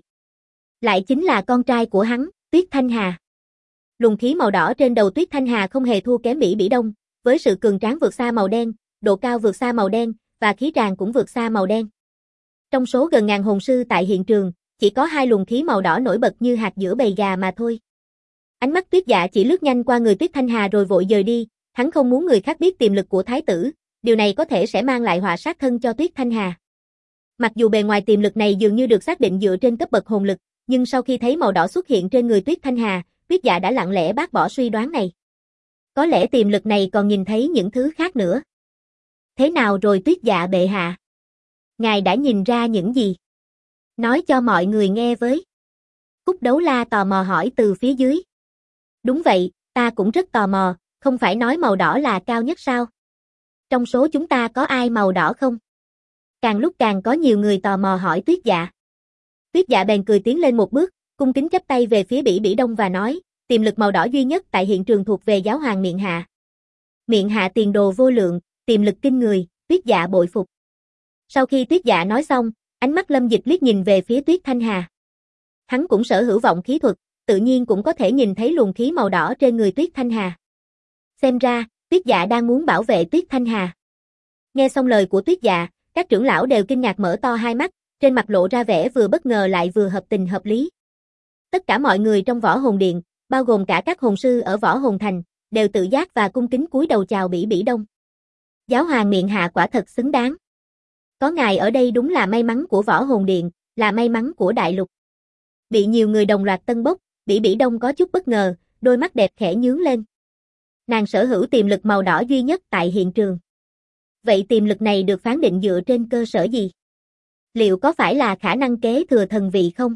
Lại chính là con trai của hắn, Tuyết Thanh Hà. Luồng khí màu đỏ trên đầu Tuyết Thanh Hà không hề thua kém Bỉ Bỉ Đông, với sự cường tráng vượt xa màu đen, độ cao vượt xa màu đen, và khí tràng cũng vượt xa màu đen. Trong số gần ngàn hồn sư tại hiện trường, chỉ có hai luồng khí màu đỏ nổi bật như hạt giữa bầy gà mà thôi. Ánh mắt Tuyết Dạ chỉ lướt nhanh qua người Tuyết Thanh Hà rồi vội dời đi, hắn không muốn người khác biết tiềm lực của thái tử, điều này có thể sẽ mang lại họa sát thân cho Tuyết Thanh Hà. Mặc dù bề ngoài tiềm lực này dường như được xác định dựa trên cấp bậc hồn lực, nhưng sau khi thấy màu đỏ xuất hiện trên người Tuyết Thanh Hà, Tuyết Dạ đã lặng lẽ bác bỏ suy đoán này. Có lẽ tiềm lực này còn nhìn thấy những thứ khác nữa. Thế nào rồi Tuyết Dạ bệ hạ? Ngài đã nhìn ra những gì? Nói cho mọi người nghe với. Cúc Đấu La tò mò hỏi từ phía dưới. Đúng vậy, ta cũng rất tò mò, không phải nói màu đỏ là cao nhất sao? Trong số chúng ta có ai màu đỏ không? Càng lúc càng có nhiều người tò mò hỏi Tuyết Dạ. Tuyết Dạ bèn cười tiến lên một bước, cung kính chắp tay về phía Bỉ Bỉ Đông và nói, tiềm lực màu đỏ duy nhất tại hiện trường thuộc về giáo hoàng Miện Hạ. Miện Hạ tiền đồ vô lượng, tiềm lực kinh người, Tuyết Dạ bội phục. Sau khi Tuyết Dạ nói xong, ánh mắt Lâm Dịch liếc nhìn về phía Tuyết Thanh Hà. Hắn cũng sở hữu vọng khí thuật, tự nhiên cũng có thể nhìn thấy luồng khí màu đỏ trên người Tuyết Thanh Hà. Xem ra, Tuyết Dạ đang muốn bảo vệ Tuyết Thanh Hà. Nghe xong lời của Tuyết Dạ, các trưởng lão đều kinh ngạc mở to hai mắt, trên mặt lộ ra vẻ vừa bất ngờ lại vừa hợp tình hợp lý. Tất cả mọi người trong Võ Hồn Điện, bao gồm cả các hồn sư ở Võ Hồn Thành, đều tự giác và cung kính cúi đầu chào Bỉ Bỉ Đông. Giáo hoàng Miện Hạ quả thật xứng đáng. Có ngài ở đây đúng là may mắn của Võ Hồn Điện, là may mắn của đại lục. Bị nhiều người đồng loạt tân bốc, Bỉ Bỉ Đông có chút bất ngờ, đôi mắt đẹp khẽ nhướng lên. Nàng sở hữu tiềm lực màu đỏ duy nhất tại hiện trường. Vậy tiềm lực này được phán định dựa trên cơ sở gì? Liệu có phải là khả năng kế thừa thần vị không?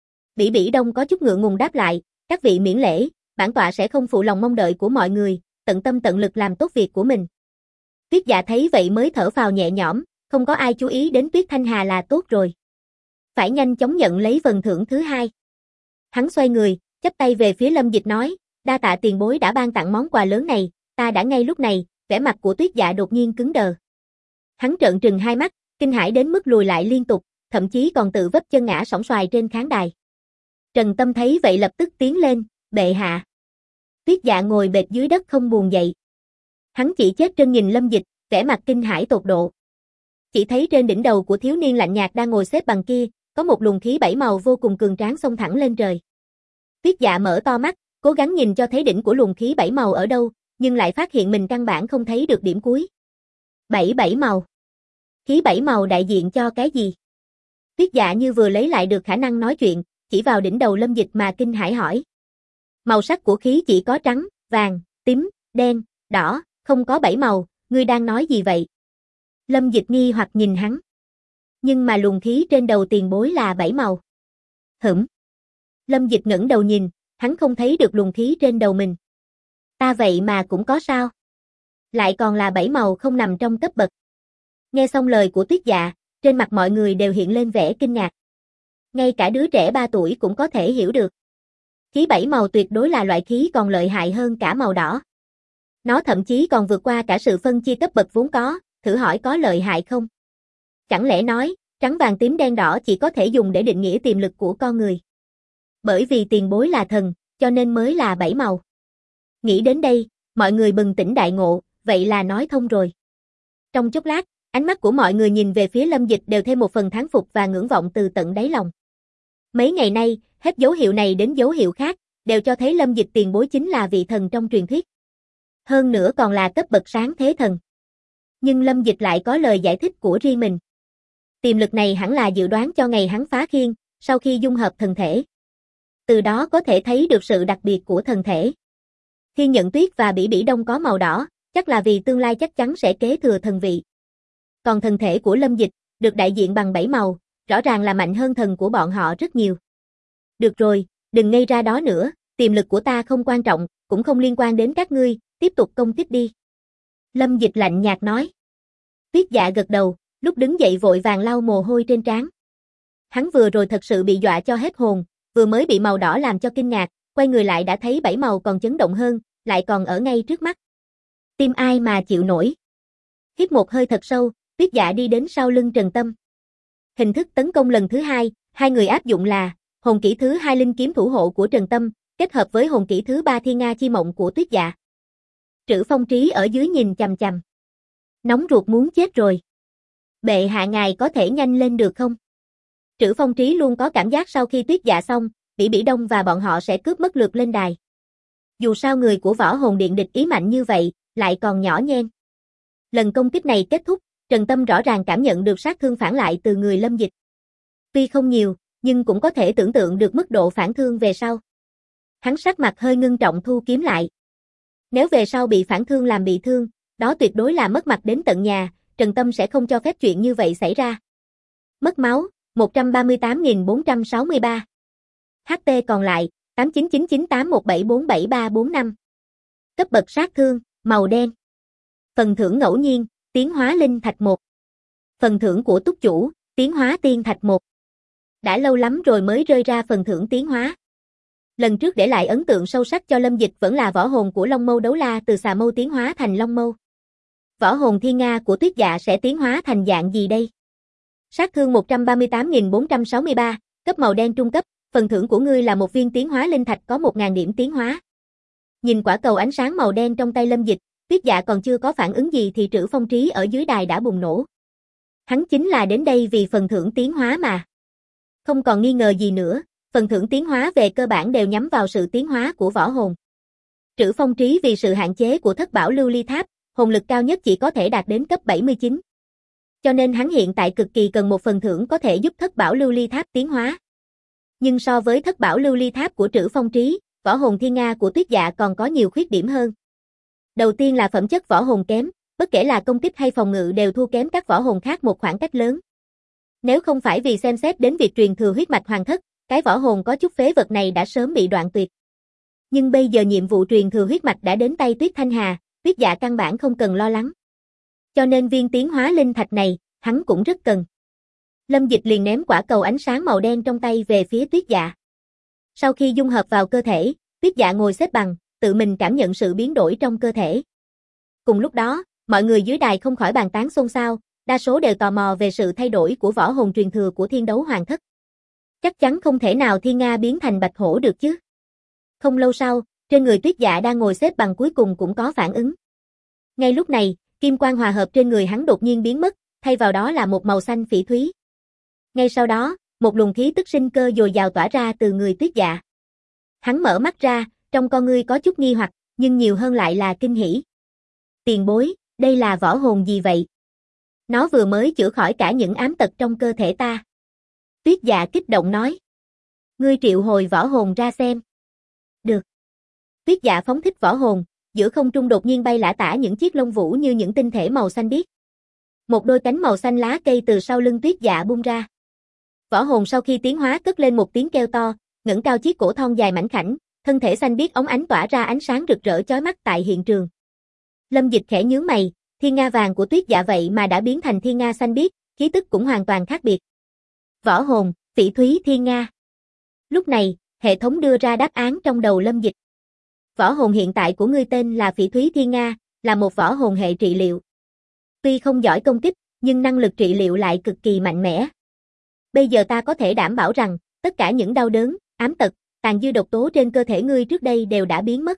Bỉ Bỉ Đông có chút ngượng ngùng đáp lại, các vị miễn lễ, bản tọa sẽ không phụ lòng mong đợi của mọi người, tận tâm tận lực làm tốt việc của mình. Tuyết Dạ thấy vậy mới thở phào nhẹ nhõm, không có ai chú ý đến Tuyết Thanh Hà là tốt rồi. Phải nhanh chóng nhận lấy phần thưởng thứ hai. Hắn xoay người, chắp tay về phía Lâm Dịch nói, đa tạ tiền bối đã ban tặng món quà lớn này, ta đã ngay lúc này, vẻ mặt của Tuyết Dạ đột nhiên cứng đờ. Hắn trợn trừng hai mắt, kinh hãi đến mức lùi lại liên tục, thậm chí còn tự vấp chân ngã sóng xoài trên khán đài. Trần Tâm thấy vậy lập tức tiến lên, bệ hạ. Tuyết Dạ ngồi bệt dưới đất không buồn dậy. Hắn chỉ chết chân nhìn Lâm Dịch, vẻ mặt kinh hãi tột độ. Chỉ thấy trên đỉnh đầu của thiếu niên lạnh nhạt đang ngồi xếp bằng kia, có một luồng khí bảy màu vô cùng cường tráng xông thẳng lên trời. Tuyết Dạ mở to mắt, cố gắng nhìn cho thấy đỉnh của luồng khí bảy màu ở đâu, nhưng lại phát hiện mình căn bản không thấy được điểm cuối. Bảy màu. Khí bảy màu đại diện cho cái gì? Tuyết Dạ như vừa lấy lại được khả năng nói chuyện, chỉ vào đỉnh đầu Lâm Dịch mà kinh hãi hỏi. Màu sắc của khí chỉ có trắng, vàng, tím, đen, đỏ, không có bảy màu, ngươi đang nói gì vậy? Lâm Dịch nghi hoặc nhìn hắn. Nhưng mà luồng khí trên đầu tiền bối là bảy màu. Hửm. Lâm Dịch ngẩng đầu nhìn, hắn không thấy được luồng khí trên đầu mình. Ta vậy mà cũng có sao? Lại còn là 7 màu không nằm trong cấp bậc. Nghe xong lời của Tuyết Dạ, trên mặt mọi người đều hiện lên vẻ kinh ngạc. Ngay cả đứa trẻ 3 tuổi cũng có thể hiểu được. Khí 7 màu tuyệt đối là loại khí còn lợi hại hơn cả màu đỏ. Nó thậm chí còn vượt qua cả sự phân chia cấp bậc vốn có, thử hỏi có lợi hại không? Chẳng lẽ nói, trắng vàng tím đen đỏ chỉ có thể dùng để định nghĩa tiềm lực của con người? Bởi vì tiền bối là thần, cho nên mới là 7 màu. Nghĩ đến đây, mọi người bừng tỉnh đại ngộ, vậy là nói thông rồi. Trong chốc lát, ánh mắt của mọi người nhìn về phía Lâm Dịch đều thêm một phần thán phục và ngưỡng vọng từ tận đáy lòng. Mấy ngày nay, hết dấu hiệu này đến dấu hiệu khác, đều cho thấy Lâm Dịch tiền bối chính là vị thần trong truyền thuyết. Hơn nữa còn là cấp bậc sáng thế thần. Nhưng Lâm Dịch lại có lời giải thích của riêng mình. Tiềm lực này hẳn là dự đoán cho ngày hắn phá khiên, sau khi dung hợp thần thể. Từ đó có thể thấy được sự đặc biệt của thần thể. Thiên Nhận Tuyết và Bỉ Bỉ Đông có màu đỏ, chắc là vì tương lai chắc chắn sẽ kế thừa thần vị. Còn thần thể của Lâm Dịch, được đại diện bằng 7 màu, rõ ràng là mạnh hơn thần của bọn họ rất nhiều. Được rồi, đừng ngây ra đó nữa, tiềm lực của ta không quan trọng, cũng không liên quan đến các ngươi, tiếp tục công kích đi. Lâm Dịch lạnh nhạt nói. Tuyết Dạ gật đầu, lúc đứng dậy vội vàng lau mồ hôi trên trán. Hắn vừa rồi thật sự bị dọa cho hết hồn, vừa mới bị màu đỏ làm cho kinh ngạc, quay người lại đã thấy 7 màu còn chấn động hơn, lại còn ở ngay trước mắt. Tim ai mà chịu nổi. Hít một hơi thật sâu, Tuyết Dạ đi đến sau lưng Trần Tâm. Hình thức tấn công lần thứ hai, hai người áp dụng là hồn kỹ thứ 2 linh kiếm thủ hộ của Trần Tâm, kết hợp với hồn kỹ thứ 3 Thiên Nga chi mộng của Tuyết Dạ. Trữ Phong Trí ở dưới nhìn chằm chằm. Nóng ruột muốn chết rồi. Bệ hạ ngài có thể nhanh lên được không? Trữ Phong Trí luôn có cảm giác sau khi Tuyết Dạ xong, Bỉ Bỉ Đông và bọn họ sẽ cướp mất lượt lên đài. Dù sao người của Võ Hồn Điện địch ý mạnh như vậy, lại còn nhỏ nhen. Lần công kích này kết thúc, Trần Tâm rõ ràng cảm nhận được sát thương phản lại từ người Lâm Dịch. Tuy không nhiều, nhưng cũng có thể tưởng tượng được mức độ phản thương về sau. Hắn sắc mặt hơi ngưng trọng thu kiếm lại. Nếu về sau bị phản thương làm bị thương, đó tuyệt đối là mất mặt đến tận nhà, Trần Tâm sẽ không cho phép chuyện như vậy xảy ra. Mất máu, 138.463. HP còn lại, 899981747345. Cấp bậc sát thương, màu đen. Phần thưởng ngẫu nhiên, tiến hóa linh thạch 1. Phần thưởng của túc chủ, tiến hóa tiên thạch 1. Đã lâu lắm rồi mới rơi ra phần thưởng tiến hóa. Lần trước để lại ấn tượng sâu sắc cho Lâm Dịch vẫn là võ hồn của Long Mâu Đấu La từ xà mâu tiến hóa thành Long Mâu. Võ hồn Thiên Nga của Tuyết Dạ sẽ tiến hóa thành dạng gì đây? Sát thương 138.463, cấp màu đen trung cấp, phần thưởng của ngươi là một viên tiến hóa linh thạch có 1000 điểm tiến hóa. Nhìn quả cầu ánh sáng màu đen trong tay Lâm Dịch, Tuyết Dạ còn chưa có phản ứng gì thì Trữ Phong Trí ở dưới đài đã bùng nổ. Hắn chính là đến đây vì phần thưởng tiến hóa mà. Không còn nghi ngờ gì nữa, phần thưởng tiến hóa về cơ bản đều nhắm vào sự tiến hóa của võ hồn. Trữ Phong Trí vì sự hạn chế của Thất Bảo Lưu Ly Tháp, hồn lực cao nhất chỉ có thể đạt đến cấp 79. Cho nên hắn hiện tại cực kỳ cần một phần thưởng có thể giúp Thất Bảo Lưu Ly Tháp tiến hóa. Nhưng so với Thất Bảo Lưu Ly Tháp của Trữ Phong Trí, võ hồn Thiên Nga của Tuyết Dạ còn có nhiều khuyết điểm hơn. Đầu tiên là phẩm chất võ hồn kém, bất kể là công kích hay phòng ngự đều thua kém các võ hồn khác một khoảng cách lớn. Nếu không phải vì xem xét đến việc truyền thừa huyết mạch hoàng thất, cái võ hồn có chút phế vật này đã sớm bị đoạn tuyệt. Nhưng bây giờ nhiệm vụ truyền thừa huyết mạch đã đến tay Tuyết Thanh Hà, Tuyết Dạ căn bản không cần lo lắng. Cho nên viên tiến hóa linh thạch này, hắn cũng rất cần. Lâm Dịch liền ném quả cầu ánh sáng màu đen trong tay về phía Tuyết Dạ. Sau khi dung hợp vào cơ thể, Tuyết Dạ ngồi xếp bằng, tự mình cảm nhận sự biến đổi trong cơ thể. Cùng lúc đó, mọi người dưới đài không khỏi bàn tán xôn xao, đa số đều tò mò về sự thay đổi của võ hồn truyền thừa của Thiên Đấu Hoàng Thất. Chắc chắn không thể nào Thiên Nga biến thành Bạch Hổ được chứ. Không lâu sau, trên người Tuyết Dạ đang ngồi xếp bằng cuối cùng cũng có phản ứng. Ngay lúc này, kim quang hòa hợp trên người hắn đột nhiên biến mất, thay vào đó là một màu xanh phỉ thúy. Ngay sau đó, một luồng khí tức sinh cơ dồi dào tỏa ra từ người Tuyết Dạ. Hắn mở mắt ra, trong con ngươi có chút nghi hoặc, nhưng nhiều hơn lại là kinh hỉ. Tiền bối, đây là võ hồn gì vậy? Nó vừa mới chữa khỏi cả những ám tật trong cơ thể ta. Tuyết Dạ kích động nói. Ngươi triệu hồi võ hồn ra xem. Được. Tuyết Dạ phóng thích võ hồn, giữa không trung đột nhiên bay lả tả những chiếc lông vũ như những tinh thể màu xanh biếc. Một đôi cánh màu xanh lá cây từ sau lưng Tuyết Dạ bung ra. Võ hồn sau khi tiến hóa cất lên một tiếng kêu to, ngẩng cao chiếc cổ thon dài mảnh khảnh, thân thể xanh biếc óng ánh tỏa ra ánh sáng rực rỡ chói mắt tại hiện trường. Lâm Dịch khẽ nhướng mày, thiên nga vàng của Tuyết Dạ vậy mà đã biến thành thiên nga xanh biếc, khí tức cũng hoàn toàn khác biệt. Võ hồn, Phỉ Thúy Thiên Nga. Lúc này, hệ thống đưa ra đáp án trong đầu Lâm Dịch. Võ hồn hiện tại của ngươi tên là Phỉ Thúy Thiên Nga, là một võ hồn hệ trị liệu. Tuy không giỏi công kích, nhưng năng lực trị liệu lại cực kỳ mạnh mẽ. Bây giờ ta có thể đảm bảo rằng, tất cả những đau đớn, ám tật, tàn dư độc tố trên cơ thể ngươi trước đây đều đã biến mất.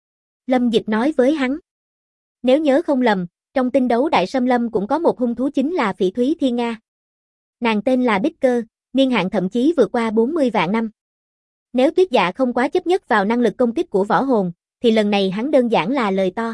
Lâm Dịch nói với hắn. Nếu nhớ không lầm, trong tinh đấu Đại Sâm Lâm cũng có một hung thú chính là Phỉ Thúy Thiên Nga. Nàng tên là Bích Cơ, niên hạn thậm chí vượt qua 40 vạn năm. Nếu Tuyết Dạ không quá chấp nhất vào năng lực công kích của võ hồn, thì lần này hắn đơn giản là lời to.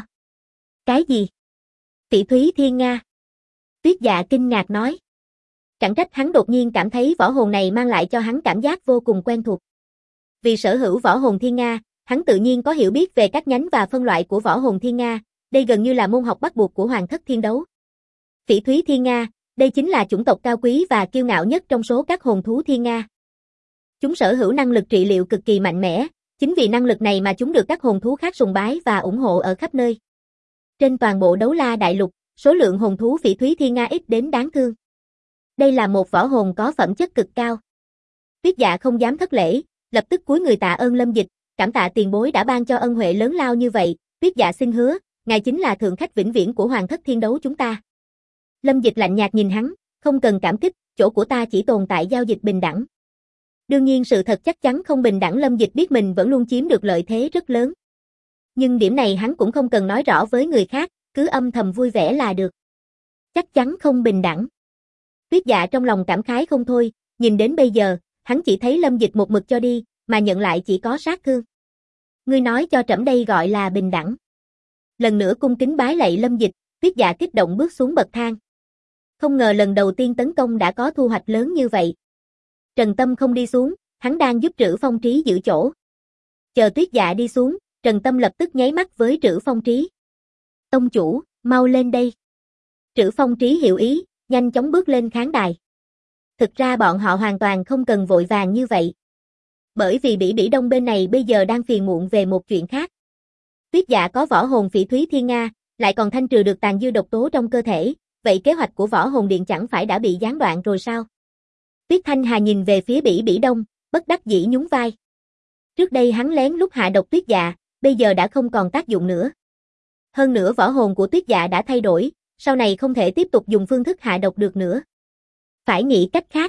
Cái gì? Phỉ Thúy Thiên Nga. Tuyết Dạ kinh ngạc nói. Chẳng trách hắn đột nhiên cảm thấy võ hồn này mang lại cho hắn cảm giác vô cùng quen thuộc. Vì sở hữu võ hồn Thiên Nga, hắn tự nhiên có hiểu biết về các nhánh và phân loại của võ hồn Thiên Nga, đây gần như là môn học bắt buộc của Hoàng Thất Thiên Đấu. Phỉ Thúy Thiên Nga, đây chính là chủng tộc cao quý và kiêu ngạo nhất trong số các hồn thú Thiên Nga. Chúng sở hữu năng lực trị liệu cực kỳ mạnh mẽ, chính vì năng lực này mà chúng được các hồn thú khác sùng bái và ủng hộ ở khắp nơi. Trên toàn bộ Đấu La Đại Lục, số lượng hồn thú Phỉ Thúy Thiên Nga ít đến đáng thương. Đây là một võ hồn có phẩm chất cực cao. Tuyết Dạ không dám thất lễ, lập tức cúi người tạ ơn Lâm Dịch, cảm tạ tiền bối đã ban cho ân huệ lớn lao như vậy. Tuyết Dạ xin hứa, ngài chính là thượng khách vĩnh viễn của Hoàng Thất Thiên Đấu chúng ta. Lâm Dịch lạnh nhạt nhìn hắn, không cần cảm kích, chỗ của ta chỉ tồn tại giao dịch bình đẳng. Đương nhiên sự thật chắc chắn không bình đẳng. Lâm Dịch biết mình vẫn luôn chiếm được lợi thế rất lớn. Nhưng điểm này hắn cũng không cần nói rõ với người khác, cứ âm thầm vui vẻ là được. Chắc chắn không bình đẳng. Tuyết Dạ trong lòng cảm khái không thôi, nhìn đến bây giờ, hắn chỉ thấy Lâm Dịch một mực cho đi, mà nhận lại chỉ có sát thương. Ngươi nói cho trẫm đây gọi là bình đẳng. Lần nữa cung kính bái lạy Lâm Dịch, Tuyết Dạ kích động bước xuống bậc thang. Không ngờ lần đầu tiên tấn công đã có thu hoạch lớn như vậy. Trần Tâm không đi xuống, hắn đang giúp Trữ Phong Trí giữ chỗ. Chờ Tuyết Dạ đi xuống, Trần Tâm lập tức nháy mắt với Trữ Phong Trí. Tông chủ, mau lên đây. Trữ Phong Trí hiểu ý, nhanh chóng bước lên khán đài. Thực ra bọn họ hoàn toàn không cần vội vàng như vậy. Bởi vì Bỉ Bỉ Đông bên này bây giờ đang phiền muộn về một chuyện khác. Tuyết Dạ có võ hồn Phỉ Thúy Thiên Nga, lại còn thanh trừ được tàn dư độc tố trong cơ thể, vậy kế hoạch của võ hồn điện chẳng phải đã bị gián đoạn rồi sao? Tuyết Thanh Hà nhìn về phía Bỉ Bỉ Đông, bất đắc dĩ nhún vai. Trước đây hắn lén lút hạ độc Tuyết Dạ, bây giờ đã không còn tác dụng nữa. Hơn nữa võ hồn của Tuyết Dạ đã thay đổi, sau này không thể tiếp tục dùng phương thức hạ độc được nữa. Phải nghĩ cách khác.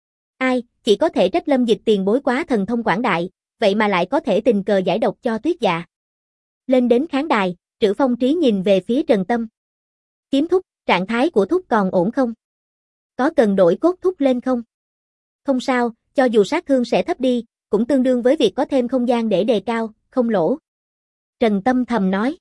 Ai, chỉ có thể trách Lâm Dịch tiền bối quá thần thông quảng đại, vậy mà lại có thể tình cờ giải độc cho Tuyết Dạ. Lên đến khán đài, Trữ Phong Trí nhìn về phía Trần Tâm. Kiếm thúc, trạng thái của thúc còn ổn không? Có cần đổi cốt thúc lên không? Không sao, cho dù sát thương sẽ thấp đi, cũng tương đương với việc có thêm không gian để đề cao, không lỗ. Trần Tâm thầm nói.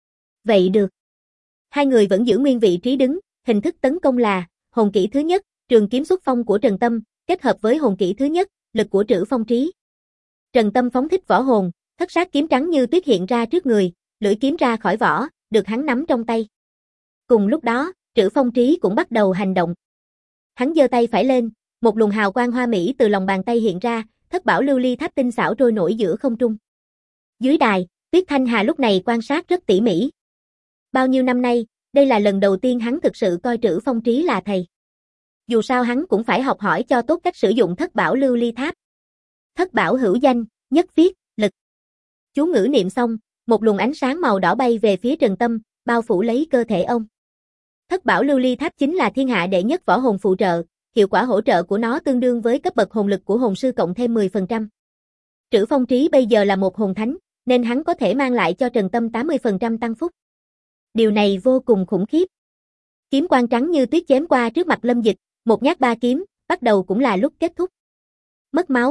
Vậy được. Hai người vẫn giữ nguyên vị trí đứng, hình thức tấn công là hồn kỹ thứ nhất, trường kiếm xuất phong của Trần Tâm, kết hợp với hồn kỹ thứ nhất, lực của Trữ Phong Trí. Trần Tâm phóng thích võ hồn, thất sát kiếm trắng như tuyết hiện ra trước người, lưỡi kiếm ra khỏi vỏ, được hắn nắm trong tay. Cùng lúc đó, Trữ Phong Trí cũng bắt đầu hành động. Hắn giơ tay phải lên, một luồng hào quang hoa mỹ từ lòng bàn tay hiện ra, thất bảo lưu ly tháp tinh xảo trôi nổi giữa không trung. Dưới đài, Tuyết Thanh Hà lúc này quan sát rất tỉ mỉ. Bao nhiêu năm nay, đây là lần đầu tiên hắn thực sự coi Trữ Phong Trí là thầy. Dù sao hắn cũng phải học hỏi cho tốt cách sử dụng thất bảo lưu ly tháp. Thất bảo hữu danh, nhất viết, lực. Chú ngữ niệm xong, một luồng ánh sáng màu đỏ bay về phía Trần Tâm, bao phủ lấy cơ thể ông. Thất bảo lưu ly tháp chính là thiên hạ đệ nhất võ hồn phụ trợ, hiệu quả hỗ trợ của nó tương đương với cấp bậc hồn lực của hồn sư cộng thêm 10%. Trữ Phong Trí bây giờ là một hồn thánh, nên hắn có thể mang lại cho Trần Tâm 80% tăng phúc. Điều này vô cùng khủng khiếp. Kiếm quang trắng như tuyết chém qua trước mặt Lâm Dịch, một nhát ba kiếm, bắt đầu cũng là lúc kết thúc. Mất máu,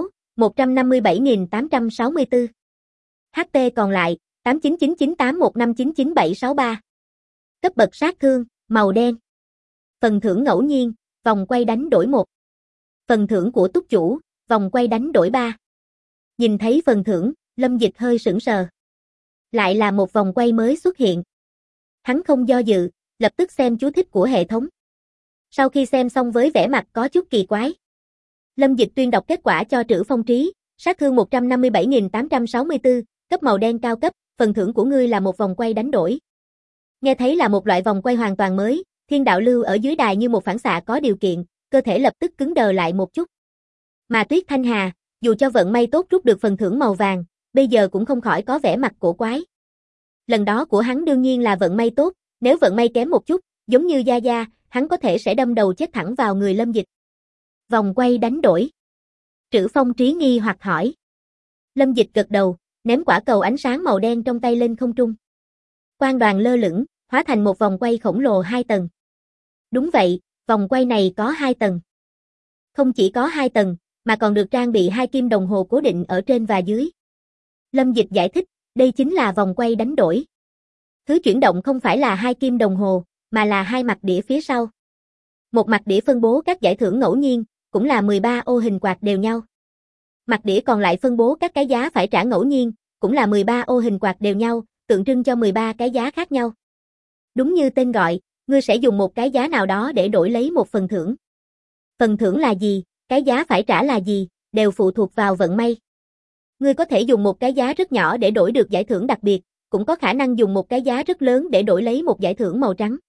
157.864. HP còn lại, 899981599763. Cấp bậc sát thương, màu đen. Phần thưởng ngẫu nhiên, vòng quay đánh đổi 1. Phần thưởng của túc chủ, vòng quay đánh đổi 3. Nhìn thấy phần thưởng, Lâm Dịch hơi sững sờ. Lại là một vòng quay mới xuất hiện. Hắn không do dự, lập tức xem chú thích của hệ thống. Sau khi xem xong với vẻ mặt có chút kỳ quái. Lâm Dịch tuyên đọc kết quả cho Trữ Phong Trí, sát thương 157.864, cấp màu đen cao cấp, phần thưởng của ngươi là một vòng quay đánh đổi. Nghe thấy là một loại vòng quay hoàn toàn mới, Thiên Đạo Lưu ở dưới đài như một phản xạ có điều kiện, cơ thể lập tức cứng đờ lại một chút. Mà Tuyết Thanh Hà, dù cho vận may tốt rút được phần thưởng màu vàng, bây giờ cũng không khỏi có vẻ mặt cổ quái. Lần đó của hắn đương nhiên là vận may tốt, nếu vận may kém một chút, giống như Gia Gia, hắn có thể sẽ đâm đầu chết thẳng vào người Lâm Dịch. Vòng quay đánh đổi. Trữ Phong Trí nghi hoặc hỏi. Lâm Dịch gật đầu, ném quả cầu ánh sáng màu đen trong tay lên không trung. Quang đoàn lơ lửng, hóa thành một vòng quay khổng lồ 2 tầng. Đúng vậy, vòng quay này có 2 tầng. Không chỉ có 2 tầng, mà còn được trang bị 2 kim đồng hồ cố định ở trên và dưới. Lâm Dịch giải thích, đây chính là vòng quay đánh đổi. Thứ chuyển động không phải là 2 kim đồng hồ, mà là 2 mặt đĩa phía sau. Một mặt đĩa phân bố các giải thưởng ngẫu nhiên, cũng là 13 ô hình quạt đều nhau. Mặt đĩa còn lại phân bố các cái giá phải trả ngẫu nhiên, cũng là 13 ô hình quạt đều nhau, tượng trưng cho 13 cái giá khác nhau. Đúng như tên gọi, ngươi sẽ dùng một cái giá nào đó để đổi lấy một phần thưởng. Phần thưởng là gì, cái giá phải trả là gì, đều phụ thuộc vào vận may. Ngươi có thể dùng một cái giá rất nhỏ để đổi được giải thưởng đặc biệt, cũng có khả năng dùng một cái giá rất lớn để đổi lấy một giải thưởng màu trắng.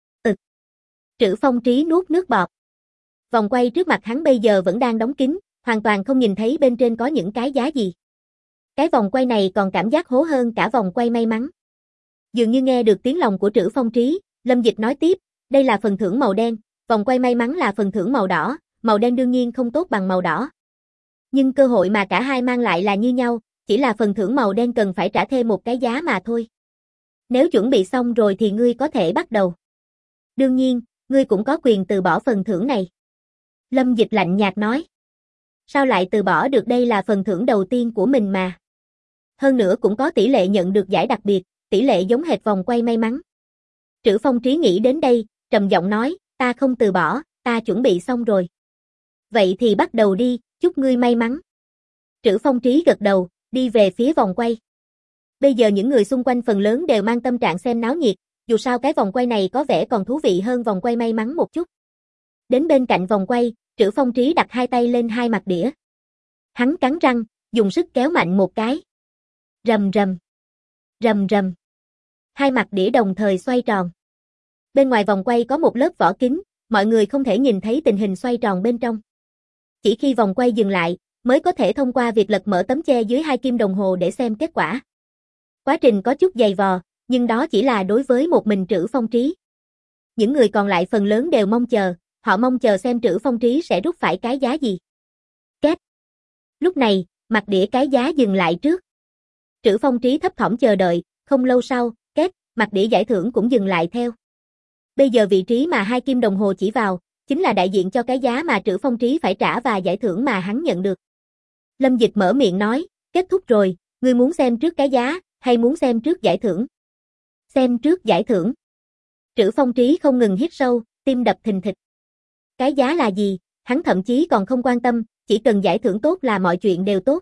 Trữ Phong Trí nuốt nước bọt. Vòng quay trước mặt hắn bây giờ vẫn đang đóng kín, hoàn toàn không nhìn thấy bên trên có những cái giá gì. Cái vòng quay này còn cảm giác hố hơn cả vòng quay may mắn. Dường như nghe được tiếng lòng của Trữ Phong Trí, Lâm Dịch nói tiếp, đây là phần thưởng màu đen, vòng quay may mắn là phần thưởng màu đỏ, màu đen đương nhiên không tốt bằng màu đỏ. Nhưng cơ hội mà cả hai mang lại là như nhau, chỉ là phần thưởng màu đen cần phải trả thêm một cái giá mà thôi. Nếu chuẩn bị xong rồi thì ngươi có thể bắt đầu. Đương nhiên, ngươi cũng có quyền từ bỏ phần thưởng này. Lâm Dịch lạnh nhạt nói. Sao lại từ bỏ được, đây là phần thưởng đầu tiên của mình mà. Hơn nữa cũng có tỷ lệ nhận được giải đặc biệt, tỷ lệ giống hệt vòng quay may mắn. Trữ Phong Trí nghĩ đến đây, trầm giọng nói, ta không từ bỏ, ta chuẩn bị xong rồi. Vậy thì bắt đầu đi, chúc ngươi may mắn. Trữ Phong Trí gật đầu, đi về phía vòng quay. Bây giờ những người xung quanh phần lớn đều mang tâm trạng xem náo nhiệt, dù sao cái vòng quay này có vẻ còn thú vị hơn vòng quay may mắn một chút. Đến bên cạnh vòng quay, Trữ Phong Trí đặt 2 tay lên 2 mặt đĩa. Hắn cắn răng, dùng sức kéo mạnh một cái. Rầm rầm. Rầm rầm. 2 mặt đĩa đồng thời xoay tròn. Bên ngoài vòng quay có một lớp vỏ kính, mọi người không thể nhìn thấy tình hình xoay tròn bên trong. Chỉ khi vòng quay dừng lại, mới có thể thông qua việc lật mở tấm che dưới 2 kim đồng hồ để xem kết quả. Quá trình có chút dày vò, nhưng đó chỉ là đối với một mình Trữ Phong Trí. Những người còn lại phần lớn đều mong chờ, họ mong chờ xem Trữ Phong Trí sẽ rút phải cái giá gì. Két. Lúc này, mặt đĩa cái giá dừng lại trước. Trữ Phong Trí thấp thỏm chờ đợi, không lâu sau, két, mặt đĩa giải thưởng cũng dừng lại theo. Bây giờ vị trí mà 2 kim đồng hồ chỉ vào, chính là đại diện cho cái giá mà Trữ Phong Trí phải trả và giải thưởng mà hắn nhận được. Lâm Dịch mở miệng nói, kết thúc rồi, ngươi muốn xem trước cái giá, hay muốn xem trước giải thưởng? Xem trước giải thưởng. Trữ Phong Trí không ngừng hít sâu, tim đập thình thịch. Cái giá là gì, hắn thậm chí còn không quan tâm, chỉ cần giải thưởng tốt là mọi chuyện đều tốt.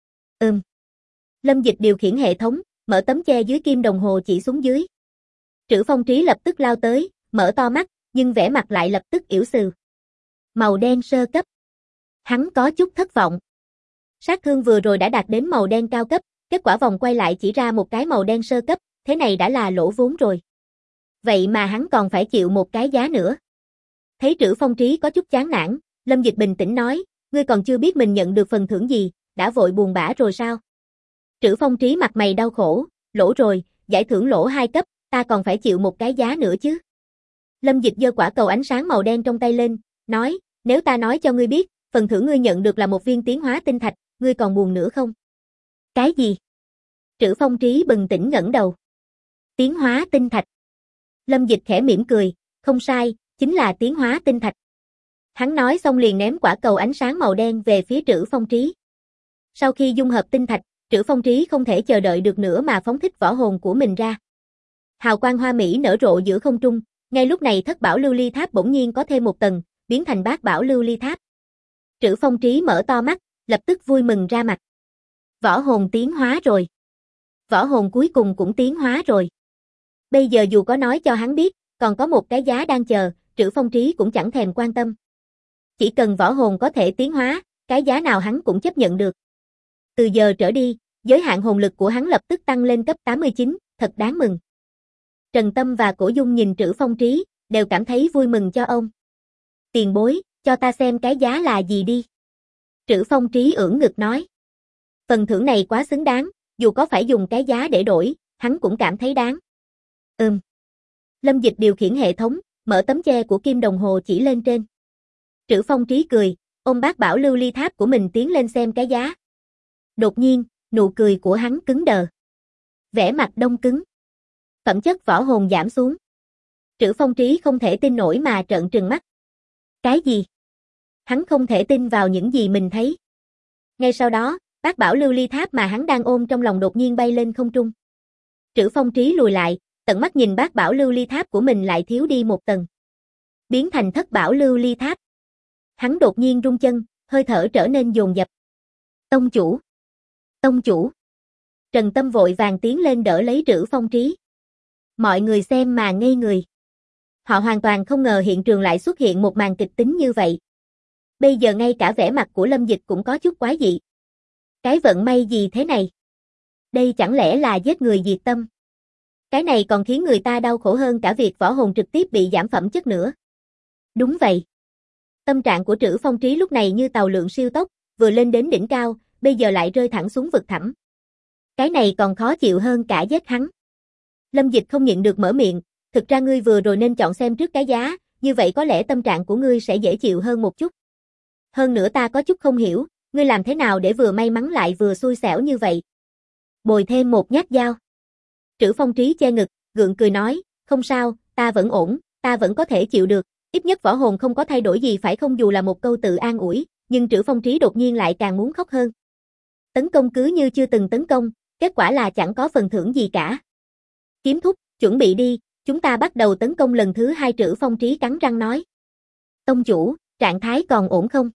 Lâm Dịch điều khiển hệ thống, mở tấm che dưới kim đồng hồ chỉ xuống dưới. Trữ Phong Trí lập tức lao tới, mở to mắt, nhưng vẻ mặt lại lập tức ỉu xừ. Màu đen sơ cấp. Hắn có chút thất vọng. Sát thương vừa rồi đã đạt đến màu đen cao cấp, kết quả vòng quay lại chỉ ra một cái màu đen sơ cấp, thế này đã là lỗ vốn rồi. Vậy mà hắn còn phải chịu một cái giá nữa. Thấy Trữ Phong Trí có chút chán nản, Lâm Dịch bình tĩnh nói, ngươi còn chưa biết mình nhận được phần thưởng gì, đã vội buồn bã rồi sao? Trữ Phong Trí mặt mày đau khổ, lỗ rồi, giải thưởng lỗ 2 cấp, ta còn phải chịu một cái giá nữa chứ. Lâm Dịch giơ quả cầu ánh sáng màu đen trong tay lên, nói, nếu ta nói cho ngươi biết, phần thưởng ngươi nhận được là một viên tiến hóa tinh thạch, ngươi còn buồn nữa không? Cái gì? Trữ Phong Trí bừng tỉnh ngẩng đầu. Tiến hóa tinh thạch. Lâm Dịch khẽ mỉm cười, không sai, chính là tiến hóa tinh thạch. Hắn nói xong liền ném quả cầu ánh sáng màu đen về phía Trữ Phong Trí. Sau khi dung hợp tinh thạch, Trữ Phong Trí không thể chờ đợi được nữa mà phóng thích võ hồn của mình ra. Hào quang hoa mỹ nở rộ giữa không trung, ngay lúc này Thất Bảo Lưu Ly Tháp bỗng nhiên có thêm một tầng, biến thành Bát Bảo Lưu Ly Tháp. Trữ Phong Trí mở to mắt, lập tức vui mừng ra mặt. Võ hồn tiến hóa rồi. Võ hồn cuối cùng cũng tiến hóa rồi. Bây giờ dù có nói cho hắn biết, còn có một cái giá đang chờ, Trữ Phong Trí cũng chẳng thèm quan tâm. Chỉ cần võ hồn có thể tiến hóa, cái giá nào hắn cũng chấp nhận được. Từ giờ trở đi, giới hạn hồn lực của hắn lập tức tăng lên cấp 89, thật đáng mừng. Trần Tâm và Cổ Dung nhìn Trữ Phong Trí, đều cảm thấy vui mừng cho ông. Tiền bối, cho ta xem cái giá là gì đi. Trữ Phong Trí ưỡn ngực nói. Phần thưởng này quá xứng đáng, dù có phải dùng cái giá để đổi, hắn cũng cảm thấy đáng. Lâm Dịch điều khiển hệ thống, mở tấm che của kim đồng hồ chỉ lên trên. Trữ Phong Trí cười, ôm bát bảo lưu ly tháp của mình tiến lên xem cái giá. Đột nhiên, nụ cười của hắn cứng đờ. Vẻ mặt đông cứng. Phẩm chất võ hồn giảm xuống. Trữ Phong Trí không thể tin nổi mà trợn trừng mắt. Cái gì? Hắn không thể tin vào những gì mình thấy. Ngay sau đó, bát bảo lưu ly tháp mà hắn đang ôm trong lòng đột nhiên bay lên không trung. Trữ Phong Trí lùi lại, tận mắt nhìn bát bảo lưu ly tháp của mình lại thiếu đi một tầng. Biến thành thất bảo lưu ly tháp. Hắn đột nhiên rung chân, hơi thở trở nên dồn dập. Tông chủ! Tông chủ! Trần Tâm vội vàng tiến lên đỡ lấy Trữ Phong Trí. Mọi người xem mà ngây người. Họ hoàn toàn không ngờ hiện trường lại xuất hiện một màn kịch tính như vậy. Bây giờ ngay cả vẻ mặt của Lâm Dịch cũng có chút quái dị. Cái vận may gì thế này? Đây chẳng lẽ là giết người diệt tâm? Cái này còn khiến người ta đau khổ hơn cả việc võ hồn trực tiếp bị giảm phẩm chất nữa. Đúng vậy. Tâm trạng của Trữ Phong Trí lúc này như tàu lượn siêu tốc, vừa lên đến đỉnh cao, bây giờ lại rơi thẳng xuống vực thẳm. Cái này còn khó chịu hơn cả giết hắn. Lâm Dịch không nhịn được mở miệng, thực ra ngươi vừa rồi nên chọn xem trước cái giá, như vậy có lẽ tâm trạng của ngươi sẽ dễ chịu hơn một chút. Hơn nữa ta có chút không hiểu, ngươi làm thế nào để vừa may mắn lại vừa xui xẻo như vậy? Bồi thêm một nhát dao. Trữ Phong Trí che ngực, gượng cười nói, không sao, ta vẫn ổn, ta vẫn có thể chịu được, ít nhất võ hồn không có thay đổi gì phải không, dù là một câu tự an ủi, nhưng Trữ Phong Trí đột nhiên lại càng muốn khóc hơn. Tấn công cứ như chưa từng tấn công, kết quả là chẳng có phần thưởng gì cả. Kiếm thúc, chuẩn bị đi, chúng ta bắt đầu tấn công lần thứ 2. Trữ Phong Trí cắn răng nói. Tông chủ, trạng thái còn ổn không?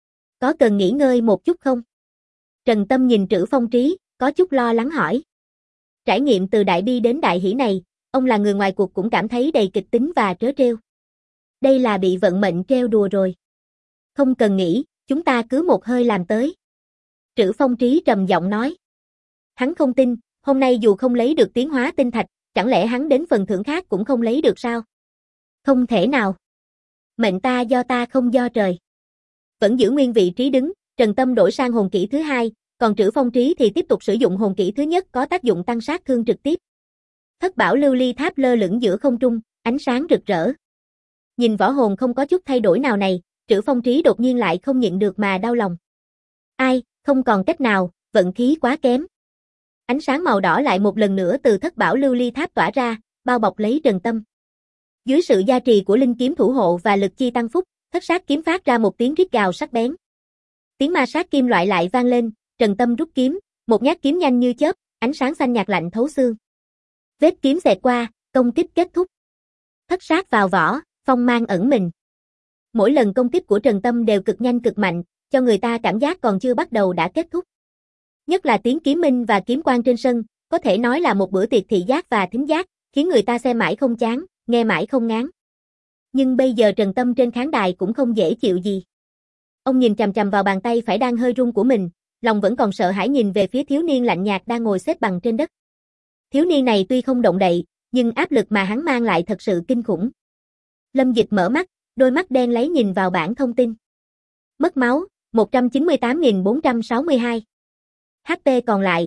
Có cần nghỉ ngơi một chút không? Trần Tâm nhìn Trữ Phong Trí, có chút lo lắng hỏi. Trải nghiệm từ đại bi đến đại hỷ này, ông là người ngoài cuộc cũng cảm thấy đầy kịch tính và trớ trêu. Đây là bị vận mệnh trêu đùa rồi. Không cần nghĩ, chúng ta cứ một hơi làm tới. Trữ Phong Trí trầm giọng nói. Hắn không tin, hôm nay dù không lấy được tiến hóa tinh thạch, chẳng lẽ hắn đến phần thưởng khác cũng không lấy được sao? Không thể nào. Mệnh ta do ta không do trời. Vẫn giữ nguyên vị trí đứng, Trần Tâm đổi sang hồn kỹ thứ 2, còn Trữ Phong Trí thì tiếp tục sử dụng hồn kỹ thứ nhất có tác dụng tăng sát thương trực tiếp. Thất bảo lưu ly tháp lơ lửng giữa không trung, ánh sáng rực rỡ. Nhìn võ hồn không có chút thay đổi nào này, Trữ Phong Trí đột nhiên lại không nhịn được mà đau lòng. Ai, không còn cách nào, vận khí quá kém. Ánh sáng màu đỏ lại một lần nữa từ thất bảo lưu ly tháp tỏa ra, bao bọc lấy Trần Tâm. Dưới sự gia trì của linh kiếm thủ hộ và lực chi tăng phúc, thất sát kiếm phát ra một tiếng rít gào sắc bén. Tiếng ma sát kim loại lại vang lên, Trần Tâm rút kiếm, một nhát kiếm nhanh như chớp, ánh sáng xanh nhạt lạnh thấu xương. Vết kiếm xẹt qua, công kích kết thúc. Thất sát vào vỏ, phong mang ẩn mình. Mỗi lần công kích của Trần Tâm đều cực nhanh cực mạnh, cho người ta cảm giác còn chưa bắt đầu đã kết thúc. Nhất là tiếng kiếm minh và kiếm quang trên sân, có thể nói là một bữa tiệc thị giác và thính giác, khiến người ta xem mãi không chán, nghe mãi không ngán. Nhưng bây giờ Trần Tâm trên khán đài cũng không dễ chịu gì. Ông nhìn chằm chằm vào bàn tay phải đang hơi run của mình, lòng vẫn còn sợ hãi nhìn về phía thiếu niên lạnh nhạt đang ngồi xếp bằng trên đất. Thiếu niên này tuy không động đậy, nhưng áp lực mà hắn mang lại thật sự kinh khủng. Lâm Dịch mở mắt, đôi mắt đen lấy nhìn vào bảng thông tin. Mất máu, 198.462. HP còn lại,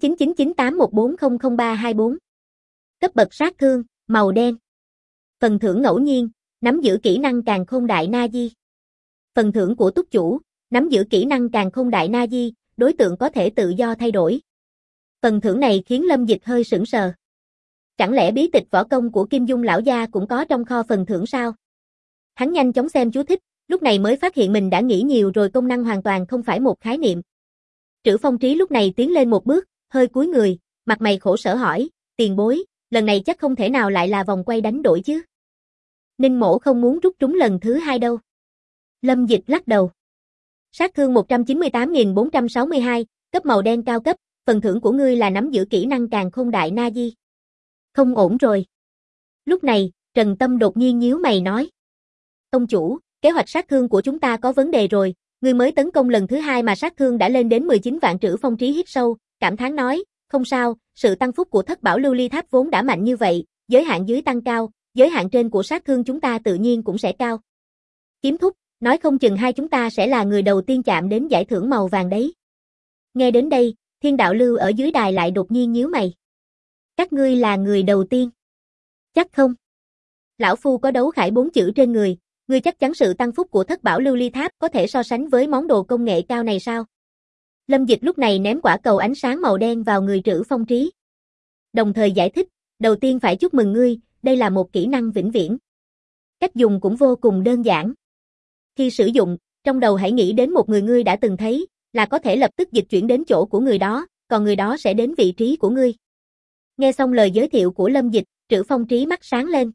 899981400324. Cấp bậc sát thương, màu đen. Phần thưởng ngẫu nhiên, nắm giữ kỹ năng Càn Khôn Đại Na Di. Phần thưởng của túc chủ, nắm giữ kỹ năng Càn Khôn Đại Na Di, đối tượng có thể tự do thay đổi. Phần thưởng này khiến Lâm Dịch hơi sững sờ. Chẳng lẽ bí tịch võ công của Kim Dung lão gia cũng có trong kho phần thưởng sao? Hắn nhanh chóng xem chú thích, lúc này mới phát hiện mình đã nghĩ nhiều rồi, công năng hoàn toàn không phải một khái niệm. Trữ Phong Trí lúc này tiến lên một bước, hơi cúi người, mặt mày khổ sở hỏi, tiền bối, lần này chắc không thể nào lại là vòng quay đánh đổi chứ? Ninh Mỗ không muốn rút trúng lần thứ 2 đâu. Lâm Dịch lắc đầu. Sát thương 198.462, cấp màu đen cao cấp, phần thưởng của ngươi là nắm giữ kỹ năng Càn Khôn Đại Na Di. Không ổn rồi. Lúc này, Trần Tâm đột nhiên nhíu mày nói. Tông chủ, Kế hoạch sát thương của chúng ta có vấn đề rồi, ngươi mới tấn công lần thứ hai mà sát thương đã lên đến 19 vạn. Trữ Phong Trí hít sâu, cảm thán nói, không sao, sự tăng phúc của thất bảo lưu ly tháp vốn đã mạnh như vậy, giới hạn dưới tăng cao, giới hạn trên của sát thương chúng ta tự nhiên cũng sẽ cao. Kiếm thúc, nói không chừng hai chúng ta sẽ là người đầu tiên chạm đến giải thưởng màu vàng đấy. Nghe đến đây, Thiên Đạo Lưu ở dưới đài lại đột nhiên nhíu mày. Các ngươi là người đầu tiên? Chắc không? Lão Phu có đấu khải 4 chữ trên người, ngươi chắc chắn sự tăng phúc của thất bảo lưu ly tháp có thể so sánh với món đồ công nghệ cao này sao? Lâm Dịch lúc này ném quả cầu ánh sáng màu đen vào người Trữ Phong Trí. Đồng thời giải thích, đầu tiên phải chúc mừng ngươi, đây là một kỹ năng vĩnh viễn. Cách dùng cũng vô cùng đơn giản. Khi sử dụng, trong đầu hãy nghĩ đến một người ngươi đã từng thấy, là có thể lập tức dịch chuyển đến chỗ của người đó, còn người đó sẽ đến vị trí của ngươi. Nghe xong lời giới thiệu của Lâm Dịch, Trữ Phong Trí mắt sáng lên.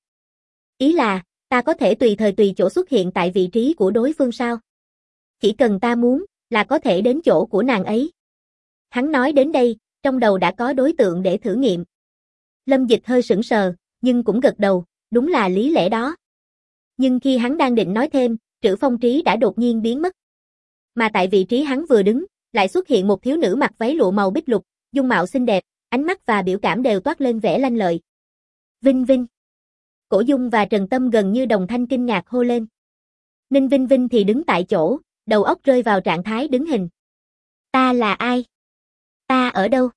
Ý là, ta có thể tùy thời tùy chỗ xuất hiện tại vị trí của đối phương sao? Chỉ cần ta muốn, là có thể đến chỗ của nàng ấy. Hắn nói đến đây, trong đầu đã có đối tượng để thử nghiệm. Lâm Dịch hơi sững sờ, nhưng cũng gật đầu, đúng là lý lẽ đó. Nhưng khi hắn đang định nói thêm, Trữ Phong Trí đã đột nhiên biến mất. Mà tại vị trí hắn vừa đứng, lại xuất hiện một thiếu nữ mặc váy lụa màu bích lục, dung mạo xinh đẹp, ánh mắt và biểu cảm đều toát lên vẻ lanh lợi. Vinh Vinh. Cổ Dung và Trần Tâm gần như đồng thanh kinh ngạc hô lên. Ninh Vinh Vinh thì đứng tại chỗ, đầu óc rơi vào trạng thái đứng hình. Ta là ai? Ta ở đâu?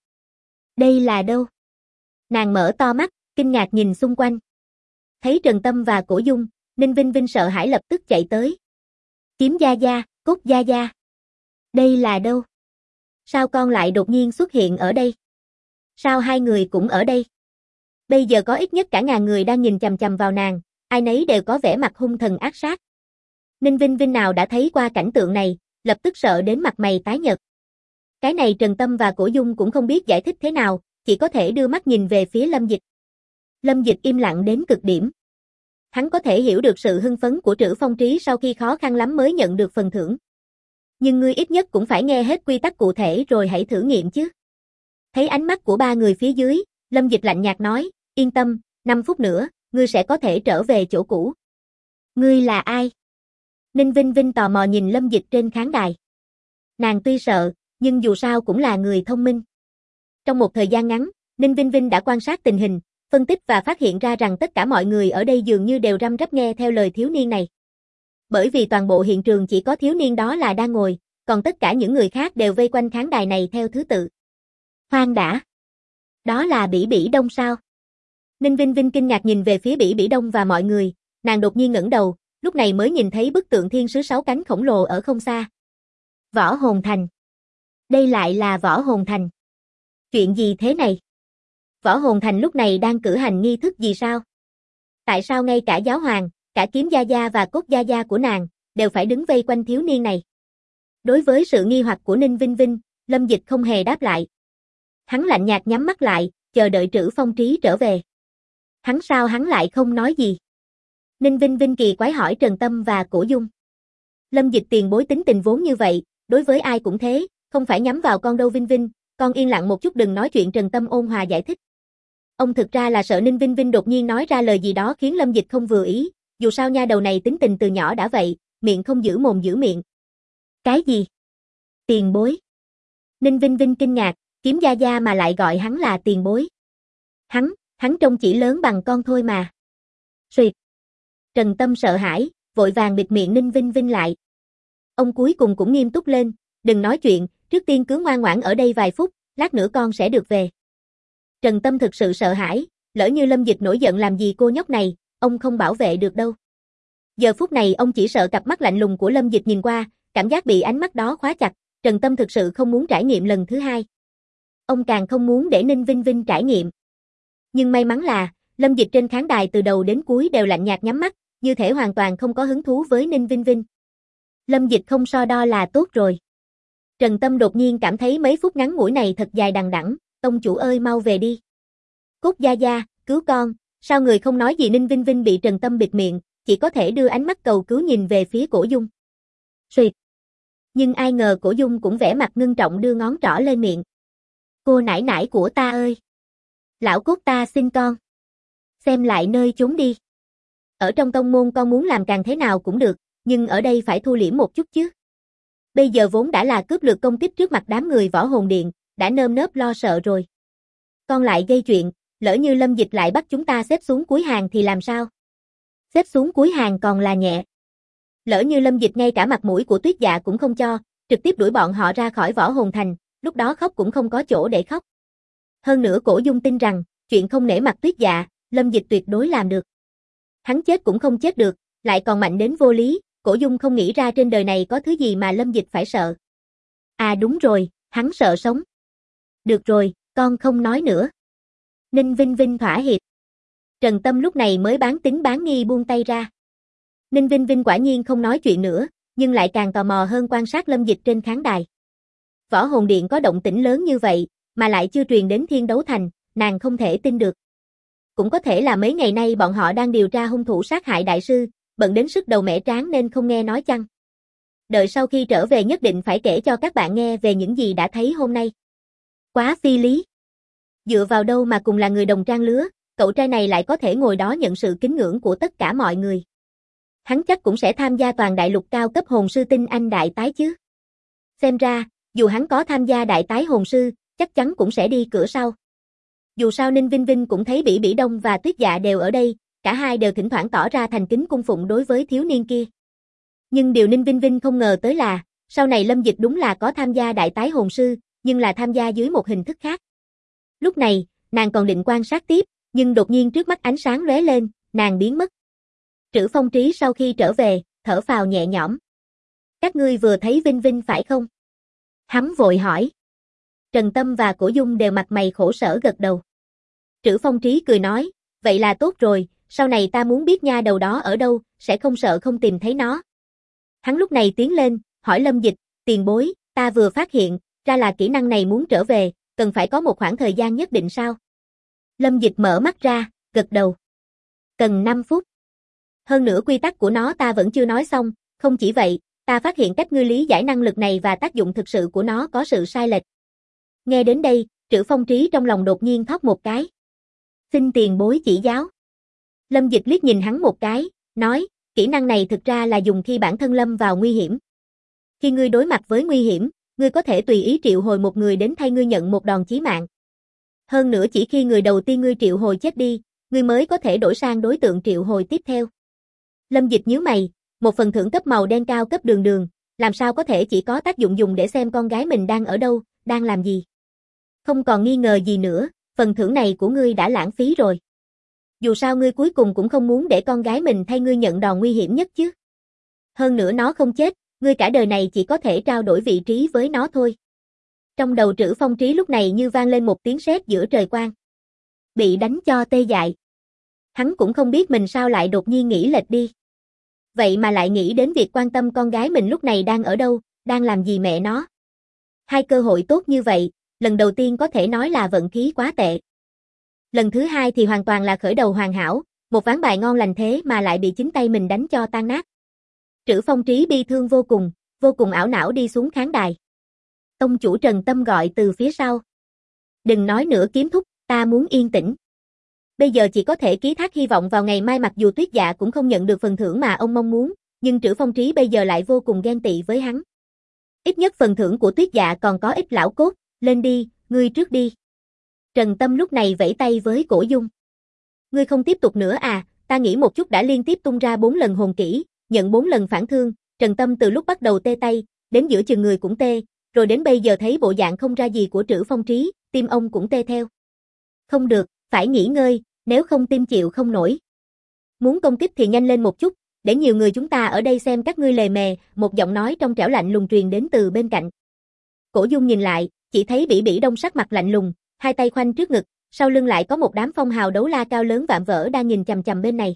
Đây là đâu? Nàng mở to mắt, kinh ngạc nhìn xung quanh. Thấy Trần Tâm và Cổ Dung, Ninh Vinh Vinh sợ hãi lập tức chạy tới. Kiếm gia gia, Cốt gia gia. Đây là đâu? Sao con lại đột nhiên xuất hiện ở đây? Sao hai người cũng ở đây? Bây giờ có ít nhất cả ngàn người đang nhìn chằm chằm vào nàng, ai nấy đều có vẻ mặt hung thần ác sát. Ninh Vinh Vinh nào đã thấy qua cảnh tượng này, lập tức sợ đến mặt mày tái nhợt. Cái này Trần Tâm và Cổ Dung cũng không biết giải thích thế nào, chỉ có thể đưa mắt nhìn về phía Lâm Dịch. Lâm Dịch im lặng đến cực điểm. Hắn có thể hiểu được sự hưng phấn của Trữ Phong Trí sau khi khó khăn lắm mới nhận được phần thưởng. Nhưng ngươi ít nhất cũng phải nghe hết quy tắc cụ thể rồi hãy thử nghiệm chứ. Thấy ánh mắt của ba người phía dưới, Lâm Dịch lạnh nhạt nói, yên tâm, 5 phút nữa, ngươi sẽ có thể trở về chỗ cũ. Ngươi là ai? Ninh Vinh Vinh tò mò nhìn Lâm Dịch trên khán đài. Nàng tuy sợ, nhưng dù sao cũng là người thông minh. Trong một thời gian ngắn, Ninh Vinh Vinh đã quan sát tình hình, phân tích và phát hiện ra rằng tất cả mọi người ở đây dường như đều răm rắp nghe theo lời thiếu niên này. Bởi vì toàn bộ hiện trường chỉ có thiếu niên đó là đang ngồi, còn tất cả những người khác đều vây quanh khán đài này theo thứ tự. Khoan đã. Đó là Bỉ Bỉ Đông sao? Ninh Vinh Vinh kinh ngạc nhìn về phía Bỉ Bỉ Đông và mọi người, nàng đột nhiên ngẩng đầu, lúc này mới nhìn thấy bức tượng thiên sứ 6 cánh khổng lồ ở không xa. Võ Hồn Thành. Đây lại là Võ Hồn Thành. Chuyện gì thế này? Võ Hồn Thành lúc này đang cử hành nghi thức gì sao? Tại sao ngay cả giáo hoàng, cả Kiếm gia gia và Cốt gia gia của nàng, đều phải đứng vây quanh thiếu niên này? Đối với sự nghi hoặc của Ninh Vinh Vinh, Lâm Dịch không hề đáp lại. Hắn lạnh nhạt nhắm mắt lại, chờ đợi Trữ Phong Trí trở về. Hắn lại không nói gì? Ninh Vinh Vinh kỳ quái hỏi Trần Tâm và Cổ Dung. Lâm Dịch tiền bối tính tình vốn như vậy, đối với ai cũng thế, không phải nhắm vào con đâu Vinh Vinh, con yên lặng một chút đừng nói chuyện. Trần Tâm ôn hòa giải thích. Ông thực ra là sợ Ninh Vinh Vinh đột nhiên nói ra lời gì đó khiến Lâm Dịch không vừa ý, dù sao nha đầu này tính tình từ nhỏ đã vậy, miệng không giữ mồm giữ miệng. Cái gì? Tiền bối? Ninh Vinh Vinh kinh ngạc, Kiếm gia gia mà lại gọi hắn là tiền bối. Hắn trông chỉ lớn bằng con thôi mà. Xuyệt. Trần Tâm sợ hãi, vội vàng bịt miệng Ninh Vinh Vinh lại. Ông cuối cùng cũng nghiêm túc lên, đừng nói chuyện, trước tiên cứ ngoan ngoãn ở đây vài phút, lát nữa con sẽ được về. Trần Tâm thực sự sợ hãi, lỡ như Lâm Dịch nổi giận làm gì cô nhóc này, ông không bảo vệ được đâu. Giờ phút này ông chỉ sợ cặp mắt lạnh lùng của Lâm Dịch nhìn qua, cảm giác bị ánh mắt đó khóa chặt, Trần Tâm thực sự không muốn trải nghiệm lần thứ hai. Ông càng không muốn để Ninh Vinh Vinh trải nghiệm. Nhưng may mắn là, Lâm Dịch trên khán đài từ đầu đến cuối đều lạnh nhạt nhắm mắt, như thể hoàn toàn không có hứng thú với Ninh Vinh Vinh. Lâm Dịch không so đo là tốt rồi. Trần Tâm đột nhiên cảm thấy mấy phút ngắn ngủi này thật dài đằng đẵng, tông chủ ơi mau về đi. Cốt gia gia, cứu con, sao người không nói gì? Ninh Vinh Vinh bị Trần Tâm bịt miệng, chỉ có thể đưa ánh mắt cầu cứu nhìn về phía Cổ Dung. Xuyệt. Nhưng ai ngờ Cổ Dung cũng vẻ mặt ngưng trọng đưa ngón trỏ lên miệng. Cô nải nải của ta ơi. Lão Cốt ta xin con. Xem lại nơi trốn đi. Ở trong tông môn con muốn làm càng thế nào cũng được, nhưng ở đây phải thu liễm một chút chứ. Bây giờ vốn đã là cướp lượt công kích trước mặt đám người Võ Hồn Điện, đã nơm nớp lo sợ rồi. Con lại gây chuyện, lỡ như Lâm Dịch lại bắt chúng ta xếp xuống cuối hàng thì làm sao? Xếp xuống cuối hàng còn là nhẹ. Lỡ như Lâm Dịch ngay cả mặt mũi của Tuyết Dạ cũng không cho, trực tiếp đuổi bọn họ ra khỏi Võ Hồn Thành, lúc đó khóc cũng không có chỗ để khóc. Hơn nữa Cổ Dung tin rằng, chuyện không nể mặt Tuyết Dạ, Lâm Dịch tuyệt đối làm được. Hắn chết cũng không chết được, lại còn mạnh đến vô lý, Cổ Dung không nghĩ ra trên đời này có thứ gì mà Lâm Dịch phải sợ. À đúng rồi, hắn sợ sống. Được rồi, con không nói nữa. Ninh Vinh Vinh thỏa hiệp. Trần Tâm lúc này mới bán tín bán nghi buông tay ra. Ninh Vinh Vinh quả nhiên không nói chuyện nữa, nhưng lại càng tò mò hơn quan sát Lâm Dịch trên khán đài. Võ Hồn Điện có động tĩnh lớn như vậy, mà lại chưa truyền đến Thiên Đấu Thành, nàng không thể tin được. Cũng có thể là mấy ngày nay bọn họ đang điều tra hung thủ sát hại đại sư, bận đến sức đầu mẻ trán nên không nghe nói chăng. Đợi sau khi trở về nhất định phải kể cho các bạn nghe về những gì đã thấy hôm nay. Quá phi lý. Dựa vào đâu mà cùng là người đồng trang lứa, cậu trai này lại có thể ngồi đó nhận sự kính ngưỡng của tất cả mọi người. Hắn chắc cũng sẽ tham gia toàn đại lục cao cấp hồn sư tinh anh đại tái chứ. Xem ra, dù hắn có tham gia đại tái hồn sư, chắc chắn cũng sẽ đi cửa sau. Dù sao Ninh Vinh Vinh cũng thấy Bỉ Bỉ Đông và Tuyết Dạ đều ở đây, cả hai đều thỉnh thoảng tỏ ra thành kính cung phụng đối với thiếu niên kia. Nhưng điều Ninh Vinh Vinh không ngờ tới là, sau này Lâm Dịch đúng là có tham gia đại tái hồn sư, nhưng là tham gia dưới một hình thức khác. Lúc này, nàng còn định quan sát tiếp, nhưng đột nhiên trước mắt ánh sáng lóe lên, nàng biến mất. Trữ Phong Trí sau khi trở về, thở phào nhẹ nhõm. Các ngươi vừa thấy Vinh Vinh phải không? Hắn vội hỏi. Trần Tâm và Cổ Dung đều mặt mày khổ sở gật đầu. Trữ Phong Trí cười nói, vậy là tốt rồi, sau này ta muốn biết nha đầu đó ở đâu, sẽ không sợ không tìm thấy nó. Hắn lúc này tiến lên, hỏi Lâm Dịch, tiền bối, ta vừa phát hiện, ra là kỹ năng này muốn trở về, cần phải có một khoảng thời gian nhất định sao? Lâm Dịch mở mắt ra, gật đầu. Cần 5 phút. Hơn nữa quy tắc của nó ta vẫn chưa nói xong, không chỉ vậy, ta phát hiện cách ngươi lý giải năng lực này và tác dụng thực sự của nó có sự sai lệch. Nghe đến đây, Trữ Phong Trí trong lòng đột nhiên thót một cái. Xin tiền bối chỉ giáo. Lâm Dịch liếc nhìn hắn một cái, nói, kỹ năng này thực ra là dùng khi bản thân lâm vào nguy hiểm. Khi ngươi đối mặt với nguy hiểm, ngươi có thể tùy ý triệu hồi một người đến thay ngươi nhận một đòn chí mạng. Hơn nữa chỉ khi người đầu tiên ngươi triệu hồi chết đi, ngươi mới có thể đổi sang đối tượng triệu hồi tiếp theo. Lâm Dịch nhíu mày, một phần thưởng cấp màu đen cao cấp đường đường, làm sao có thể chỉ có tác dụng dùng để xem con gái mình đang ở đâu, đang làm gì. Không còn nghi ngờ gì nữa, phần thưởng này của ngươi đã lãng phí rồi. Dù sao ngươi cuối cùng cũng không muốn để con gái mình thay ngươi nhận đòn nguy hiểm nhất chứ. Hơn nữa nó không chết, ngươi cả đời này chỉ có thể trao đổi vị trí với nó thôi. Trong đầu Trữ Phong Trí lúc này như vang lên một tiếng sét giữa trời quang. Bị đánh cho tê dại. Hắn cũng không biết mình sao lại đột nhiên nghĩ lệch đi. Vậy mà lại nghĩ đến việc quan tâm con gái mình lúc này đang ở đâu, đang làm gì mẹ nó. Hai cơ hội tốt như vậy, lần đầu tiên có thể nói là vận khí quá tệ. Lần thứ hai thì hoàn toàn là khởi đầu hoàn hảo, một ván bài ngon lành thế mà lại bị chính tay mình đánh cho tan nát. Trữ Phong Trí bi thương vô cùng ảo não đi xuống khán đài. Tông chủ Trần Tâm gọi từ phía sau. Đừng nói nữa Kiếm Thúc, ta muốn yên tĩnh. Bây giờ chỉ có thể ký thác hy vọng vào ngày mai, mặc dù Tuyết Dạ cũng không nhận được phần thưởng mà ông mong muốn, nhưng Trữ Phong Trí bây giờ lại vô cùng ghen tị với hắn. Ít nhất phần thưởng của Tuyết Dạ còn có ít lão cốt, lên đi, ngươi trước đi. Trần Tâm lúc này vẫy tay với Cổ Dung. Ngươi không tiếp tục nữa à, ta nghĩ một chút đã liên tiếp tung ra 4 lần hồn kỹ, nhận 4 lần phản thương, Trần Tâm từ lúc bắt đầu tê tay, đến giữa chừng người cũng tê, rồi đến bây giờ thấy bộ dạng không ra gì của Trữ Phong Trí, tim ông cũng tê theo. Không được, phải nghỉ ngơi, nếu không tim chịu không nổi. Muốn công kích thì nhanh lên một chút, để nhiều người chúng ta ở đây xem các ngươi lề mề, một giọng nói trong trẻo lạnh lùng truyền đến từ bên cạnh. Cổ Dung nhìn lại, chỉ thấy Bỉ Bỉ Đông sắc mặt lạnh lùng, hai tay khoanh trước ngực, sau lưng lại có một đám phong hào đấu la cao lớn vạm vỡ đang nhìn chằm chằm bên này.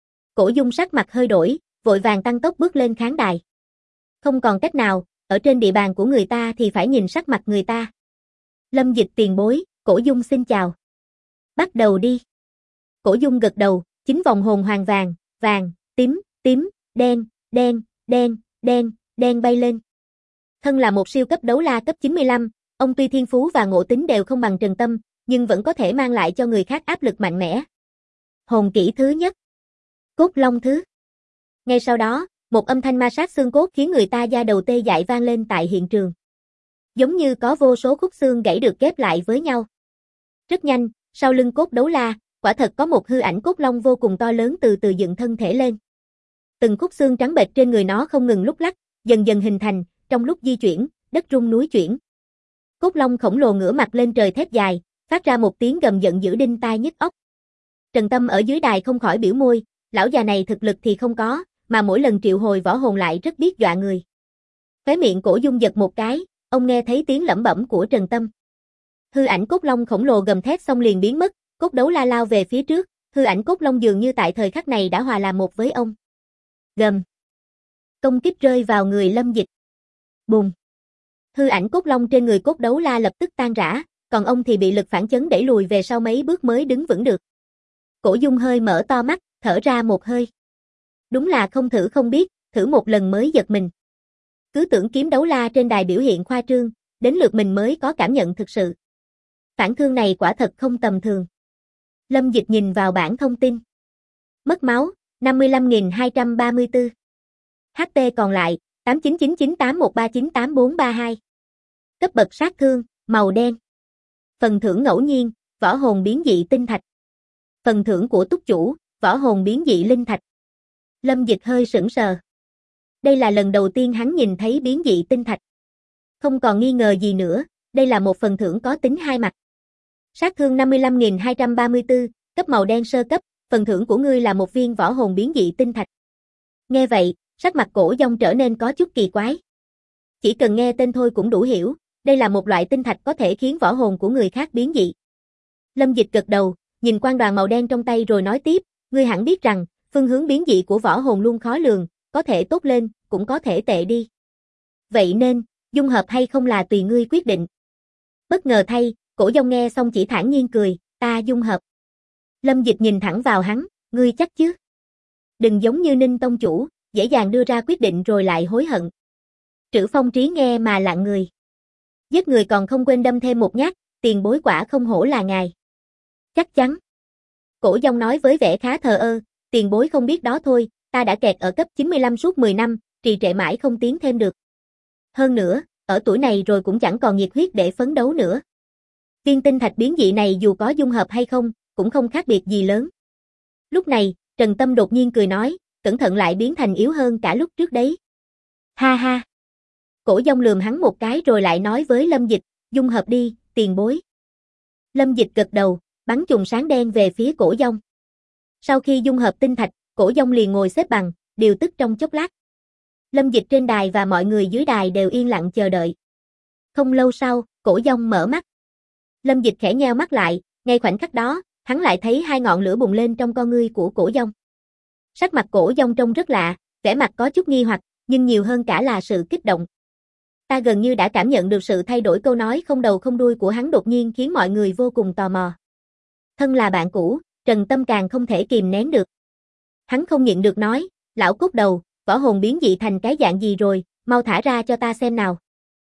Cổ Dung sắc mặt hơi đổi, vội vàng tăng tốc bước lên khán đài. Không còn cách nào, ở trên địa bàn của người ta thì phải nhìn sắc mặt người ta. Lâm Dịch tiền bối, Cổ Dung xin chào. Bắt đầu đi. Cổ Dung gật đầu, 9 vòng hồn hoàng vàng, vàng, tím, tím, đen, đen, đen, đen, đen bay lên. Thân là một siêu cấp đấu la cấp 95, ông tuy thiên phú và ngộ tính đều không bằng Trần Tâm, nhưng vẫn có thể mang lại cho người khác áp lực mạnh mẽ. Hồn kỹ thứ nhất. Cốt Long thứ. Ngay sau đó, Một âm thanh ma sát xương cốt khiến người ta da đầu tê dại vang lên tại hiện trường. Giống như có vô số khúc xương gãy được ghép lại với nhau. Rất nhanh, sau lưng cốt đấu la, quả thật có một hư ảnh cốt long vô cùng to lớn từ từ dựng thân thể lên. Từng khúc xương trắng bệch trên người nó không ngừng lúc lắc, dần dần hình thành, trong lúc di chuyển, đất rung núi chuyển. Cốt long khổng lồ ngửa mặt lên trời thét dài, phát ra một tiếng gầm giận dữ đinh tai nhức óc. Trần Tâm ở dưới đài không khỏi biểu môi, lão già này thực lực thì không có, mà mỗi lần triệu hồi võ hồn lại rất biết dọa người. Khóe miệng Cổ Dung giật một cái, ông nghe thấy tiếng lẩm bẩm của Trần Tâm. Hư ảnh cốt long khổng lồ gầm thét xong liền biến mất, cốt đấu la lao về phía trước, hư ảnh cốt long dường như tại thời khắc này đã hòa làm một với ông. Gầm. Công kích rơi vào người Lâm Dịch. Bùng. Hư ảnh cốt long trên người cốt đấu la lập tức tan rã, còn ông thì bị lực phản chấn đẩy lùi về sau mấy bước mới đứng vững được. Cổ Dung hơi mở to mắt, thở ra một hơi. Đúng là không thử không biết, thử một lần mới giật mình. Cứ tưởng kiếm đấu la trên đài biểu hiện khoa trương, đến lượt mình mới có cảm nhận thực sự. Phản thương này quả thật không tầm thường. Lâm Dịch nhìn vào bảng thông tin. Mất máu, 55.234. HP còn lại, 899981398432. Cấp bậc sát thương, màu đen. Phần thưởng ngẫu nhiên, võ hồn biến dị tinh thạch. Phần thưởng của túc chủ, võ hồn biến dị linh thạch. Lâm Dịch hơi sững sờ. Đây là lần đầu tiên hắn nhìn thấy biến dị tinh thạch. Không còn nghi ngờ gì nữa, đây là một phần thưởng có tính hai mặt. Sát thương 55.234, cấp màu đen sơ cấp, phần thưởng của ngươi là một viên võ hồn biến dị tinh thạch. Nghe vậy, sắc mặt Cổ Dung trở nên có chút kỳ quái. Chỉ cần nghe tên thôi cũng đủ hiểu, đây là một loại tinh thạch có thể khiến võ hồn của người khác biến dị. Lâm Dịch gật đầu, nhìn quan đoàn màu đen trong tay rồi nói tiếp, ngươi hẳn biết rằng, phương hướng biến dị của võ hồn luôn khó lường, có thể tốt lên, cũng có thể tệ đi. Vậy nên, dung hợp hay không là tùy ngươi quyết định. Bất ngờ thay, Cổ Dung nghe xong chỉ thản nhiên cười, ta dung hợp. Lâm Dịch nhìn thẳng vào hắn, ngươi chắc chứ? Đừng giống như Ninh tông chủ, dễ dàng đưa ra quyết định rồi lại hối hận. Trữ Phong Trí nghe mà lặng người. Giết người còn không quên đâm thêm một nhát, tiền bối quả không hổ là ngài. Chắc chắn. Cổ Dung nói với vẻ khá thờ ơ, tiền bối không biết đó thôi, ta đã kẹt ở cấp 95 suốt 10 năm, trì trệ mãi không tiến thêm được. Hơn nữa, ở tuổi này rồi cũng chẳng còn nhiệt huyết để phấn đấu nữa. Viên tinh thạch biến dị này dù có dung hợp hay không, cũng không khác biệt gì lớn. Lúc này, Trần Tâm đột nhiên cười nói, cẩn thận lại biến thành yếu hơn cả lúc trước đấy. Ha ha. Cổ Dung lườm hắn một cái rồi lại nói với Lâm Dịch, dung hợp đi, tiền bối. Lâm Dịch gật đầu, bắn chùm sáng đen về phía Cổ Dung. Sau khi dung hợp tinh thạch, Cổ Dung liền ngồi xếp bằng, điều tức trong chốc lát. Lâm Dịch trên đài và mọi người dưới đài đều yên lặng chờ đợi. Không lâu sau, Cổ Dung mở mắt. Lâm Dịch khẽ nheo mắt lại, ngay khoảnh khắc đó, hắn lại thấy hai ngọn lửa bùng lên trong con ngươi của Cổ Dung. Sắc mặt Cổ Dung trông rất lạ, vẻ mặt có chút nghi hoặc, nhưng nhiều hơn cả là sự kích động. Ta gần như đã cảm nhận được sự thay đổi câu nói không đầu không đuôi của hắn đột nhiên khiến mọi người vô cùng tò mò. Thân là bạn cũ, Trần Tâm càng không thể kìm nén được. Hắn không nhịn được nói, lão cốt đầu, võ hồn biến dị thành cái dạng gì rồi, mau thả ra cho ta xem nào.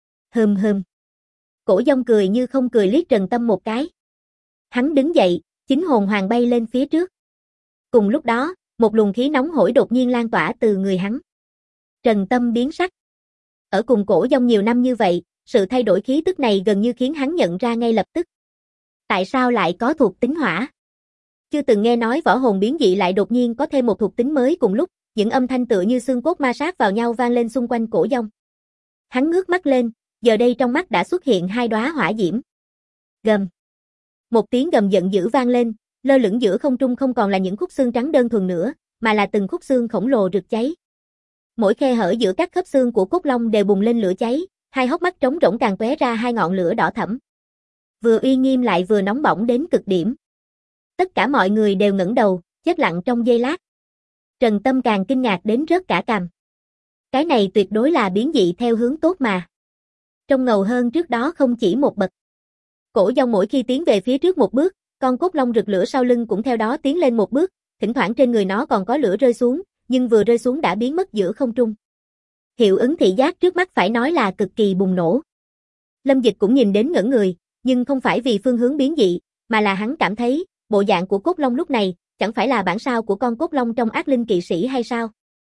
Hừm. Cổ Dung cười như không cười liếc Trần Tâm một cái. Hắn đứng dậy, chính hồn hoàng bay lên phía trước. Cùng lúc đó, một luồng khí nóng hổi đột nhiên lan tỏa từ người hắn. Trần Tâm biến sắc. Ở cùng Cổ Dung nhiều năm như vậy, sự thay đổi khí tức này gần như khiến hắn nhận ra ngay lập tức. Tại sao lại có thuộc tính hỏa? Chưa từng nghe nói võ hồn biến dị lại đột nhiên có thêm một thuộc tính mới cùng lúc, những âm thanh tựa như xương cốt ma sát vào nhau vang lên xung quanh Cổ Dung. Hắn ngước mắt lên, giờ đây trong mắt đã xuất hiện hai đóa hỏa diễm. Gầm. Một tiếng gầm giận dữ vang lên, lơ lửng giữa không trung không còn là những khúc xương trắng đơn thuần nữa, mà là từng khúc xương khổng lồ rực cháy. Mỗi khe hở giữa các khớp xương của cốt long đều bùng lên lửa cháy, hai hốc mắt trống rỗng càng tóe ra hai ngọn lửa đỏ thẫm. Vừa uy nghiêm lại vừa nóng bỏng đến cực điểm. Tất cả mọi người đều ngẩng đầu, chết lặng trong giây lát. Trần Tâm càng kinh ngạc đến rớt cả cằm. Cái này tuyệt đối là biến dị theo hướng tốt mà. Trông ngầu hơn trước đó không chỉ một bậc. Cổ Dung mỗi khi tiến về phía trước một bước, con cốt long rực lửa sau lưng cũng theo đó tiến lên một bước, thỉnh thoảng trên người nó còn có lửa rơi xuống, nhưng vừa rơi xuống đã biến mất giữa không trung. Hiệu ứng thị giác trước mắt phải nói là cực kỳ bùng nổ. Lâm Dịch cũng nhìn đến ngẩn người, nhưng không phải vì phương hướng biến dị, mà là hắn cảm thấy, bộ dạng của cốt long lúc này, chẳng phải là bản sao của con cốt long trong Ác Linh Kỵ Sĩ hay sao?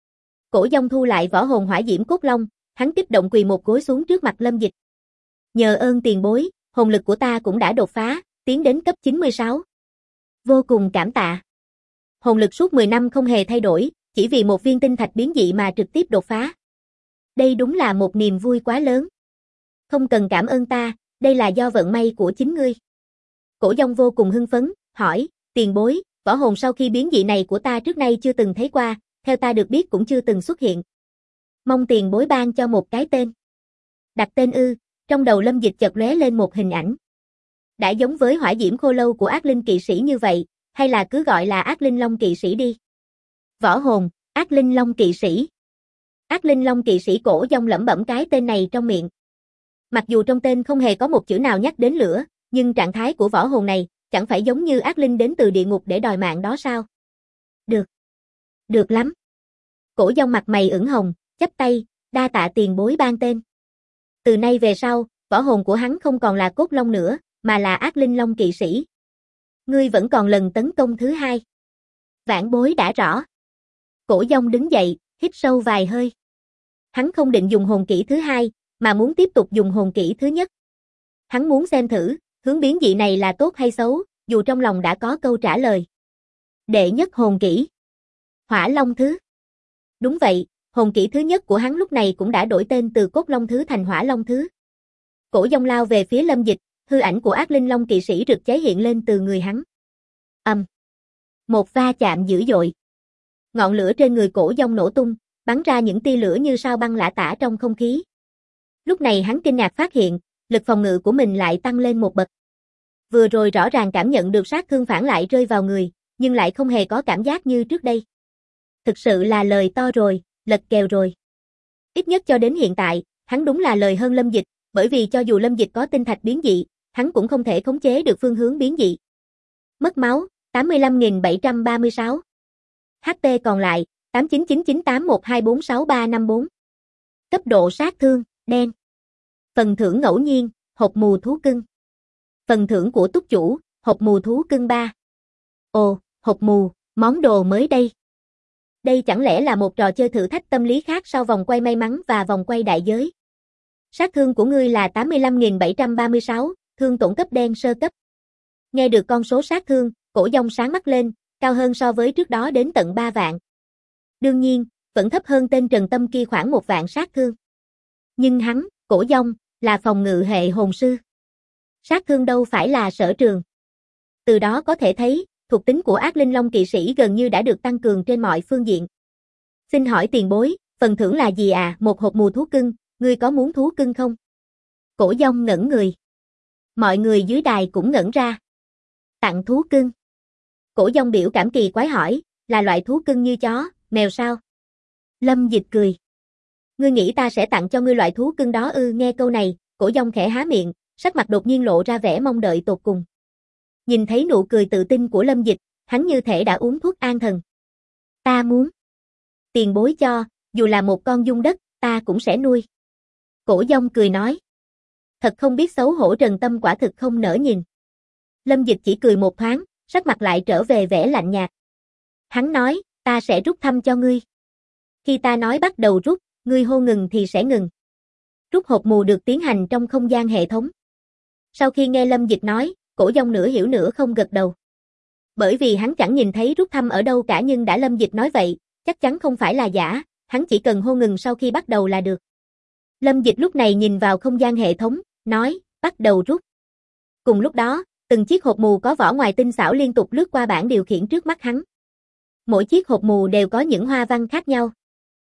Cổ Dông thu lại võ hồn hỏa diễm cốt long, hắn kích động quỳ một gối xuống trước mặt Lâm Dịch. Nhờ ơn tiền bối, hồn lực của ta cũng đã đột phá, tiến đến cấp 96. Vô cùng cảm tạ. Hồn lực suốt 10 năm không hề thay đổi, chỉ vì một viên tinh thạch biến dị mà trực tiếp đột phá. Đây đúng là một niềm vui quá lớn. Không cần cảm ơn ta, đây là do vận may của chính ngươi. Cổ Dông vô cùng hưng phấn, hỏi, tiền bối, võ hồn sau khi biến dị này của ta trước nay chưa từng thấy qua, theo ta được biết cũng chưa từng xuất hiện. Mong tiền bối ban cho một cái tên. Đặt tên ư, trong đầu Lâm Dịch chợt lóe lên một hình ảnh. Đã giống với hỏa diễm khô lâu của ác linh kỵ sĩ như vậy, hay là cứ gọi là ác linh long kỵ sĩ đi. Võ hồn, ác linh long kỵ sĩ. Ác linh long kỵ sĩ. Cổ Dông lẩm bẩm cái tên này trong miệng. Mặc dù trong tên không hề có một chữ nào nhắc đến lửa, nhưng trạng thái của võ hồn này, chẳng phải giống như ác linh đến từ địa ngục để đòi mạng đó sao? Được. Được lắm. Cổ Dông mặt mày ửng hồng, chắp tay, đa tạ tiền bối ban tên. Từ nay về sau, võ hồn của hắn không còn là cốt long nữa, mà là ác linh long kỵ sĩ. Ngươi vẫn còn lần tấn công thứ hai. Vãn bối đã rõ. Cổ Dông đứng dậy, hít sâu vài hơi. Hắn không định dùng hồn kỹ thứ hai, mà muốn tiếp tục dùng hồn kỹ thứ nhất. Hắn muốn xem thử, hướng biến dị này là tốt hay xấu, dù trong lòng đã có câu trả lời. Đệ nhất hồn kỹ. Hỏa Long Thứ. Đúng vậy, hồn kỹ thứ nhất của hắn lúc này cũng đã đổi tên từ Cốt Long Thứ thành Hỏa Long Thứ. Cổ Dông lao về phía Lâm Dịch, hư ảnh của ác linh long kỵ sĩ rực cháy hiện lên từ người hắn. Một va chạm dữ dội. Ngọn lửa trên người Cổ Dông nổ tung, bắn ra những tia lửa như sao băng lả tả trong không khí. Lúc này hắn kinh ngạc phát hiện, lực phòng ngự của mình lại tăng lên một bậc. Vừa rồi rõ ràng cảm nhận được sát thương phản lại rơi vào người, nhưng lại không hề có cảm giác như trước đây. Thực sự là lời to rồi, lật kèo rồi. Ít nhất cho đến hiện tại, hắn đúng là lời hơn Lâm Dịch, bởi vì cho dù Lâm Dịch có tinh thạch biến dị, hắn cũng không thể khống chế được phương hướng biến dị. Mất máu, 85.736. HP còn lại, 899981246354. Cấp độ sát thương, đen. Phần thưởng ngẫu nhiên, hộp mù thú cưng. Phần thưởng của túc chủ, hộp mù thú cưng 3. Ồ, hộp mù, món đồ mới đây. Đây chẳng lẽ là một trò chơi thử thách tâm lý khác sau vòng quay may mắn và vòng quay đại giới? Sát thương của ngươi là 85.736, thương tổn cấp đen sơ cấp. Nghe được con số sát thương, Cổ Dông sáng mắt lên, cao hơn so với trước đó đến tận 3 vạn. Đương nhiên, vẫn thấp hơn tên Trần Tâm kia khoảng 1 vạn sát thương. Nhưng hắn, Cổ Dông, là phòng ngự hệ hồn sư. Sát thương đâu phải là sở trường. Từ đó có thể thấy, thuộc tính của ác linh long kỵ sĩ gần như đã được tăng cường trên mọi phương diện. Xin hỏi tiền bối, phần thưởng là gì à? Một hộp mù thú cưng, ngươi có muốn thú cưng không? Cổ Dông ngẩn người. Mọi người dưới đài cũng ngẩn ra. Tặng thú cưng. Cổ Dông biểu cảm kỳ quái hỏi, là loại thú cưng như chó, mèo sao? Lâm Dịch cười. Ngươi nghĩ ta sẽ tặng cho ngươi loại thú cưng đó ư? Nghe câu này, Cổ Dông khẽ há miệng, sắc mặt đột nhiên lộ ra vẻ mong đợi tột cùng. Nhìn thấy nụ cười tự tin của Lâm Dịch, hắn như thể đã uống thuốc an thần. Ta muốn. Tiền bối cho, dù là một con giun đất, ta cũng sẽ nuôi. Cổ Dông cười nói. Thật không biết xấu hổ, Trần Tâm quả thực không nỡ nhìn. Lâm Dịch chỉ cười một thoáng, sắc mặt lại trở về vẻ lạnh nhạt. Hắn nói, ta sẽ rút thăm cho ngươi. Khi ta nói bắt đầu rút, ngươi hô ngừng thì sẽ ngừng. Rút hộp mù được tiến hành trong không gian hệ thống. Sau khi nghe Lâm Dịch nói, Cổ Dông nửa hiểu nửa không gật đầu. Bởi vì hắn chẳng nhìn thấy rút thăm ở đâu cả, nhưng đã Lâm Dịch nói vậy, chắc chắn không phải là giả, hắn chỉ cần hô ngừng sau khi bắt đầu là được. Lâm Dịch lúc này nhìn vào không gian hệ thống, nói, bắt đầu rút. Cùng lúc đó, từng chiếc hộp mù có vỏ ngoài tinh xảo liên tục lướt qua bảng điều khiển trước mắt hắn. Mỗi chiếc hộp mù đều có những hoa văn khác nhau.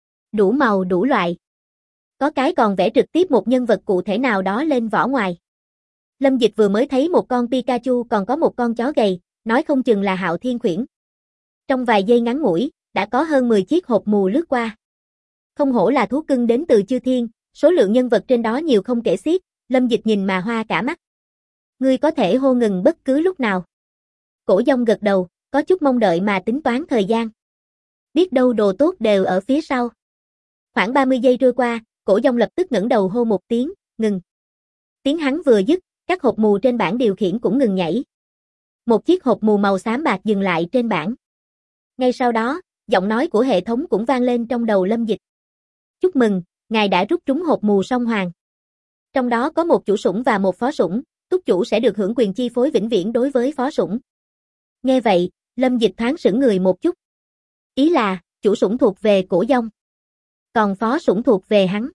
Đủ màu đủ loại. Có cái còn vẽ trực tiếp một nhân vật cụ thể nào đó lên vỏ ngoài. Lâm Dịch vừa mới thấy một con Pikachu, còn có một con chó gầy, nói không chừng là Hạo Thiên Khuyển. Trong vài giây ngắn ngủi, đã có hơn 10 chiếc hộp mù lướt qua. Không hổ là thú cưng đến từ chư thiên, số lượng nhân vật trên đó nhiều không kể xiết, Lâm Dịch nhìn mà hoa cả mắt. Ngươi có thể hô ngừng bất cứ lúc nào. Cổ Dông gật đầu, có chút mong đợi mà tính toán thời gian. Biết đâu đồ tốt đều ở phía sau. Khoảng 30 giây trôi qua, Cổ Dông lập tức ngẩng đầu hô một tiếng, ngừng. Tiếng hắn vừa dứt, các hộp mù trên bảng điều khiển cũng ngừng nhảy. Một chiếc hộp mù màu xám bạc dừng lại trên bảng. Ngay sau đó, Giọng nói của hệ thống cũng vang lên trong đầu Lâm Dịch. Chúc mừng, ngài đã rút trúng hộp mù song hoàng. Trong đó có một chủ sủng và một phó sủng, túc chủ sẽ được hưởng quyền chi phối vĩnh viễn đối với phó sủng. Nghe vậy, Lâm Dịch thoáng sững người một chút. Ý là, chủ sủng thuộc về Cổ Dông, còn phó sủng thuộc về hắn.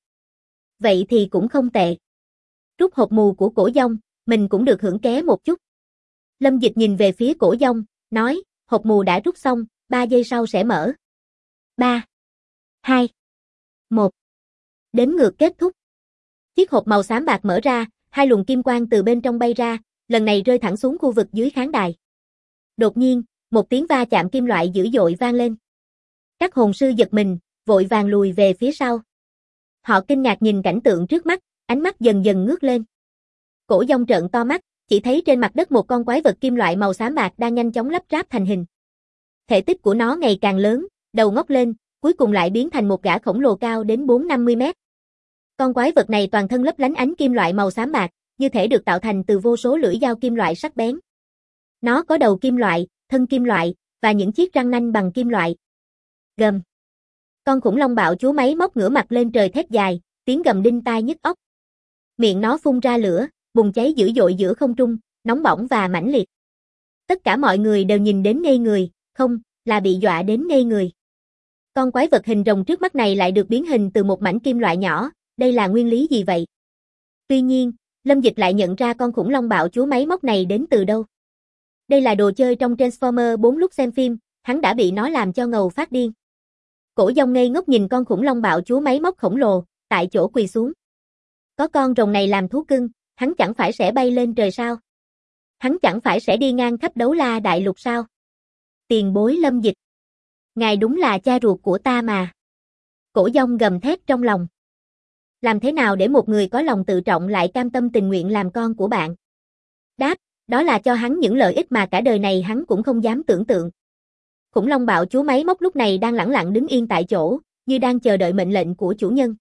Vậy thì cũng không tệ. Rút hộp mù của Cổ Dông, mình cũng được hưởng ké một chút. Lâm Dịch nhìn về phía Cổ Dông, nói, hộp mù đã rút xong, 3 giây sau sẽ mở. 3, 2, 1. Đếm ngược kết thúc. Chiếc hộp màu xám bạc mở ra, 2 luồng kim quang từ bên trong bay ra, lần này rơi thẳng xuống khu vực dưới khán đài. Đột nhiên, một tiếng va chạm kim loại dữ dội vang lên. Các hồn sư giật mình, vội vàng lùi về phía sau. Họ kinh ngạc nhìn cảnh tượng trước mắt, ánh mắt dần dần ngước lên. Cổ Dông trợn to mắt, chỉ thấy trên mặt đất một con quái vật kim loại màu xám bạc đang nhanh chóng lắp ráp thành hình. Thể tích của nó ngày càng lớn, đầu ngóc lên, cuối cùng lại biến thành một gã khổng lồ cao đến 4-50 mét. Con quái vật này toàn thân lấp lánh ánh kim loại màu xám bạc, như thể được tạo thành từ vô số lưỡi dao kim loại sắc bén. Nó có đầu kim loại, thân kim loại, và những chiếc răng nanh bằng kim loại. Gầm. Con khủng long bạo chúa máy móc ngửa mặt lên trời thét dài, tiếng gầm đinh tai nhức óc. Miệng nó phun ra lửa, bùng cháy dữ dội giữa không trung, nóng bỏng và mãnh liệt. Tất cả mọi người đều nhìn đến ngây người, không, là bị dọa đến ngây người. Con quái vật hình rồng trước mắt này lại được biến hình từ một mảnh kim loại nhỏ, đây là nguyên lý gì vậy? Tuy nhiên, Lâm Dịch lại nhận ra con khủng long bạo chúa máy móc này đến từ đâu. Đây là đồ chơi trong Transformers 4 lúc xem phim, hắn đã bị nó làm cho ngầu phát điên. Cổ Dông ngây ngốc nhìn con khủng long bạo chúa máy móc khổng lồ, tại chỗ quỳ xuống. Có con rồng này làm thú cưng, hắn chẳng phải sẽ bay lên trời sao? Hắn chẳng phải sẽ đi ngang khắp Đấu La Đại Lục sao? Tiền bối Lâm Dịch. Ngài đúng là cha ruột của ta mà. Cổ Dông gầm thét trong lòng. Làm thế nào để một người có lòng tự trọng lại cam tâm tình nguyện làm con của bạn? Đáp, đó là cho hắn những lợi ích mà cả đời này hắn cũng không dám tưởng tượng. Khủng long bạo chúa máy móc lúc này đang lẳng lặng đứng yên tại chỗ, như đang chờ đợi mệnh lệnh của chủ nhân.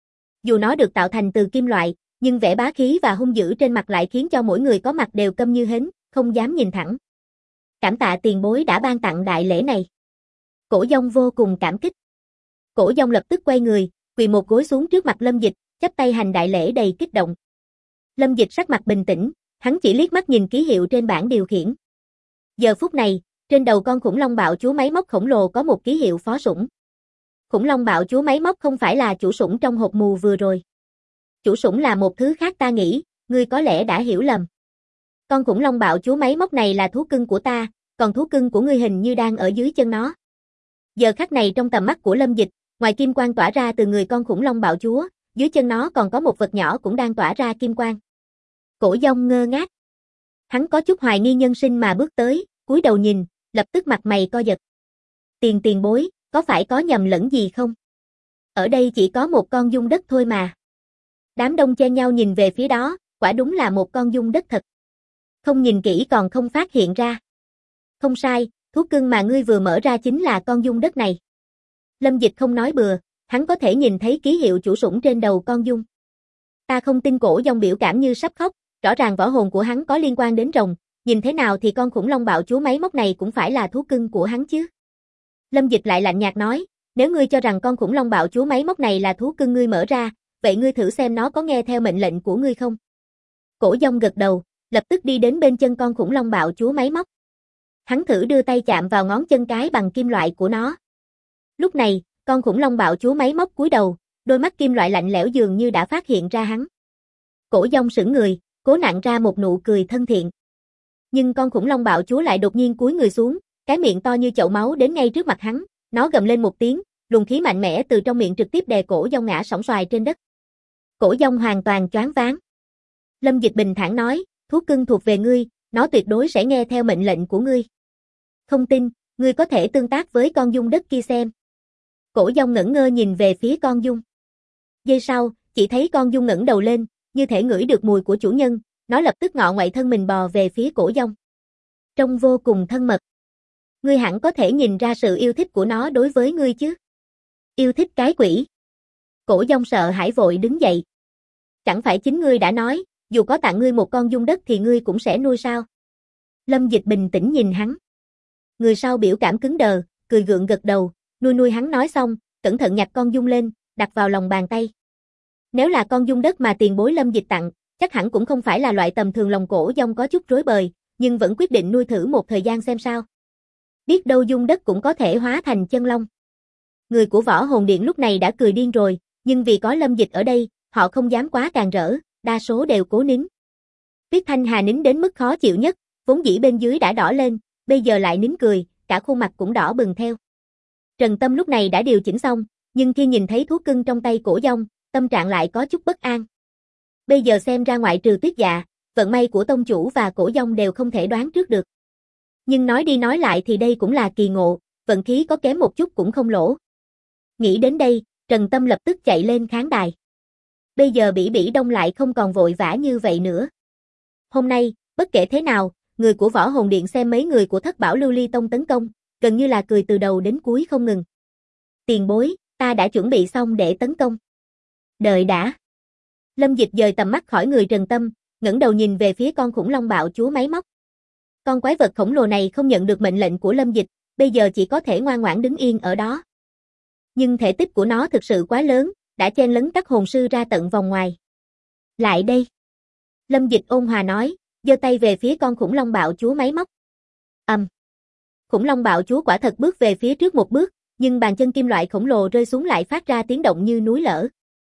Dù nó được tạo thành từ kim loại, nhưng vẻ bá khí và hung dữ trên mặt lại khiến cho mỗi người có mặt đều câm như hến, không dám nhìn thẳng. Cảm tạ tiền bối đã ban tặng đại lễ này. Cổ Dông vô cùng cảm kích. Cổ Dông lập tức quay người, quỳ một gối xuống trước mặt Lâm Dịch, chắp tay hành đại lễ đầy kích động. Lâm Dịch sắc mặt bình tĩnh, hắn chỉ liếc mắt nhìn ký hiệu trên bảng điều khiển. Giờ phút này, trên đầu con khủng long bạo chúa máy móc khổng lồ có một ký hiệu phó sủng. Khủng long bạo chúa máy móc không phải là chủ sủng trong hộp mù vừa rồi. Chủ sủng là một thứ khác ta nghĩ, ngươi có lẽ đã hiểu lầm. Con khủng long bạo chúa máy móc này là thú cưng của ta, còn thú cưng của ngươi hình như đang ở dưới chân nó. Giờ khắc này trong tầm mắt của Lâm Dịch, ngoài kim quang tỏa ra từ người con khủng long bạo chúa, dưới chân nó còn có một vật nhỏ cũng đang tỏa ra kim quang. Cổ Dông ngơ ngác. Hắn có chút hoài nghi nhân sinh mà bước tới, cúi đầu nhìn, lập tức mặt mày co giật. Tiền bối, có phải có nhầm lẫn gì không? Ở đây chỉ có một con giun đất thôi mà. Đám đông chen nhau nhìn về phía đó, quả đúng là một con giun đất thật. Không nhìn kỹ còn không phát hiện ra. Không sai, thú cưng mà ngươi vừa mở ra chính là con giun đất này. Lâm Dịch không nói bừa, hắn có thể nhìn thấy ký hiệu chủ sủng trên đầu con giun. Ta không tin. Cổ Dông biểu cảm như sắp khóc, rõ ràng võ hồn của hắn có liên quan đến rồng, nhìn thế nào thì con khủng long bạo chúa máy móc này cũng phải là thú cưng của hắn chứ. Lâm Dịch lại lạnh nhạt nói, nếu ngươi cho rằng con khủng long bạo chúa máy móc này là thú cưng ngươi mở ra, vậy ngươi thử xem nó có nghe theo mệnh lệnh của ngươi không? Cổ Dông gật đầu, lập tức đi đến bên chân con khủng long bạo chúa máy móc. Hắn thử đưa tay chạm vào ngón chân cái bằng kim loại của nó. Lúc này, con khủng long bạo chúa máy móc cúi đầu, đôi mắt kim loại lạnh lẽo dường như đã phát hiện ra hắn. Cổ Dông sững người, cố nặn ra một nụ cười thân thiện. Nhưng con khủng long bạo chúa lại đột nhiên cúi người xuống, cái miệng to như chậu máu đến ngay trước mặt hắn, nó gầm lên một tiếng, luồng khí mạnh mẽ từ trong miệng trực tiếp đè Cổ Dông ngã sóng xoài trên đất. Cổ Dông hoàn toàn choáng váng. Lâm Dịch bình thản nói, thú cưng thuộc về ngươi, nó tuyệt đối sẽ nghe theo mệnh lệnh của ngươi. Không tin, ngươi có thể tương tác với con giun đất kia xem. Cổ Dông ngẩn ngơ nhìn về phía con giun. Giây sau, chỉ thấy con giun ngẩng đầu lên, như thể ngửi được mùi của chủ nhân, nó lập tức ngọ ngoại thân mình bò về phía Cổ Dông. Trông vô cùng thân mật. Ngươi hẳn có thể nhìn ra sự yêu thích của nó đối với ngươi chứ. Yêu thích cái quỷ. Cổ Dông sợ hãi vội đứng dậy. Chẳng phải chính ngươi đã nói, dù có tặng ngươi một con giun đất thì ngươi cũng sẽ nuôi sao? Lâm Dịch bình tĩnh nhìn hắn. Người sau biểu cảm cứng đờ, cười gượng gật đầu, nuôi hắn nói xong, cẩn thận nhặt con giun lên, đặt vào lòng bàn tay. Nếu là con giun đất mà tiền bối Lâm Dịch tặng, chắc hẳn cũng không phải là loại tầm thường, lòng cổ dông có chút rối bời, nhưng vẫn quyết định nuôi thử một thời gian xem sao. Biết đâu giun đất cũng có thể hóa thành chân long. Người của Võ Hồn Điện lúc này đã cười điên rồi, nhưng vì có Lâm Dịch ở đây, họ không dám quá càn rỡ, đa số đều cố nín. Tuyết Thanh Hà nín đến mức khó chịu nhất, vốn dĩ bên dưới đã đỏ lên, bây giờ lại nín cười, cả khuôn mặt cũng đỏ bừng theo. Trần Tâm lúc này đã điều chỉnh xong, nhưng khi nhìn thấy thú cưng trong tay cổ dông, tâm trạng lại có chút bất an. Bây giờ xem ra ngoại trừ Tuyết Dạ, vận may của tông chủ và cổ dông đều không thể đoán trước được. Nhưng nói đi nói lại thì đây cũng là kỳ ngộ, vận khí có kém một chút cũng không lỗ. Nghĩ đến đây, Trần Tâm lập tức chạy lên khán đài. Bây giờ Bỉ Bỉ Đông lại không còn vội vã như vậy nữa. Hôm nay, bất kể thế nào, người của Võ Hồn Điện xem mấy người của Thất Bảo Lưu Ly Tông tấn công, gần như là cười từ đầu đến cuối không ngừng. Tiền bối, ta đã chuẩn bị xong để tấn công. Đợi đã. Lâm Dịch dời tầm mắt khỏi người Trần Tâm, ngẩng đầu nhìn về phía con khủng long bạo chúa máy móc. Con quái vật khổng lồ này không nhận được mệnh lệnh của Lâm Dịch, bây giờ chỉ có thể ngoan ngoãn đứng yên ở đó. Nhưng thể tích của nó thực sự quá lớn, đã chen lấn các hồn sư ra tận vòng ngoài. Lại đây. Lâm Dịch ôn hòa nói, giơ tay về phía con khủng long bạo chúa máy móc. Khủng long bạo chúa quả thật bước về phía trước một bước, nhưng bàn chân kim loại khổng lồ rơi xuống lại phát ra tiếng động như núi lở.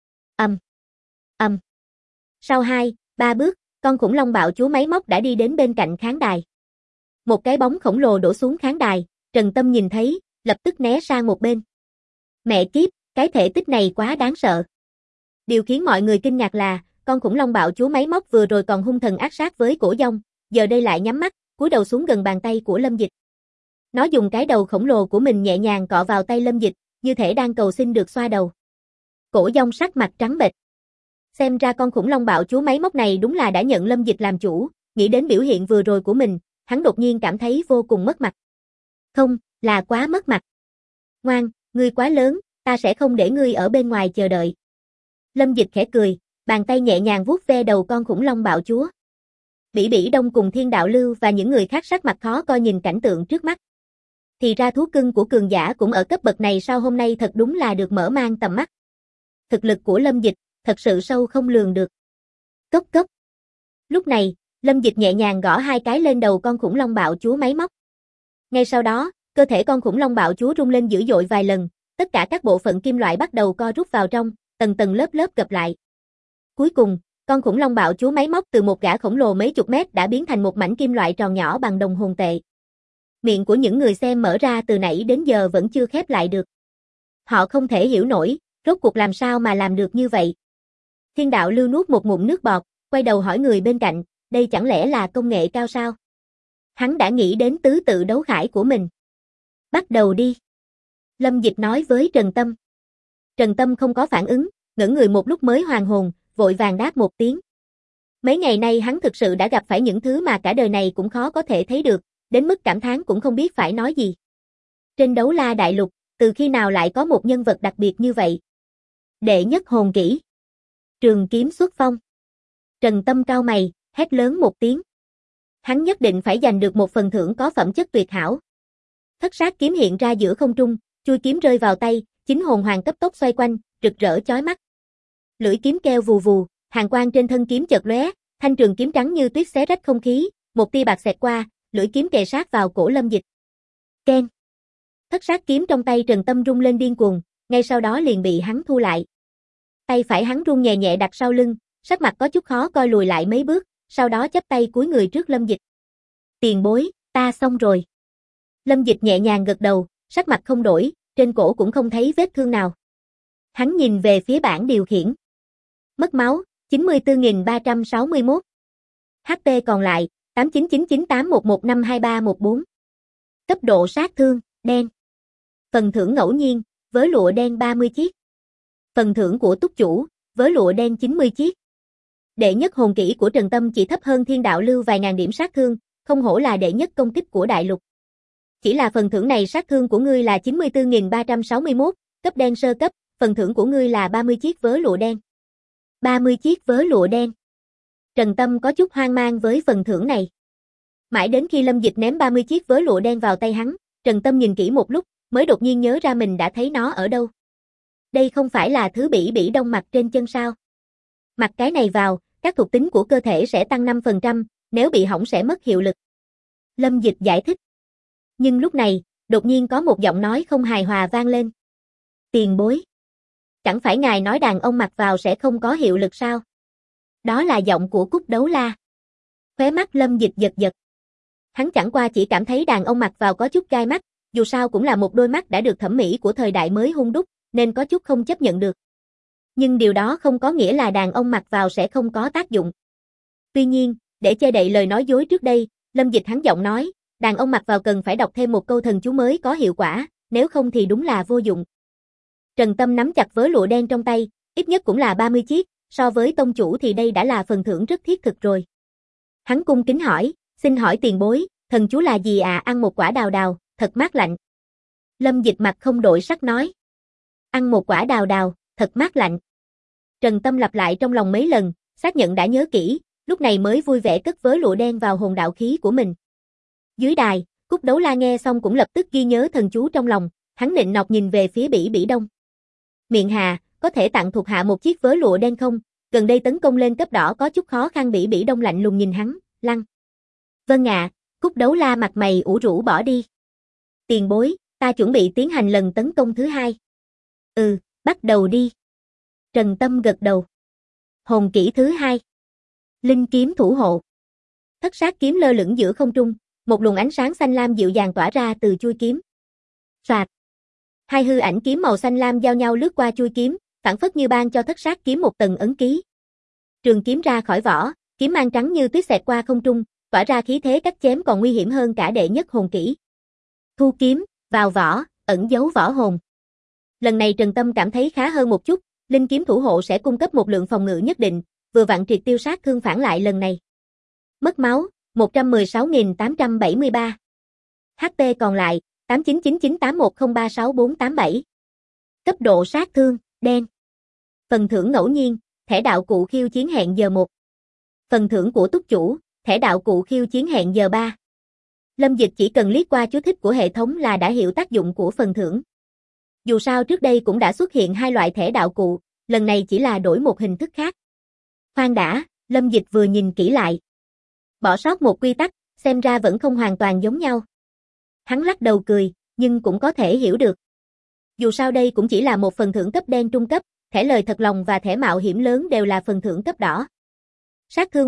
Sau 2-3 bước, con khủng long bạo chúa máy móc đã đi đến bên cạnh khán đài. Một cái bóng khổng lồ đổ xuống khán đài, Trần Tâm nhìn thấy, lập tức né sang một bên. Mẹ kiếp, cái thể tích này quá đáng sợ. Điều khiến mọi người kinh ngạc là, con khủng long bạo chúa máy móc vừa rồi còn hung thần ác sát với cổ dông, giờ đây lại nhắm mắt, cúi đầu xuống gần bàn tay của Lâm Dịch. Nó dùng cái đầu khổng lồ của mình nhẹ nhàng cọ vào tay Lâm Dịch, như thể đang cầu xin được xoa đầu. Cổ dông sắc mặt trắng bệch. Xem ra con khủng long bạo chúa máy móc này đúng là đã nhận Lâm Dịch làm chủ, nghĩ đến biểu hiện vừa rồi của mình, hắn đột nhiên cảm thấy vô cùng mất mặt. Không, là quá mất mặt. Ngoan, ngươi quá lớn, ta sẽ không để ngươi ở bên ngoài chờ đợi. Lâm Dịch khẽ cười, bàn tay nhẹ nhàng vuốt ve đầu con khủng long bạo chúa. Bỉ Bỉ Đông cùng Thiên Đạo Lưu và những người khác sắc mặt khó coi nhìn cảnh tượng trước mắt. Thì ra thú cưng của cường giả cũng ở cấp bậc này sao, hôm nay thật đúng là được mở mang tầm mắt. Thực lực của Lâm Dịch thật sự sâu không lường được. Cốc cốc. Lúc này, Lâm Dịch nhẹ nhàng gõ 2 cái lên đầu con khủng long bạo chúa máy móc. Ngay sau đó, cơ thể con khủng long bạo chúa rung lên dữ dội vài lần, tất cả các bộ phận kim loại bắt đầu co rút vào trong, tầng tầng lớp lớp gập lại. Cuối cùng, con khủng long bạo chúa máy móc từ một gã khổng lồ mấy chục mét đã biến thành một mảnh kim loại tròn nhỏ bằng đồng hồn tệ. Miệng của những người xem mở ra từ nãy đến giờ vẫn chưa khép lại được. Họ không thể hiểu nổi, rốt cuộc làm sao mà làm được như vậy. Thiên Đạo Lưu nuốt một ngụm nước bọt, quay đầu hỏi người bên cạnh, đây chẳng lẽ là công nghệ cao sao? Hắn đã nghĩ đến tứ tự đấu khải của mình. Bắt đầu đi. Lâm Dịch nói với Trần Tâm. Trần Tâm không có phản ứng, ngẩn người một lúc mới hoàn hồn, vội vàng đáp một tiếng. Mấy ngày nay hắn thực sự đã gặp phải những thứ mà cả đời này cũng khó có thể thấy được, đến mức cảm thán cũng không biết phải nói gì. Trên Đấu La Đại Lục, từ khi nào lại có một nhân vật đặc biệt như vậy? Đệ nhất hồn kỹ. Trường kiếm xuất phong. Trần Tâm cau mày, hét lớn một tiếng. Hắn nhất định phải giành được một phần thưởng có phẩm chất tuyệt hảo. Thất sát kiếm hiện ra giữa không trung, chui kiếm rơi vào tay, chính hồn hoàng cấp tốc xoay quanh, rực rỡ chói mắt. Lưỡi kiếm kêu vù vù, hàn quang trên thân kiếm chợt lóe, thanh trường kiếm trắng như tuyết xé rách không khí, một tia bạc xẹt qua, lưỡi kiếm kề sát vào cổ Lâm Dịch. Keng. Thất sát kiếm trong tay Trần Tâm rung lên điên cuồng, ngay sau đó liền bị hắn thu lại. Tay phải hắn run nhẹ nhẹ đặt sau lưng, sắc mặt có chút khó coi lùi lại mấy bước, sau đó chắp tay cúi người trước Lâm Dịch. Tiền bối, ta xong rồi. Lâm Dịch nhẹ nhàng gật đầu, sắc mặt không đổi, trên cổ cũng không thấy vết thương nào. Hắn nhìn về phía bảng điều khiển. Mất máu, 94.361. HP còn lại, 899981152314. Cấp độ sát thương, đen. Phần thưởng ngẫu nhiên, vớ lụa đen 30 chiếc. Phần thưởng của túc chủ, vớ lụa đen 90 chiếc. Đệ nhất hồn kỹ của Trần Tâm chỉ thấp hơn Thiên Đạo Lưu vài ngàn điểm sát thương, không hổ là đệ nhất công kích của đại lục. Chỉ là phần thưởng này sát thương của ngươi là 94.361, cấp đen sơ cấp, phần thưởng của ngươi là 30 chiếc vớ lụa đen. 30 chiếc vớ lụa đen. Trần Tâm có chút hoang mang với phần thưởng này. Mãi đến khi Lâm Dịch ném 30 chiếc vớ lụa đen vào tay hắn, Trần Tâm nhìn kỹ một lúc, mới đột nhiên nhớ ra mình đã thấy nó ở đâu. Đây không phải là thứ Bỉ Bỉ Đông mặc trên chân sao? Mặc cái này vào, các thuộc tính của cơ thể sẽ tăng 5%, nếu bị hỏng sẽ mất hiệu lực. Lâm Dịch giải thích. Nhưng lúc này, đột nhiên có một giọng nói không hài hòa vang lên. Tiền bối. Chẳng phải ngài nói đàn ông mặc vào sẽ không có hiệu lực sao? Đó là giọng của Cúc Đấu La. Khóe mắt Lâm Dịch giật giật. Hắn chẳng qua chỉ cảm thấy đàn ông mặc vào có chút gai mắt, dù sao cũng là một đôi mắt đã được thẩm mỹ của thời đại mới hun đúc, nên có chút không chấp nhận được. Nhưng điều đó không có nghĩa là đàn ông mặc vào sẽ không có tác dụng. Tuy nhiên, để che đậy lời nói dối trước đây, Lâm Dịch hắn giọng nói, đàn ông mặc vào cần phải đọc thêm một câu thần chú mới có hiệu quả, nếu không thì đúng là vô dụng. Trần Tâm nắm chặt vớ lụa đen trong tay, ít nhất cũng là 30 chiếc, so với tông chủ thì đây đã là phần thưởng rất thiết thực rồi. Hắn cung kính hỏi, xin hỏi tiền bối, thần chú là gì à? Ăn một quả đào đào, thật mát lạnh. Lâm Dịch mặt không đổi sắc nói. Ăn một quả đào đào, thật mát lạnh. Trần Tâm lặp lại trong lòng mấy lần, xác nhận đã nhớ kỹ, lúc này mới vui vẻ cất vớ lụa đen vào hồn đạo khí của mình. Dưới đài, Cúc Đấu La nghe xong cũng lập tức ghi nhớ thần chú trong lòng, hắn nịnh nọt nhìn về phía Bỉ Bỉ Đông. Miệng hà, có thể tặng thuộc hạ một chiếc vớ lụa đen không? Gần đây tấn công lên cấp đỏ có chút khó khăn. Bỉ Bỉ Đông lạnh lùng nhìn hắn, lăng. Vâng ạ, Cúc Đấu La mặt mày ủ rũ bỏ đi. Tiền bối, ta chuẩn bị tiến hành lần tấn công thứ hai. Bắt đầu đi. Trần Tâm gật đầu. Hồn kỹ thứ hai. Linh kiếm thủ hộ. Thất sát kiếm lơ lửng giữa không trung, một luồng ánh sáng xanh lam dịu dàng tỏa ra từ chuôi kiếm. Soạt. Hai hư ảnh kiếm màu xanh lam giao nhau lướt qua chuôi kiếm, phảng phất như ban cho thất sát kiếm một tầng ấn ký. Trường kiếm ra khỏi vỏ, kiếm mang trắng như tuyết xẹt qua không trung, tỏa ra khí thế cắt chém còn nguy hiểm hơn cả đệ nhất hồn kỹ. Thu kiếm, vào vỏ, ẩn giấu võ hồn. Lần này Trần Tâm cảm thấy khá hơn một chút, linh kiếm thủ hộ sẽ cung cấp một lượng phòng ngự nhất định, vừa vặn triệt tiêu sát thương phản lại lần này. Mất máu, 116.873. HP còn lại, 899981036487. Cấp độ sát thương, đen. Phần thưởng ngẫu nhiên, thẻ đạo cụ khiêu chiến hẹn giờ 1. Phần thưởng của túc chủ, thẻ đạo cụ khiêu chiến hẹn giờ 3. Lâm Dịch chỉ cần liếc qua chú thích của hệ thống là đã hiểu tác dụng của phần thưởng. Dù sao trước đây cũng đã xuất hiện hai loại thẻ đạo cụ, lần này chỉ là đổi một hình thức khác. Khoan đã, Lâm Dịch vừa nhìn kỹ lại. Bỏ sót một quy tắc, xem ra vẫn không hoàn toàn giống nhau. Hắn lắc đầu cười, nhưng cũng có thể hiểu được. Dù sao đây cũng chỉ là một phần thưởng cấp đen trung cấp, thẻ lời thật lòng và thẻ mạo hiểm lớn đều là phần thưởng cấp đỏ. Sát thương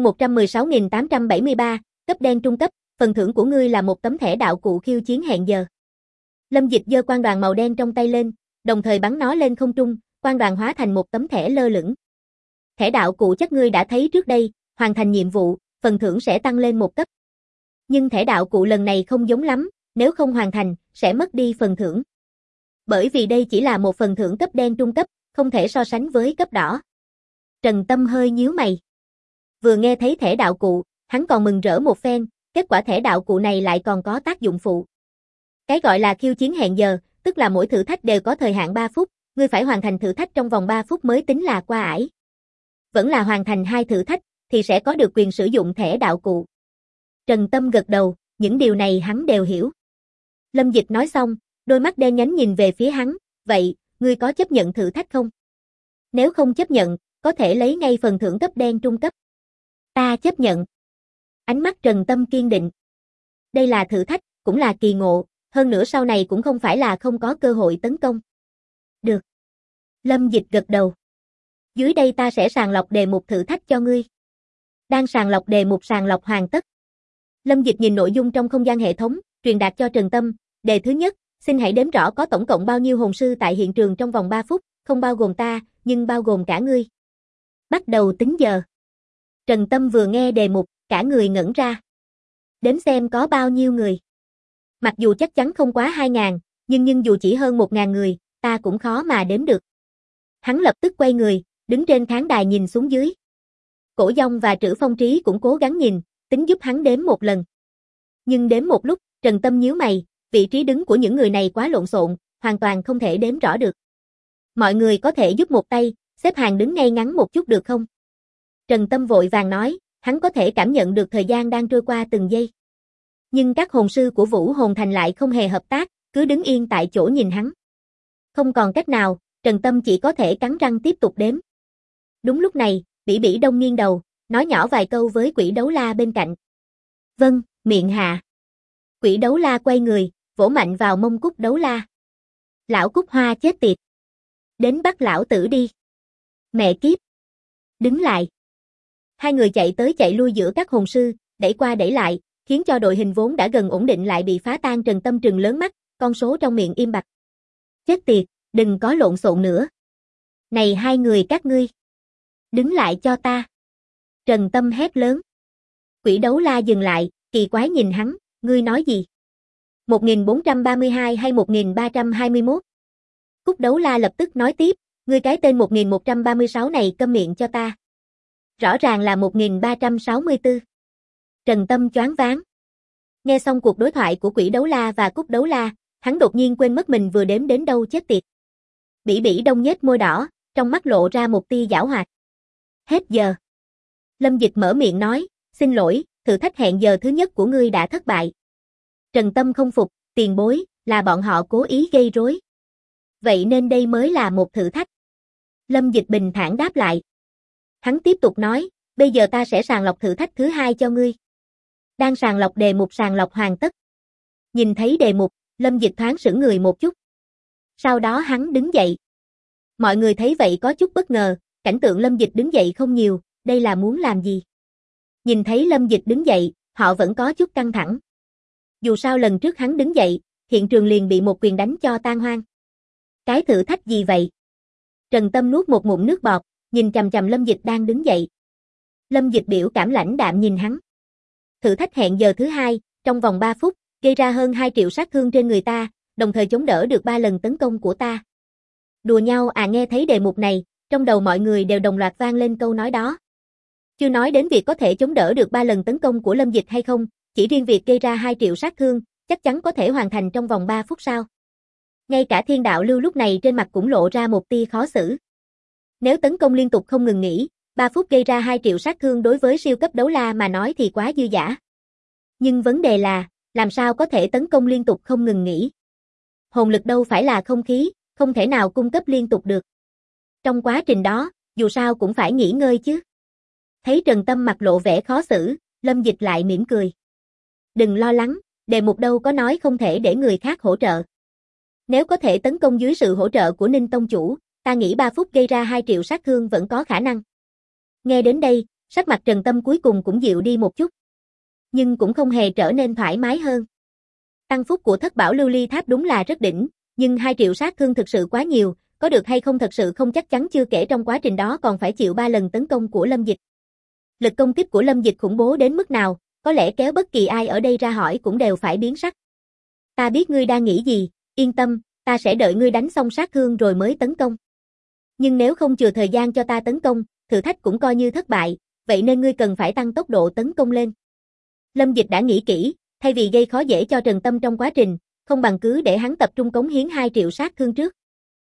116.873, cấp đen trung cấp, phần thưởng của ngươi là một tấm thẻ đạo cụ khiêu chiến hẹn giờ. Lâm Dịch giơ quang đoàn màu đen trong tay lên, đồng thời bắn nó lên không trung, quang đoàn hóa thành một tấm thẻ lơ lửng. Thẻ đạo cụ chắc ngươi đã thấy trước đây, hoàn thành nhiệm vụ, phần thưởng sẽ tăng lên một cấp. Nhưng thẻ đạo cụ lần này không giống lắm, nếu không hoàn thành, sẽ mất đi phần thưởng. Bởi vì đây chỉ là một phần thưởng cấp đen trung cấp, không thể so sánh với cấp đỏ. Trần Tâm hơi nhíu mày. Vừa nghe thấy thẻ đạo cụ, hắn còn mừng rỡ một phen, kết quả thẻ đạo cụ này lại còn có tác dụng phụ. Cái gọi là khiêu chiến hẹn giờ, tức là mỗi thử thách đều có thời hạn 3 phút, ngươi phải hoàn thành thử thách trong vòng 3 phút mới tính là qua ải. Vẫn là hoàn thành 2 thử thách, thì sẽ có được quyền sử dụng thẻ đạo cụ. Trần Tâm gật đầu, những điều này hắn đều hiểu. Lâm Dịch nói xong, đôi mắt đen nhánh nhìn về phía hắn, vậy, ngươi có chấp nhận thử thách không? Nếu không chấp nhận, có thể lấy ngay phần thưởng cấp đen trung cấp. Ta chấp nhận. Ánh mắt Trần Tâm kiên định. Đây là thử thách, cũng là kỳ ngộ, hơn nữa sau này cũng không phải là không có cơ hội tấn công. Được. Lâm Dịch gật đầu. Dưới đây ta sẽ sàng lọc đề mục thử thách cho ngươi. Đang sàng lọc đề mục sàng lọc hoàn tất. Lâm Dịch nhìn nội dung trong không gian hệ thống, truyền đạt cho Trần Tâm. Đề thứ nhất, xin hãy đếm rõ có tổng cộng bao nhiêu hồn sư tại hiện trường trong vòng 3 phút, không bao gồm ta, nhưng bao gồm cả ngươi. Bắt đầu tính giờ. Trần Tâm vừa nghe đề mục, cả người ngẩn ra. Đếm xem có bao nhiêu người. Mặc dù chắc chắn không quá 2.000, nhưng dù chỉ hơn 1.000 người, ta cũng khó mà đếm được. Hắn lập tức quay người, đứng trên khán đài nhìn xuống dưới. Cổ Dông và Trữ Phong Trí cũng cố gắng nhìn, tính giúp hắn đếm một lần. Nhưng đếm một lúc, Trần Tâm nhíu mày, vị trí đứng của những người này quá lộn xộn, hoàn toàn không thể đếm rõ được. Mọi người có thể giúp một tay, xếp hàng đứng ngay ngắn một chút được không? Trần Tâm vội vàng nói, hắn có thể cảm nhận được thời gian đang trôi qua từng giây. Nhưng các hồn sư của Vũ Hồn Thành lại không hề hợp tác, cứ đứng yên tại chỗ nhìn hắn. Không còn cách nào, Trần Tâm chỉ có thể cắn răng tiếp tục đếm. Đúng lúc này, Bỉ Bỉ Đông nghiêng đầu, nói nhỏ vài câu với Quỷ Đấu La bên cạnh. Vâng, miệng hạ. Quỷ Đấu La quay người, vỗ mạnh vào mông Cúc Đấu La. Lão Cúc Hoa chết tiệt. Đến bắt lão tử đi. Mẹ kiếp. Đứng lại. Hai người chạy tới chạy lui giữa các hồn sư, đẩy qua đẩy lại, khiến cho đội hình vốn đã gần ổn định lại bị phá tan. Trần Tâm trừng lớn mắt, con số trong miệng im bặt. Chết tiệt, đừng có lộn xộn nữa. Này hai người các ngươi. Đứng lại cho ta. Trần Tâm hét lớn. Quỷ Đấu La dừng lại, kỳ quái nhìn hắn, ngươi nói gì? 1432 hay 1321? Cúc Đấu La lập tức nói tiếp, ngươi cái tên 1136 này câm miệng cho ta. Rõ ràng là 1364. Trần Tâm choáng váng. Nghe xong cuộc đối thoại của Quỷ Đấu La và Cúc Đấu La, hắn đột nhiên quên mất mình vừa đếm đến đâu. Chết tiệt. Bỉ Bỉ Đông nhếch môi đỏ, trong mắt lộ ra một tia giảo hoạt. Hết giờ. Lâm Dịch mở miệng nói, xin lỗi, thử thách hẹn giờ thứ nhất của ngươi đã thất bại. Trần Tâm không phục, tiền bối, là bọn họ cố ý gây rối. Vậy nên đây mới là một thử thách. Lâm Dịch bình thản đáp lại. Hắn tiếp tục nói, bây giờ ta sẽ sàng lọc thử thách thứ hai cho ngươi. Đang sàng lọc đề mục sàng lọc hoàn tất. Nhìn thấy đề mục, Lâm Dịch thoáng sững người một chút. Sau đó hắn đứng dậy. Mọi người thấy vậy có chút bất ngờ, cảnh tượng Lâm Dịch đứng dậy không nhiều, đây là muốn làm gì? Nhìn thấy Lâm Dịch đứng dậy, họ vẫn có chút căng thẳng. Dù sao lần trước hắn đứng dậy, hiện trường liền bị một quyền đánh cho tan hoang. Cái thử thách gì vậy? Trần Tâm nuốt một ngụm nước bọt, nhìn chằm chằm Lâm Dịch đang đứng dậy. Lâm Dịch biểu cảm lãnh đạm nhìn hắn. Thử thách hẹn giờ thứ hai, trong vòng 3 phút, gây ra hơn 2 triệu sát thương trên người ta, đồng thời chống đỡ được 3 lần tấn công của ta. Đùa nhau à? Nghe thấy đề mục này, trong đầu mọi người đều đồng loạt vang lên câu nói đó. Chưa nói đến việc có thể chống đỡ được 3 lần tấn công của Lâm Dịch hay không, chỉ riêng việc gây ra 2 triệu sát thương, chắc chắn có thể hoàn thành trong vòng 3 phút sao. Ngay cả Thiên Đạo Lưu lúc này trên mặt cũng lộ ra một tia khó xử. Nếu tấn công liên tục không ngừng nghỉ, 3 phút gây ra 2 triệu sát thương đối với siêu cấp đấu la mà nói thì quá dư dả. Nhưng vấn đề là, làm sao có thể tấn công liên tục không ngừng nghỉ? Hồn lực đâu phải là không khí, không thể nào cung cấp liên tục được. Trong quá trình đó, dù sao cũng phải nghỉ ngơi chứ. Thấy Trần Tâm mặt lộ vẻ khó xử, Lâm Dịch lại mỉm cười. Đừng lo lắng, đề mục đâu có nói không thể để người khác hỗ trợ. Nếu có thể tấn công dưới sự hỗ trợ của Ninh Tông Chủ, ta nghĩ 3 phút gây ra 2 triệu sát thương vẫn có khả năng. Nghe đến đây, sắc mặt Trần Tâm cuối cùng cũng dịu đi một chút. Nhưng cũng không hề trở nên thoải mái hơn. Tăng phúc của Thất Bảo Lưu Ly Tháp đúng là rất đỉnh, nhưng 2 triệu sát thương thực sự quá nhiều, có được hay không thật sự không chắc chắn, chưa kể trong quá trình đó còn phải chịu 3 lần tấn công của Lâm Dịch. Lực công kích của Lâm Dịch khủng bố đến mức nào, có lẽ kéo bất kỳ ai ở đây ra hỏi cũng đều phải biến sắc. Ta biết ngươi đang nghĩ gì, yên tâm, ta sẽ đợi ngươi đánh xong sát thương rồi mới tấn công. Nhưng nếu không chừa thời gian cho ta tấn công, thử thách cũng coi như thất bại, vậy nên ngươi cần phải tăng tốc độ tấn công lên. Lâm Dịch đã nghĩ kỹ, thay vì gây khó dễ cho Trần Tâm trong quá trình, không bằng cứ để hắn tập trung cống hiến 2 triệu sát thương trước.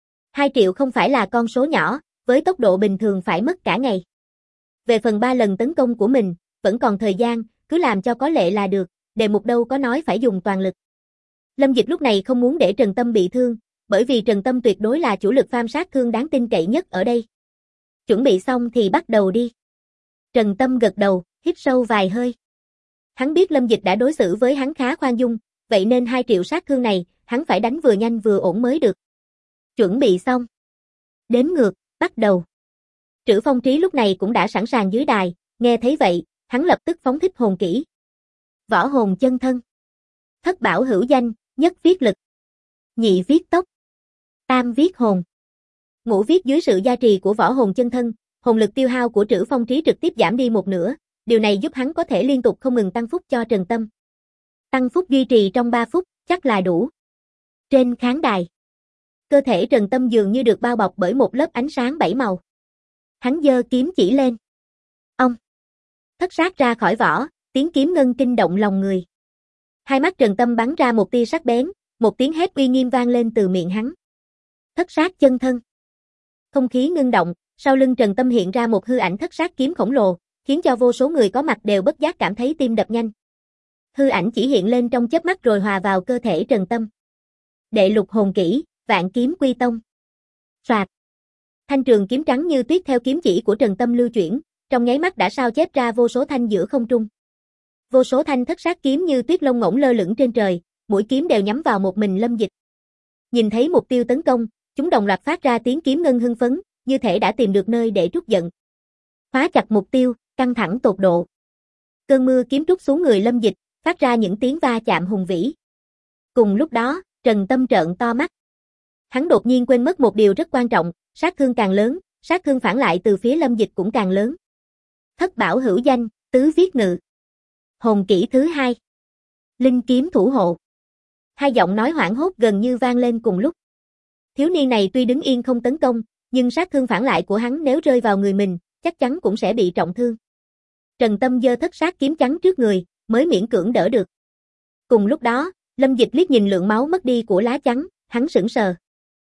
2 triệu không phải là con số nhỏ, với tốc độ bình thường phải mất cả ngày. Về phần 3 lần tấn công của mình, vẫn còn thời gian, cứ làm cho có lệ là được, đề mục đâu có nói phải dùng toàn lực. Lâm Dịch lúc này không muốn để Trần Tâm bị thương, bởi vì Trần Tâm tuyệt đối là chủ lực farm sát thương đáng tin cậy nhất ở đây. Chuẩn bị xong thì bắt đầu đi. Trần Tâm gật đầu, hít sâu vài hơi. Hắn biết Lâm Dịch đã đối xử với hắn khá khoan dung, vậy nên 2 triệu sát thương này, hắn phải đánh vừa nhanh vừa ổn mới được. Chuẩn bị xong. Đếm ngược, bắt đầu. Trữ Phong Trí lúc này cũng đã sẵn sàng dưới đài, nghe thấy vậy, hắn lập tức phóng thích hồn kỹ. Võ hồn chân thân. Thất bảo hữu danh, nhất viết lực. Nhị viết tốc. Tam viết hồn. Ngũ viết dưới sự gia trì của võ hồn chân thân, hồn lực tiêu hao của Trữ Phong Trí trực tiếp giảm đi một nửa, điều này giúp hắn có thể liên tục không ngừng tăng phúc cho Trần Tâm. Tăng phúc duy trì trong 3 phút, chắc là đủ. Trên khán đài, cơ thể Trần Tâm dường như được bao bọc bởi một lớp ánh sáng 7 màu. Hắn giơ kiếm chỉ lên. Ông. Thất sát ra khỏi vỏ, tiếng kiếm ngân kinh động lòng người. Hai mắt Trần Tâm bắn ra một tia sắc bén, một tiếng hét uy nghiêm vang lên từ miệng hắn. Thất sát chân thân. Không khí ngưng động, sau lưng Trần Tâm hiện ra một hư ảnh thất sát kiếm khổng lồ, khiến cho vô số người có mặt đều bất giác cảm thấy tim đập nhanh. Hư ảnh chỉ hiện lên trong chớp mắt rồi hòa vào cơ thể Trần Tâm. Đệ lục hồn kỹ, Vạn kiếm quy tông. Soạt. Thanh trường kiếm trắng như tuyết theo kiếm chỉ của Trần Tâm lưu chuyển, trong nháy mắt đã sao chép ra vô số thanh giữa không trung. Vô số thanh thất sát kiếm như tuyết lông ngỗng lơ lửng trên trời, mũi kiếm đều nhắm vào một mình Lâm Dịch. Nhìn thấy mục tiêu tấn công, chúng đồng loạt phát ra tiếng kiếm ngân hưng phấn, như thể đã tìm được nơi để trút giận. Khóa chặt mục tiêu, căng thẳng tột độ. Cơn mưa kiếm trút xuống người Lâm Dịch, phát ra những tiếng va chạm hùng vĩ. Cùng lúc đó, Trần Tâm trợn to mắt. Hắn đột nhiên quên mất một điều rất quan trọng, sát thương càng lớn, sát thương phản lại từ phía Lâm Dịch cũng càng lớn. Thất bảo hữu danh, tứ viết ngự. Hồn kỹ thứ 2. Linh kiếm thủ hộ. Hai giọng nói hoảng hốt gần như vang lên cùng lúc. Thiếu niên này tuy đứng yên không tấn công, nhưng sát thương phản lại của hắn nếu rơi vào người mình, chắc chắn cũng sẽ bị trọng thương. Trần Tâm giơ thất sát kiếm trắng trước người, mới miễn cưỡng đỡ được. Cùng lúc đó, Lâm Dịch liếc nhìn lượng máu mất đi của lá chắn, hắn sững sờ.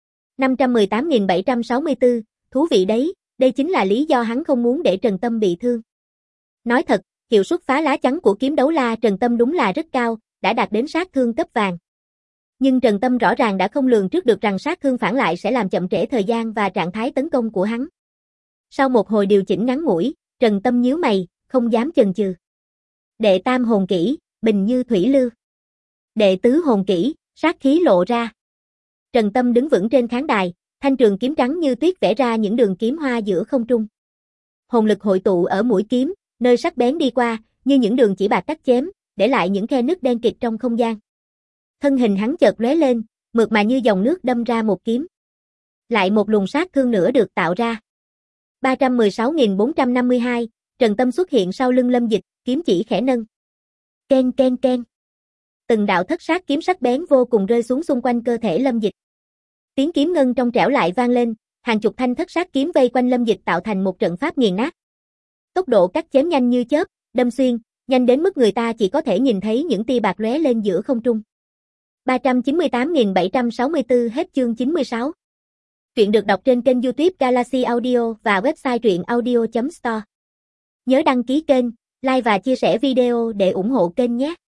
518.764, thú vị đấy, đây chính là lý do hắn không muốn để Trần Tâm bị thương. Nói thật, hiệu suất phá lá chắn của kiếm đấu la Trần Tâm đúng là rất cao, đã đạt đến sát thương cấp vàng. Nhưng Trần Tâm rõ ràng đã không lường trước được rằng sát thương phản lại sẽ làm chậm trễ thời gian và trạng thái tấn công của hắn. Sau một hồi điều chỉnh ngắn ngủi, Trần Tâm nhíu mày, không dám chần chừ. Đệ tam hồn kỹ, bình như thủy lưu. Đệ tứ hồn kỹ, sát khí lộ ra. Trần Tâm đứng vững trên khán đài, thanh trường kiếm trắng như tuyết vẽ ra những đường kiếm hoa giữa không trung. Hồn lực hội tụ ở mũi kiếm, nơi sắc bén đi qua, như những đường chỉ bạc cắt chém, để lại những khe nứt đen kịt trong không gian. Thân hình hắn chợt lóe lên, mượt mà như dòng nước đâm ra một kiếm. Lại một luồng sát thương nữa được tạo ra. 316.452, Trần Tâm xuất hiện sau lưng Lâm Dịch, kiếm chỉ khẽ nâng. Ken ken ken. Từng đạo thất sát kiếm sắc bén vô cùng rơi xuống xung quanh cơ thể Lâm Dịch. Tiếng kiếm ngân trong trẻo lại vang lên, hàng chục thanh thất sát kiếm vây quanh Lâm Dịch tạo thành một trận pháp nghiền nát. Tốc độ cắt chém nhanh như chớp, đâm xuyên, nhanh đến mức người ta chỉ có thể nhìn thấy những tia bạc lóe lên giữa không trung. 398.764 hết chương 96. Truyện được đọc trên kênh YouTube Galaxy Audio và website truyệnaudio.store. Nhớ đăng ký kênh, like và chia sẻ video để ủng hộ kênh nhé.